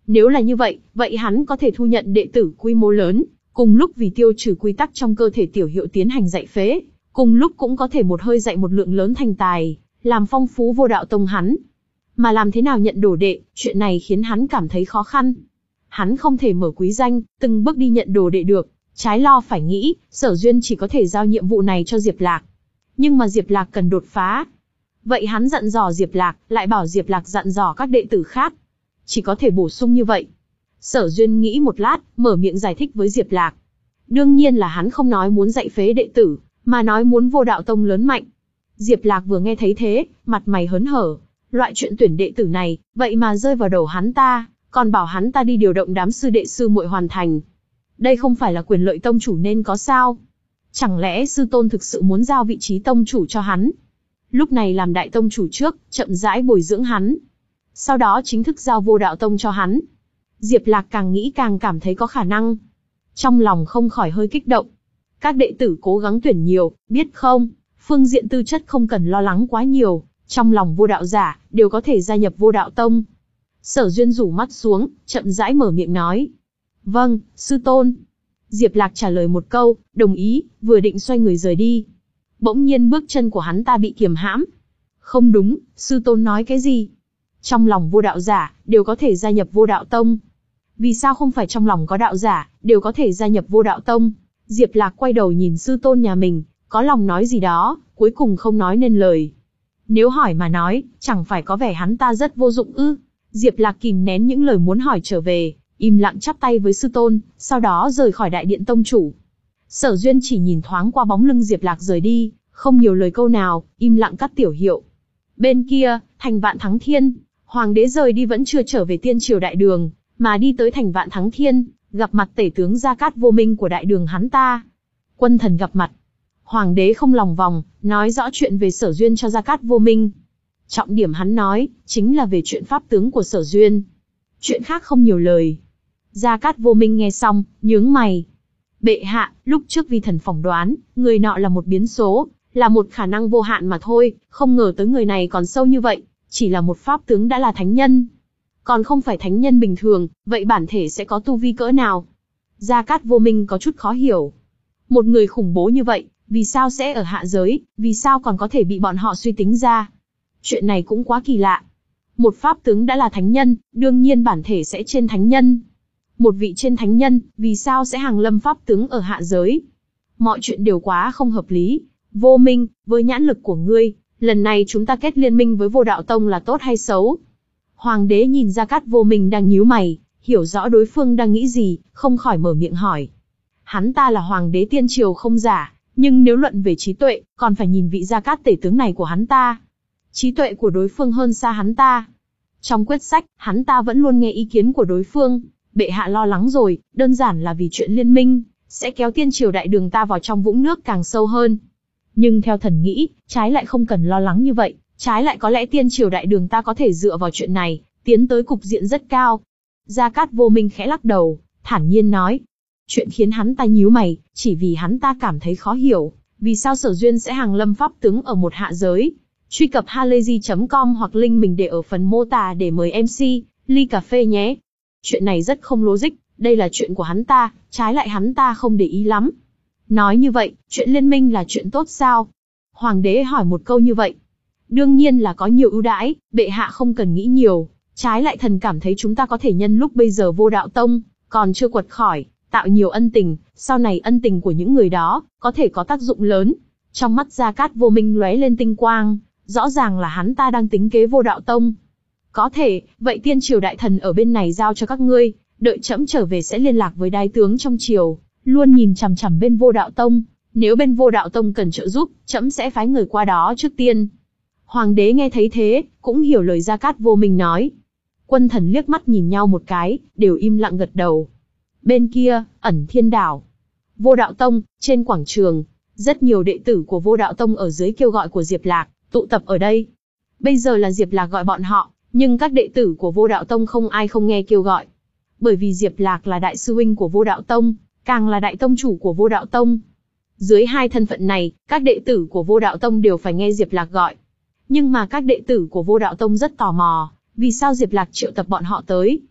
Nếu là như vậy, vậy hắn có thể thu nhận đệ tử quy mô lớn, cùng lúc vì tiêu trừ quy tắc trong cơ thể tiểu hiệu tiến hành dạy phế, cùng lúc cũng có thể một hơi dạy một lượng lớn thành tài, làm phong phú vô đạo tông hắn. Mà làm thế nào nhận đồ đệ, chuyện này khiến hắn cảm thấy khó khăn. Hắn không thể mở quý danh, từng bước đi nhận đồ đệ được, trái lo phải nghĩ, Sở Duyên chỉ có thể giao nhiệm vụ này cho Diệp Lạc. Nhưng mà Diệp Lạc cần đột phá. Vậy hắn dặn dò Diệp Lạc, lại bảo Diệp Lạc dặn dò các đệ tử khác. Chỉ có thể bổ sung như vậy. Sở Duyên nghĩ một lát, mở miệng giải thích với Diệp Lạc. Đương nhiên là hắn không nói muốn dạy phế đệ tử, mà nói muốn vô đạo tông lớn mạnh. Diệp Lạc vừa nghe thấy thế, mặt mày hớn hở. Loại chuyện tuyển đệ tử này, vậy mà rơi vào đầu hắn ta, còn bảo hắn ta đi điều động đám sư đệ sư muội hoàn thành. Đây không phải là quyền lợi tông chủ nên có sao? Chẳng lẽ sư tôn thực sự muốn giao vị trí tông chủ cho hắn? Lúc này làm đại tông chủ trước, chậm rãi bồi dưỡng hắn. Sau đó chính thức giao vô đạo tông cho hắn. Diệp Lạc càng nghĩ càng cảm thấy có khả năng. Trong lòng không khỏi hơi kích động. Các đệ tử cố gắng tuyển nhiều, biết không? Phương diện tư chất không cần lo lắng quá nhiều. Trong lòng vô đạo giả, đều có thể gia nhập vô đạo tông. Sở Duyên rủ mắt xuống, chậm rãi mở miệng nói. Vâng, sư tôn. Diệp Lạc trả lời một câu, đồng ý, vừa định xoay người rời đi. Bỗng nhiên bước chân của hắn ta bị kiềm hãm. Không đúng, sư tôn nói cái gì? Trong lòng vô đạo giả, đều có thể gia nhập vô đạo tông. Vì sao không phải trong lòng có đạo giả, đều có thể gia nhập vô đạo tông? Diệp Lạc quay đầu nhìn sư tôn nhà mình, có lòng nói gì đó, cuối cùng không nói nên lời. Nếu hỏi mà nói, chẳng phải có vẻ hắn ta rất vô dụng ư? Diệp Lạc kìm nén những lời muốn hỏi trở về, im lặng chắp tay với sư tôn, sau đó rời khỏi đại điện tông chủ. Sở Duyên chỉ nhìn thoáng qua bóng lưng Diệp Lạc rời đi, không nhiều lời câu nào, im lặng cắt tiểu hiệu. Bên kia, thành Vạn Thắng Thiên, hoàng đế rời đi vẫn chưa trở về tiên triều đại đường, mà đi tới thành Vạn Thắng Thiên, gặp mặt tể tướng Gia Cát Vô Minh của đại đường hắn ta. Quân thần gặp mặt. Hoàng đế không lòng vòng, nói rõ chuyện về Sở Duyên cho Gia Cát Vô Minh. Trọng điểm hắn nói, chính là về chuyện pháp tướng của Sở Duyên. Chuyện khác không nhiều lời. Gia Cát Vô Minh nghe xong, nhướng mày. Bệ hạ, lúc trước vi thần phỏng đoán, người nọ là một biến số, là một khả năng vô hạn mà thôi, không ngờ tới người này còn sâu như vậy, chỉ là một pháp tướng đã là thánh nhân. Còn không phải thánh nhân bình thường, vậy bản thể sẽ có tu vi cỡ nào? Gia Cát Vô Minh có chút khó hiểu. Một người khủng bố như vậy, vì sao sẽ ở hạ giới, vì sao còn có thể bị bọn họ suy tính ra? Chuyện này cũng quá kỳ lạ. Một pháp tướng đã là thánh nhân, đương nhiên bản thể sẽ trên thánh nhân. Một vị trên thánh nhân, vì sao sẽ hàng lâm pháp tướng ở hạ giới? Mọi chuyện đều quá không hợp lý. Vô Minh, với nhãn lực của ngươi, lần này chúng ta kết liên minh với vô đạo tông là tốt hay xấu? Hoàng đế nhìn Gia Cát Vô Minh đang nhíu mày, hiểu rõ đối phương đang nghĩ gì, không khỏi mở miệng hỏi. Hắn ta là hoàng đế tiên triều không giả, nhưng nếu luận về trí tuệ, còn phải nhìn vị Gia Cát tể tướng này của hắn ta. Trí tuệ của đối phương hơn xa hắn ta. Trong quyết sách, hắn ta vẫn luôn nghe ý kiến của đối phương. Bệ hạ lo lắng rồi, đơn giản là vì chuyện liên minh, sẽ kéo tiên triều đại đường ta vào trong vũng nước càng sâu hơn. Nhưng theo thần nghĩ, trái lại không cần lo lắng như vậy, trái lại có lẽ tiên triều đại đường ta có thể dựa vào chuyện này, tiến tới cục diện rất cao. Gia Cát Vô Minh khẽ lắc đầu, thản nhiên nói. Chuyện khiến hắn ta nhíu mày, chỉ vì hắn ta cảm thấy khó hiểu, vì sao Sở Duyên sẽ hàng lâm pháp tướng ở một hạ giới. Truy cập halayzi chấm com hoặc link mình để ở phần mô tả để mời em xê, ly cà phê nhé. Chuyện này rất không logic, đây là chuyện của hắn ta, trái lại hắn ta không để ý lắm. Nói như vậy, chuyện liên minh là chuyện tốt sao? Hoàng đế hỏi một câu như vậy. Đương nhiên là có nhiều ưu đãi, bệ hạ không cần nghĩ nhiều. Trái lại thần cảm thấy chúng ta có thể nhân lúc bây giờ vô đạo tông, còn chưa quật khỏi, tạo nhiều ân tình, sau này ân tình của những người đó, có thể có tác dụng lớn. Trong mắt Gia Cát Vô Minh lóe lên tinh quang, rõ ràng là hắn ta đang tính kế vô đạo tông. Có thể, vậy tiên triều đại thần ở bên này giao cho các ngươi, đợi trẫm trở về sẽ liên lạc với đái tướng trong triều, luôn nhìn chằm chằm bên vô đạo tông, nếu bên vô đạo tông cần trợ giúp, trẫm sẽ phái người qua đó trước tiên. Hoàng đế nghe thấy thế, cũng hiểu lời Gia Cát Vô Minh nói. Quân thần liếc mắt nhìn nhau một cái, đều im lặng gật đầu. Bên kia, ẩn thiên đảo. Vô đạo tông, trên quảng trường, rất nhiều đệ tử của vô đạo tông ở dưới kêu gọi của Diệp Lạc, tụ tập ở đây. Bây giờ là Diệp Lạc gọi bọn họ, nhưng các đệ tử của vô đạo tông không ai không nghe kêu gọi. Bởi vì Diệp Lạc là đại sư huynh của vô đạo tông, càng là đại tông chủ của vô đạo tông. Dưới hai thân phận này, các đệ tử của vô đạo tông đều phải nghe Diệp Lạc gọi. Nhưng mà các đệ tử của vô đạo tông rất tò mò, vì sao Diệp Lạc triệu tập bọn họ tới.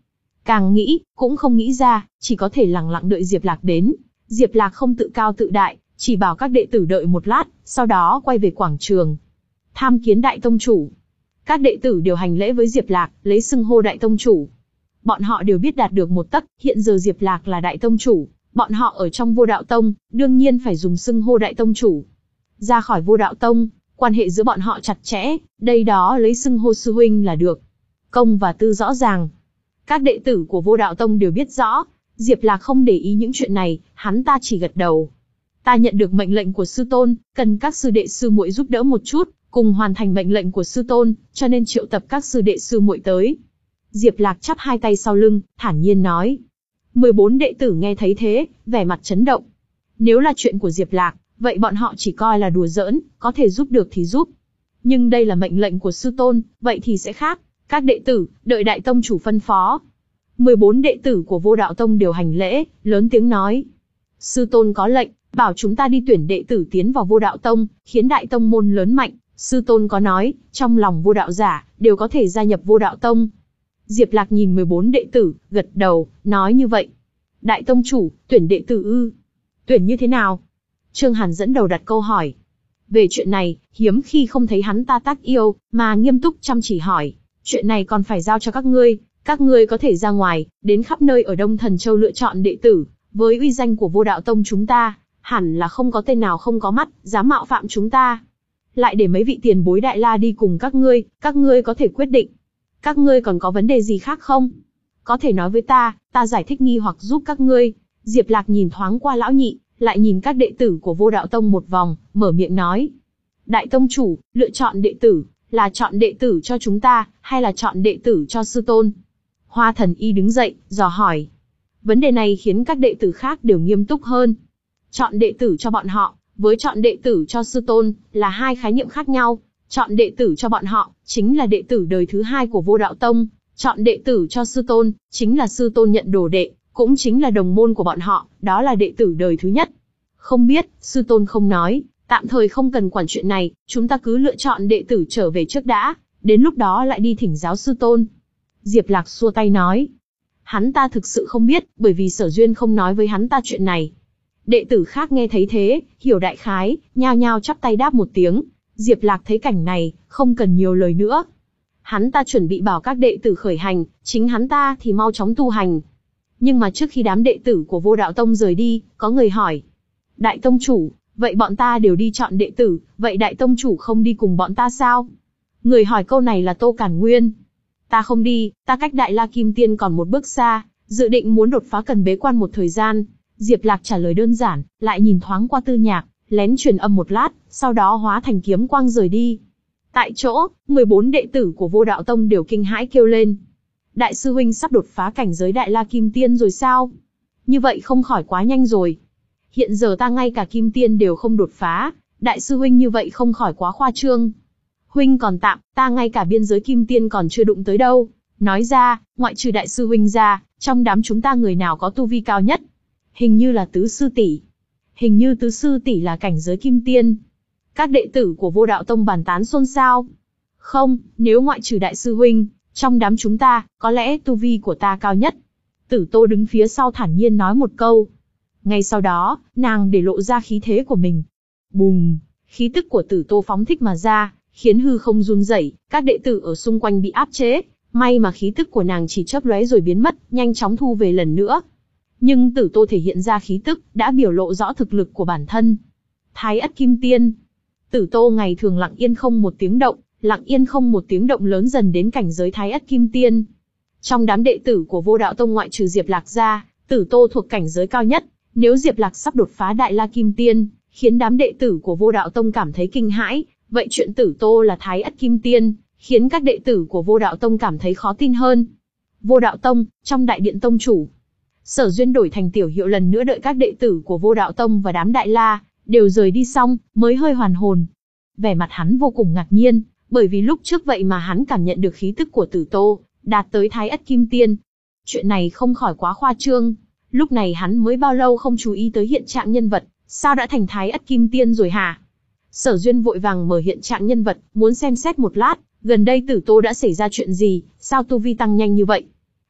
Càng nghĩ, cũng không nghĩ ra, chỉ có thể lặng lặng đợi Diệp Lạc đến. Diệp Lạc không tự cao tự đại, chỉ bảo các đệ tử đợi một lát, sau đó quay về quảng trường. Tham kiến đại tông chủ. Các đệ tử đều hành lễ với Diệp Lạc, lấy xưng hô đại tông chủ. Bọn họ đều biết đạt được một tấc, hiện giờ Diệp Lạc là đại tông chủ, bọn họ ở trong Vô Đạo Tông, đương nhiên phải dùng xưng hô đại tông chủ. Ra khỏi Vô Đạo Tông, quan hệ giữa bọn họ chặt chẽ, đây đó lấy xưng hô sư huynh là được. Công và tư rõ ràng. Các đệ tử của Vô Đạo Tông đều biết rõ, Diệp Lạc không để ý những chuyện này, hắn ta chỉ gật đầu. Ta nhận được mệnh lệnh của sư tôn, cần các sư đệ sư muội giúp đỡ một chút, cùng hoàn thành mệnh lệnh của sư tôn, cho nên triệu tập các sư đệ sư muội tới. Diệp Lạc chắp hai tay sau lưng, thản nhiên nói. mười bốn đệ tử nghe thấy thế, vẻ mặt chấn động. Nếu là chuyện của Diệp Lạc, vậy bọn họ chỉ coi là đùa giỡn, có thể giúp được thì giúp. Nhưng đây là mệnh lệnh của sư tôn, vậy thì sẽ khác. Các đệ tử, đợi đại tông chủ phân phó. mười bốn đệ tử của Vô Đạo Tông đều hành lễ, lớn tiếng nói. Sư tôn có lệnh, bảo chúng ta đi tuyển đệ tử tiến vào Vô Đạo Tông, khiến đại tông môn lớn mạnh. Sư tôn có nói, trong lòng vô đạo giả, đều có thể gia nhập Vô Đạo Tông. Diệp Lạc nhìn mười bốn đệ tử, gật đầu, nói như vậy. Đại tông chủ, tuyển đệ tử ư? Tuyển như thế nào? Trương Hàn dẫn đầu đặt câu hỏi. Về chuyện này, hiếm khi không thấy hắn ta tác yêu, mà nghiêm túc chăm chỉ hỏi. Chuyện này còn phải giao cho các ngươi, các ngươi có thể ra ngoài, đến khắp nơi ở Đông Thần Châu lựa chọn đệ tử. Với uy danh của Vô Đạo Tông chúng ta, hẳn là không có tên nào không có mắt, dám mạo phạm chúng ta. Lại để mấy vị tiền bối Đại La đi cùng các ngươi, các ngươi có thể quyết định. Các ngươi còn có vấn đề gì khác không? Có thể nói với ta, ta giải thích nghi hoặc giúp các ngươi. Diệp Lạc nhìn thoáng qua lão nhị, lại nhìn các đệ tử của Vô Đạo Tông một vòng, mở miệng nói. Đại tông chủ, lựa chọn đệ tử, là chọn đệ tử cho chúng ta, hay là chọn đệ tử cho sư tôn? Hoa Thần Y đứng dậy, dò hỏi. Vấn đề này khiến các đệ tử khác đều nghiêm túc hơn. Chọn đệ tử cho bọn họ, với chọn đệ tử cho sư tôn, là hai khái niệm khác nhau. Chọn đệ tử cho bọn họ, chính là đệ tử đời thứ hai của Vô Đạo Tông. Chọn đệ tử cho sư tôn, chính là sư tôn nhận đồ đệ, cũng chính là đồng môn của bọn họ, đó là đệ tử đời thứ nhất. Không biết, sư tôn không nói, tạm thời không cần quản chuyện này, chúng ta cứ lựa chọn đệ tử trở về trước đã, đến lúc đó lại đi thỉnh giáo sư tôn. Diệp Lạc xua tay nói. Hắn ta thực sự không biết, bởi vì Sở Duyên không nói với hắn ta chuyện này. Đệ tử khác nghe thấy thế, hiểu đại khái, nhao nhao chắp tay đáp một tiếng. Diệp Lạc thấy cảnh này, không cần nhiều lời nữa. Hắn ta chuẩn bị bảo các đệ tử khởi hành, chính hắn ta thì mau chóng tu hành. Nhưng mà trước khi đám đệ tử của Vô Đạo Tông rời đi, có người hỏi. Đại tông chủ, vậy bọn ta đều đi chọn đệ tử, vậy đại tông chủ không đi cùng bọn ta sao? Người hỏi câu này là Tô Cản Nguyên. Ta không đi, ta cách Đại La Kim Tiên còn một bước xa, dự định muốn đột phá cần bế quan một thời gian. Diệp Lạc trả lời đơn giản, lại nhìn thoáng qua Tư Nhạc, lén truyền âm một lát, sau đó hóa thành kiếm quang rời đi. Tại chỗ, mười bốn đệ tử của Vô Đạo Tông đều kinh hãi kêu lên. Đại sư huynh sắp đột phá cảnh giới Đại La Kim Tiên rồi sao? Như vậy không khỏi quá nhanh rồi. Hiện giờ ta ngay cả Kim Tiên đều không đột phá, đại sư huynh như vậy không khỏi quá khoa trương. Huynh còn tạm, ta ngay cả biên giới Kim Tiên còn chưa đụng tới đâu. Nói ra, ngoại trừ đại sư huynh ra, trong đám chúng ta người nào có tu vi cao nhất? Hình như là tứ sư tỷ. Hình như tứ sư tỷ là cảnh giới Kim Tiên. Các đệ tử của Vô Đạo Tông bàn tán xôn xao. Không, nếu ngoại trừ đại sư huynh, trong đám chúng ta, có lẽ tu vi của ta cao nhất. Tử Tô đứng phía sau thản nhiên nói một câu. Ngay sau đó, nàng để lộ ra khí thế của mình. Bùm, khí tức của Tử Tô phóng thích mà ra, khiến hư không run rẩy, các đệ tử ở xung quanh bị áp chế. May mà khí tức của nàng chỉ chớp lóe rồi biến mất, nhanh chóng thu về lần nữa. Nhưng Tử Tô thể hiện ra khí tức, đã biểu lộ rõ thực lực của bản thân. Thái Ất Kim Tiên. Tử Tô ngày thường lặng yên không một tiếng động, lặng yên không một tiếng động lớn dần đến cảnh giới Thái Ất Kim Tiên. Trong đám đệ tử của Vô Đạo Tông ngoại trừ Diệp Lạc ra, Tử Tô thuộc cảnh giới cao nhất. Nếu Diệp Lạc sắp đột phá Đại La Kim Tiên, khiến đám đệ tử của Vô Đạo Tông cảm thấy kinh hãi, vậy chuyện Tử Tô là Thái Ất Kim Tiên, khiến các đệ tử của Vô Đạo Tông cảm thấy khó tin hơn. Vô Đạo Tông, trong đại điện tông chủ, Sở Duyên đổi thành tiểu hiệu lần nữa đợi các đệ tử của Vô Đạo Tông và đám Đại La đều rời đi xong, mới hơi hoàn hồn. Vẻ mặt hắn vô cùng ngạc nhiên, bởi vì lúc trước vậy mà hắn cảm nhận được khí tức của Tử Tô đạt tới Thái Ất Kim Tiên. Chuyện này không khỏi quá khoa trương. Lúc này hắn mới bao lâu không chú ý tới hiện trạng nhân vật, sao đã thành Thái Ất Kim Tiên rồi hả? Sở Duyên vội vàng mở hiện trạng nhân vật, muốn xem xét một lát, gần đây Tử Tô đã xảy ra chuyện gì, sao tu vi tăng nhanh như vậy?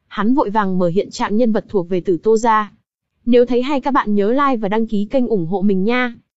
Hắn vội vàng mở hiện trạng nhân vật thuộc về Tử Tô gia. Nếu thấy hay các bạn nhớ like và đăng ký kênh ủng hộ mình nha.